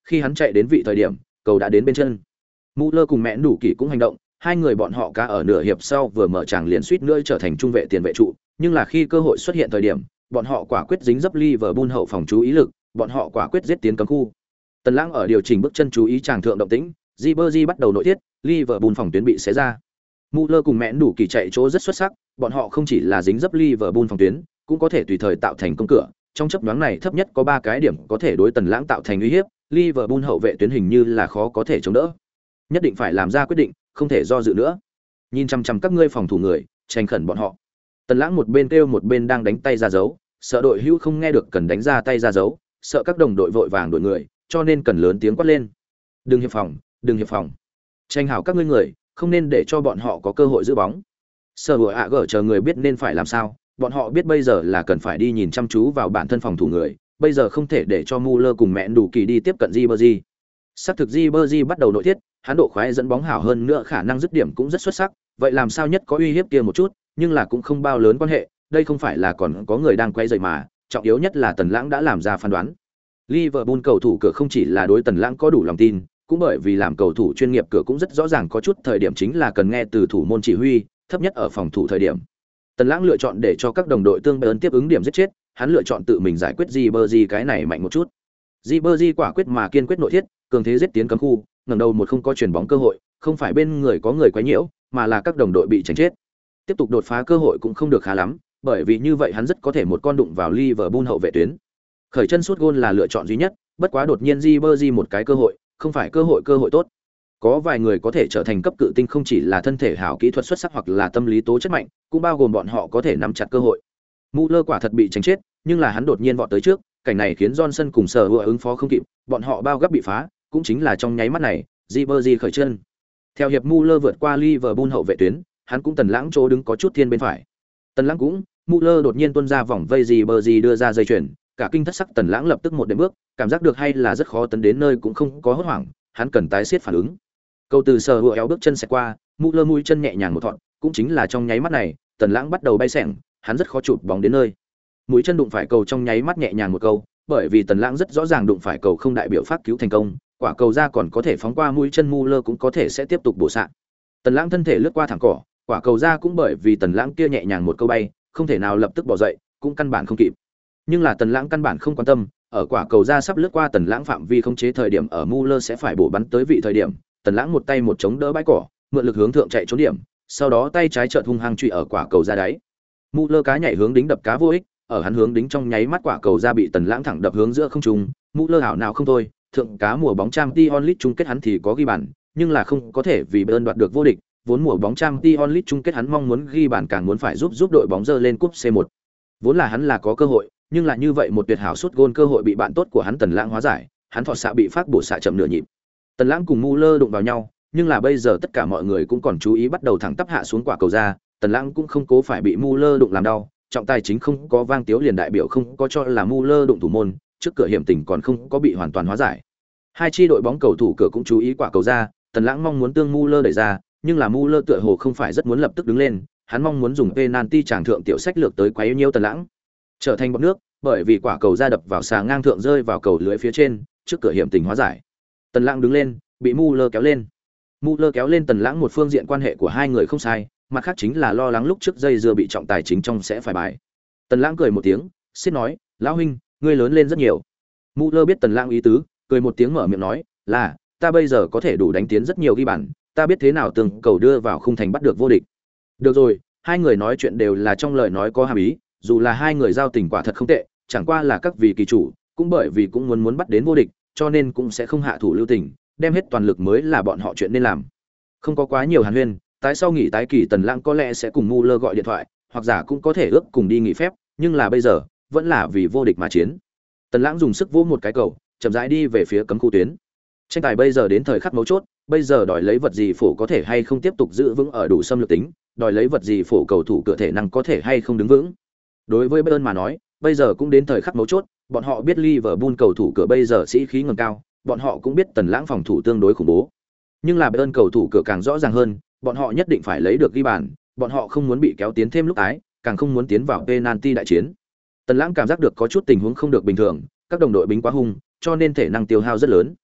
[SPEAKER 1] khi hắn chạy đến vị thời điểm, cầu đã đến bên chân. Müller cùng mẹ đủ kỳ cũng hành động, hai người bọn họ cá ở nửa hiệp sau vừa mở tràng liền suýt nữa trở thành trung vệ tiền vệ trụ, nhưng là khi cơ hội xuất hiện thời điểm, bọn họ quả quyết dính dấp Liverpool hậu phòng chú ý lực, bọn họ quả quyết giết tiến cấm khu. Tần Lãng ở điều chỉnh bước chân chú ý tràng thượng động tĩnh, Ribery bắt đầu nội thiết, Liverpool phòng tuyến bị xé ra. Müller cùng mẹ đủ kỳ chạy chỗ rất xuất sắc, bọn họ không chỉ là dính dấp Liverpool phòng tuyến, cũng có thể tùy thời tạo thành công cửa. Trong chớp nhoáng này thấp nhất có 3 cái điểm có thể đối Tần Lãng tạo thành uy hiếp, Liverpool hậu vệ tuyến hình như là khó có thể chống đỡ. Nhất định phải làm ra quyết định, không thể do dự nữa. Nhìn chằm chằm các ngươi phòng thủ người, tranh khẩn bọn họ. Tần Lãng một bên kêu một bên đang đánh tay ra dấu, sợ đội hữu không nghe được cần đánh ra tay ra dấu, sợ các đồng đội vội vàng đổi người, cho nên cần lớn tiếng quát lên. Đừng hiệp phòng, đừng hiệp phòng. Tranh hảo các ngươi người, không nên để cho bọn họ có cơ hội giữ bóng. Sở Hữu ạ gở chờ người biết nên phải làm sao, bọn họ biết bây giờ là cần phải đi nhìn chăm chú vào bản thân phòng thủ người, bây giờ không thể để cho Müller cùng mẹ đủ kỳ đi tiếp cận Ribery. Xác thực Ribery bắt đầu nội thiết, hắn độ khoái dẫn bóng hảo hơn nữa khả năng dứt điểm cũng rất xuất sắc, vậy làm sao nhất có uy hiếp kia một chút, nhưng là cũng không bao lớn quan hệ, đây không phải là còn có người đang quay dậy mà, trọng yếu nhất là Tần Lãng đã làm ra phán đoán. Liverpool cầu thủ cửa không chỉ là đối Tần Lãng có đủ lòng tin, cũng bởi vì làm cầu thủ chuyên nghiệp cửa cũng rất rõ ràng có chút thời điểm chính là cần nghe từ thủ môn chỉ huy, thấp nhất ở phòng thủ thời điểm. Tần Lãng lựa chọn để cho các đồng đội tương ơn tiếp ứng điểm giết chết, hắn lựa chọn tự mình giải quyết Ribery cái này mạnh một chút. Ribery quả quyết mà kiên quyết nội thiết, cường thế giết tiến cấm khu, ngẩng đầu một không có chuyển bóng cơ hội, không phải bên người có người quấy nhiễu, mà là các đồng đội bị tránh chết. Tiếp tục đột phá cơ hội cũng không được khá lắm, bởi vì như vậy hắn rất có thể một con đụng vào Liverpool hậu vệ tuyến. Khởi chân sút gôn là lựa chọn duy nhất, bất quá đột nhiên Ribery một cái cơ hội, không phải cơ hội tốt. Có vài người có thể trở thành cấp cự tinh không chỉ là thân thể hảo kỹ thuật xuất sắc hoặc là tâm lý tố chất mạnh, cũng bao gồm bọn họ có thể nắm chặt cơ hội. Müller quả thật bị tránh chết, nhưng là hắn đột nhiên vọt tới trước, cảnh này khiến Johnson cùng Sở Hữu ứng phó không kịp, bọn họ bao gấp bị phá, cũng chính là trong nháy mắt này, Ribery khởi chân. Theo hiệp Müller vượt qua Liverpool hậu vệ tuyến, hắn cũng Tần Lãng chỗ đứng có chút thiên bên phải. Tần Lãng cũng, Müller đột nhiên tuôn ra vòng vây Ribery đưa ra dây chuyền, cả kinh thất sắc Tần Lãng lập tức một đệm bước, cảm giác được hay là rất khó tấn đến nơi cũng không có hốt hoảng, hắn cần tái siết phản ứng. Cầu từ Sở Hữu éo bước chân sẽ qua, Müller mũi chân nhẹ nhàng một thọn, cũng chính là trong nháy mắt này, Tần Lãng bắt đầu bay xẻng, hắn rất khó chụp bóng đến nơi. Mũi chân đụng phải cầu trong nháy mắt nhẹ nhàng một câu, bởi vì Tần Lãng rất rõ ràng đụng phải cầu không đại biểu phát cứu thành công, quả cầu ra còn có thể phóng qua mũi chân Müller cũng có thể sẽ tiếp tục bổ sạn. Tần Lãng thân thể lướt qua thẳng cỏ, quả cầu ra cũng bởi vì Tần Lãng kia nhẹ nhàng một câu bay, không thể nào lập tức bỏ dậy, cũng căn bản không kịp. Nhưng là Tần Lãng căn bản không quan tâm, ở quả cầu ra sắp lướt qua Tần Lãng phạm vi khống chế thời điểm ở Müller sẽ phải bổ bắn tới vị thời điểm, Tần Lãng một tay một chống đỡ bãi cỏ, mượn lực hướng thượng chạy trốn điểm, sau đó tay trái chợt hung hăng truy ở quả cầu ra đáy. Müller cá nhảy hướng đính đập cá vô ích, ở hắn hướng đính trong nháy mắt quả cầu ra bị Tần Lãng thẳng đập hướng giữa không trung, Müller hảo nào không thôi, thượng cá mùa bóng Champions League chung kết hắn thì có ghi bàn, nhưng là không có thể vì Bayern đoạt được vô địch, vốn mùa bóng Champions League chung kết hắn mong muốn ghi bàn càng muốn phải giúp đội bóng dơ lên cúp C1. Vốn là hắn là có cơ hội, nhưng là như vậy một tuyệt hảo sút gôn cơ hội bị bạn tốt của hắn Tần Lãng hóa giải, hắn thọt xạ bị phát bổ xạ chậm nửa nhịp. Tần Lãng cùng Müller đụng vào nhau, nhưng là bây giờ tất cả mọi người cũng còn chú ý bắt đầu thẳng tắp hạ xuống quả cầu ra, Tần Lãng cũng không cố phải bị Müller đụng làm đau, trọng tài chính không có vang tiếu liền đại biểu không có cho là Müller đụng thủ môn, trước cửa hiểm tình còn không có bị hoàn toàn hóa giải. Hai chi đội bóng cầu thủ cửa cũng chú ý quả cầu ra, Tần Lãng mong muốn tương Müller đẩy ra, nhưng là Müller tựa hồ không phải rất muốn lập tức đứng lên, hắn mong muốn dùng penalty tràng thượng tiểu sách lược tới quấy nhiễu Tần Lãng. Trở thành bọt nước, bởi vì quả cầu ra đập vào xà ngang thượng rơi vào cầu lưới phía trên, trước cửa hiểm tình hóa giải. Tần Lãng đứng lên, bị Müller kéo lên. Müller kéo lên Tần Lãng một phương diện quan hệ của hai người không sai, mặt khác chính là lo lắng lúc trước dây dưa bị trọng tài chính trong sẽ phải bài. Tần Lãng cười một tiếng, xin nói, lão huynh, ngươi lớn lên rất nhiều. Müller biết Tần Lãng ý tứ, cười một tiếng mở miệng nói, là, ta bây giờ có thể đủ đánh tiến rất nhiều ghi bàn, ta biết thế nào từng cầu đưa vào khung thành bắt được vô địch. Được rồi, hai người nói chuyện đều là trong lời nói có hàm ý, dù là hai người giao tình quả thật không tệ, chẳng qua là các vị kỳ chủ, cũng bởi vì cũng muốn bắt đến vô địch, cho nên cũng sẽ không hạ thủ lưu tình, đem hết toàn lực mới là bọn họ chuyện nên làm. Không có quá nhiều hàn huyên, tái sau nghỉ tái kỳ Tần Lãng có lẽ sẽ cùng Müller gọi điện thoại, hoặc giả cũng có thể ước cùng đi nghỉ phép, nhưng là bây giờ, vẫn là vì vô địch mà chiến. Tần Lãng dùng sức vỗ một cái cầu, chậm rãi đi về phía cấm khu tuyến. Tranh tài bây giờ đến thời khắc mấu chốt, bây giờ đòi lấy vật gì phổ có thể hay không tiếp tục giữ vững ở đủ xâm lược tính, đòi lấy vật gì phổ cầu thủ cửa thể năng có thể hay không đứng vững. Đối với Bayern mà nói, bây giờ cũng đến thời khắc mấu chốt, bọn họ biết Liverpool cầu thủ cửa bây giờ sĩ khí ngẩng cao, bọn họ cũng biết Tần Lãng phòng thủ tương đối khủng bố. Nhưng là Bayern cầu thủ cửa càng rõ ràng hơn, bọn họ nhất định phải lấy được ghi bàn, bọn họ không muốn bị kéo tiến thêm lúc ái, càng không muốn tiến vào penalty đại chiến. Tần Lãng cảm giác được có chút tình huống không được bình thường, các đồng đội bính quá hung, cho nên thể năng tiêu hao rất lớn.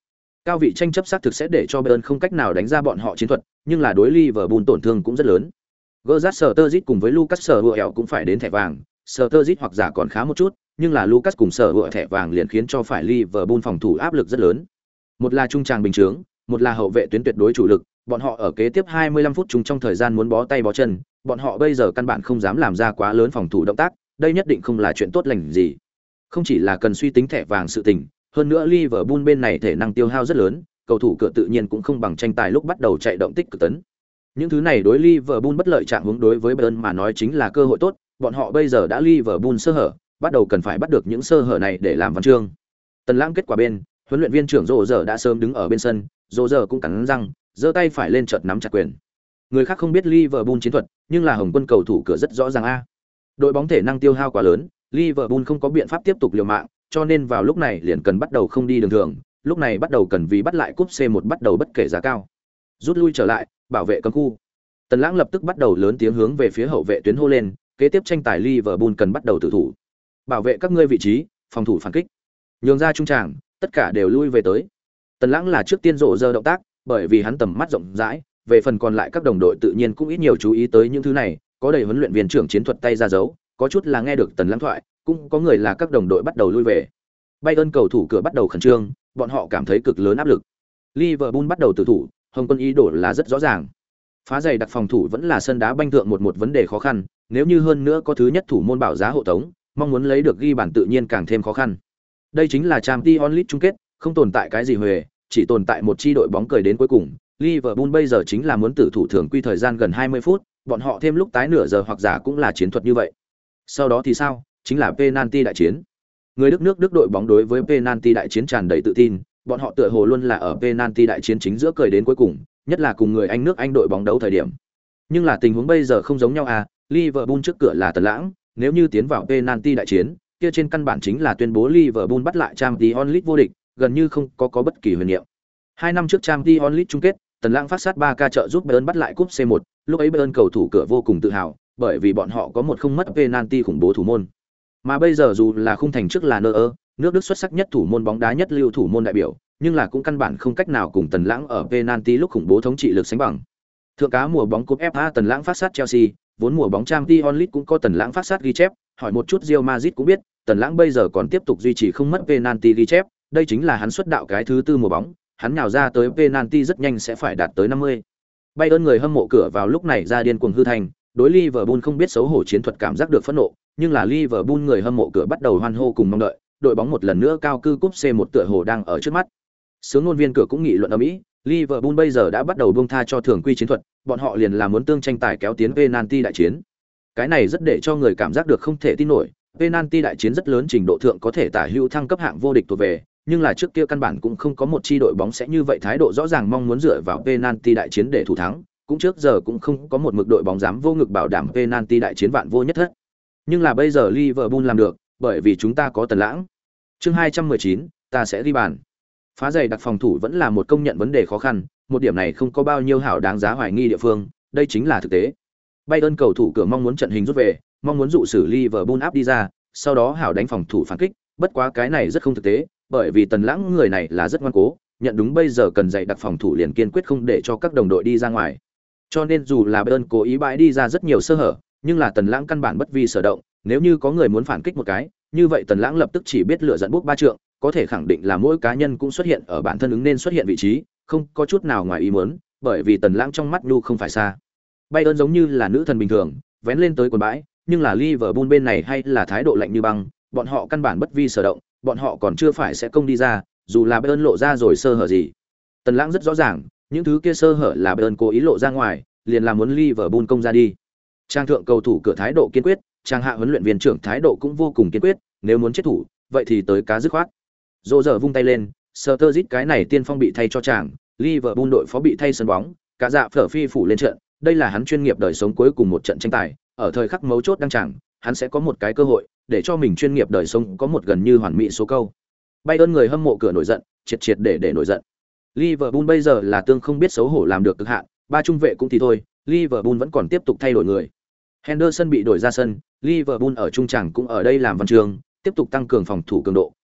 [SPEAKER 1] Cao vị tranh chấp xác thực sẽ để cho Bayern không cách nào đánh ra bọn họ chiến thuật, nhưng là đối Liverpool tổn thương cũng rất lớn. Gerrard Sturridge cùng với Lucas Sörloth cũng phải đến thẻ vàng, Sturridge hoặc giả còn khá một chút, nhưng là Lucas cùng Sörloth thẻ vàng liền khiến cho phải Liverpool phòng thủ áp lực rất lớn. Một là trung tràng bình chướng, một là hậu vệ tuyến tuyệt đối chủ lực, bọn họ ở kế tiếp 25 phút chung trong thời gian muốn bó tay bó chân, bọn họ bây giờ căn bản không dám làm ra quá lớn phòng thủ động tác, đây nhất định không là chuyện tốt lành gì. Không chỉ là cần suy tính thẻ vàng sự tình, hơn nữa Liverpool bên này thể năng tiêu hao rất lớn, cầu thủ cửa tự nhiên cũng không bằng tranh tài lúc bắt đầu chạy động tích cực tấn. Những thứ này đối Liverpool bất lợi trạng huống đối với Bayern mà nói chính là cơ hội tốt, bọn họ bây giờ đã Liverpool sơ hở, bắt đầu cần phải bắt được những sơ hở này để làm văn chương. Tần Lãng kết quả bên, huấn luyện viên trưởng Rô giờ đã sớm đứng ở bên sân, Rô giờ cũng cắn răng, giơ tay phải lên chợt nắm chặt quyền. Người khác không biết Liverpool chiến thuật, nhưng là Hồng Quân cầu thủ cửa rất rõ ràng a. Đội bóng thể năng tiêu hao quá lớn, Liverpool không có biện pháp tiếp tục liều mạng, cho nên vào lúc này liền cần bắt đầu không đi đường thường, lúc này bắt đầu cần vì bắt lại cúp C1 bắt đầu bất kể giá cao. Rút lui trở lại, bảo vệ cấm khu. Tần Lãng lập tức bắt đầu lớn tiếng hướng về phía hậu vệ tuyến hô lên, kế tiếp tranh tài Liverpool cần bắt đầu tự thủ. Bảo vệ các ngươi vị trí, phòng thủ phản kích. Nhường ra trung tràng, tất cả đều lui về tới. Tần Lãng là trước tiên rộ rơ động tác, bởi vì hắn tầm mắt rộng rãi, về phần còn lại các đồng đội tự nhiên cũng ít nhiều chú ý tới những thứ này, có đầy huấn luyện viên trưởng chiến thuật tay ra dấu, có chút là nghe được Tần Lãng thoại, cũng có người là các đồng đội bắt đầu lui về. Bayern cầu thủ cửa bắt đầu khẩn trương, bọn họ cảm thấy cực lớn áp lực. Liverpool bắt đầu tự thủ, Hồng Quân ý đồ là rất rõ ràng. Phá giày đặc phòng thủ vẫn là sân đá banh thượng một vấn đề khó khăn, nếu như hơn nữa có thứ nhất thủ môn bảo giá hộ tống, mong muốn lấy được ghi bàn tự nhiên càng thêm khó khăn. Đây chính là Champions League chung kết, không tồn tại cái gì huề, chỉ tồn tại một chi đội bóng cười đến cuối cùng. Liverpool bây giờ chính là muốn tử thủ thường quy thời gian gần 20 phút, bọn họ thêm lúc tái nửa giờ hoặc giả cũng là chiến thuật như vậy. Sau đó thì sao? Chính là penalty đại chiến. Người Đức đội bóng đối với penalty đại chiến tràn đầy tự tin, bọn họ tựa hồ luôn là ở penalty đại chiến chính giữa cười đến cuối cùng, nhất là cùng người nước Anh đội bóng đấu thời điểm. Nhưng là tình huống bây giờ không giống nhau à, Liverpool trước cửa là Tần Lãng, nếu như tiến vào penalty đại chiến, kia trên căn bản chính là tuyên bố Liverpool bắt lại Champions League vô địch, gần như không có bất kỳ huyền niệm. 2 năm trước Champions League chung kết, Tần Lãng phát sát 3 ca trợ giúp Bayern bắt lại cúp C1, lúc ấy Bayern cầu thủ cửa vô cùng tự hào, bởi vì bọn họ có một không mất penalty khủng bố thủ môn. Mà bây giờ dù là khung thành trước là Neuer, nước Đức xuất sắc nhất thủ môn bóng đá nhất lưu thủ môn đại biểu, nhưng là cũng căn bản không cách nào cùng Tần Lãng ở penalty lúc khủng bố thống trị lực sánh bằng. Thượng cá mùa bóng cúp FA Tần Lãng phát sát Chelsea, vốn mùa bóng Champions League cũng có Tần Lãng phát sát ghi chép, hỏi một chút Real Madrid cũng biết, Tần Lãng bây giờ còn tiếp tục duy trì không mất penalty ghi chép, đây chính là hắn xuất đạo cái thứ tư mùa bóng, hắn nhào ra tới penalty rất nhanh sẽ phải đạt tới 50. Bayern người hâm mộ cửa vào lúc này ra điên cuồng hư thành, đối Liverpool không biết xấu hổ chiến thuật cảm giác được phẫn nộ, nhưng là Liverpool người hâm mộ cửa bắt đầu hoan hô cùng mong đợi, đội bóng một lần nữa cao cư cúp C1 tựa hồ đang ở trước mắt. Sướng ngôn viên cửa cũng nghị luận ở Mỹ, Liverpool bây giờ đã bắt đầu buông tha cho thường quy chiến thuật, bọn họ liền là muốn tương tranh tài kéo tiến penalty đại chiến. Cái này rất để cho người cảm giác được không thể tin nổi, penalty đại chiến rất lớn trình độ thượng có thể tả hữu thăng cấp hạng vô địch thuộc về, nhưng là trước kia căn bản cũng không có một chi đội bóng sẽ như vậy thái độ rõ ràng mong muốn dựa vào penalty đại chiến để thủ thắng, cũng trước giờ cũng không có một mực đội bóng dám vô ngực bảo đảm penalty đại chiến vạn vô nhất thất. Nhưng là bây giờ Liverpool làm được, bởi vì chúng ta có Tần Lãng. Chương 219, ta sẽ ghi bàn. Phá giày đặc phòng thủ vẫn là một công nhận vấn đề khó khăn, một điểm này không có bao nhiêu hảo đáng giá hoài nghi địa phương, đây chính là thực tế. Bayern cầu thủ cửa mong muốn trận hình rút về, mong muốn dụ xử Liverpool áp đi ra, sau đó hảo đánh phòng thủ phản kích, bất quá cái này rất không thực tế, bởi vì Tần Lãng người này là rất ngoan cố, nhận đúng bây giờ cần dạy đặc phòng thủ liền kiên quyết không để cho các đồng đội đi ra ngoài. Cho nên dù là Bayern cố ý bãi đi ra rất nhiều sơ hở, nhưng là Tần Lãng căn bản bất vi sở động, nếu như có người muốn phản kích một cái, như vậy Tần Lãng lập tức chỉ biết lựa dẫn bút ba trượng, có thể khẳng định là mỗi cá nhân cũng xuất hiện ở bản thân ứng nên xuất hiện vị trí, không có chút nào ngoài ý muốn, bởi vì Tần Lãng trong mắt nhu không phải xa. Bayern giống như là nữ thần bình thường, vén lên tới quần bãi, nhưng là Liverpool bên này hay là thái độ lạnh như băng, bọn họ căn bản bất vi sở động, bọn họ còn chưa phải sẽ công đi ra, dù là Bayern lộ ra rồi sơ hở gì. Tần Lãng rất rõ ràng, những thứ kia sơ hở là Bayern cố ý lộ ra ngoài, liền là muốn Liverpool công ra đi. Trang thượng cầu thủ cửa thái độ kiên quyết, trang hạ huấn luyện viên trưởng thái độ cũng vô cùng kiên quyết, nếu muốn chết thủ, vậy thì tới cá dứt khoát. Rô giờ vung tay lên, Sturridge cái này tiên phong bị thay cho chàng, Liverpool đội phó bị thay sân bóng, cả dạ phở phi phủ lên trận, đây là hắn chuyên nghiệp đời sống cuối cùng một trận tranh tài, ở thời khắc mấu chốt đang chẳng, hắn sẽ có một cái cơ hội để cho mình chuyên nghiệp đời sống có một gần như hoàn mỹ số câu. Bayern người hâm mộ cửa nổi giận, triệt để nổi giận. Liverpool bây giờ là tương không biết xấu hổ làm được cực hạn, ba trung vệ cũng thì thôi, Liverpool vẫn còn tiếp tục thay đổi người. Henderson bị đổi ra sân, Liverpool ở trung trảng cũng ở đây làm văn trường, tiếp tục tăng cường phòng thủ cường độ,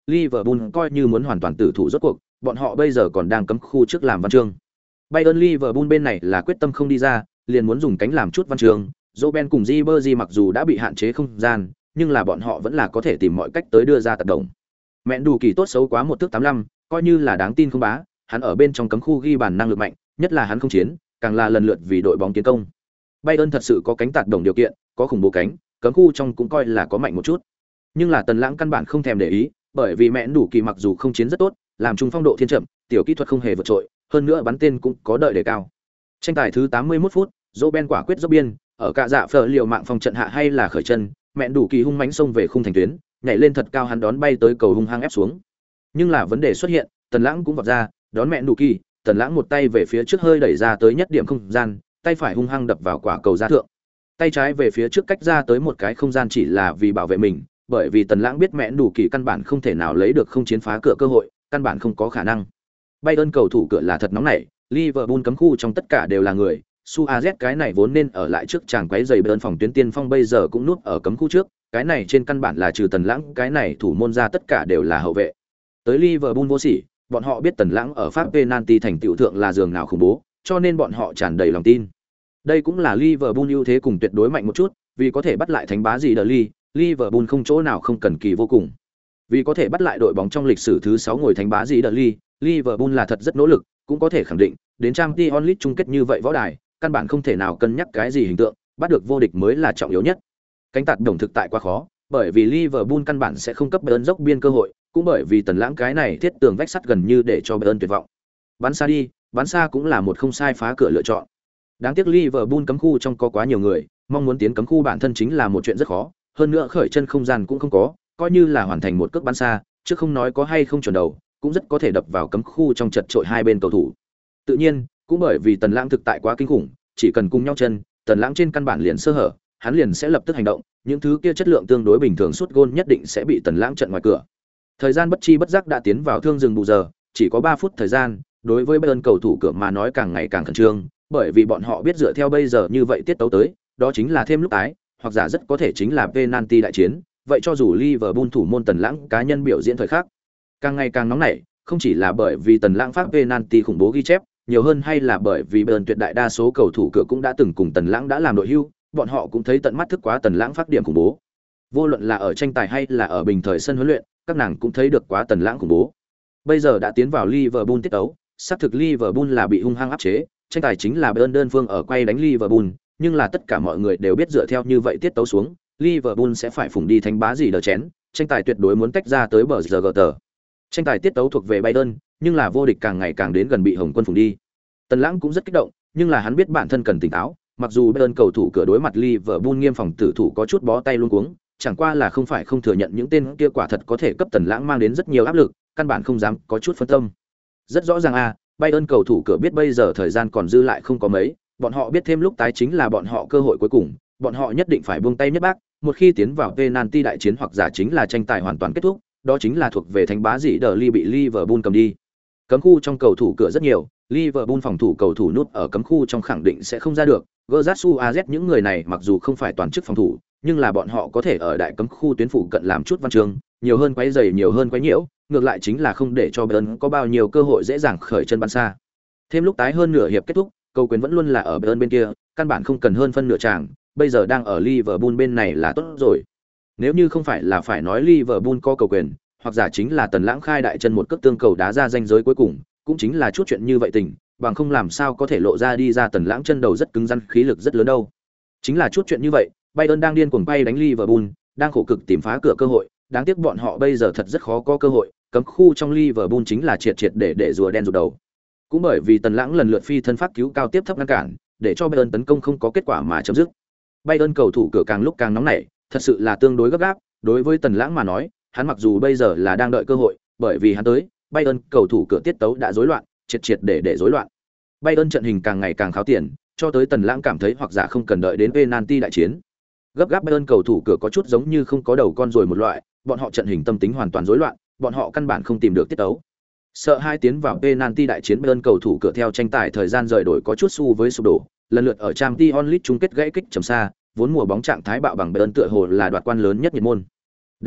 [SPEAKER 1] Liverpool coi như muốn hoàn toàn tử thủ rốt cuộc, bọn họ bây giờ còn đang cấm khu trước làm văn chương. Bayern Liverpool bên này là quyết tâm không đi ra, liền muốn dùng cánh làm chút văn chương. Robben cùng Ribery mặc dù đã bị hạn chế không gian, nhưng là bọn họ vẫn là có thể tìm mọi cách tới đưa ra tác động. Mẹn đủ kỳ tốt xấu quá 1m85, coi như là đáng tin không bá, hắn ở bên trong cấm khu ghi bàn năng lực mạnh, nhất là hắn không chiến, càng là lần lượt vì đội bóng tiến công. Bayern thật sự có cánh tạt đồng điều kiện, có khủng bố cánh, cấm khu trong cũng coi là có mạnh một chút. Nhưng là Tần Lãng căn bản không thèm để ý, bởi vì mẹn đủ kỳ mặc dù không chiến rất tốt, làm trung phong độ thiên chậm, tiểu kỹ thuật không hề vượt trội, hơn nữa bắn tên cũng có đợi đề cao. Tranh tài thứ 81 phút, Robben quả quyết dốc biên, ở cả dạ phở liều mạng phòng trận hạ hay là khởi chân, mẹn đủ kỳ hung mãnh xông về khung thành tuyến, nhảy lên thật cao hắn đón bay tới cầu hung hăng ép xuống. Nhưng là vấn đề xuất hiện, Tần Lãng cũng vọt ra, đón mẹn đủ kỳ, Tần Lãng một tay về phía trước hơi đẩy ra tới nhất điểm không gian, tay phải hung hăng đập vào quả cầu ra thượng. Tay trái về phía trước cách ra tới một cái không gian chỉ là vì bảo vệ mình, bởi vì Tần Lãng biết mẹn đủ kỳ căn bản không thể nào lấy được không chiến phá cửa cơ hội, căn bản không có khả năng. Bayern cầu thủ cửa là thật nóng nảy, Liverpool cấm khu trong tất cả đều là người, Suarez cái này vốn nên ở lại trước chàng quấy giày bên phòng tuyến tiên phong bây giờ cũng núp ở cấm khu trước, cái này trên căn bản là trừ Tần Lãng, cái này thủ môn ra tất cả đều là hậu vệ. Tới Liverpool vô sỉ, bọn họ biết Tần Lãng ở pháp penalty thành tựu thượng là giường nào khủng bố, cho nên bọn họ tràn đầy lòng tin. Đây cũng là Liverpool ưu thế cùng tuyệt đối mạnh một chút, vì có thể bắt lại thánh bá gì Derly, Liverpool không chỗ nào không cần kỳ vô cùng. Vì có thể bắt lại đội bóng trong lịch sử thứ 6 ngồi thánh bá gì Derly, Liverpool là thật rất nỗ lực, cũng có thể khẳng định, đến Champions League chung kết như vậy võ đài, căn bản không thể nào cân nhắc cái gì hình tượng, bắt được vô địch mới là trọng yếu nhất. Cánh tạt đồng thực tại quá khó, bởi vì Liverpool căn bản sẽ không cấp Bayern dốc biên cơ hội, cũng bởi vì Tần Lãng cái này thiết tường vách sắt gần như để cho Bayern tuyệt vọng. Bắn xa đi, bắn xa cũng là một không sai phá cửa lựa chọn. Đáng tiếc Liverpool cấm khu trong có quá nhiều người, mong muốn tiến cấm khu bản thân chính là một chuyện rất khó, hơn nữa khởi chân không gian cũng không có, coi như là hoàn thành một cước bắn xa, chứ không nói có hay không chuẩn đầu, cũng rất có thể đập vào cấm khu trong chật trội hai bên cầu thủ. Tự nhiên, cũng bởi vì Tần Lãng thực tại quá kinh khủng, chỉ cần cùng nhau chân, Tần Lãng trên căn bản liền sơ hở, hắn liền sẽ lập tức hành động, những thứ kia chất lượng tương đối bình thường sút gôn nhất định sẽ bị Tần Lãng trận ngoài cửa. Thời gian bất chi bất giác đã tiến vào thương dừng bù giờ, chỉ có 3 phút thời gian, đối với Bayern cầu thủ cửa mà nói càng ngày càng khẩn trương, bởi vì bọn họ biết dựa theo bây giờ như vậy tiết tấu tới, đó chính là thêm lúc tái, hoặc giả rất có thể chính là penalty đại chiến, vậy cho dù Liverpool thủ môn Tần Lãng cá nhân biểu diễn thời khắc, càng ngày càng nóng nảy, không chỉ là bởi vì Tần Lãng phát penalty khủng bố ghi chép, nhiều hơn hay là bởi vì Bayern tuyệt đại đa số cầu thủ cửa cũng đã từng cùng Tần Lãng đã làm đội hưu, bọn họ cũng thấy tận mắt thức quá Tần Lãng phát điểm khủng bố. Vô luận là ở tranh tài hay là ở bình thời sân huấn luyện, các nàng cũng thấy được quá Tần Lãng khủng bố. Bây giờ đã tiến vào Liverpool tiết tấu, xác thực Liverpool là bị hung hăng áp chế, tranh tài chính là Bayern đơn phương ở quay đánh Liverpool, nhưng là tất cả mọi người đều biết dựa theo như vậy tiết tấu xuống, Liverpool sẽ phải phủng đi thánh bá gì đờ chén, tranh tài tuyệt đối muốn tách ra tới bờ giờ gờ tờ. Tranh tài tiết tấu thuộc về Bayern, nhưng là vô địch càng ngày càng đến gần bị Hồng Quân phủng đi. Tần Lãng cũng rất kích động, nhưng là hắn biết bản thân cần tỉnh táo, mặc dù Bayern cầu thủ cửa đối mặt Liverpool nghiêm phòng tử thủ có chút bó tay luống cuống, chẳng qua là không phải không thừa nhận những tên kia quả thật có thể cấp Tần Lãng mang đến rất nhiều áp lực, căn bản không dám có chút phân tâm. Rất rõ ràng Bayern cầu thủ cửa biết bây giờ thời gian còn dư lại không có mấy, bọn họ biết thêm lúc tái chính là bọn họ cơ hội cuối cùng, bọn họ nhất định phải buông tay nhất bác, một khi tiến vào penalty đại chiến hoặc giả chính là tranh tài hoàn toàn kết thúc, đó chính là thuộc về thánh bá dị Derly bị Liverpool cầm đi. Cấm khu trong cầu thủ cửa rất nhiều, Liverpool phòng thủ cầu thủ nút ở cấm khu trong khẳng định sẽ không ra được. Gerrard AZ những người này mặc dù không phải toàn chức phòng thủ, nhưng là bọn họ có thể ở đại cấm khu tuyến phụ cận làm chút văn chương, nhiều hơn quấy rầy nhiều hơn quấy nhiễu, ngược lại chính là không để cho Bayern có bao nhiêu cơ hội dễ dàng khởi chân bắn xa. Thêm lúc tái hơn nửa hiệp kết thúc, cầu quyền vẫn luôn là ở Bayern bên kia, căn bản không cần hơn phân nửa tràng, bây giờ đang ở Liverpool bên này là tốt rồi. Nếu như không phải là phải nói Liverpool có cầu quyền, hoặc giả chính là Tần Lãng khai đại chân một cước tương cầu đá ra ranh giới cuối cùng, cũng chính là chút chuyện như vậy tình, bằng không làm sao có thể lộ ra đi ra Tần Lãng chân đầu rất cứng rắn, khí lực rất lớn đâu. Chính là chút chuyện như vậy, Bayern đang điên cuồng bay đánh Liverpool, đang khổ cực tìm phá cửa cơ hội, đáng tiếc bọn họ bây giờ thật rất khó có cơ hội, cấm khu trong Liverpool chính là triệt để rùa đen rụt đầu. Cũng bởi vì Tần Lãng lần lượt phi thân phát cứu cao tiếp thấp ngăn cản, để cho Bayern tấn công không có kết quả mà chấm dứt. Bayern cầu thủ cửa càng lúc càng nóng nảy, thật sự là tương đối gấp gáp, đối với Tần Lãng mà nói, hắn mặc dù bây giờ là đang đợi cơ hội, bởi vì hắn tới, Bayern cầu thủ cửa tiết tấu đã rối loạn, triệt để rối loạn. Bayern trận hình càng ngày càng kháo tiền, cho tới Tần Lãng cảm thấy hoặc giả không cần đợi đến penalty đại chiến. Gấp gáp Bayern cầu thủ cửa có chút giống như không có đầu con rồi một loại, bọn họ trận hình tâm tính hoàn toàn rối loạn, bọn họ căn bản không tìm được tiết tấu. Sợ hai tiến vào penalty đại chiến Bayern cầu thủ cửa theo tranh tài thời gian rời đổi có chút xu với sụp đổ, lần lượt ở Champions League chung kết gãy kích trầm xa, vốn mùa bóng trạng thái bạo bằng Bayern tựa hồ là đoạt quan lớn nhất nhiệt môn. Đáng tiếc,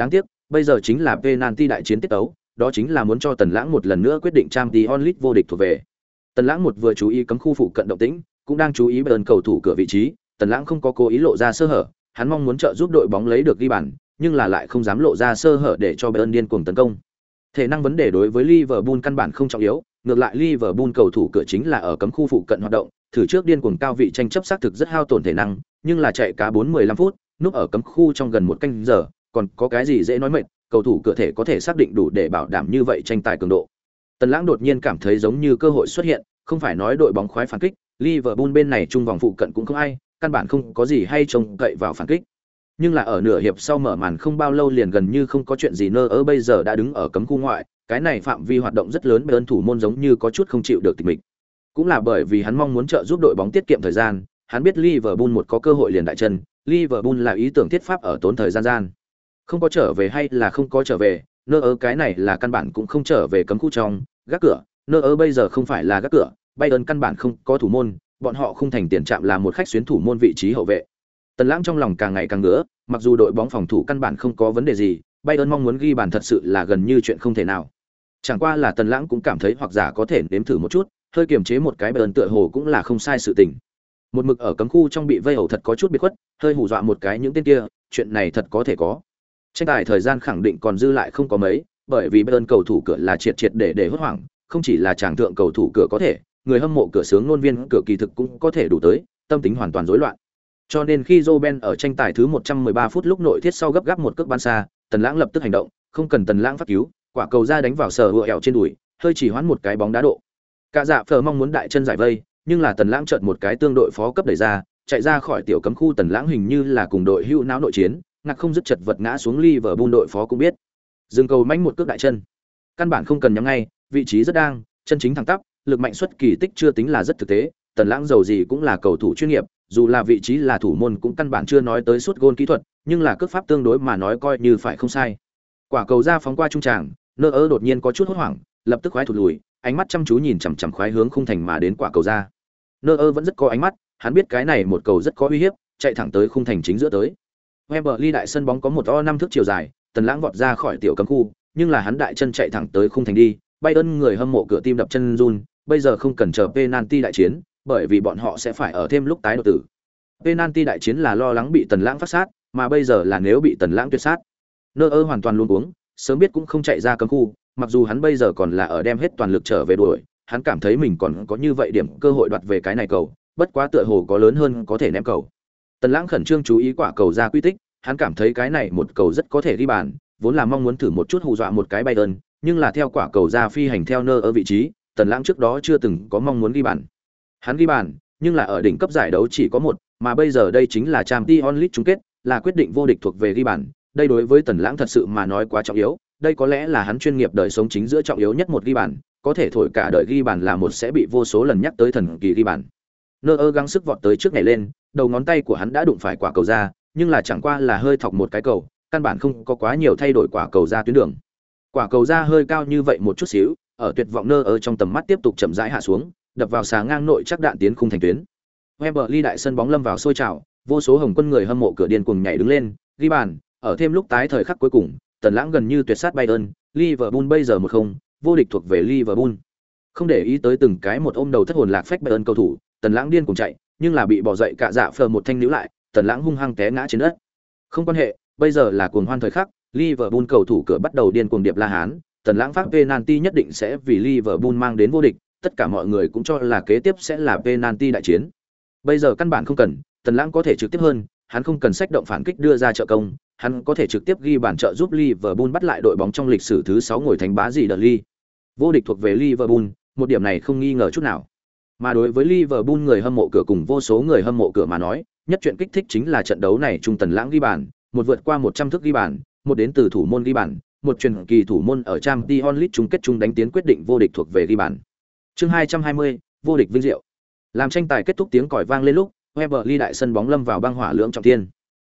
[SPEAKER 1] bây giờ chính là penalty đại chiến tiết tấu, đó chính là muốn cho Tần Lãng một lần nữa quyết định Champions League vô địch thuộc về. Tần Lãng một vừa chú ý cấm khu phụ cận động tĩnh, cũng đang chú ý Bayern cầu thủ cửa vị trí, Tần Lãng không có cố ý lộ ra sơ hở, hắn mong muốn trợ giúp đội bóng lấy được ghi bàn, nhưng là lại không dám lộ ra sơ hở để cho Bayern điên cuồng tấn công. Thể năng vấn đề đối với Liverpool căn bản không trọng yếu, ngược lại Liverpool cầu thủ cửa chính là ở cấm khu phụ cận hoạt động, thử trước điên cuồng cao vị tranh chấp xác thực rất hao tổn thể năng, nhưng là chạy cá 4-15 phút, núp ở cấm khu trong gần một canh giờ, còn có cái gì dễ nói mệt, cầu thủ cửa thể có thể xác định đủ để bảo đảm như vậy tranh tài cường độ. Tần Lãng đột nhiên cảm thấy giống như cơ hội xuất hiện, không phải nói đội bóng khoái phản kích, Liverpool bên này trung vòng phụ cận cũng không ai, căn bản không có gì hay trông cậy vào phản kích. Nhưng là ở nửa hiệp sau mở màn không bao lâu liền gần như không có chuyện gì nơ ở bây giờ đã đứng ở cấm khu ngoại, cái này phạm vi hoạt động rất lớn, bên thủ môn giống như có chút không chịu được tịch mịch. Cũng là bởi vì hắn mong muốn trợ giúp đội bóng tiết kiệm thời gian, hắn biết Liverpool một có cơ hội liền đại chân, Liverpool là ý tưởng thiết pháp ở tốn thời gian. Không có trở về hay là không có trở về, nơ ở cái này là căn bản cũng không trở về cấm khu trong, gác cửa, nơ ở bây giờ không phải là gác cửa, Bayern căn bản không có thủ môn, bọn họ không thành tiền trạm làm một khách xuyến thủ môn vị trí hậu vệ. Tần Lãng trong lòng càng ngày càng ngứa, mặc dù đội bóng phòng thủ căn bản không có vấn đề gì, Bayern mong muốn ghi bàn thật sự là gần như chuyện không thể nào. Chẳng qua là Tần Lãng cũng cảm thấy hoặc giả có thể nếm thử một chút, hơi kiềm chế một cái Bayern tựa hồ cũng là không sai sự tình. Một mực ở cấm khu trong bị vây hầu thật có chút biệt khuất, hơi hù dọa một cái những tên kia, chuyện này thật có thể có. Tranh tài thời gian khẳng định còn dư lại không có mấy, bởi vì Bayern cầu thủ cửa là triệt để hốt hoảng, không chỉ là chàng thượng cầu thủ cửa có thể, người hâm mộ cửa sướng ngôn viên cửa kỳ thực cũng có thể đủ tới, tâm tính hoàn toàn rối loạn. Cho nên khi Robben ở tranh tài thứ 113 phút lúc nội thiết sau gấp gáp một cước bắn xa, Tần Lãng lập tức hành động, không cần Tần Lãng phát cứu, quả cầu ra đánh vào sờ hựa ẻo trên đùi, hơi chỉ hoãn một cái bóng đá độ. Cả dạ phờ mong muốn đại chân giải vây, nhưng là Tần Lãng chợt một cái tương đội phó cấp đẩy ra, chạy ra khỏi tiểu cấm khu. Tần Lãng hình như là cùng đội hữu não nội chiến, ngạc không dứt chật vật ngã xuống. Liverpool đội phó cũng biết, dừng cầu mãnh một cước đại chân, căn bản không cần nhắm ngay, vị trí rất đang, chân chính thẳng tắp, lực mạnh xuất kỳ tích chưa tính là rất thực tế. Tần Lãng dầu gì cũng là cầu thủ chuyên nghiệp, dù là vị trí là thủ môn cũng căn bản chưa nói tới sút gôn kỹ thuật, nhưng là cước pháp tương đối mà nói coi như phải không sai. Quả cầu ra phóng qua trung tràng, nơ ơ đột nhiên có chút hốt hoảng, lập tức khoái thụt lùi, ánh mắt chăm chú nhìn chằm chằm khoái hướng khung thành mà đến quả cầu ra. Nơ ơ vẫn rất có ánh mắt, hắn biết cái này một cầu rất có uy hiếp, chạy thẳng tới khung thành chính giữa tới. Wembley đại sân bóng có một năm thước chiều dài, Tần Lãng vọt ra khỏi tiểu cấm khu, nhưng là hắn đại chân chạy thẳng tới khung thành đi, Bayern người hâm mộ cửa tim đập chân run, bây giờ không cần chờ penalty đại chiến, bởi vì bọn họ sẽ phải ở thêm lúc tái đột tử. Penalty đại chiến là lo lắng bị Tần Lãng phát sát, mà bây giờ là nếu bị Tần Lãng tuyệt sát. Nơ ơ hoàn toàn luống cuống, sớm biết cũng không chạy ra cấm khu, mặc dù hắn bây giờ còn là ở đem hết toàn lực trở về đuổi, hắn cảm thấy mình còn có như vậy điểm cơ hội đoạt về cái này cầu, bất quá tựa hồ có lớn hơn có thể ném cầu. Tần Lãng khẩn trương chú ý quả cầu ra quy tích, hắn cảm thấy cái này một cầu rất có thể ghi bàn, vốn là mong muốn thử một chút hù dọa một cái Bayern, nhưng là theo quả cầu ra phi hành theo nơ ở vị trí, Tần Lãng trước đó chưa từng có mong muốn ghi bàn. Hắn ghi bàn, nhưng là ở đỉnh cấp giải đấu chỉ có một, mà bây giờ đây chính là Champions League chung kết, là quyết định vô địch thuộc về ghi bàn. Đây đối với Tần Lãng thật sự mà nói quá trọng yếu, đây có lẽ là hắn chuyên nghiệp đời sống chính giữa trọng yếu nhất một ghi bàn, có thể thổi cả đời ghi bàn là một sẽ bị vô số lần nhắc tới thần kỳ ghi bàn. Nơ ơ gắng sức vọt tới trước nhảy lên, đầu ngón tay của hắn đã đụng phải quả cầu ra, nhưng là chẳng qua là hơi thọc một cái cầu, căn bản không có quá nhiều thay đổi quả cầu ra tuyến đường. Quả cầu ra hơi cao như vậy một chút xíu, ở tuyệt vọng nơ ơ trong tầm mắt tiếp tục chậm rãi hạ xuống, đập vào xà ngang nội chắc đạn tiến khung thành tuyến. Wembley đại sân bóng lâm vào sôi trào, vô số hồng quân người hâm mộ cửa điên cuồng nhảy đứng lên, ghi bàn, ở thêm lúc tái thời khắc cuối cùng, Tần Lãng gần như tuyệt sát Bayern, Liverpool bây giờ 1-0, vô địch thuộc về Liverpool. Không để ý tới từng cái một ôm đầu thất hồn lạc phách Bayern cầu thủ, Tần Lãng điên cuồng chạy, nhưng là bị bỏ dậy cả dạ phờ một thanh níu lại, Tần Lãng hung hăng té ngã trên đất. Không quan hệ, bây giờ là cuồng hoan thời khắc, Liverpool cầu thủ cửa bắt đầu điên cuồng điệp la hán, Tần Lãng phát penalty nhất định sẽ vì Liverpool mang đến vô địch, tất cả mọi người cũng cho là kế tiếp sẽ là penalty đại chiến. Bây giờ căn bản không cần, Tần Lãng có thể trực tiếp hơn, hắn không cần sách động phản kích đưa ra trợ công, hắn có thể trực tiếp ghi bàn trợ giúp Liverpool bắt lại đội bóng trong lịch sử thứ 6 ngồi thành bá gì đợt ly. Vô địch thuộc về Liverpool, một điểm này không nghi ngờ chút nào. Mà đối với Liverpool người hâm mộ cửa cùng vô số người hâm mộ cửa mà nói, nhất chuyện kích thích chính là trận đấu này trung Tần Lãng ghi bàn, một vượt qua 100 thước ghi bàn, một đến từ thủ môn ghi bàn, một truyền kỳ thủ môn ở Champions League chung kết chung đánh tiến quyết định vô địch thuộc về ghi bàn. Chương 220, vô địch vinh diệu. Làm tranh tài kết thúc tiếng còi vang lên lúc, Wembley đại sân bóng lâm vào băng hỏa lưỡng trọng thiên.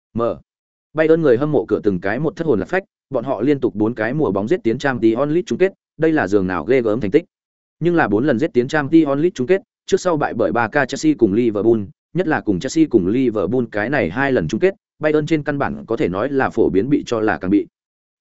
[SPEAKER 1] Bayern người hâm mộ cửa từng cái một thất hồn lạc phách, bọn họ liên tục 4 cái mùa bóng giết tiến Champions League chung kết, đây là giường nào ghê gớm thành tích. Nhưng là 4 lần giết tiến Champions League chung kết, trước sau bại bởi Barca, Chelsea cùng Liverpool, nhất là cùng Chelsea cùng Liverpool cái này 2 lần chung kết, Bayern trên căn bản có thể nói là phổ biến bị cho là càng bị.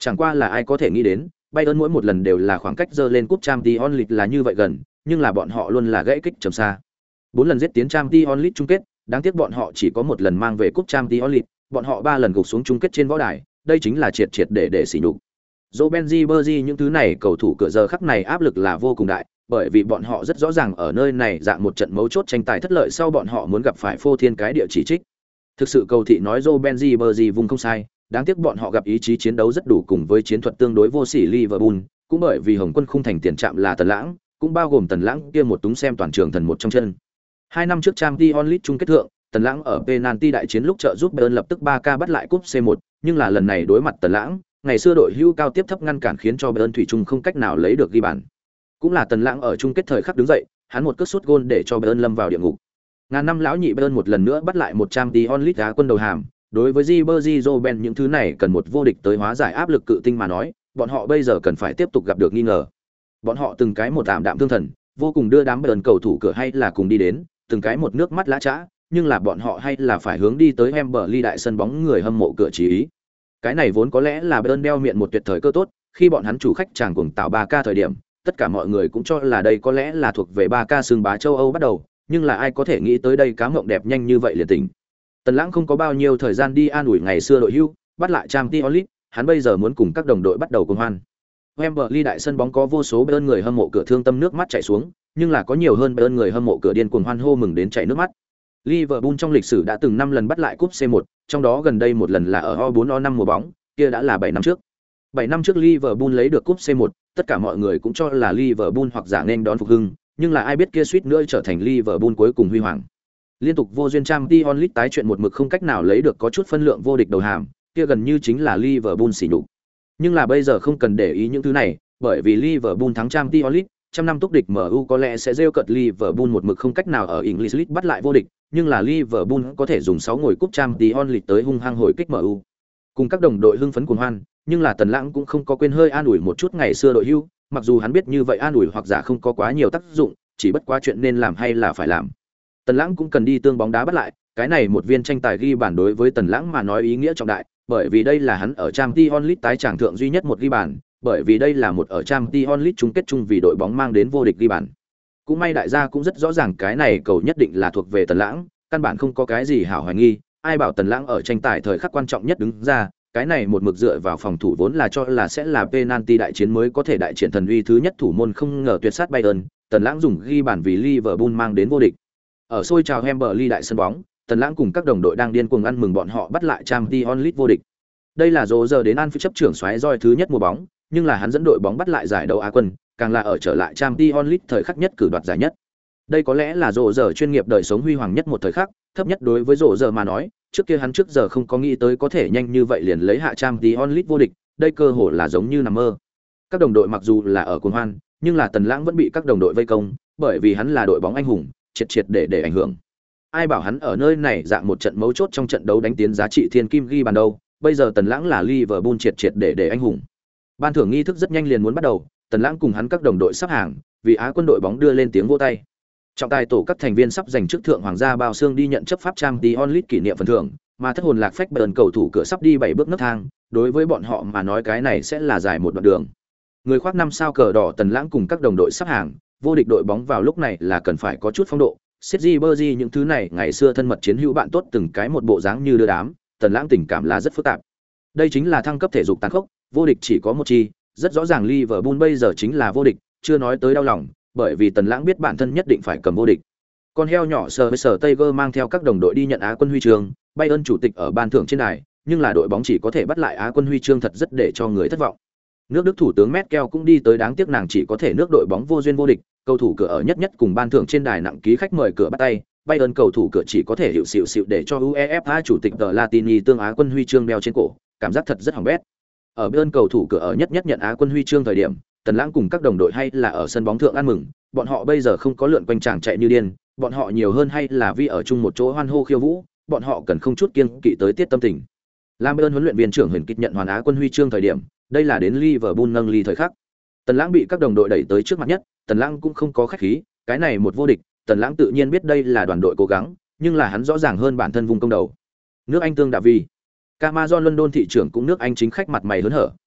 [SPEAKER 1] Chẳng qua là ai có thể nghĩ đến, Bayern mỗi một lần đều là khoảng cách dơ lên cúp Champions League là như vậy gần, nhưng là bọn họ luôn là gãy kích trầm xa. 4 lần giết tiến Champions League chung kết, đáng tiếc bọn họ chỉ có một lần mang về cúp Champions League, bọn họ 3 lần gục xuống chung kết trên võ đài, đây chính là triệt triệt để sỉ nhục. Robben Ribery những thứ này cầu thủ cửa giờ khắc này áp lực là vô cùng đại, bởi vì bọn họ rất rõ ràng ở nơi này dạng một trận mấu chốt tranh tài thất lợi sau bọn họ muốn gặp phải phô thiên cái địa chỉ trích. Thực sự cầu thị nói Robben Ribery vùng không sai, đáng tiếc bọn họ gặp ý chí chiến đấu rất đủ cùng với chiến thuật tương đối vô sỉ Liverpool, cũng bởi vì Hồng Quân khung thành tiền trạm là Tần Lãng, cũng bao gồm Tần Lãng kia một túng xem toàn trường thần một trong chân. 2 năm trước Champions League chung kết thượng, Tần Lãng ở penalty đại chiến lúc trợ giúp Bayern lập tức 3K bắt lại cúp C1, nhưng là lần này đối mặt Tần Lãng, ngày xưa đội hưu cao tiếp thấp ngăn cản khiến cho Bayern thủy chung không cách nào lấy được ghi bàn. Cũng là Tần Lãng ở chung kết thời khắc đứng dậy, hắn một cước sút gôn để cho Bayern lâm vào địa ngục. Ngàn năm lão nhị Bayern một lần nữa bắt lại một Champions League đá quân đầu hàm, đối với Ribery Robben những thứ này cần một vô địch tới hóa giải áp lực cự tinh mà nói, bọn họ bây giờ cần phải tiếp tục gặp được nghi ngờ. Bọn họ từng cái một tạm đạm thương thần, vô cùng đưa đám Bayern cầu thủ cửa hay là cùng đi đến, từng cái một nước mắt lã chã, nhưng là bọn họ hay là phải hướng đi tới Wembley đại sân bóng người hâm mộ cửa chí ý. Cái này vốn có lẽ là Bayern đeo miệng một tuyệt thời cơ tốt, khi bọn hắn chủ khách chàng cuồng tạo 3K thời điểm, tất cả mọi người cũng cho là đây có lẽ là thuộc về 3K xương bá châu Âu bắt đầu, nhưng là ai có thể nghĩ tới đây cá mộng đẹp nhanh như vậy liền tỉnh. Tần Lãng không có bao nhiêu thời gian đi an ủi ngày xưa đội hưu, bắt lại Champions League, hắn bây giờ muốn cùng các đồng đội bắt đầu cuồng hoan. Wembley đại sân bóng có vô số Bayern người hâm mộ cửa thương tâm nước mắt chảy xuống, nhưng là có nhiều hơn Bayern người hâm mộ cửa điên cuồng hoan hô mừng đến chảy nước mắt. Liverpool trong lịch sử đã từng 5 lần bắt lại cúp C1, trong đó gần đây một lần là ở O4-O5 mùa bóng, kia đã là 7 năm trước. 7 năm trước Liverpool lấy được cúp C1, tất cả mọi người cũng cho là Liverpool hoặc giả nên đón phục hưng, nhưng là ai biết kia suýt nữa trở thành Liverpool cuối cùng huy hoàng. Liên tục vô duyên Champions League tái chuyện một mực không cách nào lấy được có chút phân lượng vô địch đầu hàm, kia gần như chính là Liverpool xỉ nhục. Nhưng là bây giờ không cần để ý những thứ này, bởi vì Liverpool thắng Champions League, trăm năm túc địch MU có lẽ sẽ rêu cợt Liverpool một mực không cách nào ở English League bắt lại vô địch, nhưng là Liverpool có thể dùng 6 ngồi cúp Champions League tới hung hăng hồi kích MU. Cùng các đồng đội hưng phấn cuồng hoan, nhưng là Tần Lãng cũng không có quên hơi an ủi một chút ngày xưa đội hưu, mặc dù hắn biết như vậy an ủi hoặc giả không có quá nhiều tác dụng, chỉ bất quá chuyện nên làm hay là phải làm. Tần Lãng cũng cần đi tương bóng đá bắt lại, cái này một viên tranh tài ghi bàn đối với Tần Lãng mà nói ý nghĩa trọng đại, bởi vì đây là hắn ở Champions League tái tràng thượng duy nhất một ghi bàn, bởi vì đây là một ở Champions League chung kết chung vì đội bóng mang đến vô địch ghi bàn. Cũng may đại gia cũng rất rõ ràng cái này cầu nhất định là thuộc về Tần Lãng, căn bản không có cái gì hảo hoài nghi, ai bảo Tần Lãng ở tranh tài thời khắc quan trọng nhất đứng ra, cái này một mực dựa vào phòng thủ vốn là cho là sẽ là penalty đại chiến mới có thể đại triển thần uy thứ nhất thủ môn không ngờ tuyệt sát Bayern, Tần Lãng dùng ghi bàn vì Liverpool mang đến vô địch. Ở sôi trào Wembley đại sân bóng, Tần Lãng cùng các đồng đội đang điên cuồng ăn mừng bọn họ bắt lại Champions League vô địch. Đây là dỗ giờ đến Anfield chấp trưởng xoáy roi thứ nhất mùa bóng, nhưng là hắn dẫn đội bóng bắt lại giải đấu Á quân, càng là ở trở lại Champions League thời khắc nhất cử đoạt giải nhất. Đây có lẽ là dỗ giờ chuyên nghiệp đời sống huy hoàng nhất một thời khắc, thấp nhất đối với dỗ giờ mà nói, trước kia hắn trước giờ không có nghĩ tới có thể nhanh như vậy liền lấy hạ Champions League vô địch, đây cơ hội là giống như nằm mơ. Các đồng đội mặc dù là ở cuồng hoan, nhưng là Tần Lãng vẫn bị các đồng đội vây công, bởi vì hắn là đội bóng anh hùng, triệt triệt để ảnh hưởng. Ai bảo hắn ở nơi này dạng một trận mấu chốt trong trận đấu đánh tiến giá trị thiên kim ghi bàn đâu, bây giờ Tần Lãng là Liverpool triệt triệt để anh hùng. Ban thưởng nghi thức rất nhanh liền muốn bắt đầu, Tần Lãng cùng hắn các đồng đội sắp hàng, vì Á quân đội bóng đưa lên tiếng vỗ tay. Trọng tài tổ các thành viên sắp giành chức thượng hoàng gia bao xương đi nhận chấp pháp Champions League kỷ niệm phần thưởng, mà thất hồn lạc phách Bayern cầu thủ cửa sắp đi 7 bước nấc thang, đối với bọn họ mà nói cái này sẽ là dài một đoạn đường. Người khoác 5 sao cờ đỏ Tần Lãng cùng các đồng đội sắp hàng, vô địch đội bóng vào lúc này là cần phải có chút phong độ. Ribery những thứ này ngày xưa thân mật chiến hữu bạn tốt từng cái một bộ dáng như đưa đám, Tần Lãng tình cảm là rất phức tạp. Đây chính là thăng cấp thể dục tàn khốc, vô địch chỉ có một chi, rất rõ ràng Liverpool bây giờ chính là vô địch, chưa nói tới đau lòng, bởi vì Tần Lãng biết bản thân nhất định phải cầm vô địch. Con heo nhỏ Sở Tiger mang theo các đồng đội đi nhận Á quân huy chương, Bayern chủ tịch ở ban thưởng trên đài, nhưng là đội bóng chỉ có thể bắt lại Á quân huy chương thật rất để cho người thất vọng. Nước Đức thủ tướng Merkel cũng đi tới, đáng tiếc nàng chỉ có thể nước đội bóng vô duyên vô địch, cầu thủ cửa ở nhất nhất cùng ban thưởng trên đài nặng ký khách mời cửa bắt tay, Bayern cầu thủ cửa chỉ có thể hiệu xịu để cho UEFA chủ tịch tờ Latini tương Á quân huy chương đeo trên cổ, cảm giác thật rất hỏng bét. Ở Bayern cầu thủ cửa ở nhất nhất nhận Á quân huy chương thời điểm, Tần Lãng cùng các đồng đội hay là ở sân bóng thượng ăn mừng, bọn họ bây giờ không có lượn quanh tràng chạy như điên, bọn họ nhiều hơn hay là vì ở chung một chỗ hoan hô khiêu vũ, bọn họ cần không chút kiêng kỵ tới tiết tâm tình. Làm Bayern huấn luyện viên trưởng Huyền Kịch nhận hoàn Á quân huy chương thời điểm, đây là đến Liverpool nâng ly thời khắc. Tần Lãng bị các đồng đội đẩy tới trước mặt nhất, Tần Lãng cũng không có khách khí, cái này một vô địch, Tần Lãng tự nhiên biết đây là đoàn đội cố gắng, nhưng là hắn rõ ràng hơn bản thân vùng công đầu. Nước Anh tương đạ vì Camazon London thị trưởng cũng nước Anh chính khách mặt mày hớn hở,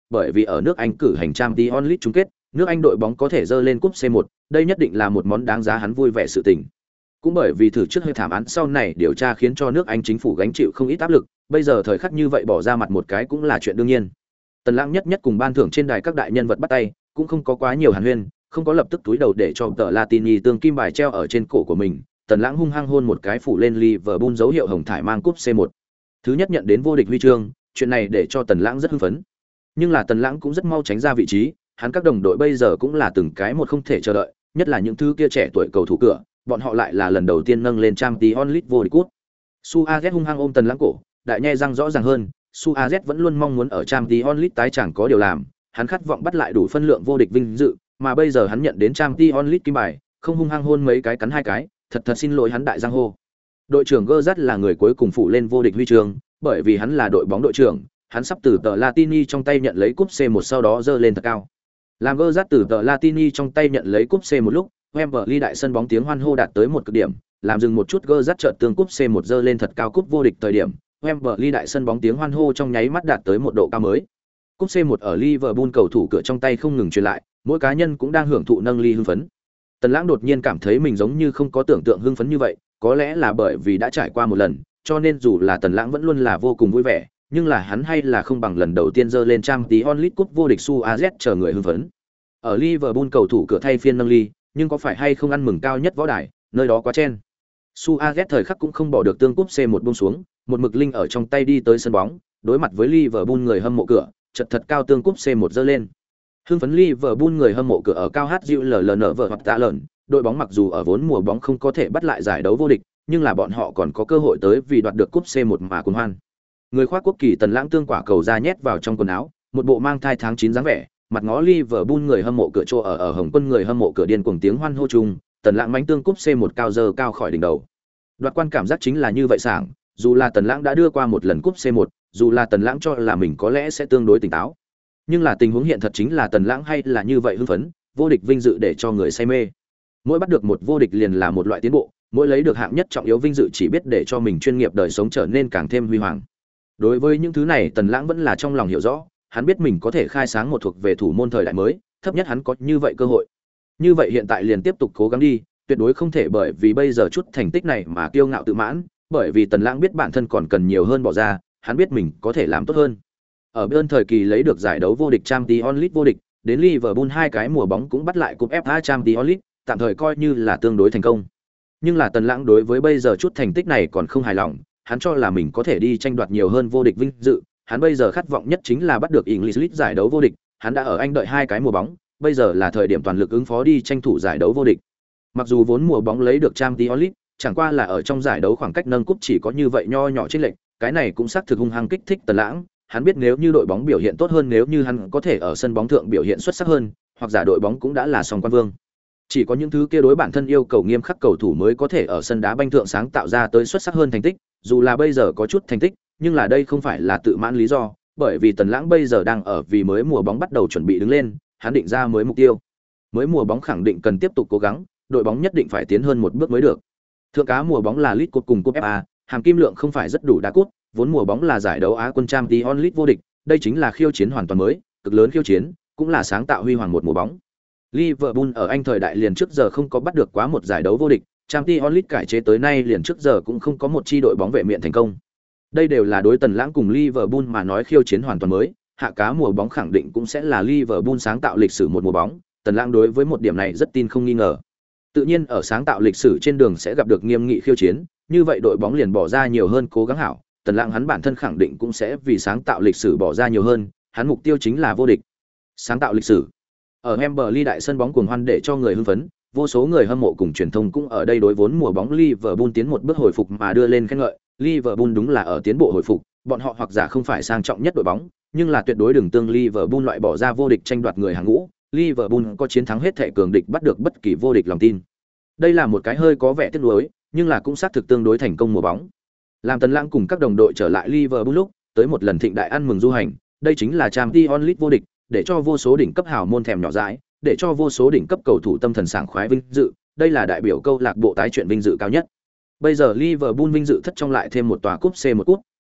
[SPEAKER 1] bởi vì ở nước Anh cử hành Champions League chung kết, nước Anh đội bóng có thể dơ lên cúp C1, đây nhất định là một món đáng giá hắn vui vẻ sự tình. Cũng bởi vì thử trước hơi thảm án sau này điều tra khiến cho nước Anh chính phủ gánh chịu không ít áp lực, bây giờ thời khắc như vậy bỏ ra mặt một cái cũng là chuyện đương nhiên. Tần Lãng nhất nhất cùng ban thưởng trên đài các đại nhân vật bắt tay, cũng không có quá nhiều hàn huyên, không có lập tức túi đầu để cho tờ Latini tương kim bài treo ở trên cổ của mình. Tần Lãng hung hăng hôn một cái phủ lên Liverpool dấu hiệu hồng thải mang cúp C1. Thứ nhất nhận đến vô địch huy chương, chuyện này để cho Tần Lãng rất hưng phấn. Nhưng là Tần Lãng cũng rất mau tránh ra vị trí, hắn các đồng đội bây giờ cũng là từng cái một không thể chờ đợi, nhất là những thứ kia trẻ tuổi cầu thủ cửa, bọn họ lại là lần đầu tiên nâng lên Champions League vô địch cúp. Suarez hung hăng ôm Tần Lãng cổ, đại nhe răng rõ ràng hơn, Suarez vẫn luôn mong muốn ở Champions League tái chẳng có điều làm, hắn khát vọng bắt lại đủ phân lượng vô địch vinh dự, mà bây giờ hắn nhận đến Champions League kim bài, không hung hăng hôn mấy cái cắn hai cái, thật xin lỗi hắn đại giang hô. Đội trưởng Gerrard là người cuối cùng phụ lên vô địch huy chương, bởi vì hắn là đội bóng đội trưởng, hắn sắp từ tờ Latini trong tay nhận lấy cúp C1 sau đó giơ lên thật cao. Làm Gerrard từ tờ Latini trong tay nhận lấy cúp C1 lúc, Wembley đại sân bóng tiếng hoan hô đạt tới một cực điểm, làm dừng một chút Gerrard chợt tương cúp C1 giơ lên thật cao cúp vô địch thời điểm, Wembley đại sân bóng tiếng hoan hô trong nháy mắt đạt tới một độ cao mới. Cúp C1 ở Liverpool cầu thủ cửa trong tay không ngừng truyền lại, mỗi cá nhân cũng đang hưởng thụ nâng ly hưng phấn. Tần Lãng đột nhiên cảm thấy mình giống như không có tưởng tượng hưng phấn như vậy, có lẽ là bởi vì đã trải qua một lần, cho nên dù là Tần Lãng vẫn luôn là vô cùng vui vẻ, nhưng là hắn hay là không bằng lần đầu tiên giơ lên Champions League cúp vô địch Suarez chờ người hưng phấn. Ở Liverpool cầu thủ cửa thay phiên nâng ly, nhưng có phải hay không ăn mừng cao nhất võ đài, nơi đó quá chen. Suarez thời khắc cũng không bỏ được tương cúp C1 buông xuống, một mực linh ở trong tay đi tới sân bóng, đối mặt với Liverpool người hâm mộ cửa, chật thật cao tương cúp C1 giơ lên. Hưng phấn Liverpool người hâm mộ cửa ở cao hát dịu LLN vợ hoặc tạ lợn, đội bóng mặc dù ở vốn mùa bóng không có thể bắt lại giải đấu vô địch, nhưng là bọn họ còn có cơ hội tới vì đoạt được cúp C1 mà cuồng hoan. Người khoác quốc kỳ Tần Lãng tương quả cầu ra nhét vào trong quần áo, một bộ mang thai tháng 9 dáng vẻ, mặt ngó Liverpool người hâm mộ cửa chỗ ở Hồng Quân người hâm mộ cửa điên cuồng tiếng hoan hô chung, Tần Lãng mánh tương cúp C1 cao giờ cao khỏi đỉnh đầu. Đoạt quan cảm giác chính là như vậy sảng, dù là Tần Lãng đã đưa qua một lần cúp C1, dù là Tần Lãng cho là mình có lẽ sẽ tương đối tỉnh táo. Nhưng là tình huống hiện thật chính là Tần Lãng hay là như vậy hưng phấn, vô địch vinh dự để cho người say mê. Mỗi bắt được một vô địch liền là một loại tiến bộ, mỗi lấy được hạng nhất trọng yếu vinh dự chỉ biết để cho mình chuyên nghiệp đời sống trở nên càng thêm huy hoàng. Đối với những thứ này Tần Lãng vẫn là trong lòng hiểu rõ, hắn biết mình có thể khai sáng một thuộc về thủ môn thời đại mới, thấp nhất hắn có như vậy cơ hội. Như vậy hiện tại liền tiếp tục cố gắng đi, tuyệt đối không thể bởi vì bây giờ chút thành tích này mà kiêu ngạo tự mãn, bởi vì Tần Lãng biết bản thân còn cần nhiều hơn bỏ ra, hắn biết mình có thể làm tốt hơn. Ở bên thời kỳ lấy được giải đấu vô địch Champions League vô địch, đến Liverpool hai cái mùa bóng cũng bắt lại cúp FA Champions League, tạm thời coi như là tương đối thành công. Nhưng là Tần Lãng đối với bây giờ chút thành tích này còn không hài lòng, hắn cho là mình có thể đi tranh đoạt nhiều hơn vô địch vinh dự, hắn bây giờ khát vọng nhất chính là bắt được English League giải đấu vô địch, hắn đã ở Anh đợi hai cái mùa bóng, bây giờ là thời điểm toàn lực ứng phó đi tranh thủ giải đấu vô địch. Mặc dù vốn mùa bóng lấy được Champions League, chẳng qua là ở trong giải đấu khoảng cách nâng cúp chỉ có như vậy nho nhỏ chênh lệch, cái này cũng xác thực hung hăng kích thích Tần Lãng, hắn biết nếu như đội bóng biểu hiện tốt hơn, nếu như hắn có thể ở sân bóng thượng biểu hiện xuất sắc hơn, hoặc giả đội bóng cũng đã là song quan vương. Chỉ có những thứ kia đối bản thân yêu cầu nghiêm khắc cầu thủ mới có thể ở sân đá banh thượng sáng tạo ra tới xuất sắc hơn thành tích, dù là bây giờ có chút thành tích, nhưng là đây không phải là tự mãn lý do, bởi vì Tần Lãng bây giờ đang ở vì mới mùa bóng bắt đầu chuẩn bị đứng lên, hắn định ra mới mục tiêu. Mới mùa bóng khẳng định cần tiếp tục cố gắng, đội bóng nhất định phải tiến hơn một bước mới được. Thượng cá mùa bóng là League Cup cùng Cup FA, hàm kim lượng không phải rất đủ đá cúp, vốn mùa bóng là giải đấu Á quân Champions League vô địch, đây chính là khiêu chiến hoàn toàn mới, cực lớn khiêu chiến, cũng là sáng tạo huy hoàng một mùa bóng. Liverpool ở Anh thời đại liền trước giờ không có bắt được quá một giải đấu vô địch, Champions League cải chế tới nay liền trước giờ cũng không có một chi đội bóng vệ miện thành công. Đây đều là đối Tần Lãng cùng Liverpool mà nói khiêu chiến hoàn toàn mới, hạ cá mùa bóng khẳng định cũng sẽ là Liverpool sáng tạo lịch sử một mùa bóng, Tần Lãng đối với một điểm này rất tin không nghi ngờ. Tự nhiên ở sáng tạo lịch sử trên đường sẽ gặp được nghiêm nghị khiêu chiến, như vậy đội bóng liền bỏ ra nhiều hơn cố gắng hảo, Tần Lãng hắn bản thân khẳng định cũng sẽ vì sáng tạo lịch sử bỏ ra nhiều hơn, hắn mục tiêu chính là vô địch. Sáng tạo lịch sử. Ở Wembley đại sân bóng cuồng hoan để cho người hưng phấn, vô số người hâm mộ cùng truyền thông cũng ở đây đối vốn mùa bóng Liverpool tiến một bước hồi phục mà đưa lên khen ngợi, Liverpool đúng là ở tiến bộ hồi phục, bọn họ hoặc giả không phải sang trọng nhất đội bóng, nhưng là tuyệt đối đừng tương Liverpool loại bỏ ra vô địch tranh đoạt người hàng ngũ, Liverpool có chiến thắng hết thể cường địch bắt được bất kỳ vô địch lòng tin. Đây là một cái hơi có vẻ tiếc nuối, nhưng là cũng xác thực tương đối thành công mùa bóng. Làm Tần Lãng cùng các đồng đội trở lại Liverpool lúc, tới một lần thịnh đại ăn mừng du hành, đây chính là Champions League vô địch, để cho vô số đỉnh cấp hào môn thèm nhỏ dãi, để cho vô số đỉnh cấp cầu thủ tâm thần sảng khoái vinh dự, đây là đại biểu câu lạc bộ tái chuyện vinh dự cao nhất. Bây giờ Liverpool vinh dự thất trong lại thêm một tòa cúp C1 cúp,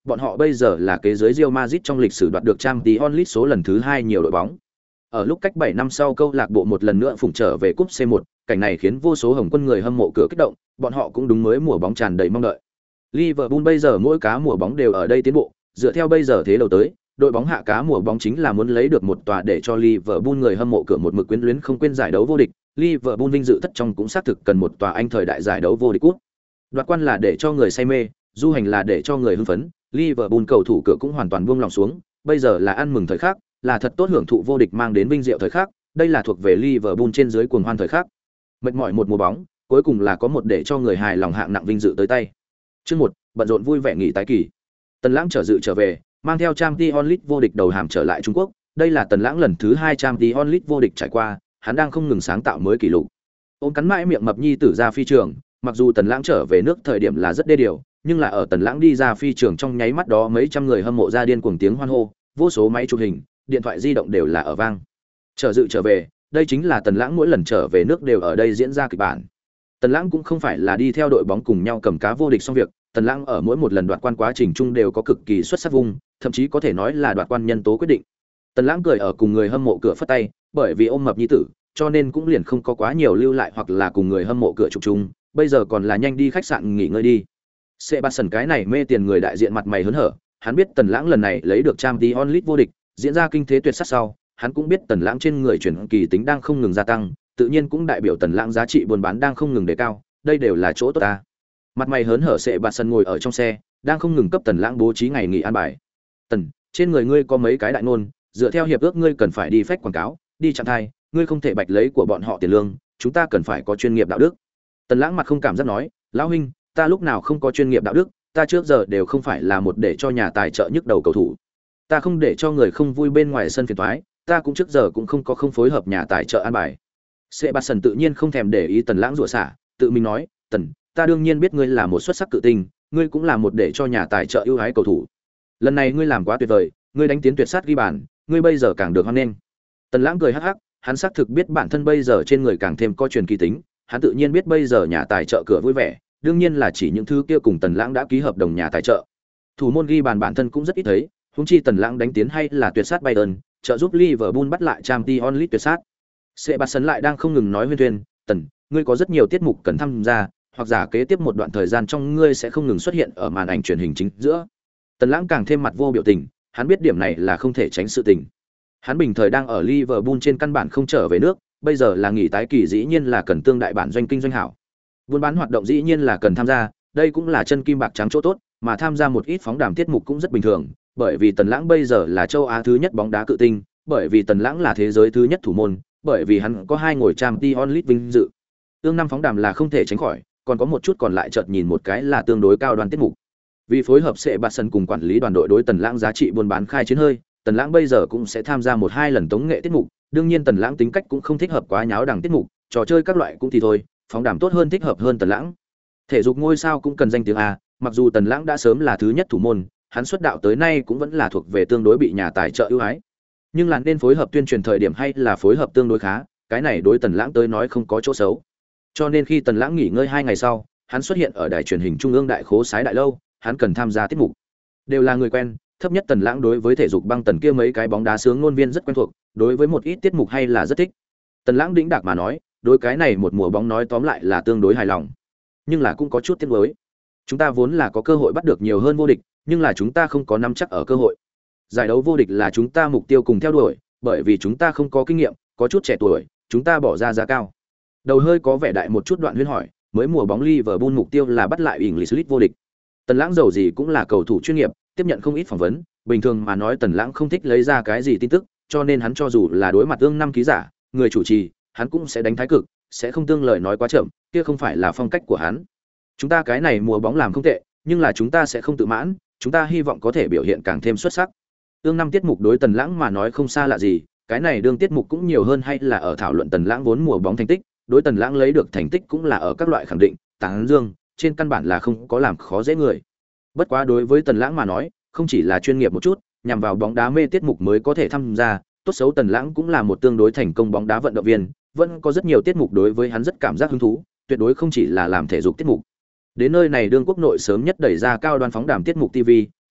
[SPEAKER 1] bọn họ bây giờ là kế dưới Real Madrid trong lịch sử đoạt được Champions League số lần thứ 2 nhiều đội bóng. Ở lúc cách 7 năm sau câu lạc bộ một lần nữa phụng trở về cúp C1, cảnh này khiến vô số Hồng Quân người hâm mộ cửa kích động, bọn họ cũng đúng mới mùa bóng tràn đầy mong đợi. Liverpool bây giờ mỗi cá mùa bóng đều ở đây tiến bộ, dựa theo bây giờ thế đầu tới, đội bóng hạ cá mùa bóng chính là muốn lấy được một tòa để cho Liverpool người hâm mộ cửa một mực quyến luyến không quên giải đấu vô địch. Liverpool vinh dự thất trong cũng xác thực cần một tòa Anh thời đại giải đấu vô địch cúp. Đoạt quan là để cho người say mê, du hành là để cho người hưng phấn, Liverpool cầu thủ cửa cũng hoàn toàn buông lòng xuống, bây giờ là ăn mừng thời khắc, là thật tốt hưởng thụ vô địch mang đến vinh diệu thời khắc, đây là thuộc về Liverpool trên dưới cuồng hoan thời khắc. Mệt mỏi một mùa bóng, cuối cùng là có một để cho người hài lòng hạng nặng vinh dự tới tay. Chương 1, bận rộn vui vẻ nghỉ tái kỳ. Tần Lãng trở về, mang theo Champions League vô địch đầu hàm trở lại Trung Quốc, đây là Tần Lãng lần thứ 2 Champions League vô địch trải qua, hắn đang không ngừng sáng tạo mới kỷ lục. Ôm cắn mãi miệng mập nhi tử ra phi trường, mặc dù Tần Lãng trở về nước thời điểm là rất đê điều, nhưng là ở Tần Lãng đi ra phi trường trong nháy mắt đó mấy trăm người hâm mộ ra điên cuồng tiếng hoan hô, vô số máy chụp hình, điện thoại di động đều là ở vang. Trở về, đây chính là Tần Lãng mỗi lần trở về nước đều ở đây diễn ra kịch bản. Tần Lãng cũng không phải là đi theo đội bóng cùng nhau cầm cá vô địch xong việc, Tần Lãng ở mỗi một lần đoạt quan quá trình chung đều có cực kỳ xuất sắc vung, thậm chí có thể nói là đoạt quan nhân tố quyết định. Tần Lãng cười ở cùng người hâm mộ cửa phất tay, bởi vì ôm mập nhi tử, cho nên cũng liền không có quá nhiều lưu lại hoặc là cùng người hâm mộ cửa chụp chung, bây giờ còn là nhanh đi khách sạn nghỉ ngơi đi. Sebastian cái này mê tiền người đại diện mặt mày hớn hở, hắn biết Tần Lãng lần này lấy được Champions League vô địch, diễn ra kinh thế tuyệt sắc sau, hắn cũng biết Tần Lãng trên người chuyển kỳ tính đang không ngừng gia tăng, tự nhiên cũng đại biểu Tần Lãng giá trị buôn bán đang không ngừng đề cao, đây đều là chỗ tốt ta. Mặt mày hớn hở Sebastian ngồi ở trong xe, đang không ngừng cấp Tần Lãng bố trí ngày nghỉ an bài. "Tần, trên người ngươi có mấy cái đại ngôn, dựa theo hiệp ước ngươi cần phải đi phách quảng cáo, đi chặn thai, ngươi không thể bạch lấy của bọn họ tiền lương, chúng ta cần phải có chuyên nghiệp đạo đức." Tần Lãng mặt không cảm giác nói, "Lão huynh, ta lúc nào không có chuyên nghiệp đạo đức, ta trước giờ đều không phải là một để cho nhà tài trợ nhức đầu cầu thủ. Ta không để cho người không vui bên ngoài sân phiền toái, ta cũng trước giờ cũng không phối hợp nhà tài trợ an bài." Sebastian tự nhiên không thèm để ý Tần Lãng rủa xả, tự mình nói, "Tần, ta đương nhiên biết ngươi là một xuất sắc cự tinh, ngươi cũng là một để cho nhà tài trợ ưu ái cầu thủ. Lần này ngươi làm quá tuyệt vời, ngươi đánh tiến tuyệt sát ghi bàn, ngươi bây giờ càng được hoan nghênh." Tần Lãng cười hắc hắc, hắn xác thực biết bản thân bây giờ trên người càng thêm có truyền kỳ tính, hắn tự nhiên biết bây giờ nhà tài trợ cửa vui vẻ, đương nhiên là chỉ những thứ kia cùng Tần Lãng đã ký hợp đồng nhà tài trợ. Thủ môn ghi bàn bản thân cũng rất ít thấy, huống chi Tần Lãng đánh tiến hay là tuyệt sát Bayern, trợ giúp Liverpool bắt lại Champions League tuyệt sát. Sebastian lại đang không ngừng nói huyên thuyên, "Tần, ngươi có rất nhiều tiết mục cần tham gia, hoặc giả kế tiếp một đoạn thời gian trong ngươi sẽ không ngừng xuất hiện ở màn ảnh truyền hình chính giữa." Tần Lãng càng thêm mặt vô biểu tình, hắn biết điểm này là không thể tránh sự tình. Hắn bình thời đang ở Liverpool trên căn bản không trở về nước, bây giờ là nghỉ tái kỳ dĩ nhiên là cần tương đại bản doanh kinh doanh hảo. Buôn bán hoạt động dĩ nhiên là cần tham gia, đây cũng là chân kim bạc trắng chỗ tốt, mà tham gia một ít phóng đàm tiết mục cũng rất bình thường, bởi vì Tần Lãng bây giờ là châu Á thứ nhất bóng đá cự tinh, bởi vì Tần Lãng là thế giới thứ nhất thủ môn, bởi vì hắn có 2 ngồi Champions League vinh dự. Tương năm phóng đàm là không thể tránh khỏi, còn có một chút còn lại chợt nhìn một cái là tương đối cao đoan tiết mục. Vì phối hợp Sebastian cùng quản lý đoàn đội đối Tần Lãng giá trị buôn bán khai chiến hơi, Tần Lãng bây giờ cũng sẽ tham gia 1-2 lần tống nghệ tiết mục, đương nhiên Tần Lãng tính cách cũng không thích hợp quá nháo đằng tiết mục, trò chơi các loại cũng thì thôi, phóng đàm tốt hơn thích hợp hơn Tần Lãng. Thể dục ngôi sao cũng cần danh tiếng a, mặc dù Tần Lãng đã sớm là thứ nhất thủ môn, hắn xuất đạo tới nay cũng vẫn là thuộc về tương đối bị nhà tài trợ ưu ái. Nhưng là nên phối hợp tuyên truyền thời điểm hay là phối hợp tương đối khá, cái này đối Tần Lãng tới nói không có chỗ xấu. Cho nên khi Tần Lãng nghỉ ngơi 2 ngày sau, hắn xuất hiện ở đài truyền hình trung ương đại khố sái đại lâu, hắn cần tham gia tiết mục. Đều là người quen, thấp nhất Tần Lãng đối với thể dục băng tần kia mấy cái bóng đá sướng ngôn viên rất quen thuộc, đối với một ít tiết mục hay là rất thích. Tần Lãng đĩnh đạc mà nói, đối cái này một mùa bóng nói tóm lại là tương đối hài lòng, nhưng là cũng có chút tiếc nuối. Chúng ta vốn là có cơ hội bắt được nhiều hơn vô địch, nhưng là chúng ta không có nắm chắc ở cơ hội. Giải đấu vô địch là chúng ta mục tiêu cùng theo đuổi, bởi vì chúng ta không có kinh nghiệm, có chút trẻ tuổi, chúng ta bỏ ra giá cao. Đầu hơi có vẻ đại một chút Đoạn Huyên hỏi, mới mùa bóng Liverpool mục tiêu là bắt lại English League vô địch. Tần Lãng dầu gì cũng là cầu thủ chuyên nghiệp, tiếp nhận không ít phỏng vấn, bình thường mà nói Tần Lãng không thích lấy ra cái gì tin tức, cho nên hắn cho dù là đối mặt ương năm ký giả, người chủ trì, hắn cũng sẽ đánh thái cực, sẽ không tương lời nói quá chậm, kia không phải là phong cách của hắn. Chúng ta cái này mùa bóng làm không tệ, nhưng là chúng ta sẽ không tự mãn, chúng ta hy vọng có thể biểu hiện càng thêm xuất sắc. Ương năm tiết mục đối Tần Lãng mà nói không xa lạ gì, cái này đương tiết mục cũng nhiều hơn hay là ở thảo luận Tần Lãng vốn mùa bóng thành tích, đối Tần Lãng lấy được thành tích cũng là ở các loại khẳng định, tán dương, trên căn bản là không có làm khó dễ người. Bất quá đối với Tần Lãng mà nói, không chỉ là chuyên nghiệp một chút, nhằm vào bóng đá mê tiết mục mới có thể tham gia, tốt xấu Tần Lãng cũng là một tương đối thành công bóng đá vận động viên, vẫn có rất nhiều tiết mục đối với hắn rất cảm giác hứng thú, tuyệt đối không chỉ là làm thể dục tiết mục. Đến nơi này đương quốc nội sớm nhất đẩy ra cao đoan phóng đàm tiết mục TV,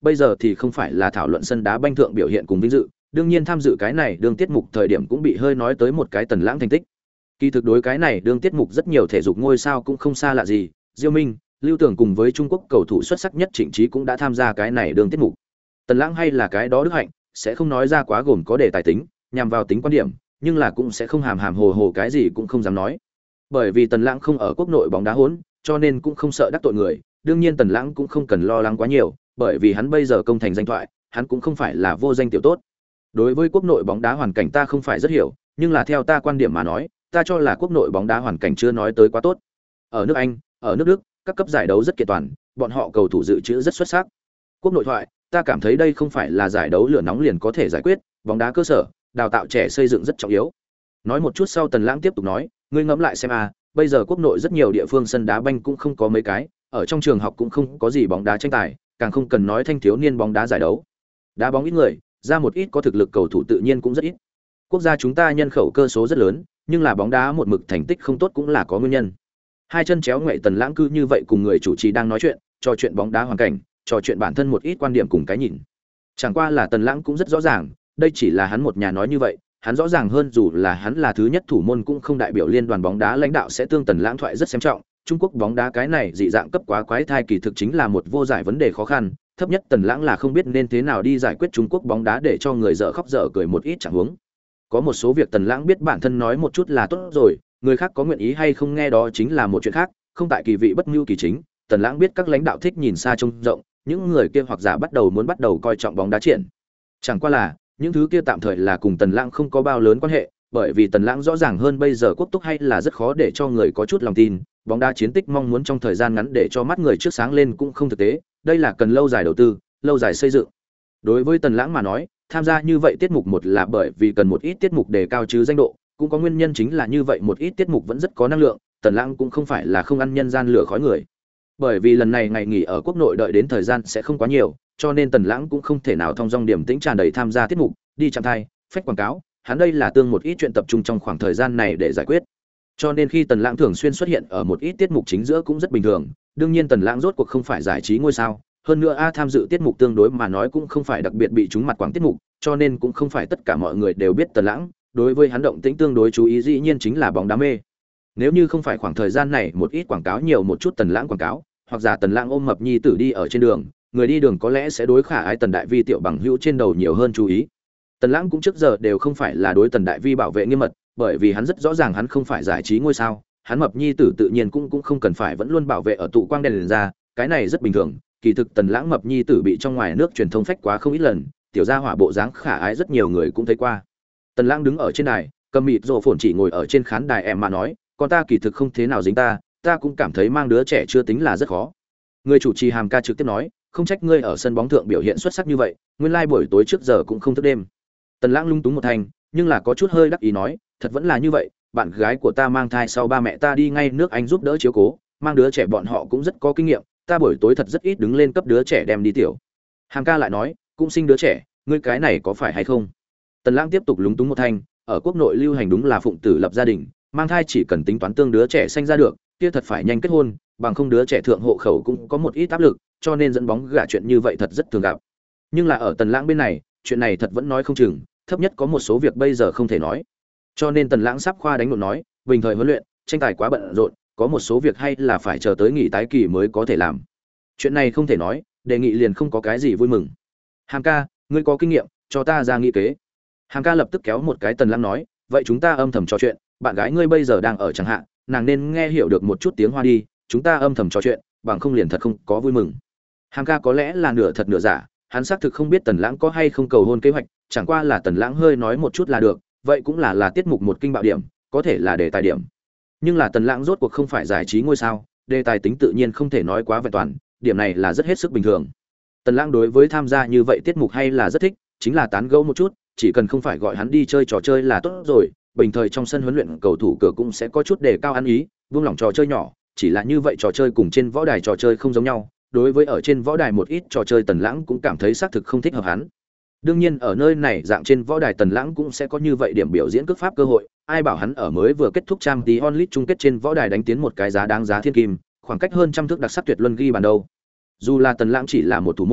[SPEAKER 1] bây giờ thì không phải là thảo luận sân đá banh thượng biểu hiện cùng vinh dự, đương nhiên tham dự cái này đương tiết mục thời điểm cũng bị hơi nói tới một cái Tần Lãng thành tích. Kỳ thực đối cái này đương tiết mục rất nhiều thể dục ngôi sao cũng không xa lạ gì, Diêu Minh, Lưu Tưởng cùng với Trung Quốc cầu thủ xuất sắc nhất Trịnh Trí cũng đã tham gia cái này đương tiết mục. Tần Lãng hay là cái đó đức hạnh, sẽ không nói ra quá gồm có đề tài tính, nhằm vào tính quan điểm, nhưng là cũng sẽ không hàm hàm hồ hồ cái gì cũng không dám nói. Bởi vì Tần Lãng không ở quốc nội bóng đá hỗn, cho nên cũng không sợ đắc tội người, đương nhiên Tần Lãng cũng không cần lo lắng quá nhiều, bởi vì hắn bây giờ công thành danh thoại, hắn cũng không phải là vô danh tiểu tốt. Đối với quốc nội bóng đá hoàn cảnh ta không phải rất hiểu, nhưng là theo ta quan điểm mà nói, ta cho là quốc nội bóng đá hoàn cảnh chưa nói tới quá tốt. Ở nước Anh, ở nước Đức, các cấp giải đấu rất kiện toàn, bọn họ cầu thủ dự trữ rất xuất sắc. Quốc nội thoại, ta cảm thấy đây không phải là giải đấu lửa nóng liền có thể giải quyết, bóng đá cơ sở, đào tạo trẻ xây dựng rất trọng yếu. Nói một chút sau Tần Lãng tiếp tục nói, ngươi ngẫm lại xem bây giờ quốc nội rất nhiều địa phương sân đá banh cũng không có mấy cái, ở trong trường học cũng không có gì bóng đá tranh tài, càng không cần nói thanh thiếu niên bóng đá giải đấu. Đá bóng ít người, ra một ít có thực lực cầu thủ tự nhiên cũng rất ít. Quốc gia chúng ta nhân khẩu cơ số rất lớn, nhưng là bóng đá một mực thành tích không tốt cũng là có nguyên nhân. Hai chân chéo ngoại Tần Lãng cứ như vậy cùng người chủ trì đang nói chuyện, trò chuyện bóng đá hoàn cảnh, trò chuyện bản thân một ít quan điểm cùng cái nhìn. Chẳng qua là Tần Lãng cũng rất rõ ràng, đây chỉ là hắn một nhà nói như vậy, hắn rõ ràng hơn dù là hắn là thứ nhất thủ môn cũng không đại biểu liên đoàn bóng đá lãnh đạo sẽ tương Tần Lãng thoại rất xem trọng. Trung Quốc bóng đá cái này dị dạng cấp quá quái thai kỳ thực chính là một vô giải vấn đề khó khăn, thấp nhất Tần Lãng là không biết nên thế nào đi giải quyết Trung Quốc bóng đá để cho người dở khóc dở cười một ít chẳng huống. Có một số việc Tần Lãng biết bản thân nói một chút là tốt rồi, người khác có nguyện ý hay không nghe đó chính là một chuyện khác, không tại kỳ vị bất nhu kỳ chính. Tần Lãng biết các lãnh đạo thích nhìn xa trông rộng, những người kia hoặc giả muốn bắt đầu coi trọng bóng đá triển. Chẳng qua là, những thứ kia tạm thời là cùng Tần Lãng không có bao lớn quan hệ, bởi vì Tần Lãng rõ ràng hơn bây giờ quốc túc hay là rất khó để cho người có chút lòng tin, bóng đá chiến tích mong muốn trong thời gian ngắn để cho mắt người trước sáng lên cũng không thực tế, đây là cần lâu dài đầu tư, lâu dài xây dựng. Đối với Tần Lãng mà nói, tham gia như vậy tiết mục một là bởi vì cần một ít tiết mục đề cao chứ danh độ, cũng có nguyên nhân chính là như vậy một ít tiết mục vẫn rất có năng lượng, Tần Lãng cũng không phải là không ăn nhân gian lửa khói người. Bởi vì lần này ngày nghỉ ở quốc nội đợi đến thời gian sẽ không quá nhiều, cho nên Tần Lãng cũng không thể nào thông dong điểm tĩnh tràn đầy tham gia tiết mục, đi chạm thai, phách quảng cáo, hắn đây là tương một ít chuyện tập trung trong khoảng thời gian này để giải quyết. Cho nên khi Tần Lãng thường xuyên xuất hiện ở một ít tiết mục chính giữa cũng rất bình thường, đương nhiên Tần Lãng rốt cuộc không phải giải trí ngôi sao, hơn nữa tham dự tiết mục tương đối mà nói cũng không phải đặc biệt bị chúng mặt quảng tiết mục, cho nên cũng không phải tất cả mọi người đều biết Tần Lãng, đối với hắn động tĩnh tương đối chú ý dĩ nhiên chính là bóng đá mê. Nếu như không phải khoảng thời gian này một ít quảng cáo nhiều một chút Tần Lãng quảng cáo, hoặc giả Tần Lãng ôm mập nhi tử đi ở trên đường, người đi đường có lẽ sẽ đối khả ái Tần Đại Vi tiểu bằng hữu trên đầu nhiều hơn chú ý. Tần Lãng cũng trước giờ đều không phải là đối Tần Đại Vi bảo vệ nghiêm mật, bởi vì hắn rất rõ ràng hắn không phải giải trí ngôi sao, hắn mập nhi tử tự nhiên cũng không cần phải vẫn luôn bảo vệ ở tụ quang đèn ra, cái này rất bình thường. Kỳ thực Tần Lãng mập nhi tử bị trong ngoài nước truyền thông phách quá không ít lần, tiểu gia hỏa bộ dáng khả ái rất nhiều người cũng thấy qua. Tần Lãng đứng ở trên đài, cầm mịt rộ phồn chỉ ngồi ở trên khán đài em mà nói, con ta kỳ thực không thế nào dính ta cũng cảm thấy mang đứa trẻ chưa tính là rất khó. Người chủ trì Hàm ca trực tiếp nói, không trách ngươi ở sân bóng thượng biểu hiện xuất sắc như vậy, nguyên lai buổi tối trước giờ cũng không thức đêm. Tần Lãng lung túng một thành, nhưng là có chút hơi đắc ý nói, thật vẫn là như vậy, bạn gái của ta mang thai sau ba mẹ ta đi ngay nước Anh giúp đỡ chiếu cố, mang đứa trẻ bọn họ cũng rất có kinh nghiệm, ta buổi tối thật rất ít đứng lên cấp đứa trẻ đem đi tiểu. Hàm ca lại nói, cũng sinh đứa trẻ, ngươi cái này có phải hay không? Tần Lãng tiếp tục lúng túng một thanh, ở quốc nội lưu hành đúng là phụng tử lập gia đình, mang thai chỉ cần tính toán tương đứa trẻ sinh ra được, kia thật phải nhanh kết hôn, bằng không đứa trẻ thượng hộ khẩu cũng có một ít áp lực, cho nên dẫn bóng gả chuyện như vậy thật rất thường gặp. Nhưng là ở Tần Lãng bên này, chuyện này thật vẫn nói không chừng, thấp nhất có một số việc bây giờ không thể nói. Cho nên Tần Lãng sắp khoa đánh đột nói, bình thời huấn luyện, tranh tài quá bận rộn, có một số việc hay là phải chờ tới nghỉ tái kỳ mới có thể làm. Chuyện này không thể nói, đề nghị liền không có cái gì vui mừng. Hàm ca, ngươi có kinh nghiệm, cho ta ra nghị kế. Hàm ca lập tức kéo một cái Tần Lãng nói, vậy chúng ta âm thầm trò chuyện, bạn gái ngươi bây giờ đang ở chẳng hạn, nàng nên nghe hiểu được một chút tiếng Hoa đi, chúng ta âm thầm trò chuyện, bằng không liền thật không có vui mừng. Hàm ca có lẽ là nửa thật nửa giả, hắn xác thực không biết Tần Lãng có hay không cầu hôn kế hoạch, chẳng qua là Tần Lãng hơi nói một chút là được, vậy cũng là tiết mục một kinh bạo điểm, có thể là đề tài điểm. Nhưng là Tần Lãng rốt cuộc không phải giải trí ngôi sao, đề tài tính tự nhiên không thể nói quá vẹn toàn, điểm này là rất hết sức bình thường. Tần Lãng đối với tham gia như vậy tiết mục hay là rất thích, chính là tán gẫu một chút, chỉ cần không phải gọi hắn đi chơi trò chơi là tốt rồi, bình thời trong sân huấn luyện cầu thủ cửa cũng sẽ có chút đề cao ăn ý, buông lỏng trò chơi nhỏ, chỉ là như vậy trò chơi cùng trên võ đài trò chơi không giống nhau, đối với ở trên võ đài một ít trò chơi Tần Lãng cũng cảm thấy xác thực không thích hợp hắn. Đương nhiên ở nơi này dạng trên võ đài Tần Lãng cũng sẽ có như vậy điểm biểu diễn cước pháp cơ hội, ai bảo hắn ở mới vừa kết thúc Champions League chung kết trên võ đài đánh tiến một cái giá đáng giá thiên kim, khoảng cách hơn trăm thước đặc sắc tuyệt luân ghi bàn đâu. Dù là Tần Lãng chỉ là một thủ môn,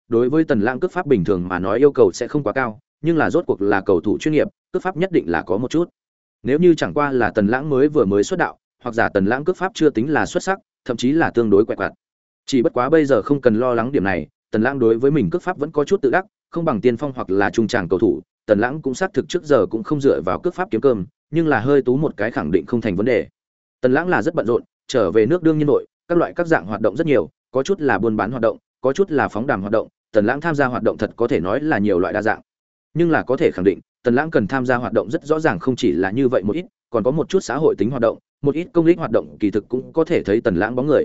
[SPEAKER 1] đối với Tần Lãng cước pháp bình thường mà nói yêu cầu sẽ không quá cao, nhưng là rốt cuộc là cầu thủ chuyên nghiệp, cước pháp nhất định là có một chút. Nếu như chẳng qua là Tần Lãng mới xuất đạo, hoặc giả Tần Lãng cước pháp chưa tính là xuất sắc, thậm chí là tương đối quẹt quạt. Chỉ bất quá bây giờ không cần lo lắng điểm này, Tần Lãng đối với mình cước pháp vẫn có chút tự đắc, không bằng tiên phong hoặc là trung tràng cầu thủ, Tần Lãng cũng xác thực trước giờ cũng không dựa vào cước pháp kiếm cơm, nhưng là hơi tú một cái khẳng định không thành vấn đề. Tần Lãng là rất bận rộn, trở về nước đương nhiên nội, các dạng hoạt động rất nhiều, có chút là buôn bán hoạt động, có chút là phóng đàm hoạt động, Tần Lãng tham gia hoạt động thật có thể nói là nhiều loại đa dạng. Nhưng là có thể khẳng định, Tần Lãng cần tham gia hoạt động rất rõ ràng không chỉ là như vậy một ít, còn có một chút xã hội tính hoạt động, một ít công lý hoạt động kỳ thực cũng có thể thấy Tần Lãng bóng người,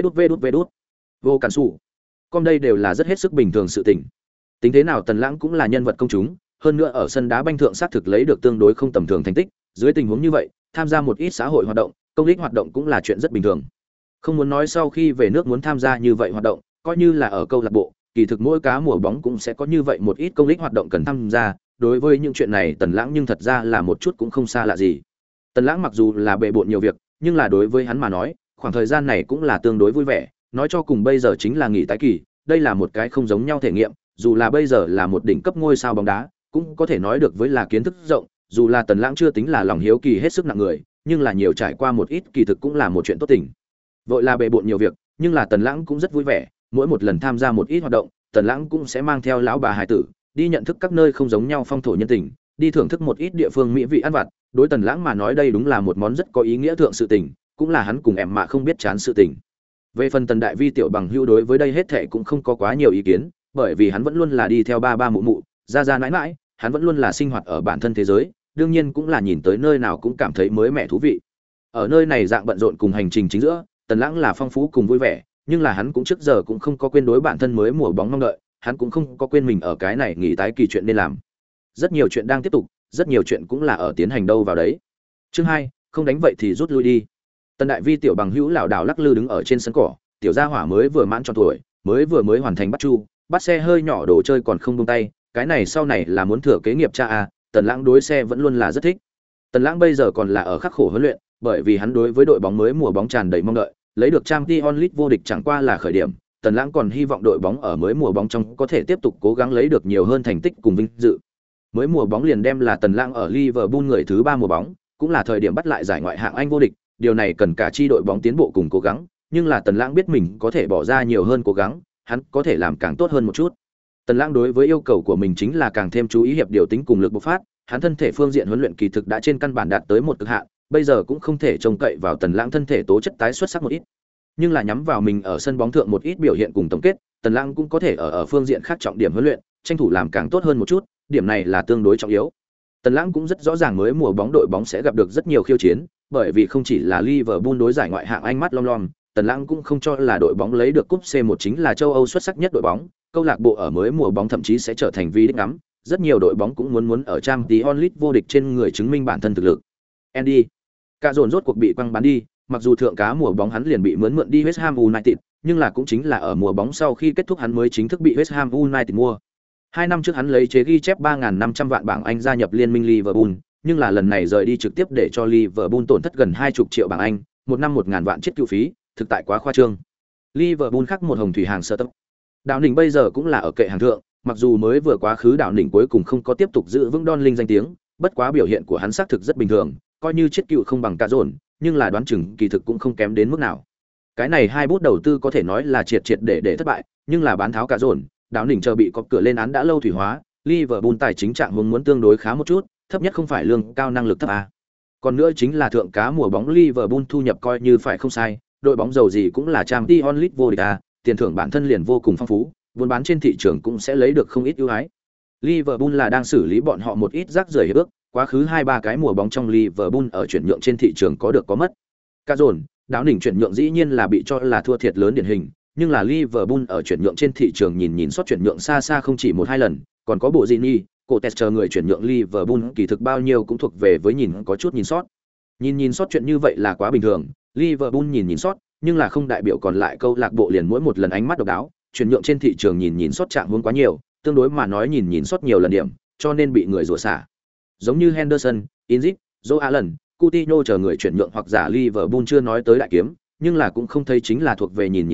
[SPEAKER 1] vê đút. Vô cản sủ. Còn đây đều là rất hết sức bình thường sự tình. Tính thế nào Tần Lãng cũng là nhân vật công chúng, hơn nữa ở sân đá banh thượng xác thực lấy được tương đối không tầm thường thành tích, dưới tình huống như vậy, tham gia một ít xã hội hoạt động, công lý hoạt động cũng là chuyện rất bình thường. Không muốn nói sau khi về nước muốn tham gia như vậy hoạt động, coi như là ở câu lạc bộ, kỳ thực mỗi cá mùa bóng cũng sẽ có như vậy một ít công lý hoạt động cần tham gia, đối với những chuyện này Tần Lãng nhưng thật ra là một chút cũng không xa lạ gì. Tần Lãng mặc dù là bệ bội nhiều việc, nhưng là đối với hắn mà nói, khoảng thời gian này cũng là tương đối vui vẻ, nói cho cùng bây giờ chính là nghỉ tái kỳ, đây là một cái không giống nhau thể nghiệm, dù là bây giờ là một đỉnh cấp ngôi sao bóng đá, cũng có thể nói được với là kiến thức rộng, dù là Tần Lãng chưa tính là lòng hiếu kỳ hết sức nặng người, nhưng là nhiều trải qua một ít kỳ thực cũng là một chuyện tốt tình. Vội là bệ bội nhiều việc, nhưng là Tần Lãng cũng rất vui vẻ, mỗi một lần tham gia một ít hoạt động, Tần Lãng cũng sẽ mang theo lão bà hài tử, đi nhận thức các nơi không giống nhau phong thổ nhân tình, đi thưởng thức một ít địa phương mỹ vị ăn vặt, đối Tần Lãng mà nói đây đúng là một món rất có ý nghĩa thượng sự tình, cũng là hắn cùng em mạ không biết chán sự tình. Về phần Tần Đại Vi tiểu bằng hữu đối với đây hết thảy cũng không có quá nhiều ý kiến, bởi vì hắn vẫn luôn là đi theo ba ba mụ mụ, ra mãi mãi, hắn vẫn luôn là sinh hoạt ở bản thân thế giới, đương nhiên cũng là nhìn tới nơi nào cũng cảm thấy mới mẻ thú vị. Ở nơi này dạng bận rộn cùng hành trình chính giữa, Tần Lãng là phong phú cùng vui vẻ, nhưng là hắn cũng trước giờ cũng không có quên đối bản thân mới mùa bóng mong đợi, hắn cũng không có quên mình ở cái này nghỉ tái kỳ chuyện nên làm. Rất nhiều chuyện đang tiếp tục, rất nhiều chuyện cũng là ở tiến hành đâu vào đấy. Chương 2, không đánh vậy thì rút lui đi. Tần Đại Vi tiểu bằng hữu lảo đảo lắc lư đứng ở trên sân cỏ, tiểu gia hỏa mới vừa mãn tròn tuổi, mới hoàn thành bắt chu, bắt xe hơi nhỏ đồ chơi còn không buông tay, cái này sau này là muốn thừa kế nghiệp cha a, Tần Lãng đối xe vẫn luôn là rất thích. Tần Lãng bây giờ còn là ở khắc khổ huấn luyện, bởi vì hắn đối với đội bóng mới mùa bóng tràn đầy mong đợi, lấy được Champions League vô địch chẳng qua là khởi điểm, Tần Lãng còn hy vọng đội bóng ở mới mùa bóng trong có thể tiếp tục cố gắng lấy được nhiều hơn thành tích cùng vinh dự. Mới mùa bóng liền đem là Tần Lãng ở Liverpool người thứ 3 mùa bóng, cũng là thời điểm bắt lại giải ngoại hạng Anh vô địch, điều này cần cả chi đội bóng tiến bộ cùng cố gắng, nhưng là Tần Lãng biết mình có thể bỏ ra nhiều hơn cố gắng, hắn có thể làm càng tốt hơn một chút. Tần Lãng đối với yêu cầu của mình chính là càng thêm chú ý hiệp điều tính cùng lực bộc phát, hắn thân thể phương diện huấn luyện kỳ thực đã trên căn bản đạt tới một cực hạn, bây giờ cũng không thể trông cậy vào Tần Lãng thân thể tố chất tái xuất sắc một ít. Nhưng là nhắm vào mình ở sân bóng thượng một ít biểu hiện cùng tổng kết, Tần Lãng cũng có thể ở phương diện khác trọng điểm huấn luyện, tranh thủ làm càng tốt hơn một chút, điểm này là tương đối trọng yếu. Tần Lãng cũng rất rõ ràng mới mùa bóng đội bóng sẽ gặp được rất nhiều khiêu chiến, bởi vì không chỉ là Liverpool đối giải ngoại hạng Anh mắt lom lom, Tần Lãng cũng không cho là đội bóng lấy được cúp C1 chính là châu Âu xuất sắc nhất đội bóng, câu lạc bộ ở mới mùa bóng thậm chí sẽ trở thành vi đích ngắm, rất nhiều đội bóng cũng muốn ở Champions League vô địch trên người chứng minh bản thân thực lực. Andy, cả dồn rốt cuộc bị quăng bán đi, mặc dù thượng cá mùa bóng hắn liền bị mướn đi West Ham United, nhưng là cũng chính là ở mùa bóng sau khi kết thúc hắn mới chính thức bị West Ham United mua. 2 năm trước hắn lấy chế ghi chép 3.500 vạn bảng Anh gia nhập liên minh Liverpool, nhưng là lần này rời đi trực tiếp để cho Liverpool tổn thất gần 20 triệu bảng Anh, một năm 1.000 vạn chiết cựu phí, thực tại quá khoa trương. Liverpool khắc một hồng thủy hàng sơ tốc. Đạo Ninh bây giờ cũng là ở kệ hàng thượng, mặc dù mới vừa quá khứ Đạo Ninh cuối cùng không có tiếp tục giữ vững Don Linh danh tiếng, bất quá biểu hiện của hắn xác thực rất bình thường, coi như chiết cựu không bằng cả dồn, nhưng là đoán chừng kỳ thực cũng không kém đến mức nào. Cái này hai bút đầu tư có thể nói là triệt để thất bại, nhưng là bán tháo cả dồn, Đạo Ninh chờ bị cọp cửa lên án đã lâu thủy hóa, Liverpool tài chính trạng huống muốn tương đối khá một chút, thấp nhất không phải lương cao năng lực thấp a. Còn nữa chính là thượng cá mùa bóng Liverpool thu nhập coi như phải không sai, đội bóng giàu gì cũng là Champions League vô địch a, tiền thưởng bản thân liền vô cùng phong phú, buôn bán trên thị trường cũng sẽ lấy được không ít ưu ái. Liverpool là đang xử lý bọn họ một ít rác rưởi hiệp ước, quá khứ 2-3 cái mùa bóng trong Liverpool ở chuyển nhượng trên thị trường có được có mất. Cả dồn, Đạo Ninh chuyển nhượng dĩ nhiên là bị cho là thua thiệt lớn điển hình, nhưng là Liverpool ở chuyển nhượng trên thị trường nhìn sót chuyển nhượng xa không chỉ 1-2 lần, còn có bộ Gini, cổ Tess chờ người chuyển nhượng Liverpool kỳ thực bao nhiêu cũng thuộc về với nhìn có chút nhìn sót. Nhìn sót chuyện như vậy là quá bình thường, Liverpool nhìn sót, nhưng là không đại biểu còn lại câu lạc bộ liền mỗi một lần ánh mắt độc đáo, chuyển nhượng trên thị trường nhìn sót trạng huống quá nhiều, tương đối mà nói nhìn sót nhiều lần điểm, cho nên bị người rủa xả. Giống như Henderson, Inzit, Joe Allen, Coutinho chờ người chuyển nhượng hoặc giả Liverpool chưa nói tới đại kiếm, nhưng là cũng không thấy chính là thuộc về nhìn sót,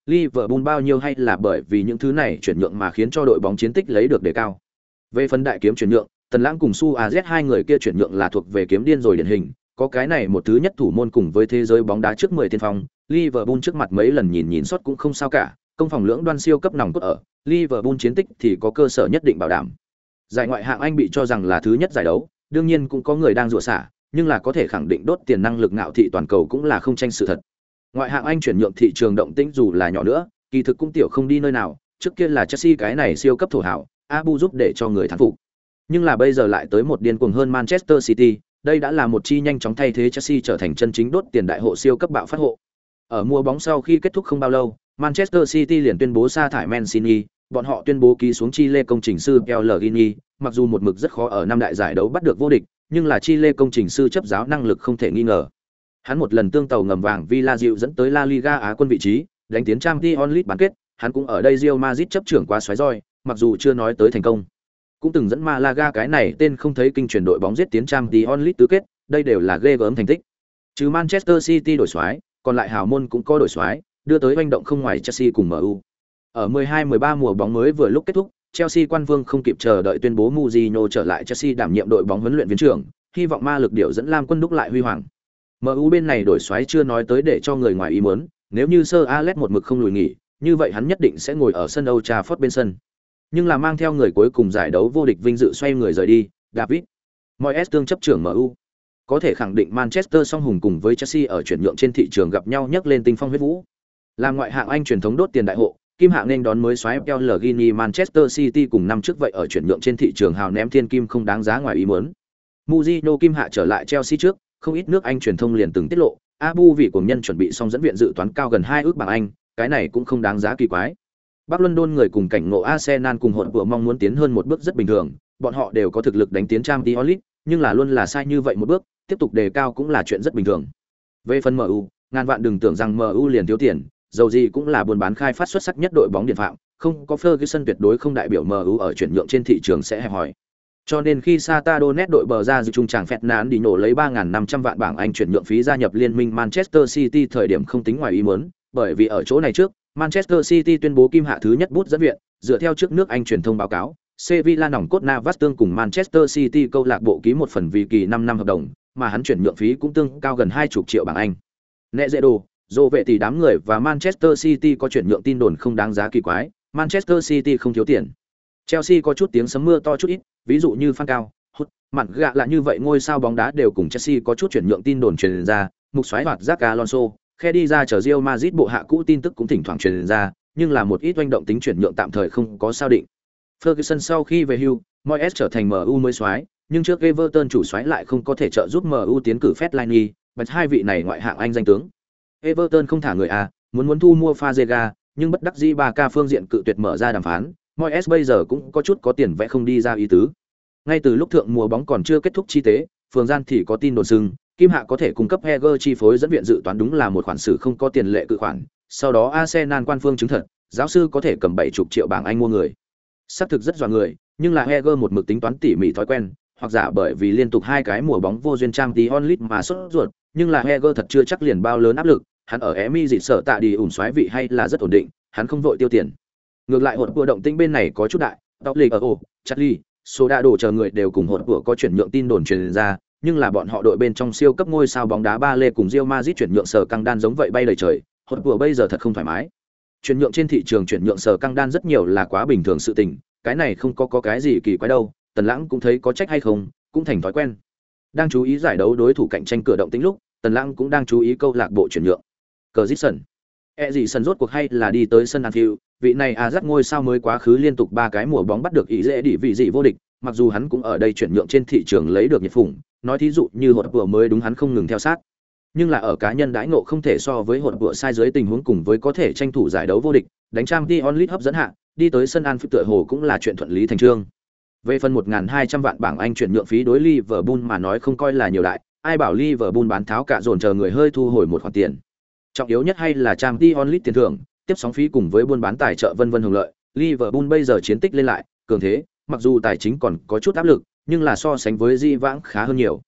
[SPEAKER 1] Liverpool bao nhiêu hay là bởi vì những thứ này chuyển nhượng mà khiến cho đội bóng chiến tích lấy được đề cao. Về phần đại kiếm chuyển nhượng, Tần Lãng cùng Su AZ hai người kia chuyển nhượng là thuộc về kiếm điên rồi điển hình, có cái này một thứ nhất thủ môn cùng với thế giới bóng đá trước 10 tiên phong, Liverpool trước mặt mấy lần nhìn sót cũng không sao cả, công phòng lưỡng đoan siêu cấp nòng cốt ở, Liverpool chiến tích thì có cơ sở nhất định bảo đảm. Giải ngoại hạng Anh bị cho rằng là thứ nhất giải đấu, đương nhiên cũng có người đang rủa xả, nhưng là có thể khẳng định đốt tiền năng lực ngạo thị toàn cầu cũng là không tranh sự thật. Ngoại hạng Anh chuyển nhượng thị trường động tĩnh dù là nhỏ nữa, kỳ thực cũng tiểu không đi nơi nào, trước kia là Chelsea cái này siêu cấp thổ hào, Abu giúp để cho người thắng phục. Nhưng là bây giờ lại tới một điên cuồng hơn Manchester City, đây đã là một chi nhanh chóng thay thế Chelsea trở thành chân chính đốt tiền đại hộ siêu cấp bạo phát hộ. Ở mùa bóng sau khi kết thúc không bao lâu, Manchester City liền tuyên bố sa thải Mancini, bọn họ tuyên bố ký xuống Chile công trình sư Pellegrini, mặc dù một mực rất khó ở năm đại giải đấu bắt được vô địch, nhưng là Chile công trình sư chấp giáo năng lực không thể nghi ngờ. Hắn một lần tương tàu ngầm vàng Villarreal dẫn tới La Liga Á quân vị trí, đánh tiến Champions League bán kết, hắn cũng ở đây Real Madrid chấp trưởng qua xoáy roi, mặc dù chưa nói tới thành công. Cũng từng dẫn Malaga cái này tên không thấy kinh truyền đội bóng giết tiến Champions League tứ kết, đây đều là ghê gớm thành tích. Trừ Manchester City đổi xoáy, còn lại hào môn cũng có đổi xoáy, đưa tới hoành động không ngoài Chelsea cùng MU. Ở 12-13 mùa bóng mới vừa lúc kết thúc, Chelsea quan vương không kịp chờ đợi tuyên bố Mourinho trở lại Chelsea đảm nhiệm đội bóng huấn luyện viên trưởng, hy vọng ma lực điều dẫn Lam quân đúc lại huy hoàng. MU bên này đổi xoáy chưa nói tới để cho người ngoài ý muốn, nếu như Sir Alex một mực không lùi nghỉ, như vậy hắn nhất định sẽ ngồi ở sân Old Trafford bên sân. Nhưng là mang theo người cuối cùng giải đấu vô địch vinh dự xoay người rời đi, David Moyes tương chấp trưởng MU. Có thể khẳng định Manchester song hùng cùng với Chelsea ở chuyển nhượng trên thị trường gặp nhau nhấc lên tinh phong huyết vũ. Làm ngoại hạng Anh truyền thống đốt tiền đại hộ, kim hạng nên đón mới xoáy Pellegrini Manchester City cùng năm trước vậy ở chuyển nhượng trên thị trường hào ném thiên kim không đáng giá ngoài ý muốn. Mourinho kim hạ trở lại Chelsea trước, không ít nước Anh truyền thông liền từng tiết lộ, Abu vì cuồng nhân chuẩn bị xong dẫn viện dự toán cao gần 2 ức bảng Anh, cái này cũng không đáng giá kỳ quái. Bắc London người cùng cảnh ngộ Arsenal cùng hỗn vừa mong muốn tiến hơn một bước rất bình thường, bọn họ đều có thực lực đánh tiến Champions League, nhưng là luôn là sai như vậy một bước, tiếp tục đề cao cũng là chuyện rất bình thường. Về phần MU, ngàn vạn đừng tưởng rằng MU liền thiếu tiền, dầu gì cũng là buôn bán khai phát xuất sắc nhất đội bóng điện phạm, không có Ferguson tuyệt đối không đại biểu MU ở chuyển nhượng trên thị trường sẽ hẹp hòi. Cho nên khi Sata Donet đội bờ ra dự trung tràng Fernandinho lấy 3.500 vạn bảng Anh chuyển nhượng phí gia nhập liên minh Manchester City thời điểm không tính ngoài ý muốn, bởi vì ở chỗ này trước, Manchester City tuyên bố kim hạ thứ nhất bút dẫn viện, dựa theo trước nước Anh truyền thông báo cáo, Sevilla nòng cốt Navas tương cùng Manchester City câu lạc bộ ký một phần vì kỳ 5 năm hợp đồng, mà hắn chuyển nhượng phí cũng tương cao gần 20 triệu bảng Anh. Nẹ dễ đồ, dù vệ tỷ đám người và Manchester City có chuyển nhượng tin đồn không đáng giá kỳ quái, Manchester City không thiếu tiền. Chelsea có chút tiếng sấm mưa to chút ít, ví dụ như Phan Cao, Hút, Mặn Gạ là như vậy ngôi sao bóng đá đều cùng Chelsea có chút chuyển nhượng tin đồn truyền ra, mục xoáy hoạt Jack Alonso, khe đi ra chờ Real Madrid bộ hạ cũ tin tức cũng thỉnh thoảng truyền ra, nhưng là một ít doanh động tính chuyển nhượng tạm thời không có sao định. Ferguson sau khi về hưu, Moyes trở thành MU mới soái, nhưng trước Everton chủ soái lại không có thể trợ giúp MU tiến cử Fellaini, bạch hai vị này ngoại hạng Anh danh tướng. Everton không thả người muốn thu mua Fazega, nhưng bất đắc dĩ Barca phương diện cự tuyệt mở ra đàm phán, Moyes bây giờ cũng có chút có tiền vẽ không đi ra ý tứ. Ngay từ lúc thượng mùa bóng còn chưa kết thúc chi tế, phường gian thì có tin đồn sưng, Kim Hạ có thể cung cấp Heger chi phối dẫn viện dự toán đúng là một khoản sử không có tiền lệ cự khoản, sau đó Arsenal quan phương chứng thật, giáo sư có thể cầm 70 triệu bảng Anh mua người. Xác thực rất dọa người, nhưng là Heger một mực tính toán tỉ mỉ thói quen, hoặc giả bởi vì liên tục hai cái mùa bóng vô duyên Champions League mà sốt ruột, nhưng là Heger thật chưa chắc liền bao lớn áp lực, hắn ở Emi dịt sở tạ đi ủng xoáy vị hay là rất ổn định, hắn không vội tiêu tiền. Ngược lại hột vừa động tĩnh bên này có chút đại, Tóc Lì ở Charlie, Soda đổ chờ người đều cùng hột vừa có chuyển nhượng tin đồn truyền ra, nhưng là bọn họ đội bên trong siêu cấp ngôi sao bóng đá ba lê cùng Real Madrid chuyển nhượng sở căng đan giống vậy bay lời trời, hột vừa bây giờ thật không thoải mái. Chuyển nhượng trên thị trường chuyển nhượng sở căng đan rất nhiều là quá bình thường sự tình, cái này không có cái gì kỳ quái đâu, Tần Lãng cũng thấy có trách hay không, cũng thành thói quen. Đang chú ý giải đấu đối thủ cạnh tranh cửa động tĩnh lúc, Tần Lãng cũng đang chú ý câu lạc bộ chuyển nhượng. Cờ Dixon, gì sân rốt cuộc hay là đi tới sân Anfield, vị này rất ngôi sao mới quá khứ liên tục 3 cái mùa bóng bắt được ý dễ đi vị dị vô địch, mặc dù hắn cũng ở đây chuyển nhượng trên thị trường lấy được nhiệt phủng, nói thí dụ như hột vừa mới đúng hắn không ngừng theo sát. Nhưng là ở cá nhân đãi ngộ không thể so với hột vừa sai dưới tình huống cùng với có thể tranh thủ giải đấu vô địch, đánh Champions League hấp dẫn hạ, đi tới sân Anfield tựa hồ cũng là chuyện thuận lý thành chương. Về phần 1.200 vạn bảng Anh chuyển nhượng phí đối Liverpool mà nói không coi là nhiều đại, ai bảo Liverpool bán tháo cả dồn chờ người hơi thu hồi một khoản tiền. Trọng yếu nhất hay là Champions League tiền thưởng, tiếp sóng phí cùng với buôn bán tài trợ vân vân hưởng lợi. Liverpool bây giờ chiến tích lên lại, cường thế, mặc dù tài chính còn có chút áp lực, nhưng là so sánh với Di vãng khá hơn nhiều.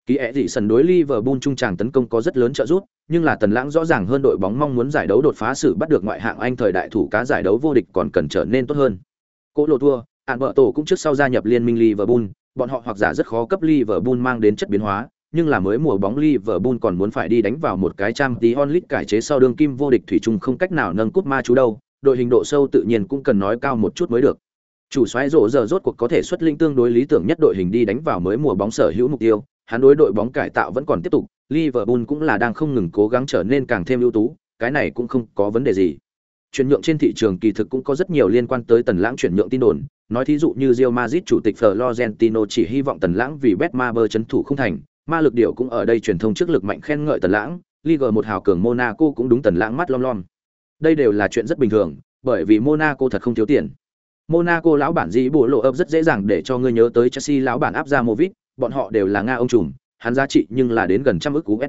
[SPEAKER 1] Ký ẻ dị sân đối Liverpool trung tràng tấn công có rất lớn trợ giúp, nhưng là Tần Lãng rõ ràng hơn đội bóng mong muốn giải đấu đột phá sự bắt được ngoại hạng Anh thời đại thủ cá giải đấu vô địch còn cần trở nên tốt hơn. Cố lộ thua, Alberto cũng trước sau gia nhập liên minh Liverpool, bọn họ hoặc giả rất khó cấp Liverpool mang đến chất biến hóa, nhưng là mới mùa bóng Liverpool còn muốn phải đi đánh vào một cái Champions League cải chế sau đương kim vô địch thủy chung không cách nào nâng cúp ma chú đâu, đội hình độ sâu tự nhiên cũng cần nói cao một chút mới được. Chủ soái rộ giờ rốt cuộc có thể xuất linh tương đối lý tưởng nhất đội hình đi đánh vào mới mùa bóng sở hữu mục tiêu, hắn đối đội bóng cải tạo vẫn còn tiếp tục, Liverpool cũng là đang không ngừng cố gắng trở nên càng thêm ưu tú, cái này cũng không có vấn đề gì. Chuyển nhượng trên thị trường kỳ thực cũng có rất nhiều liên quan tới Tần Lãng chuyển nhượng tin đồn, nói thí dụ như Real Madrid chủ tịch Florentino chỉ hy vọng Tần Lãng vì Betmaber trấn thủ không thành, ma lực điệu cũng ở đây truyền thông trước lực mạnh khen ngợi Tần Lãng, Ligue 1 hào cường Monaco cũng đúng Tần Lãng mắt lom lom. Đây đều là chuyện rất bình thường, bởi vì Monaco thật không thiếu tiền. Monaco lão bản dĩ bộ lộ ấp rất dễ dàng để cho ngươi nhớ tới Chelsea lão bản Abramovich, bọn họ đều là Nga ông trùm, hắn giá trị nhưng là đến gần trăm ức USD.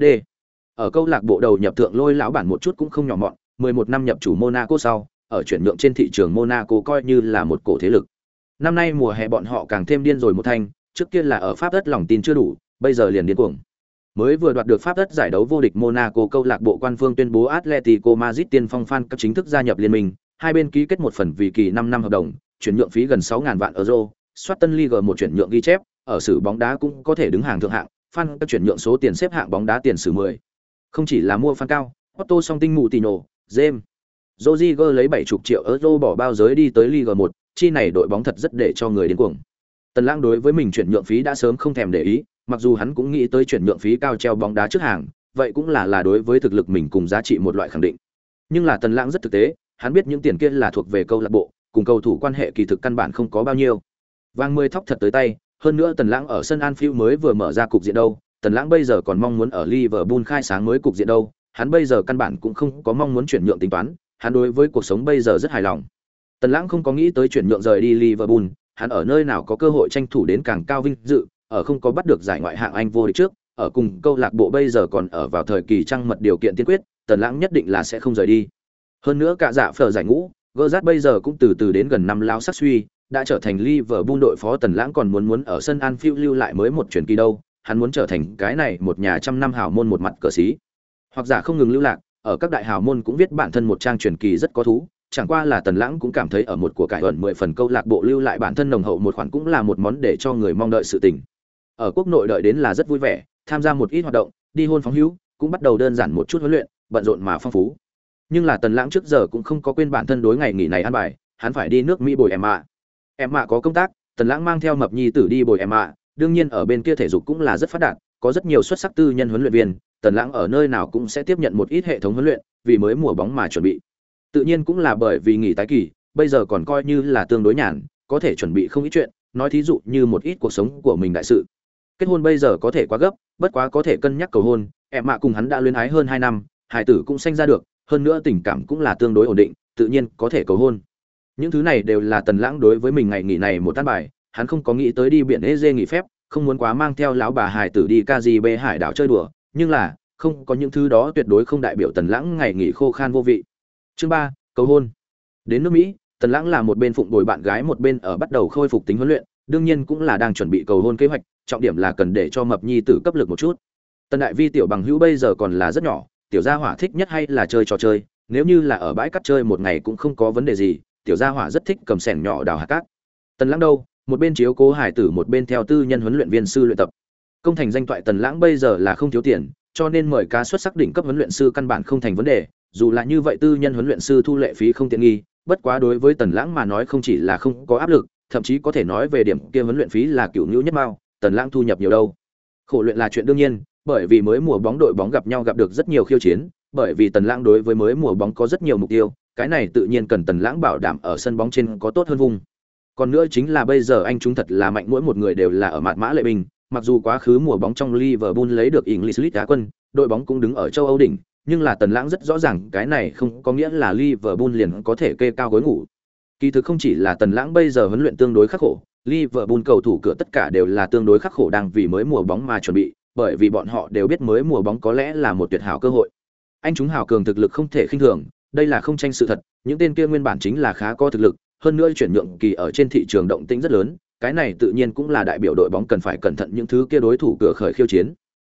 [SPEAKER 1] Ở câu lạc bộ đầu nhập thượng lôi lão bản một chút cũng không nhỏ mọn, 11 năm nhập chủ Monaco sau, ở chuyển nhượng trên thị trường Monaco coi như là một cổ thế lực. Năm nay mùa hè bọn họ càng thêm điên rồi một thanh, trước kia là ở Pháp đất lòng tin chưa đủ, bây giờ liền điên cuồng. Mới vừa đoạt được Pháp đất giải đấu vô địch Monaco, câu lạc bộ quan phương tuyên bố Atletico Madrid tiên phong fan cấp chính thức gia nhập liên minh, hai bên ký kết một phần vì kỳ 5 năm hợp đồng, chuyển nhượng phí gần 6.000 vạn euro, soát tân Ligue một chuyển nhượng ghi chép, ở sử bóng đá cũng có thể đứng hàng thượng hạng, fan các chuyển nhượng số tiền xếp hạng bóng đá tiền sử 10. Không chỉ là mua fan cao, Otto song tinh mù Tino, James Rodriguez lấy 70 triệu euro bỏ bao giới đi tới Ligue 1, chi này đội bóng thật rất để cho người điên cuồng. Tần Lãng đối với mình chuyển nhượng phí đã sớm không thèm để ý, mặc dù hắn cũng nghĩ tới chuyển nhượng phí cao treo bóng đá trước hàng, vậy cũng là đối với thực lực mình cùng giá trị một loại khẳng định. Nhưng là Tần Lãng rất thực tế, hắn biết những tiền kia là thuộc về câu lạc bộ, cùng cầu thủ quan hệ kỳ thực căn bản không có bao nhiêu. Vàng 10 thóc thật tới tay, hơn nữa Tần Lãng ở sân Anfield mới vừa mở ra cục diện đâu, Tần Lãng bây giờ còn mong muốn ở Liverpool khai sáng mới cục diện đâu, hắn bây giờ căn bản cũng không có mong muốn chuyển nhượng tính toán, hắn đối với cuộc sống bây giờ rất hài lòng. Tần Lãng không có nghĩ tới chuyển nhượng rời đi Liverpool, hắn ở nơi nào có cơ hội tranh thủ đến càng cao vinh dự, ở không có bắt được giải ngoại hạng Anh vô địch trước, ở cùng câu lạc bộ bây giờ còn ở vào thời kỳ trăng mật điều kiện tiên quyết, Tần Lãng nhất định là sẽ không rời đi. Hơn nữa cả dạ phở giải ngũ, Gerrard bây giờ cũng từ từ đến gần năm lao sắc suy, đã trở thành Liverpool đội phó. Tần Lãng còn muốn ở sân Anfield lưu lại mới một truyền kỳ đâu, hắn muốn trở thành cái này một nhà trăm năm hào môn một mặt cờ sĩ. Hoặc giả không ngừng lưu lạc, ở các đại hào môn cũng viết bản thân một trang truyền kỳ rất có thú, chẳng qua là Tần Lãng cũng cảm thấy ở một của cải ẩn 10 phần câu lạc bộ lưu lại bản thân nồng hậu một khoản cũng là một món để cho người mong đợi sự tình. Ở quốc nội đợi đến là rất vui vẻ, tham gia một ít hoạt động, đi hôn phóng hữu, cũng bắt đầu đơn giản một chút huấn luyện, bận rộn mà phong phú. Nhưng là Tần Lãng trước giờ cũng không có quên bản thân đối ngày nghỉ này ăn bài, hắn phải đi nước Mỹ bồi Emma. Emma có công tác, Tần Lãng mang theo mập nhi tử đi bồi Emma, đương nhiên ở bên kia thể dục cũng là rất phát đạt, có rất nhiều xuất sắc tư nhân huấn luyện viên, Tần Lãng ở nơi nào cũng sẽ tiếp nhận một ít hệ thống huấn luyện, vì mới mùa bóng mà chuẩn bị. Tự nhiên cũng là bởi vì nghỉ tái kỳ, bây giờ còn coi như là tương đối nhàn, có thể chuẩn bị không ít chuyện, nói thí dụ như một ít cuộc sống của mình đại sự. Kết hôn bây giờ có thể quá gấp, bất quá có thể cân nhắc cầu hôn, Emma cùng hắn đã luyến ái hơn 2 năm, hài tử cũng sinh ra được, hơn nữa tình cảm cũng là tương đối ổn định, tự nhiên có thể cầu hôn. Những thứ này đều là Tần Lãng đối với mình ngày nghỉ này một tan bài, hắn không có nghĩ tới đi biển Eze nghỉ phép, không muốn quá mang theo lão bà hài tử đi Caribe hải đảo chơi đùa, nhưng là, không có những thứ đó tuyệt đối không đại biểu Tần Lãng ngày nghỉ khô khan vô vị. Chương 3, cầu hôn. Đến nước Mỹ, Tần Lãng là một bên phụng bồi bạn gái một bên ở bắt đầu khôi phục tính huấn luyện, đương nhiên cũng là đang chuẩn bị cầu hôn kế hoạch, trọng điểm là cần để cho mập nhi tử cấp lực một chút. Tần Đại Vi tiểu bằng hữu bây giờ còn là rất nhỏ, tiểu gia hỏa thích nhất hay là chơi trò chơi, nếu như là ở bãi cát chơi một ngày cũng không có vấn đề gì, tiểu gia hỏa rất thích cầm xẻng nhỏ đào hạt cát. Tần Lãng đâu, một bên chiếu cố hải tử một bên theo tư nhân huấn luyện viên sư luyện tập. Công thành danh toại Tần Lãng bây giờ là không thiếu tiền, cho nên mời cá xuất sắc đỉnh cấp huấn luyện sư căn bản không thành vấn đề, dù là như vậy tư nhân huấn luyện sư thu lệ phí không tiện nghi, bất quá đối với Tần Lãng mà nói không chỉ là không có áp lực, thậm chí có thể nói về điểm kia huấn luyện phí là cựu nhũ nhất mao, Tần Lãng thu nhập nhiều đâu. Khổ luyện là chuyện đương nhiên, bởi vì mới mùa bóng đội bóng gặp nhau gặp được rất nhiều khiêu chiến, bởi vì Tần Lãng đối với mới mùa bóng có rất nhiều mục tiêu, cái này tự nhiên cần Tần Lãng bảo đảm ở sân bóng trên có tốt hơn vùng. Còn nữa chính là bây giờ anh chúng thật là mạnh, mỗi một người đều là ở mạn mã lệ bình, mặc dù quá khứ mùa bóng trong Liverpool lấy được English League Á quân, đội bóng cũng đứng ở châu Âu đỉnh, nhưng là Tần Lãng rất rõ ràng cái này không có nghĩa là Liverpool liền có thể kê cao gối ngủ. Kỳ thực không chỉ là Tần Lãng bây giờ huấn luyện tương đối khắc khổ, Liverpool cầu thủ cửa tất cả đều là tương đối khắc khổ đang vì mới mùa bóng mà chuẩn bị, bởi vì bọn họ đều biết mới mùa bóng có lẽ là một tuyệt hảo cơ hội. Anh chúng hào cường thực lực không thể khinh thường, đây là không tranh sự thật, những tên kia nguyên bản chính là khá có thực lực, hơn nữa chuyển nhượng kỳ ở trên thị trường động tĩnh rất lớn, cái này tự nhiên cũng là đại biểu đội bóng cần phải cẩn thận những thứ kia đối thủ cửa khởi khiêu chiến.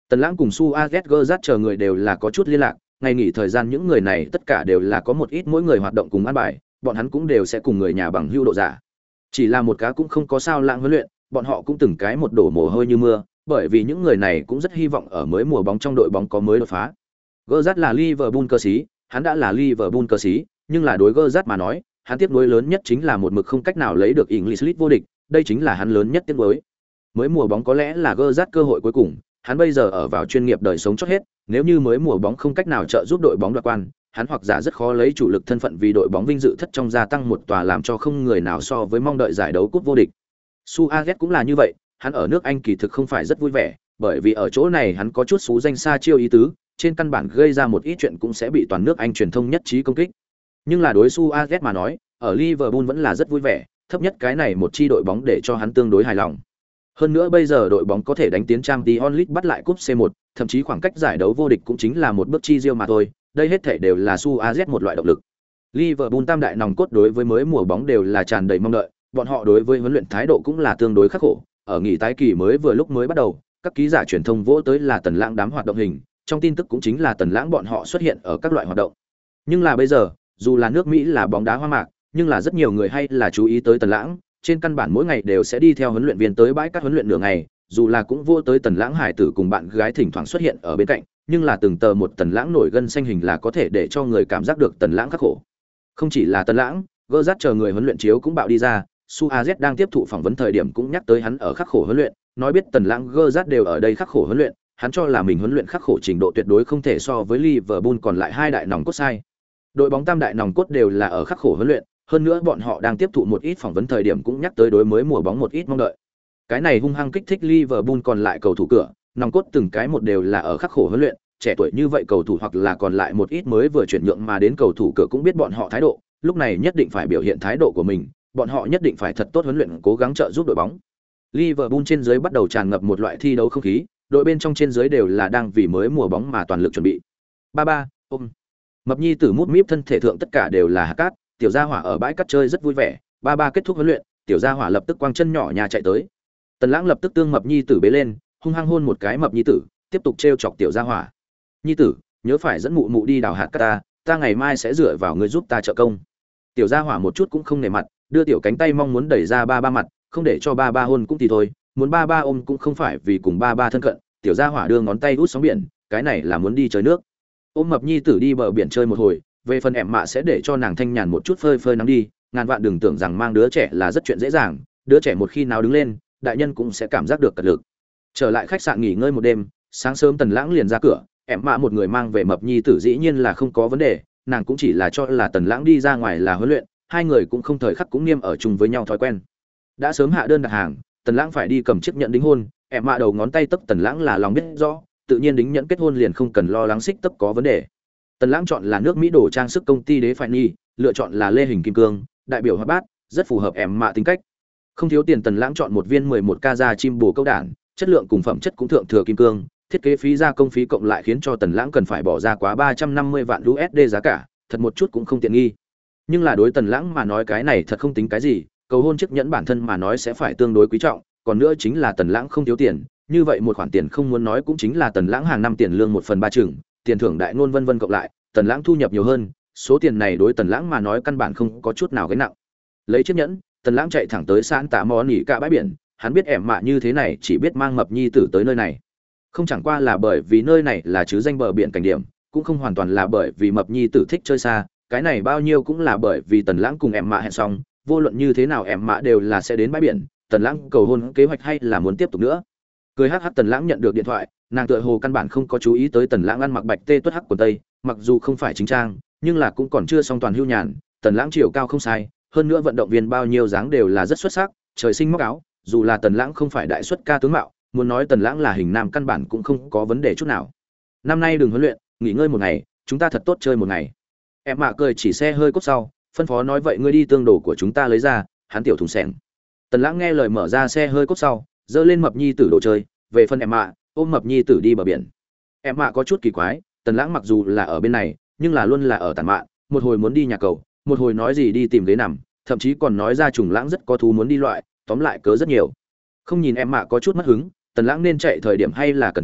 [SPEAKER 1] Tần Lãng cùng Su AZ Gerrard chờ người đều là có chút liên lạc, ngày nghỉ thời gian những người này tất cả đều là có một ít mỗi người hoạt động cùng ăn bài, bọn hắn cũng đều sẽ cùng người nhà bằng hữu độ giả. Chỉ là một cá cũng không có sao lãng huấn luyện, bọn họ cũng từng cái một đổ mồ hôi như mưa, bởi vì những người này cũng rất hy vọng ở mới mùa bóng trong đội bóng có mới đột phá. Gerrard là Liverpool cơ sĩ, hắn đã là Liverpool cơ sĩ, nhưng là đối Gerrard mà nói, hắn tiếc nuối lớn nhất chính là một mực không cách nào lấy được English League vô địch, đây chính là hắn lớn nhất tiếc nuối. Mới mùa bóng có lẽ là Gerrard cơ hội cuối cùng, hắn bây giờ ở vào chuyên nghiệp đời sống chót hết, nếu như mới mùa bóng không cách nào trợ giúp đội bóng đoạt quan, hắn hoặc giả rất khó lấy chủ lực thân phận vì đội bóng vinh dự thất trong gia tăng một tòa làm cho không người nào so với mong đợi giải đấu cúp vô địch. Su AZ cũng là như vậy, hắn ở nước Anh kỳ thực không phải rất vui vẻ, bởi vì ở chỗ này hắn có chút xú danh xa chiêu ý tứ, trên căn bản gây ra một ít chuyện cũng sẽ bị toàn nước Anh truyền thông nhất trí công kích. Nhưng là đối Su AZ mà nói, ở Liverpool vẫn là rất vui vẻ, thấp nhất cái này một chi đội bóng để cho hắn tương đối hài lòng. Hơn nữa bây giờ đội bóng có thể đánh tiến Champions League bắt lại cúp C1, thậm chí khoảng cách giải đấu vô địch cũng chính là một bước chi riêng mà thôi, đây hết thảy đều là Su AZ một loại động lực. Liverpool tam đại nòng cốt đối với mới mùa bóng đều là tràn đầy mong đợi, bọn họ đối với huấn luyện thái độ cũng là tương đối khắc khổ, ở nghỉ tái kỳ mới vừa lúc mới bắt đầu, các ký giả truyền thông vỗ tới là Tần Lãng đám hoạt động hình, trong tin tức cũng chính là Tần Lãng bọn họ xuất hiện ở các loại hoạt động. Nhưng là bây giờ, dù là nước Mỹ là bóng đá hoa mạc, nhưng là rất nhiều người hay là chú ý tới Tần Lãng, trên căn bản mỗi ngày đều sẽ đi theo huấn luyện viên tới bãi cát huấn luyện nửa ngày, dù là cũng vô tới Tần Lãng hải tử cùng bạn gái thỉnh thoảng xuất hiện ở bên cạnh, nhưng là từng tờ một Tần Lãng nổi gân xanh hình là có thể để cho người cảm giác được Tần Lãng khắc khổ. Không chỉ là Tần Lãng, Gerrard chờ người huấn luyện chiếu cũng bạo đi ra, Su AZ đang tiếp thụ phỏng vấn thời điểm cũng nhắc tới hắn ở khắc khổ huấn luyện, nói biết Tần Lãng Gerrard đều ở đây khắc khổ huấn luyện, hắn cho là mình huấn luyện khắc khổ trình độ tuyệt đối không thể so với Liverpool còn lại hai đại nòng cốt sai. Đội bóng tam đại nòng cốt đều là ở khắc khổ huấn luyện, hơn nữa bọn họ đang tiếp thụ một ít phỏng vấn thời điểm cũng nhắc tới đối mới mùa bóng một ít mong đợi. Cái này hung hăng kích thích Liverpool còn lại cầu thủ cửa, nòng cốt từng cái một đều là ở khắc khổ huấn luyện, trẻ tuổi như vậy cầu thủ hoặc là còn lại một ít mới vừa chuyển nhượng mà đến cầu thủ cửa cũng biết bọn họ thái độ, lúc này nhất định phải biểu hiện thái độ của mình, bọn họ nhất định phải thật tốt huấn luyện cố gắng trợ giúp đội bóng. Liverpool trên dưới bắt đầu tràn ngập một loại thi đấu không khí, đội bên trong trên dưới đều là đang vì mới mùa bóng mà toàn lực chuẩn bị. Ba ôm. Mập nhi tử mút míp thân thể thượng tất cả đều là hạt cát, tiểu gia hỏa ở bãi cát chơi rất vui vẻ, ba kết thúc huấn luyện, tiểu gia hỏa lập tức quăng chân nhỏ nhà chạy tới. Tần Lãng lập tức tương mập nhi tử bế lên, hung hăng hôn một cái mập nhi tử, tiếp tục trêu chọc tiểu gia hỏa. Nhi tử, nhớ phải dẫn mụ mụ đi đào hạt cát ta ngày mai sẽ dựa vào ngươi giúp ta trợ công. Tiểu gia hỏa một chút cũng không nể mặt, đưa tiểu cánh tay mong muốn đẩy ra ba mặt, không để cho ba hôn cũng thì thôi, muốn ba ôm cũng không phải vì cùng ba thân cận, tiểu gia hỏa đưa ngón tay út sóng biển, cái này là muốn đi chơi nước. Ôm mập nhi tử đi bờ biển chơi một hồi, về phần em mạ sẽ để cho nàng thanh nhàn một chút phơi phơi nắng đi, ngàn vạn đừng tưởng rằng mang đứa trẻ là rất chuyện dễ dàng, đứa trẻ một khi nào đứng lên, đại nhân cũng sẽ cảm giác được cật lực. Trở lại khách sạn nghỉ ngơi một đêm, sáng sớm Tần Lãng liền ra cửa, em mạ một người mang về mập nhi tử dĩ nhiên là không có vấn đề, nàng cũng chỉ là cho là Tần Lãng đi ra ngoài là huấn luyện, hai người cũng không thời khắc cũng niêm ở chung với nhau thói quen. Đã sớm hạ đơn đặt hàng, Tần Lãng phải đi cầm chiếc nhẫn đính hôn, em mạ đầu ngón tay tấp Tần Lãng là lòng biết rõ, tự nhiên đính nhẫn kết hôn liền không cần lo lắng xích tấp có vấn đề. Tần Lãng chọn là nước Mỹ đồ trang sức công ty Đế Phại Nhi, lựa chọn là lê hình kim cương, đại biểu hoạt bát, rất phù hợp em mạ tính cách. Không thiếu tiền Tần Lãng chọn một viên 11K da chim bồ câu đản, chất lượng cùng phẩm chất cũng thượng thừa kim cương, thiết kế phí gia công phí cộng lại khiến cho Tần Lãng cần phải bỏ ra quá 350 vạn USD giá cả, thật một chút cũng không tiện nghi. Nhưng là đối Tần Lãng mà nói cái này thật không tính cái gì, cầu hôn chiếc nhẫn bản thân mà nói sẽ phải tương đối quý trọng, còn nữa chính là Tần Lãng không thiếu tiền, như vậy một khoản tiền không muốn nói cũng chính là Tần Lãng hàng năm tiền lương 1/3 chừng, tiền thưởng đại ngôn vân vân cộng lại, Tần Lãng thu nhập nhiều hơn, số tiền này đối Tần Lãng mà nói căn bản không có chút nào gánh nặng. Lấy chiếc nhẫn, Tần Lãng chạy thẳng tới xã Tạ Mò nghỉ cả bãi biển, hắn biết ẻm mạ như thế này chỉ biết mang mập nhi tử tới nơi này. Không chẳng qua là bởi vì nơi này là chứ danh bờ biển cảnh điểm, cũng không hoàn toàn là bởi vì mập nhi tử thích chơi xa, cái này bao nhiêu cũng là bởi vì Tần Lãng cùng ẻm mạ hẹn xong, vô luận như thế nào ẻm mạ đều là sẽ đến bãi biển, Tần Lãng cầu hôn kế hoạch hay là muốn tiếp tục nữa. Cười hắc hắc Tần Lãng nhận được điện thoại, nàng tựa hồ căn bản không có chú ý tới Tần Lãng ăn mặc bạch tê tuất hắc quần tây, mặc dù không phải chính trang, nhưng là cũng còn chưa xong toàn hưu nhàn, Tần Lãng chiều cao không sai, hơn nữa vận động viên bao nhiêu dáng đều là rất xuất sắc, trời sinh móc áo, dù là Tần Lãng không phải đại xuất ca tướng mạo, muốn nói Tần Lãng là hình nam căn bản cũng không có vấn đề chút nào. Năm nay đừng huấn luyện, nghỉ ngơi một ngày, chúng ta thật tốt chơi một ngày. Em mạ cười chỉ xe hơi cốt sau, phân phó nói vậy ngươi đi tương đồ của chúng ta lấy ra, hắn tiểu thùng xẻng. Tần Lãng nghe lời mở ra xe hơi cốt sau, dơ lên mập nhi tử đồ chơi, về phần em mạ, ôm mập nhi tử đi bờ biển. Em mạ có chút kỳ quái, Tần Lãng mặc dù là ở bên này, nhưng là luôn là ở tản mạn, một hồi muốn đi nhà cầu, một hồi nói gì đi tìm ghế nằm, thậm chí còn nói ra trùng Lãng rất có thú muốn đi loại, tóm lại cớ rất nhiều. Không nhìn em mạ có chút mất hứng, Tần Lãng nên chạy thời điểm hay là cần chạy,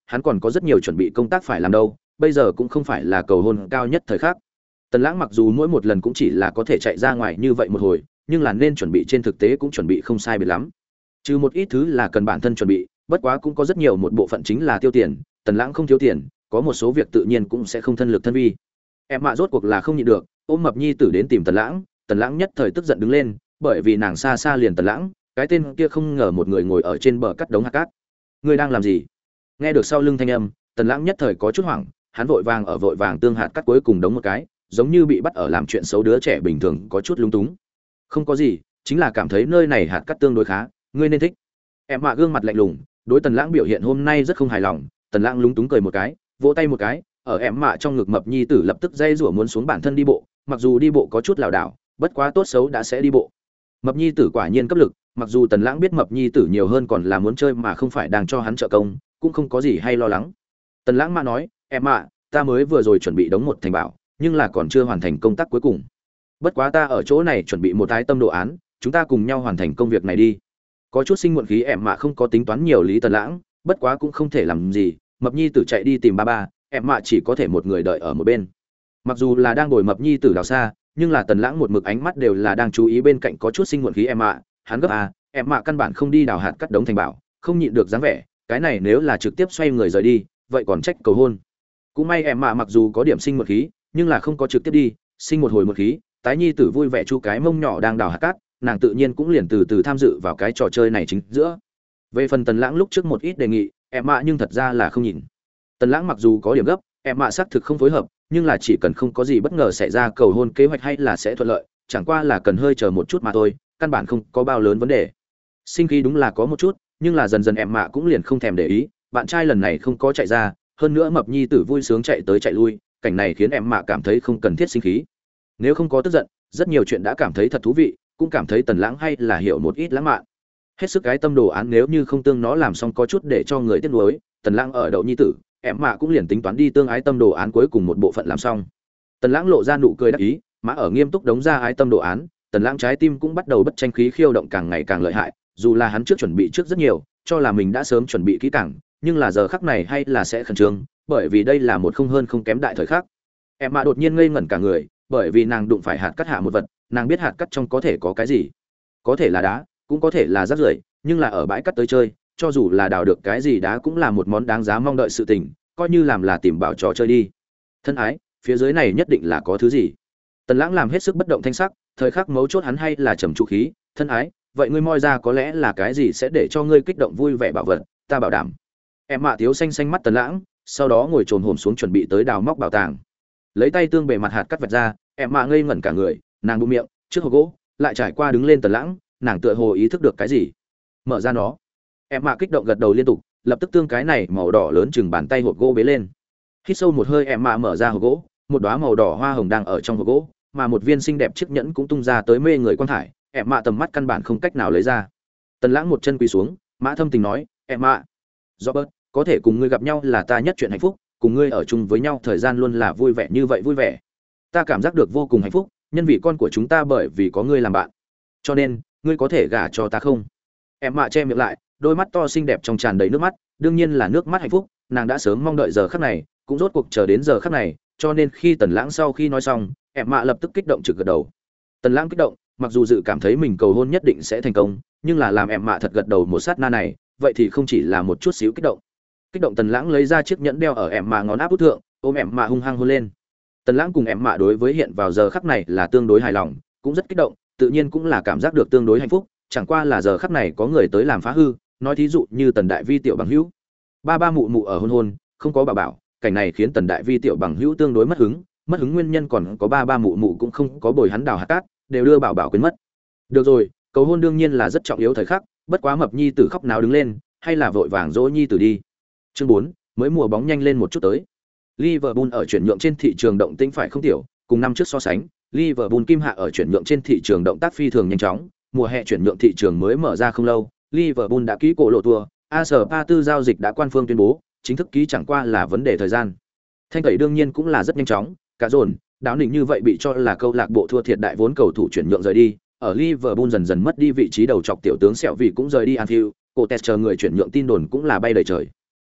[SPEAKER 1] hắn còn có rất nhiều chuẩn bị công tác phải làm đâu, bây giờ cũng không phải là cầu hôn cao nhất thời khắc. Tần Lãng mặc dù mỗi một lần cũng chỉ là có thể chạy ra ngoài như vậy một hồi, nhưng là nên chuẩn bị trên thực tế cũng chuẩn bị không sai biệt lắm. Trừ một ít thứ là cần bản thân chuẩn bị, bất quá cũng có rất nhiều một bộ phận chính là tiêu tiền, Tần Lãng không thiếu tiền, có một số việc tự nhiên cũng sẽ không thân lực thân vi. Em mạ rốt cuộc là không nhịn được, ôm Mập Nhi Tử đến tìm Tần Lãng nhất thời tức giận đứng lên, bởi vì nàng xa xa liền Tần Lãng, cái tên kia không ngờ một người ngồi ở trên bờ cắt đống hạt cát. Ngươi đang làm gì? Nghe được sau lưng thanh âm, Tần Lãng nhất thời có chút hoảng, hắn vội vàng tương hạt cát cuối cùng đống một cái, giống như bị bắt ở làm chuyện xấu đứa trẻ bình thường có chút lung túng. Không có gì, chính là cảm thấy nơi này hạt cát tương đối khá, ngươi nên thích. Em mạ gương mặt lạnh lùng, đối Tần Lãng biểu hiện hôm nay rất không hài lòng. Tần Lãng lúng túng cười một cái, vỗ tay một cái, ở em mạ trong ngực Mập Nhi Tử lập tức dây rủa muốn xuống bản thân đi bộ, mặc dù đi bộ có chút lảo đảo, bất quá tốt xấu đã sẽ đi bộ. Mập Nhi Tử quả nhiên cấp lực, mặc dù Tần Lãng biết Mập Nhi Tử nhiều hơn còn là muốn chơi mà không phải đang cho hắn trợ công, cũng không có gì hay lo lắng. Tần Lãng mạ nói, em mạ, ta mới vừa rồi chuẩn bị đóng một thành bảo, nhưng là còn chưa hoàn thành công tác cuối cùng. Bất quá ta ở chỗ này chuẩn bị một cái tâm đồ án, chúng ta cùng nhau hoàn thành công việc này đi. Có chút sinh muộn khí em mạ không có tính toán nhiều lý Tần Lãng, bất quá cũng không thể làm gì, Mập Nhi Tử chạy đi tìm ba ba, em mạ chỉ có thể một người đợi ở một bên. Mặc dù là đang ngồi Mập Nhi Tử đào xa, nhưng là Tần Lãng một mực ánh mắt đều là đang chú ý bên cạnh có chút sinh muộn khí em mạ, hắn gấp em mạ căn bản không đi đào hạt cắt đống thành bảo, không nhịn được dáng vẻ, cái này nếu là trực tiếp xoay người rời đi, vậy còn trách cầu hôn. Cũng may em mạ mặc dù có điểm sinh muộn khí, nhưng là không có trực tiếp đi, sinh một hồi một khí, tái nhi tử vui vẻ chu cái mông nhỏ đang đào hạt cát, nàng tự nhiên cũng liền từ từ tham dự vào cái trò chơi này chính giữa. Về phần Tần Lãng lúc trước một ít đề nghị, em mạ nhưng thật ra là không nhìn. Tần Lãng mặc dù có điểm gấp, em mạ xác thực không phối hợp, nhưng là chỉ cần không có gì bất ngờ xảy ra cầu hôn kế hoạch hay là sẽ thuận lợi, chẳng qua là cần hơi chờ một chút mà thôi, căn bản không có bao lớn vấn đề. Sinh khí đúng là có một chút, nhưng là dần dần em mạ cũng liền không thèm để ý, bạn trai lần này không có chạy ra, hơn nữa Mập Nhi Tử vui sướng chạy tới chạy lui, cảnh này khiến em mạ cảm thấy không cần thiết sinh khí. Nếu không có tức giận, rất nhiều chuyện đã cảm thấy thật thú vị, cũng cảm thấy Tần Lãng hay là hiểu một ít lãng mạn. Hết sức cái tâm đồ án nếu như không tương nó làm xong có chút để cho người tiếc nuối, Tần Lãng ở đậu Nhi Tử, em mạ cũng liền tính toán đi tương ái tâm đồ án cuối cùng một bộ phận làm xong. Tần Lãng lộ ra nụ cười đắc ý, mã ở nghiêm túc đóng ra ái tâm đồ án, Tần Lãng trái tim cũng bắt đầu bất tranh khí khiêu động càng ngày càng lợi hại, dù là hắn trước chuẩn bị trước rất nhiều, cho là mình đã sớm chuẩn bị kỹ càng, nhưng là giờ khắc này hay là sẽ khẩn trương, bởi vì đây là một không hơn không kém đại thời khắc. Em mạ đột nhiên ngây ngẩn cả người, bởi vì nàng đụng phải hạt cắt hạ một vật, nàng biết hạt cắt trong có thể có cái gì, có thể là đá, cũng có thể là rác rưởi, nhưng là ở bãi cắt tới chơi, cho dù là đào được cái gì đá cũng là một món đáng giá mong đợi sự tình, coi như làm là tìm bảo trò chơi đi. Thân ái, phía dưới này nhất định là có thứ gì. Tần Lãng làm hết sức bất động thanh sắc, thời khắc mấu chốt hắn hay là trầm trụ khí, thân ái, vậy ngươi moi ra có lẽ là cái gì sẽ để cho ngươi kích động vui vẻ bảo vật, ta bảo đảm. Em mạ thiếu xanh xanh mắt Tần Lãng, sau đó ngồi trồm hổm xuống chuẩn bị tới đào móc bảo tàng. Lấy tay tương bề mặt hạt cắt vạch ra, em mạ ngây ngẩn cả người, nàng bụm miệng, trước hộp gỗ, lại trải qua đứng lên Tần Lãng, nàng tựa hồ ý thức được cái gì. Mở ra nó. Em mạ kích động gật đầu liên tục, lập tức tương cái này màu đỏ lớn chừng bàn tay hộp gỗ bế lên. Hít sâu một hơi em mạ mở ra hộp gỗ, một đóa màu đỏ hoa hồng đang ở trong hộp gỗ, mà một viên xinh đẹp chiếc nhẫn cũng tung ra tới mê người quan thải, em mạ tầm mắt căn bản không cách nào lấy ra. Tần Lãng một chân quỳ xuống, mã thâm tình nói, em mạ, Robert, có thể cùng ngươi gặp nhau là ta nhất chuyện hạnh phúc, cùng ngươi ở chung với nhau thời gian luôn là vui vẻ như vậy vui vẻ. Ta cảm giác được vô cùng hạnh phúc, nhân vì con của chúng ta bởi vì có ngươi làm bạn. Cho nên, ngươi có thể gả cho ta không? Em mạ che miệng lại, đôi mắt to xinh đẹp trong tràn đầy nước mắt, đương nhiên là nước mắt hạnh phúc, nàng đã sớm mong đợi giờ khắc này, cũng rốt cuộc chờ đến giờ khắc này, cho nên khi Tần Lãng sau khi nói xong, em mạ lập tức kích động trực gật đầu. Tần Lãng kích động, mặc dù dự cảm thấy mình cầu hôn nhất định sẽ thành công, nhưng là làm em mạ thật gật đầu một sát na này, vậy thì không chỉ là một chút xíu kích động. Kích động Tần Lãng lấy ra chiếc nhẫn đeo ở em mạ ngón áp út thượng, ôm em mạ hung hăng hôn lên. Tần Lãng cùng em mạ đối với hiện vào giờ khắc này là tương đối hài lòng, cũng rất kích động, tự nhiên cũng là cảm giác được tương đối hạnh phúc, chẳng qua là giờ khắc này có người tới làm phá hư, nói thí dụ như Tần Đại Vi tiểu bằng hữu. Ba ba mụ mụ ở hôn, không có bảo bảo, cảnh này khiến Tần Đại Vi tiểu bằng hữu tương đối mất hứng nguyên nhân còn có ba ba mụ mụ cũng không có bồi hắn đào hạt cát, đều đưa bảo bảo quên mất. Được rồi, cầu hôn đương nhiên là rất trọng yếu thời khắc, bất quá Mập Nhi Tử khóc náo đứng lên, hay là vội vàng dỗ Nhi Tử đi. Chương 4, mới mùa bóng nhanh lên một chút tới. Liverpool ở chuyển nhượng trên thị trường động tĩnh phải không tiểu, cùng năm trước so sánh, Liverpool kim hạ ở chuyển nhượng trên thị trường động tác phi thường nhanh chóng, mùa hè chuyển nhượng thị trường mới mở ra không lâu, Liverpool đã ký cổ lộ tour, AS4 giao dịch đã quan phương tuyên bố, chính thức ký chẳng qua là vấn đề thời gian. Thanh tẩy đương nhiên cũng là rất nhanh chóng, cả dồn, đáo định như vậy bị cho là câu lạc bộ thua thiệt đại vốn cầu thủ chuyển nhượng rời đi, ở Liverpool dần dần mất đi vị trí đầu chọc tiểu tướng sẹo vì cũng rời đi Anfield, Cotes chờ người chuyển nhượng tin đồn cũng là bay đầy trời.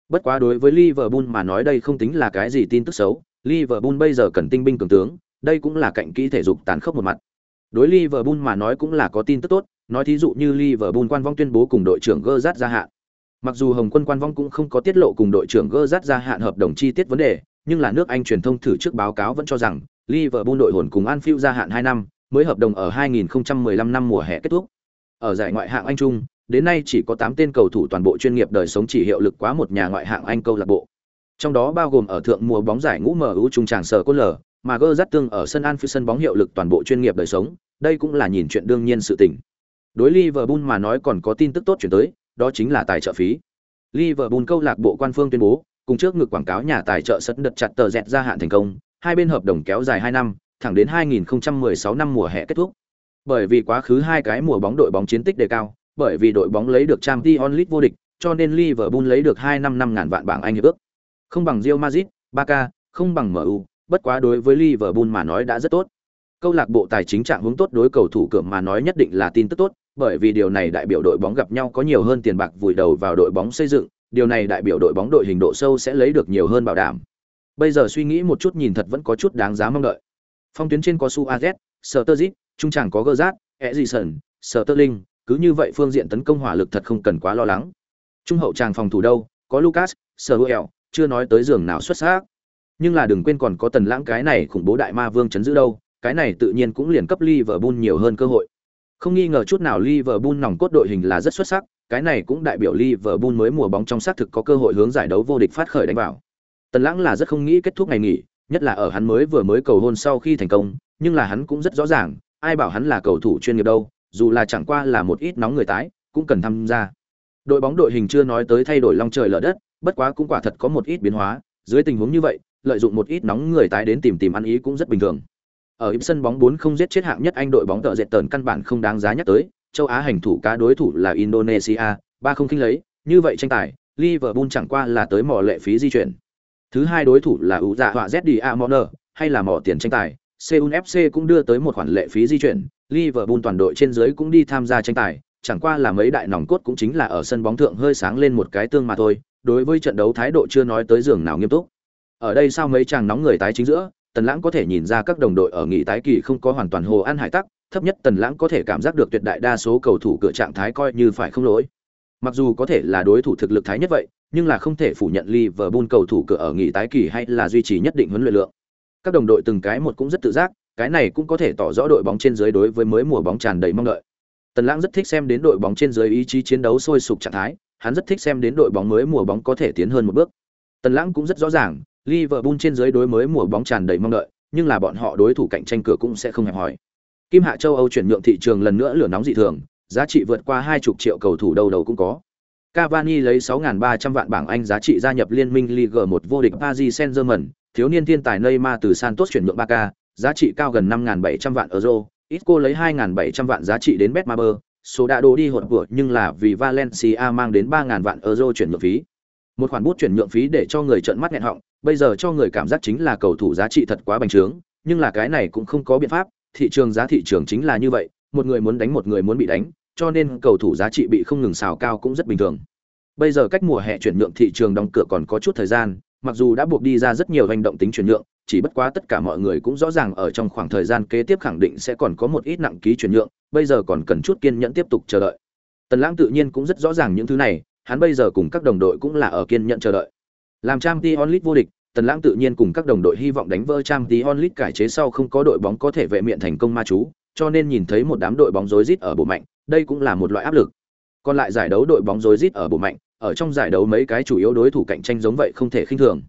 [SPEAKER 1] Bất quá đối với Liverpool mà nói đây không tính là cái gì tin tức xấu, Liverpool bây giờ cần tinh binh cường tướng, đây cũng là cạnh kỹ thể dục tàn khốc một mặt. Đối Liverpool mà nói cũng là có tin tức tốt, nói thí dụ như Liverpool quan vong tuyên bố cùng đội trưởng Gerrard gia hạn. Mặc dù Hồng Quân quan vong cũng không có tiết lộ cùng đội trưởng Gerrard gia hạn hợp đồng chi tiết vấn đề, nhưng là nước Anh truyền thông thử trước báo cáo vẫn cho rằng Liverpool đội hồn cùng Anfield gia hạn 2 năm, mới hợp đồng ở 2015 năm mùa hè kết thúc. Ở giải ngoại hạng Anh Trung, đến nay chỉ có 8 tên cầu thủ toàn bộ chuyên nghiệp đời sống chỉ hiệu lực quá một nhà ngoại hạng Anh câu lạc bộ. Trong đó bao gồm ở thượng mùa bóng giải ngũ MU trung tràng sở cốt lở, mà Gerrard tương ở sân Anfield sân bóng hiệu lực toàn bộ chuyên nghiệp đời sống, đây cũng là nhìn chuyện đương nhiên sự tình. Đối Liverpool mà nói còn có tin tức tốt chuyển tới, đó chính là tài trợ phí. Liverpool câu lạc bộ quan phương tuyên bố, cùng trước ngực quảng cáo nhà tài trợ sân đợt chặt tờ dẹt gia hạn thành công, hai bên hợp đồng kéo dài 2 năm, thẳng đến 2016 năm mùa hè kết thúc. Bởi vì quá khứ hai cái mùa bóng đội bóng chiến tích đề cao, bởi vì đội bóng lấy được Champions League vô địch, cho nên Liverpool lấy được 2 năm 5.000 vạn bảng Anh hiệp ước. Không bằng Real Madrid, Barca, không bằng MU, bất quá đối với Liverpool mà nói đã rất tốt. Câu lạc bộ tài chính trạng hướng tốt đối cầu thủ cược mà nói nhất định là tin tức tốt, bởi vì điều này đại biểu đội bóng gặp nhau có nhiều hơn tiền bạc vùi đầu vào đội bóng xây dựng, điều này đại biểu đội bóng đội hình độ sâu sẽ lấy được nhiều hơn bảo đảm. Bây giờ suy nghĩ một chút nhìn thật vẫn có chút đáng giá mong đợi. Phong tuyến trên có Suarez, Sturridge, trung tràng có Gerrard, Eriksen, Sterling, cứ như vậy phương diện tấn công hỏa lực thật không cần quá lo lắng. Trung hậu tràng phòng thủ đâu, có Lucas, Samuel, chưa nói tới giường nào xuất sắc. Nhưng là đừng quên còn có Tần Lãng cái này khủng bố đại ma vương chấn giữ đâu, cái này tự nhiên cũng liền cấp Liverpool nhiều hơn cơ hội. Không nghi ngờ chút nào Liverpool nòng cốt đội hình là rất xuất sắc, cái này cũng đại biểu Liverpool mới mùa bóng trong xác thực có cơ hội hướng giải đấu vô địch phát khởi đánh vào. Tần Lãng là rất không nghĩ kết thúc ngày nghỉ, nhất là ở hắn mới cầu hôn sau khi thành công, nhưng là hắn cũng rất rõ ràng, ai bảo hắn là cầu thủ chuyên nghiệp đâu, dù là chẳng qua là một ít nóng người tái, cũng cần tham gia. Đội bóng đội hình chưa nói tới thay đổi long trời lở đất, bất quá cũng quả thật có một ít biến hóa, dưới tình huống như vậy, lợi dụng một ít nóng người tái đến tìm ăn ý cũng rất bình thường. Ở sân bóng 4 không giết chết hạng nhất Anh đội bóng tợ dệt tờn căn bản không đáng giá nhắc tới, châu Á hành thủ cá đối thủ là Indonesia, 3-0 khinh lấy, như vậy tranh tài, Liverpool chẳng qua là tới mỏ lệ phí di chuyển. Thứ hai đối thủ là U Dạ Họa ZDA Moner, hay là mỏ tiền tranh tài, Seoul FC cũng đưa tới một khoản lệ phí di chuyển, Liverpool toàn đội trên dưới cũng đi tham gia tranh tài, chẳng qua là mấy đại nòng cốt cũng chính là ở sân bóng thượng hơi sáng lên một cái tương mà thôi, đối với trận đấu thái độ chưa nói tới giường nào nghiêm túc. Ở đây sao mấy chàng nóng người tái chính giữa, Tần Lãng có thể nhìn ra các đồng đội ở nghỉ tái kỳ không có hoàn toàn hồ ăn hải tắc, thấp nhất Tần Lãng có thể cảm giác được tuyệt đại đa số cầu thủ cửa trạng thái coi như phải không lỗi. Mặc dù có thể là đối thủ thực lực thái nhất vậy, nhưng là không thể phủ nhận Liverpool cầu thủ cửa ở nghỉ tái kỳ hay là duy trì nhất định huấn luyện lượng. Các đồng đội từng cái một cũng rất tự giác, cái này cũng có thể tỏ rõ đội bóng trên dưới đối với mới mùa bóng tràn đầy mong đợi. Tần Lãng rất thích xem đến đội bóng trên dưới ý chí chiến đấu sôi sục trạng thái, hắn rất thích xem đến đội bóng mới mùa bóng có thể tiến hơn một bước. Tần Lãng cũng rất rõ ràng, Liverpool trên dưới đối mới mùa bóng tràn đầy mong đợi, nhưng là bọn họ đối thủ cạnh tranh cửa cũng sẽ không hẹp hòi. Kim hạ châu Âu chuyển nhượng thị trường lần nữa lửa nóng dị thường, giá trị vượt qua 20 triệu cầu thủ đầu cũng có. Cavani lấy 6.300 vạn bảng Anh giá trị gia nhập liên minh Ligue 1 vô địch Paris Saint-Germain, thiếu niên thiên tài Neymar từ Santos chuyển nhượng Barca, giá trị cao gần 5.700 vạn euro, Isco lấy 2.700 vạn giá trị đến Betmaber, Soldado đi hụt vừa nhưng là vì Valencia mang đến 3.000 vạn euro chuyển nhượng phí. Một khoản bút chuyển nhượng phí để cho người trợn mắt nghẹn họng, bây giờ cho người cảm giác chính là cầu thủ giá trị thật quá bành trướng, nhưng là cái này cũng không có biện pháp, thị trường chính là như vậy, một người muốn đánh một người muốn bị đánh, cho nên cầu thủ giá trị bị không ngừng xào cao cũng rất bình thường. Bây giờ cách mùa hè chuyển nhượng thị trường đóng cửa còn có chút thời gian, mặc dù đã buộc đi ra rất nhiều hành động tính chuyển nhượng, chỉ bất quá tất cả mọi người cũng rõ ràng ở trong khoảng thời gian kế tiếp khẳng định sẽ còn có một ít nặng ký chuyển nhượng, bây giờ còn cần chút kiên nhẫn tiếp tục chờ đợi. Tần Lãng tự nhiên cũng rất rõ ràng những thứ này, hắn bây giờ cùng các đồng đội cũng là ở kiên nhẫn chờ đợi. Làm Champions League vô địch, Tần Lãng tự nhiên cùng các đồng đội hy vọng đánh vỡ Champions League cải chế sau không có đội bóng có thể vệ miện thành công ma chú, cho nên nhìn thấy một đám đội bóng rối rít ở bộ mạnh, đây cũng là một loại áp lực. Còn lại giải đấu đội bóng rối rít ở bộ mạnh, ở trong giải đấu mấy cái chủ yếu đối thủ cạnh tranh giống vậy không thể khinh thường.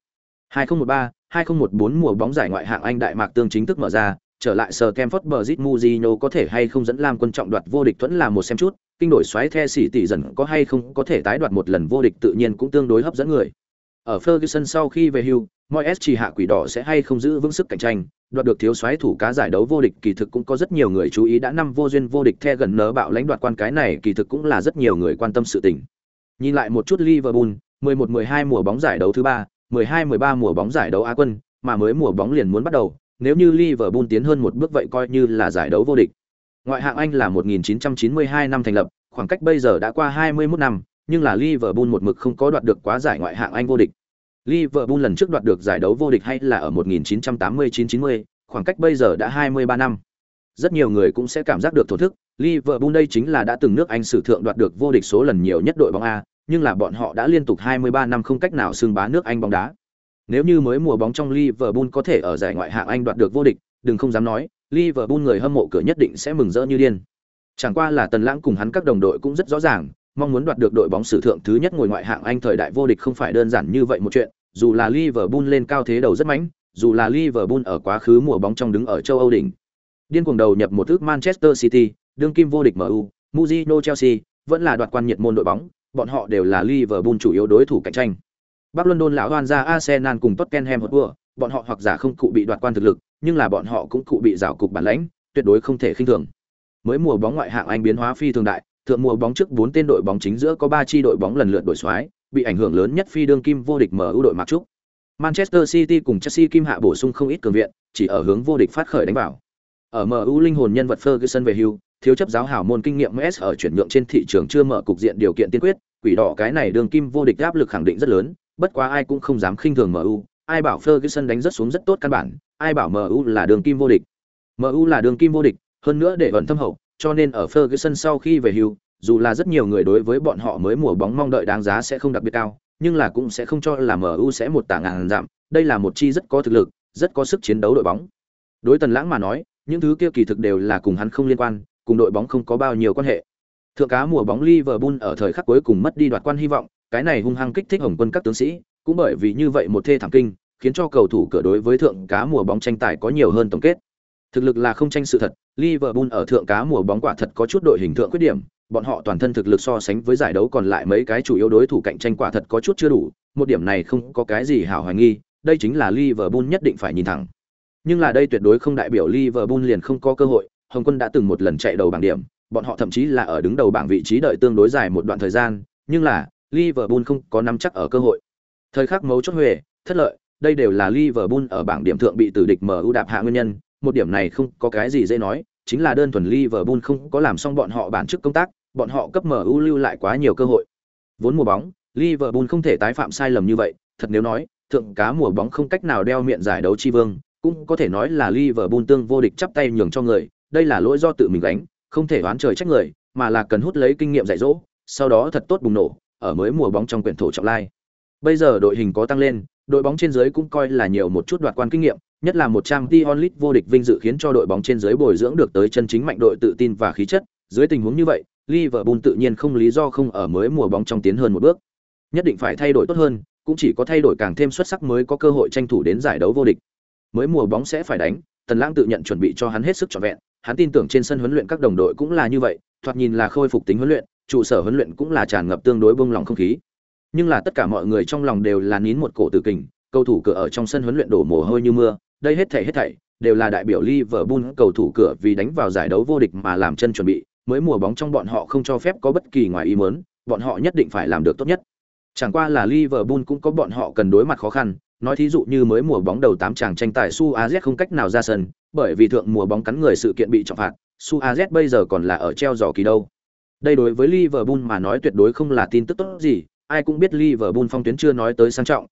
[SPEAKER 1] 2013-2014 mùa bóng giải ngoại hạng Anh Đại Mạc tương chính thức mở ra, trở lại Stamford Bridge Mourinho có thể hay không dẫn Lam quân trọng đoạt vô địch vẫn là một xem chút, kinh đổi xoáy The City dần có hay không có thể tái đoạt một lần vô địch tự nhiên cũng tương đối hấp dẫn người. Ở Ferguson sau khi về hưu, Moyes chỉ hạ quỷ đỏ sẽ hay không giữ vững sức cạnh tranh, đoạt được thiếu soái thủ cá giải đấu vô địch kỳ thực cũng có rất nhiều người chú ý đã năm vô duyên vô địch The gần nớ bạo lãnh đoạt quan cái này kỳ thực cũng là rất nhiều người quan tâm sự tình. Nhìn lại một chút Liverpool, 11-12 mùa bóng giải đấu thứ 3, 12-13 mùa bóng giải đấu Á quân, mà mới mùa bóng liền muốn bắt đầu, nếu như Liverpool tiến hơn một bước vậy coi như là giải đấu vô địch. Ngoại hạng Anh là 1992 năm thành lập, khoảng cách bây giờ đã qua 21 năm, nhưng là Liverpool một mực không có đoạt được quá giải ngoại hạng Anh vô địch. Liverpool lần trước đoạt được giải đấu vô địch hay là ở 1989-90, khoảng cách bây giờ đã 23 năm. Rất nhiều người cũng sẽ cảm giác được thổ thức, Liverpool đây chính là đã từng nước Anh sử thượng đoạt được vô địch số lần nhiều nhất đội bóng A, nhưng là bọn họ đã liên tục 23 năm không cách nào xưng bá nước Anh bóng đá. Nếu như mới mùa bóng trong Liverpool có thể ở giải ngoại hạng Anh đoạt được vô địch, đừng không dám nói, Liverpool người hâm mộ cửa nhất định sẽ mừng rỡ như điên. Chẳng qua là Tần Lãng cùng hắn các đồng đội cũng rất rõ ràng, mong muốn đoạt được đội bóng sử thượng thứ nhất ngồi ngoại hạng Anh thời đại vô địch không phải đơn giản như vậy một chuyện, dù là Liverpool lên cao thế đầu rất mạnh, dù là Liverpool ở quá khứ mùa bóng trong đứng ở châu Âu đỉnh. Điên cuồng đầu nhập một ước Manchester City, đương kim vô địch MU, Mourinho Chelsea, vẫn là đoạt quan nhiệt môn đội bóng, bọn họ đều là Liverpool chủ yếu đối thủ cạnh tranh. Bắc London lão hoan gia Arsenal cùng Tottenham Hotspur, bọn họ hoặc giả không cụ bị đoạt quan thực lực, nhưng là bọn họ cũng cụ bị rào cục bản lãnh, tuyệt đối không thể khinh thường. Mới mùa bóng ngoại hạng Anh biến hóa phi thường đại, thượng mùa bóng trước 4 tên đội bóng chính giữa có 3 chi đội bóng lần lượt đổi soái, bị ảnh hưởng lớn nhất phi đương kim vô địch MU đội mặc trúc. Manchester City cùng Chelsea kim hạ bổ sung không ít cường viện, chỉ ở hướng vô địch phát khởi đánh vào. Ở MU linh hồn nhân vật Ferguson về hưu, thiếu chấp giáo hảo môn kinh nghiệm MS ở chuyển nhượng trên thị trường chưa mở cục diện điều kiện tiên quyết, quỷ đỏ cái này đường kim vô địch áp lực khẳng định rất lớn, bất quá ai cũng không dám khinh thường MU, ai bảo Ferguson đánh rất xuống rất tốt căn bản, ai bảo MU là đường kim vô địch. MU là đường kim vô địch, hơn nữa để ẩn thâm hậu, cho nên ở Ferguson sau khi về hưu, dù là rất nhiều người đối với bọn họ mới mùa bóng mong đợi đáng giá sẽ không đặc biệt cao, nhưng là cũng sẽ không cho là MU sẽ một tả ngàn giảm, đây là một chi rất có thực lực, rất có sức chiến đấu đội bóng. Đối Tần Lãng mà nói, những thứ kia kỳ thực đều là cùng hắn không liên quan, cùng đội bóng không có bao nhiêu quan hệ. Thượng cá mùa bóng Liverpool ở thời khắc cuối cùng mất đi đoạt quan hy vọng, cái này hung hăng kích thích Hồng Quân các tướng sĩ, cũng bởi vì như vậy một thê thảm kinh, khiến cho cầu thủ cửa đối với thượng cá mùa bóng tranh tài có nhiều hơn tổng kết. Thực lực là không tranh sự thật, Liverpool ở thượng cá mùa bóng quả thật có chút đội hình thượng khuyết điểm, bọn họ toàn thân thực lực so sánh với giải đấu còn lại mấy cái chủ yếu đối thủ cạnh tranh quả thật có chút chưa đủ, một điểm này không có cái gì hảo hoài nghi, đây chính là Liverpool nhất định phải nhìn thẳng. Nhưng là đây tuyệt đối không đại biểu Liverpool liền không có cơ hội, Hồng Quân đã từng một lần chạy đầu bảng điểm, bọn họ thậm chí là ở đứng đầu bảng vị trí đợi tương đối dài một đoạn thời gian, nhưng là Liverpool không có nắm chắc ở cơ hội. Thời khắc mấu chốt huề, thất lợi, đây đều là Liverpool ở bảng điểm thượng bị tử địch MU đạp hạ nguyên nhân, một điểm này không có cái gì dễ nói, chính là đơn thuần Liverpool không có làm xong bọn họ bản chức công tác, bọn họ cấp MU lưu lại quá nhiều cơ hội. Vốn mùa bóng, Liverpool không thể tái phạm sai lầm như vậy, thật nếu nói, thượng cá mùa bóng không cách nào đeo miệng giải đấu chi vương, cũng có thể nói là Liverpool tương vô địch chắp tay nhường cho người, đây là lỗi do tự mình gánh, không thể oán trời trách người, mà là cần hút lấy kinh nghiệm dạy dỗ, sau đó thật tốt bùng nổ, ở mới mùa bóng trong quyển thổ trọng lai. Bây giờ đội hình có tăng lên, đội bóng trên dưới cũng coi là nhiều một chút đoạt quan kinh nghiệm, nhất là một Champions League vô địch vinh dự khiến cho đội bóng trên dưới bồi dưỡng được tới chân chính mạnh đội tự tin và khí chất, dưới tình huống như vậy, Liverpool tự nhiên không lý do không ở mới mùa bóng trong tiến hơn một bước. Nhất định phải thay đổi tốt hơn, cũng chỉ có thay đổi càng thêm xuất sắc mới có cơ hội tranh thủ đến giải đấu vô địch. Mới mùa bóng sẽ phải đánh, Tần Lãng tự nhận chuẩn bị cho hắn hết sức trọn vẹn, hắn tin tưởng trên sân huấn luyện các đồng đội cũng là như vậy, thoạt nhìn là khôi phục tính huấn luyện, trụ sở huấn luyện cũng là tràn ngập tương đối bông lòng không khí. Nhưng là tất cả mọi người trong lòng đều là nín một cổ tử kình, cầu thủ cửa ở trong sân huấn luyện đổ mồ hôi như mưa, đây hết thảy đều là đại biểu Liverpool cầu thủ cửa vì đánh vào giải đấu vô địch mà làm chân chuẩn bị, mới mùa bóng trong bọn họ không cho phép có bất kỳ ngoài ý muốn, bọn họ nhất định phải làm được tốt nhất. Chẳng qua là Liverpool cũng có bọn họ cần đối mặt khó khăn, nói thí dụ như mới mùa bóng đầu 8 chàng tranh tài Su AZ không cách nào ra sân, bởi vì thượng mùa bóng cắn người sự kiện bị trọng phạt, Su AZ bây giờ còn là ở treo giò kỳ đâu. Đây đối với Liverpool mà nói tuyệt đối không là tin tức tốt gì, ai cũng biết Liverpool phong tuyến chưa nói tới sang trọng,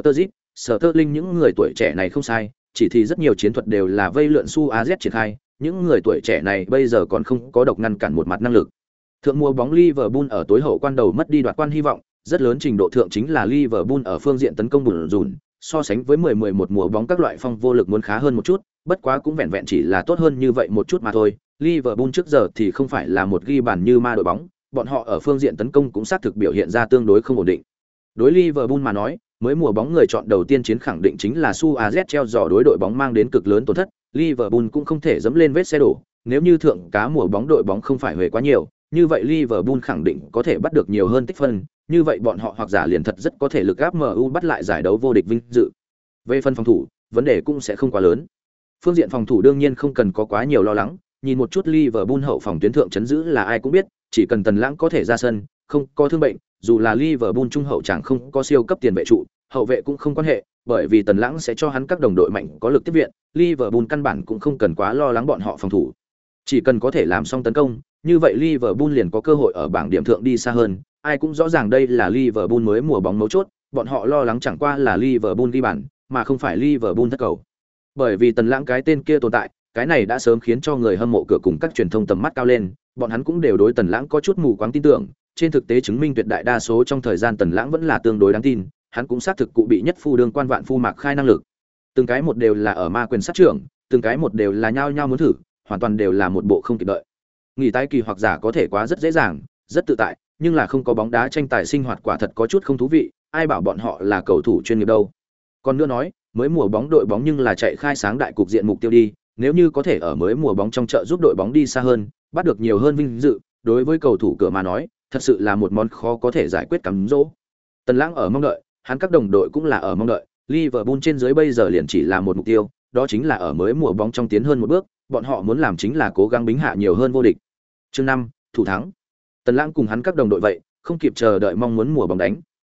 [SPEAKER 1] Sterling những người tuổi trẻ này không sai, chỉ thì rất nhiều chiến thuật đều là vây lượn Su AZ triển khai, những người tuổi trẻ này bây giờ còn không có độc ngăn cản một mặt năng lực. Thượng mùa bóng Liverpool ở tối hậu quan đầu mất đi đoạt quan hy vọng, rất lớn trình độ thượng chính là Liverpool ở phương diện tấn công bùn rùn, so sánh với 10-11 mùa bóng các loại phong vô lực muốn khá hơn một chút, bất quá cũng vẹn vẹn chỉ là tốt hơn như vậy một chút mà thôi. Liverpool trước giờ thì không phải là một ghi bàn như ma đội bóng, bọn họ ở phương diện tấn công cũng xác thực biểu hiện ra tương đối không ổn định. Đối Liverpool mà nói, mới mùa bóng người chọn đầu tiên chiến khẳng định chính là Su AZ treo giò đối đội bóng mang đến cực lớn tổn thất, Liverpool cũng không thể dẫm lên vết xe đổ, nếu như thượng cá mùa bóng đội bóng không phải huề quá nhiều, như vậy Liverpool khẳng định có thể bắt được nhiều hơn tích phân, như vậy bọn họ hoặc giả liền thật rất có thể lực áp MU bắt lại giải đấu vô địch vinh dự. Về phần phòng thủ, vấn đề cũng sẽ không quá lớn. Phương diện phòng thủ đương nhiên không cần có quá nhiều lo lắng, nhìn một chút Liverpool hậu phòng tuyến thượng chấn giữ là ai cũng biết, chỉ cần Tần Lãng có thể ra sân, không có thương bệnh, dù là Liverpool trung hậu chẳng không có siêu cấp tiền vệ trụ, hậu vệ cũng không quan hệ, bởi vì Tần Lãng sẽ cho hắn các đồng đội mạnh có lực tiếp viện, Liverpool căn bản cũng không cần quá lo lắng bọn họ phòng thủ. Chỉ cần có thể làm xong tấn công, như vậy Liverpool liền có cơ hội ở bảng điểm thượng đi xa hơn, ai cũng rõ ràng đây là Liverpool mới mùa bóng mấu chốt, bọn họ lo lắng chẳng qua là Liverpool ghi bàn, mà không phải Liverpool thất cầu. Bởi vì Tần Lãng cái tên kia tồn tại, cái này đã sớm khiến cho người hâm mộ cửa cùng các truyền thông tầm mắt cao lên, bọn hắn cũng đều đối Tần Lãng có chút mù quáng tin tưởng, trên thực tế chứng minh tuyệt đại đa số trong thời gian Tần Lãng vẫn là tương đối đáng tin, hắn cũng xác thực cụ bị nhất phu đương quan vạn phu mạc khai năng lực. Từng cái một đều là ở ma quyền sát trưởng, từng cái một đều là nhao nhao muốn thử, hoàn toàn đều là một bộ không kịp đợi. Nghỉ tái kỳ hoặc giả có thể quá rất dễ dàng, rất tự tại, nhưng là không có bóng đá tranh tài sinh hoạt quả thật có chút không thú vị, ai bảo bọn họ là cầu thủ chuyên nghiệp đâu. Còn nữa nói, mới mùa bóng đội bóng nhưng là chạy khai sáng đại cục diện mục tiêu đi, nếu như có thể ở mới mùa bóng trong chợ giúp đội bóng đi xa hơn, bắt được nhiều hơn vinh dự, đối với cầu thủ cửa mà nói, thật sự là một món khó có thể giải quyết cám dỗ. Tần Lãng ở mong đợi, hắn các đồng đội cũng là ở mong đợi, Liverpool trên dưới bây giờ liền chỉ là một mục tiêu, đó chính là ở mới mùa bóng trong tiến hơn một bước, bọn họ muốn làm chính là cố gắng bính hạ nhiều hơn vô địch. Chương 5, thủ thắng. Tần Lãng cùng hắn các đồng đội vậy, không kịp chờ đợi mong muốn mùa bóng đánh.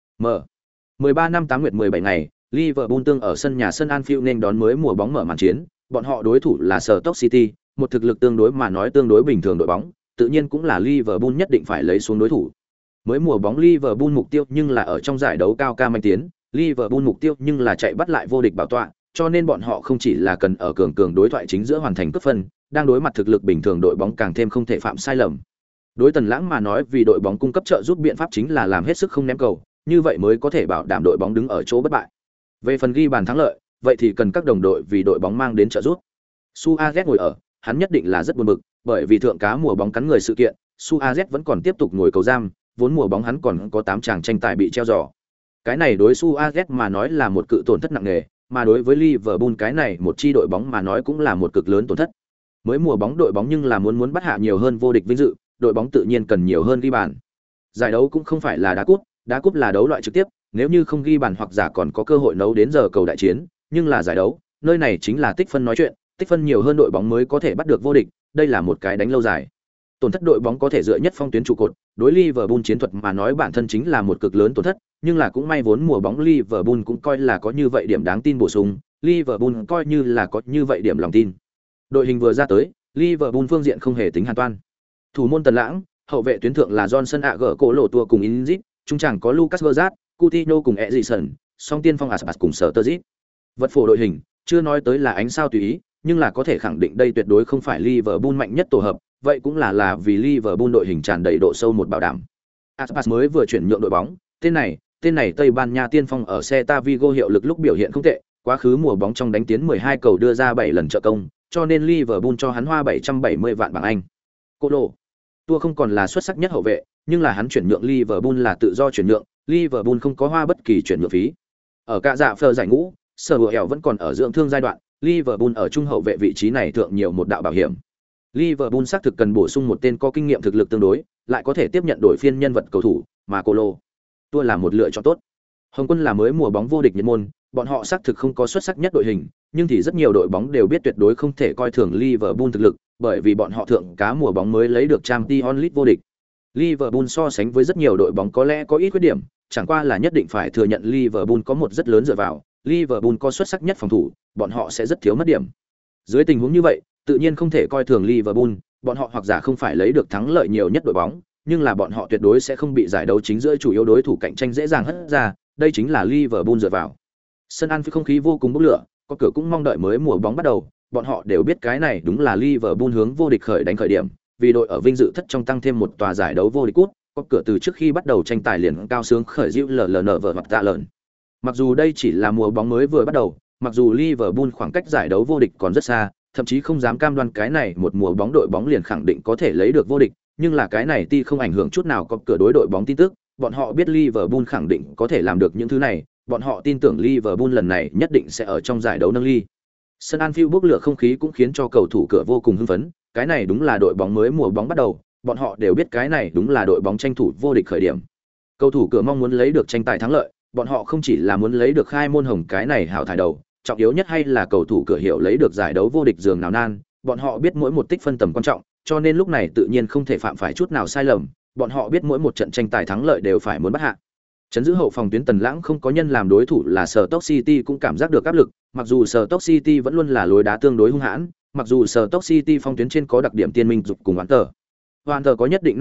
[SPEAKER 1] 13 năm 8 nguyệt 17 ngày, Liverpool tương ở sân nhà sân Anfield nên đón mới mùa bóng mở màn chiến, bọn họ đối thủ là Stoke City, một thực lực tương đối mà nói tương đối bình thường đội bóng, tự nhiên cũng là Liverpool nhất định phải lấy xuống đối thủ. Mới mùa bóng Liverpool mục tiêu nhưng là ở trong giải đấu cao ca manh tiến, Liverpool mục tiêu nhưng là chạy bắt lại vô địch bảo tọa, cho nên bọn họ không chỉ là cần ở cường đối thoại chính giữa hoàn thành cướp phân, đang đối mặt thực lực bình thường đội bóng càng thêm không thể phạm sai lầm. Đối Tần Lãng mà nói vì đội bóng cung cấp trợ giúp biện pháp chính là làm hết sức không ném cầu, như vậy mới có thể bảo đảm đội bóng đứng ở chỗ bất bại. Về phần ghi bàn thắng lợi, vậy thì cần các đồng đội vì đội bóng mang đến trợ giúp. Suarez ngồi ở, hắn nhất định là rất buồn bực, bởi vì thượng cá mùa bóng cắn người sự kiện, Suarez vẫn còn tiếp tục ngồi cầu giam, vốn mùa bóng hắn còn có 8 chàng tranh tài bị treo giò. Cái này đối Suarez mà nói là một cự tổn thất nặng nề, mà đối với Liverpool cái này một chi đội bóng mà nói cũng là một cực lớn tổn thất. Mới mùa bóng đội bóng nhưng là muốn bắt hạ nhiều hơn vô địch vinh dự, đội bóng tự nhiên cần nhiều hơn ghi bàn. Giải đấu cũng không phải là đá cúp là đấu loại trực tiếp, nếu như không ghi bàn hoặc giả còn có cơ hội nấu đến giờ cầu đại chiến, nhưng là giải đấu, nơi này chính là tích phân nói chuyện, tích phân nhiều hơn đội bóng mới có thể bắt được vô địch, đây là một cái đánh lâu dài. Tổn thất đội bóng có thể dựa nhất phong tuyến trụ cột, đối Liverpool chiến thuật mà nói bản thân chính là một cực lớn tổn thất, nhưng là cũng may vốn mùa bóng Liverpool cũng coi là có như vậy điểm đáng tin bổ sung, Liverpool coi như là có như vậy điểm lòng tin. Đội hình vừa ra tới, Liverpool phương diện không hề tính hàn toan. Thủ môn Tần Lãng, hậu vệ tuyến thượng là Johnson Agger cổ lộ tua cùng Inzit, trung trảng có Lucas Vazquez, Coutinho cùng Eriksen, song tiên phong Aspas cùng Sturridge. Vật phổ đội hình, chưa nói tới là ánh sao tùy ý, nhưng là có thể khẳng định đây tuyệt đối không phải Liverpool mạnh nhất tổ hợp, vậy cũng là vì Liverpool đội hình tràn đầy độ sâu một bảo đảm. Aspas mới vừa chuyển nhượng đội bóng, tên này Tây Ban Nha tiên phong ở Celta Vigo hiệu lực lúc biểu hiện không tệ, quá khứ mùa bóng trong đánh tiến 12 cầu đưa ra 7 lần trợ công, cho nên Liverpool cho hắn hoa 770 vạn bảng Anh. Colo Tua không còn là xuất sắc nhất hậu vệ, nhưng là hắn chuyển nhượng Liverpool là tự do chuyển nhượng, Liverpool không có hoa bất kỳ chuyển nhượng phí. Ở cả dạ phờ giải ngũ, Sở Hữu Ẻo vẫn còn ở dưỡng thương giai đoạn, Liverpool ở trung hậu vệ vị trí này thượng nhiều một đạo bảo hiểm. Liverpool xác thực cần bổ sung một tên có kinh nghiệm thực lực tương đối, lại có thể tiếp nhận đổi phiên nhân vật cầu thủ, mà Colo Tua là một lựa chọn tốt. Hồng Quân là mới mùa bóng vô địch nhiệt môn, bọn họ xác thực không có xuất sắc nhất đội hình, nhưng thì rất nhiều đội bóng đều biết tuyệt đối không thể coi thường Liverpool thực lực, bởi vì bọn họ thượng cá mùa bóng mới lấy được Champions League vô địch. Liverpool so sánh với rất nhiều đội bóng có lẽ có ít khuyết điểm, chẳng qua là nhất định phải thừa nhận Liverpool có một rất lớn dựa vào, Liverpool có xuất sắc nhất phòng thủ, bọn họ sẽ rất thiếu mất điểm. Dưới tình huống như vậy, tự nhiên không thể coi thường Liverpool, bọn họ hoặc giả không phải lấy được thắng lợi nhiều nhất đội bóng, nhưng là bọn họ tuyệt đối sẽ không bị giải đấu chính giữa chủ yếu đối thủ cạnh tranh dễ dàng hất ra, đây chính là Liverpool dựa vào. Sân Anfield không khí vô cùng bốc lửa, có cửa cũng mong đợi mới mùa bóng bắt đầu, bọn họ đều biết cái này đúng là Liverpool hướng vô địch khởi đánh khởi điểm, vì đội ở vinh dự thất trong tăng thêm một tòa giải đấu vô địch cúp, có cửa từ trước khi bắt đầu tranh tài liền cao sướng khởi dịu LLN vở mặt tạ lợn. Mặc dù đây chỉ là mùa bóng mới vừa bắt đầu, mặc dù Liverpool khoảng cách giải đấu vô địch còn rất xa, thậm chí không dám cam đoan cái này một mùa bóng đội bóng liền khẳng định có thể lấy được vô địch, nhưng là cái này không ảnh hưởng chút nào có cửa đối đội bóng tin tức, bọn họ biết Liverpool khẳng định có thể làm được những thứ này, bọn họ tin tưởng Liverpool lần này nhất định sẽ ở trong giải đấu nâng ly. Sân Anfield bốc lửa không khí cũng khiến cho cầu thủ cửa vô cùng hưng phấn, cái này đúng là đội bóng mới mùa bóng bắt đầu, bọn họ đều biết cái này đúng là đội bóng tranh thủ vô địch khởi điểm. Cầu thủ cửa mong muốn lấy được tranh tài thắng lợi, bọn họ không chỉ là muốn lấy được khai môn hồng cái này hảo thải đầu, trọng yếu nhất hay là cầu thủ cửa hiểu lấy được giải đấu vô địch giường nào nan, bọn họ biết mỗi một tích phân tầm quan trọng, cho nên lúc này tự nhiên không thể phạm phải chút nào sai lầm, bọn họ biết mỗi một trận tranh tài thắng lợi đều phải muốn bắt hạ. Chấn giữ hậu phòng tuyến Tần Lãng không có nhân làm đối thủ là Stoke City cũng cảm giác được áp lực, mặc dù Stoke City vẫn luôn là lối đá tương đối hung hãn, mặc dù Stoke City phong tuyến trên có đặc điểm tiên minh dục cùng Hoàn Tờ có nhất định năng lực,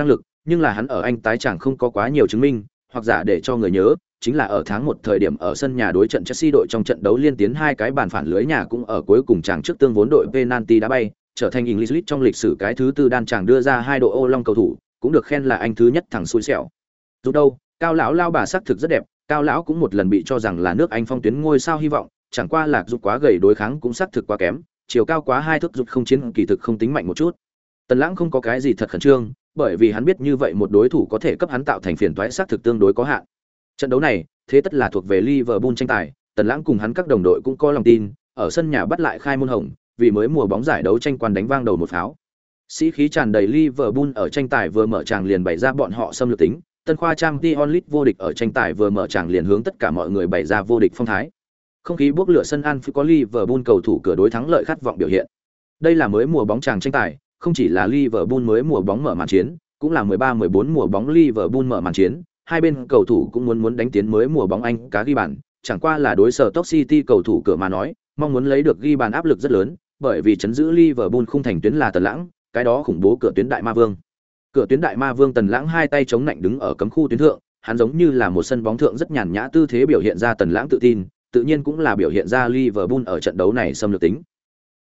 [SPEAKER 1] nhưng là hắn ở Anh tái chẳng không có quá nhiều chứng minh, hoặc giả để cho người nhớ, chính là ở tháng 1 thời điểm ở sân nhà đối trận Chelsea đội trong trận đấu liên tiến 2 cái bàn phản lưới nhà cũng ở cuối cùng chàng trước tương vốn đội penalty đá bay, trở thành English League trong lịch sử cái thứ tư đan chàng đưa ra 2 độ ô long cầu thủ, cũng được khen là anh thứ nhất thằng xui xẻo. Dù đâu, Cao lão lao bà sắc thực rất đẹp, Cao lão cũng một lần bị cho rằng là nước Anh phong tuyến ngôi sao hy vọng, chẳng qua là dục quá gầy đối kháng cũng sắc thực quá kém, chiều cao quá 2 thước dục không chiến kỳ thực không tính mạnh một chút. Tần Lãng không có cái gì thật khẩn trương, bởi vì hắn biết như vậy một đối thủ có thể cấp hắn tạo thành phiền toái sắc thực tương đối có hạn. Trận đấu này, thế tất là thuộc về Liverpool tranh tài, Tần Lãng cùng hắn các đồng đội cũng có lòng tin, ở sân nhà bắt lại khai môn hồng, vì mới mùa bóng giải đấu tranh quan đánh vang đầu một pháo. Sĩ khí tràn đầy Liverpool ở tranh tài vừa mở tràng liền bày ra bọn họ xâm lược tính, Tân khoa Champions League vô địch ở tranh tài vừa mở tràng liền hướng tất cả mọi người bày ra vô địch phong thái. Không khí bốc lửa sân Anfield có Liverpool cầu thủ cửa đối thắng lợi khát vọng biểu hiện. Đây là mới mùa bóng tràng tranh tài, không chỉ là Liverpool mới mùa bóng mở màn chiến, cũng là 13-14 mùa bóng Liverpool mở màn chiến, hai bên cầu thủ cũng muốn đánh tiến mới mùa bóng Anh cá ghi bàn, chẳng qua là đối sở Stoke City cầu thủ cửa mà nói, mong muốn lấy được ghi bàn áp lực rất lớn, bởi vì chấn giữ Liverpool khung thành tuyến là Tần Lãng, cái đó khủng bố cửa tuyến đại ma vương. Cửa tuyến đại ma vương Tần Lãng hai tay chống nạnh đứng ở cấm khu tuyến thượng, hắn giống như là một sân bóng thượng rất nhàn nhã tư thế biểu hiện ra Tần Lãng tự tin, tự nhiên cũng là biểu hiện ra Liverpool ở trận đấu này xâm lược tính.